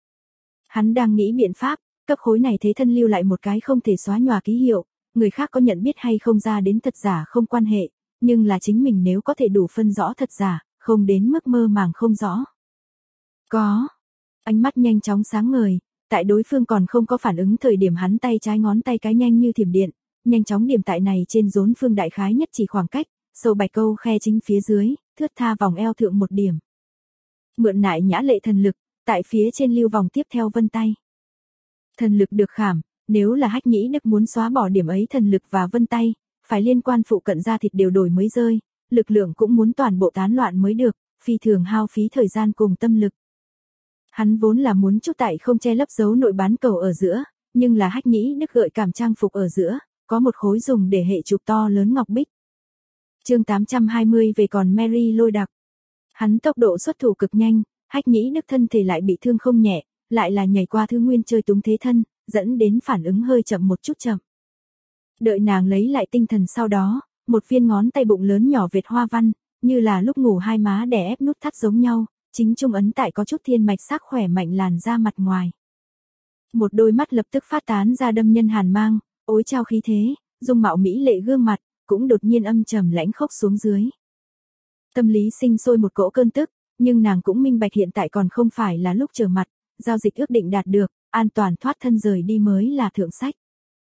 Hắn đang nghĩ biện pháp, cấp khối này thế thân lưu lại một cái không thể xóa nhòa ký hiệu, người khác có nhận biết hay không ra đến thật giả không quan hệ, nhưng là chính mình nếu có thể đủ phân rõ thật giả, không đến mức mơ màng không rõ. Có. Ánh mắt nhanh chóng sáng ngời, tại đối phương còn không có phản ứng thời điểm hắn tay trái ngón tay cái nhanh như thiểm điện, nhanh chóng điểm tại này trên rốn phương đại khái nhất chỉ khoảng cách, sâu bạch câu khe chính phía dưới, thướt tha vòng eo thượng một điểm. Mượn nại nhã lệ thần lực, tại phía trên lưu vòng tiếp theo vân tay. Thần lực được khảm, nếu là Hách Nhĩ Đức muốn xóa bỏ điểm ấy thần lực và vân tay, phải liên quan phụ cận da thịt đều đổi mới rơi, lực lượng cũng muốn toàn bộ tán loạn mới được, phi thường hao phí thời gian cùng tâm lực. Hắn vốn là muốn chút tại không che lấp dấu nội bán cầu ở giữa, nhưng là Hách Nhĩ Đức gợi cảm trang phục ở giữa, có một khối dùng để hệ chụp to lớn ngọc bích. Chương 820 về còn Mary lôi đặc. Hắn tốc độ xuất thủ cực nhanh, Hách Nhĩ Đức thân thể lại bị thương không nhẹ, lại là nhảy qua thứ nguyên chơi túng thế thân, dẫn đến phản ứng hơi chậm một chút chậm. Đợi nàng lấy lại tinh thần sau đó, một viên ngón tay bụng lớn nhỏ vệt hoa văn, như là lúc ngủ hai má đè ép nút thắt giống nhau, chính trung ấn tại có chút thiên mạch sắc khỏe mạnh làn da mặt ngoài. Một đôi mắt lập tức phát tán ra đâm nhân hàn mang, ối trao khí thế, dung mạo mỹ lệ gương mặt, cũng đột nhiên âm trầm lãnh khốc xuống dưới. Tâm lý sinh sôi một cỗ cơn tức, nhưng nàng cũng minh bạch hiện tại còn không phải là lúc trở mặt, giao dịch ước định đạt được, an toàn thoát thân rời đi mới là thượng sách.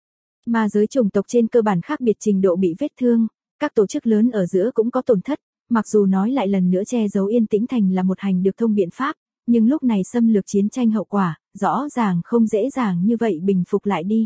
Ma giới chủng tộc trên cơ bản khác biệt trình độ bị vết thương, các tổ chức lớn ở giữa cũng có tổn thất, mặc dù nói lại lần nữa che giấu yên tĩnh thành là một hành được thông biện pháp, nhưng lúc này xâm lược chiến tranh hậu quả, rõ ràng không dễ dàng như vậy bình phục lại đi.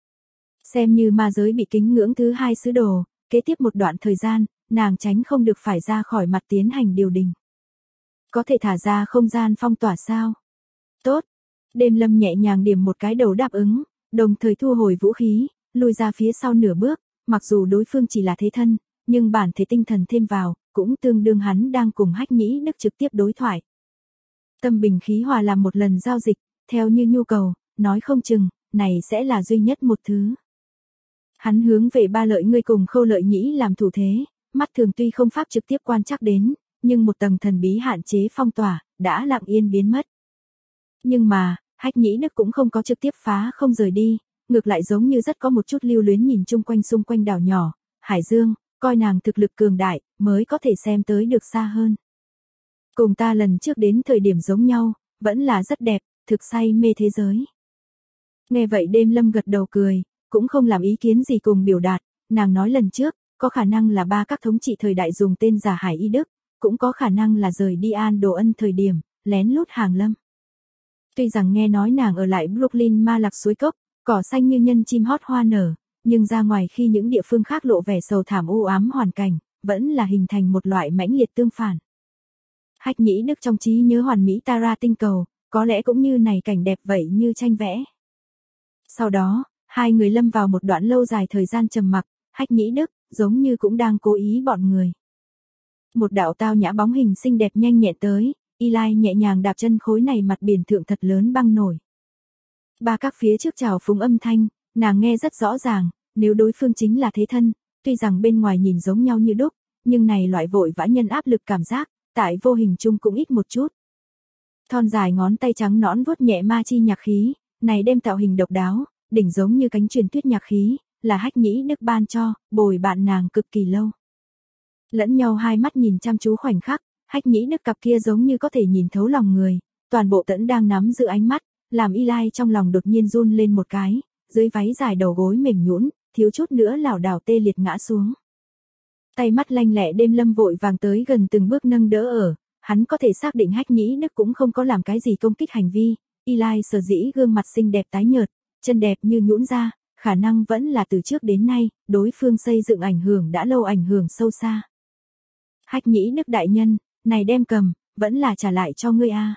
Xem như ma giới bị kính ngưỡng thứ hai sứ đồ, kế tiếp một đoạn thời gian, nàng tránh không được phải ra khỏi mặt tiến hành điều đình. Có thể thả ra không gian phong tỏa sao? Tốt. Đêm Lâm nhẹ nhàng điểm một cái đầu đáp ứng, đồng thời thu hồi vũ khí, lùi ra phía sau nửa bước, mặc dù đối phương chỉ là thế thân, nhưng bản thể tinh thần thêm vào, cũng tương đương hắn đang cùng Hách Nhĩ Đức trực tiếp đối thoại. Tâm bình khí hòa làm một lần giao dịch, theo như nhu cầu, nói không chừng, này sẽ là duy nhất một thứ. Hắn hướng về Ba Lợi ngươi cùng Khâu Lợi Nhĩ làm thủ thế, mắt thường tuy không pháp trực tiếp quan trắc đến, nhưng một tầng thần bí hạn chế phong tỏa, đã lặng yên biến mất. Nhưng mà, Hách Nhĩ Đức cũng không có trực tiếp phá không rời đi, ngược lại giống như rất có một chút lưu luyến nhìn chung quanh xung quanh đảo nhỏ, Hải Dương, coi nàng thực lực cường đại, mới có thể xem tới được xa hơn. Cùng ta lần trước đến thời điểm giống nhau, vẫn là rất đẹp, thực say mê thế giới. Nghe vậy Đêm Lâm gật đầu cười, cũng không làm ý kiến gì cùng biểu đạt, nàng nói lần trước, có khả năng là ba các thống trị thời đại dùng tên giả Hải Y Đức, cũng có khả năng là rời đi An Đồ Ân thời điểm, lén lút hàng lâm. Tuy rằng nghe nói nàng ở lại Brooklyn ma lạc suối cốc, cỏ xanh như nhân chim hót hoa nở, nhưng ra ngoài khi những địa phương khác lộ vẻ sầu thảm u ám hoàn cảnh, vẫn là hình thành một loại mãnh liệt tương phản. Hách Nhĩ Đức trong trí nhớ hoàn mỹ Tara tinh cầu, có lẽ cũng như này cảnh đẹp vậy như tranh vẽ. Sau đó, hai người lâm vào một đoạn lâu dài thời gian trầm mặc, Hách Nhĩ Đức, giống như cũng đang cố ý bọn người. Một đạo tao nhã bóng hình xinh đẹp nhanh nhẹn tới, Eli nhẹ nhàng đạp chân khối này mặt biển thượng thật lớn băng nổi. Ba các phía trước chào phúng âm thanh, nàng nghe rất rõ ràng, nếu đối phương chính là thế thân, tuy rằng bên ngoài nhìn giống nhau như đúc, nhưng này loại vội vã nhân áp lực cảm giác, tại vô hình chung cũng ít một chút. Thon dài ngón tay trắng nõn vuốt nhẹ ma chi nhạc khí, này đem tạo hình độc đáo, đỉnh giống như cánh truyền thuyết nhạc khí, là Hách Nhĩ Đức ban cho, bồi bạn nàng cực kỳ lâu. Lẫn nhau hai mắt nhìn chăm chú khoảnh khắc, Hách Nhĩ Đức cặp kia giống như có thể nhìn thấu lòng người, toàn bộ tẫn đang nắm giữ ánh mắt, làm Eli trong lòng đột nhiên run lên một cái, dưới váy dài đầu gối mềm nhũn, thiếu chút nữa lảo đảo tê liệt ngã xuống. Tay mắt lanh lẹ Đêm Lâm vội vàng tới gần từng bước nâng đỡ ở, hắn có thể xác định Hách Nhĩ Đức cũng không có làm cái gì công kích hành vi, Eli sở dĩ gương mặt xinh đẹp tái nhợt, chân đẹp như nhũn ra, khả năng vẫn là từ trước đến nay, đối phương xây dựng ảnh hưởng đã lâu ảnh hưởng sâu xa. Hách Nhĩ Đức đại nhân, này đem cầm, vẫn là trả lại cho ngươi a.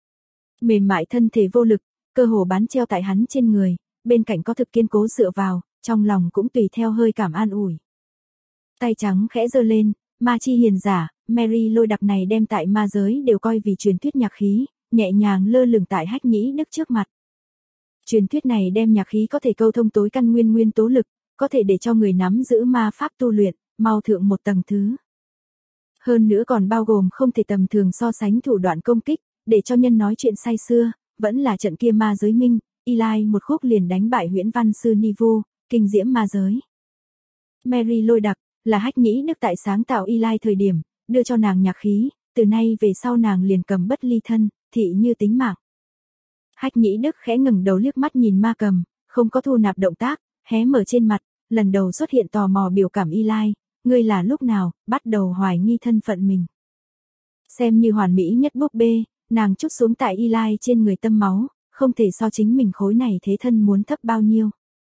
Mềm mại thân thể vô lực, cơ hồ bán treo tại hắn trên người, bên cạnh có thực kiên cố dựa vào, trong lòng cũng tùy theo hơi cảm an ủi. Tay trắng khẽ giơ lên, ma chi hiền giả, Mary lôi đặc này đem tại ma giới đều coi vì truyền thuyết nhạc khí, nhẹ nhàng lơ lửng tại Hách Nhĩ Đức trước mặt. Truyền thuyết này đem nhạc khí có thể câu thông tối căn nguyên tố lực, có thể để cho người nắm giữ ma pháp tu luyện, mau thượng một tầng thứ. Hơn nữa còn bao gồm không thể tầm thường so sánh thủ đoạn công kích, để cho nhân nói chuyện say xưa, vẫn là trận kia ma giới minh, Eli một khúc liền đánh bại Huyễn Văn sư Nivu, kinh diễm ma giới. Mary lôi đặc, là Hách Nhĩ Đức tại sáng tạo Eli thời điểm, đưa cho nàng nhạc khí, từ nay về sau nàng liền cầm bất ly thân, thị như tính mạng. Hách Nhĩ Đức khẽ ngẩng đầu liếc mắt nhìn ma cầm, không có thu nạp động tác, hé mở trên mặt, lần đầu xuất hiện tò mò biểu cảm Eli, ngươi là lúc nào, bắt đầu hoài nghi thân phận mình. Xem như hoàn mỹ nhất búp bê, nàng trút xuống tại Eli trên người tâm máu, không thể so chính mình khối này thế thân muốn thấp bao nhiêu.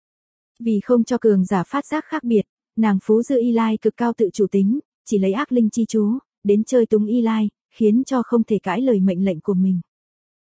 Vì không cho cường giả phát giác khác biệt, nàng phú dư Eli cực cao tự chủ tính, chỉ lấy ác linh chi chú, đến chơi túng Eli, khiến cho không thể cãi lời mệnh lệnh của mình.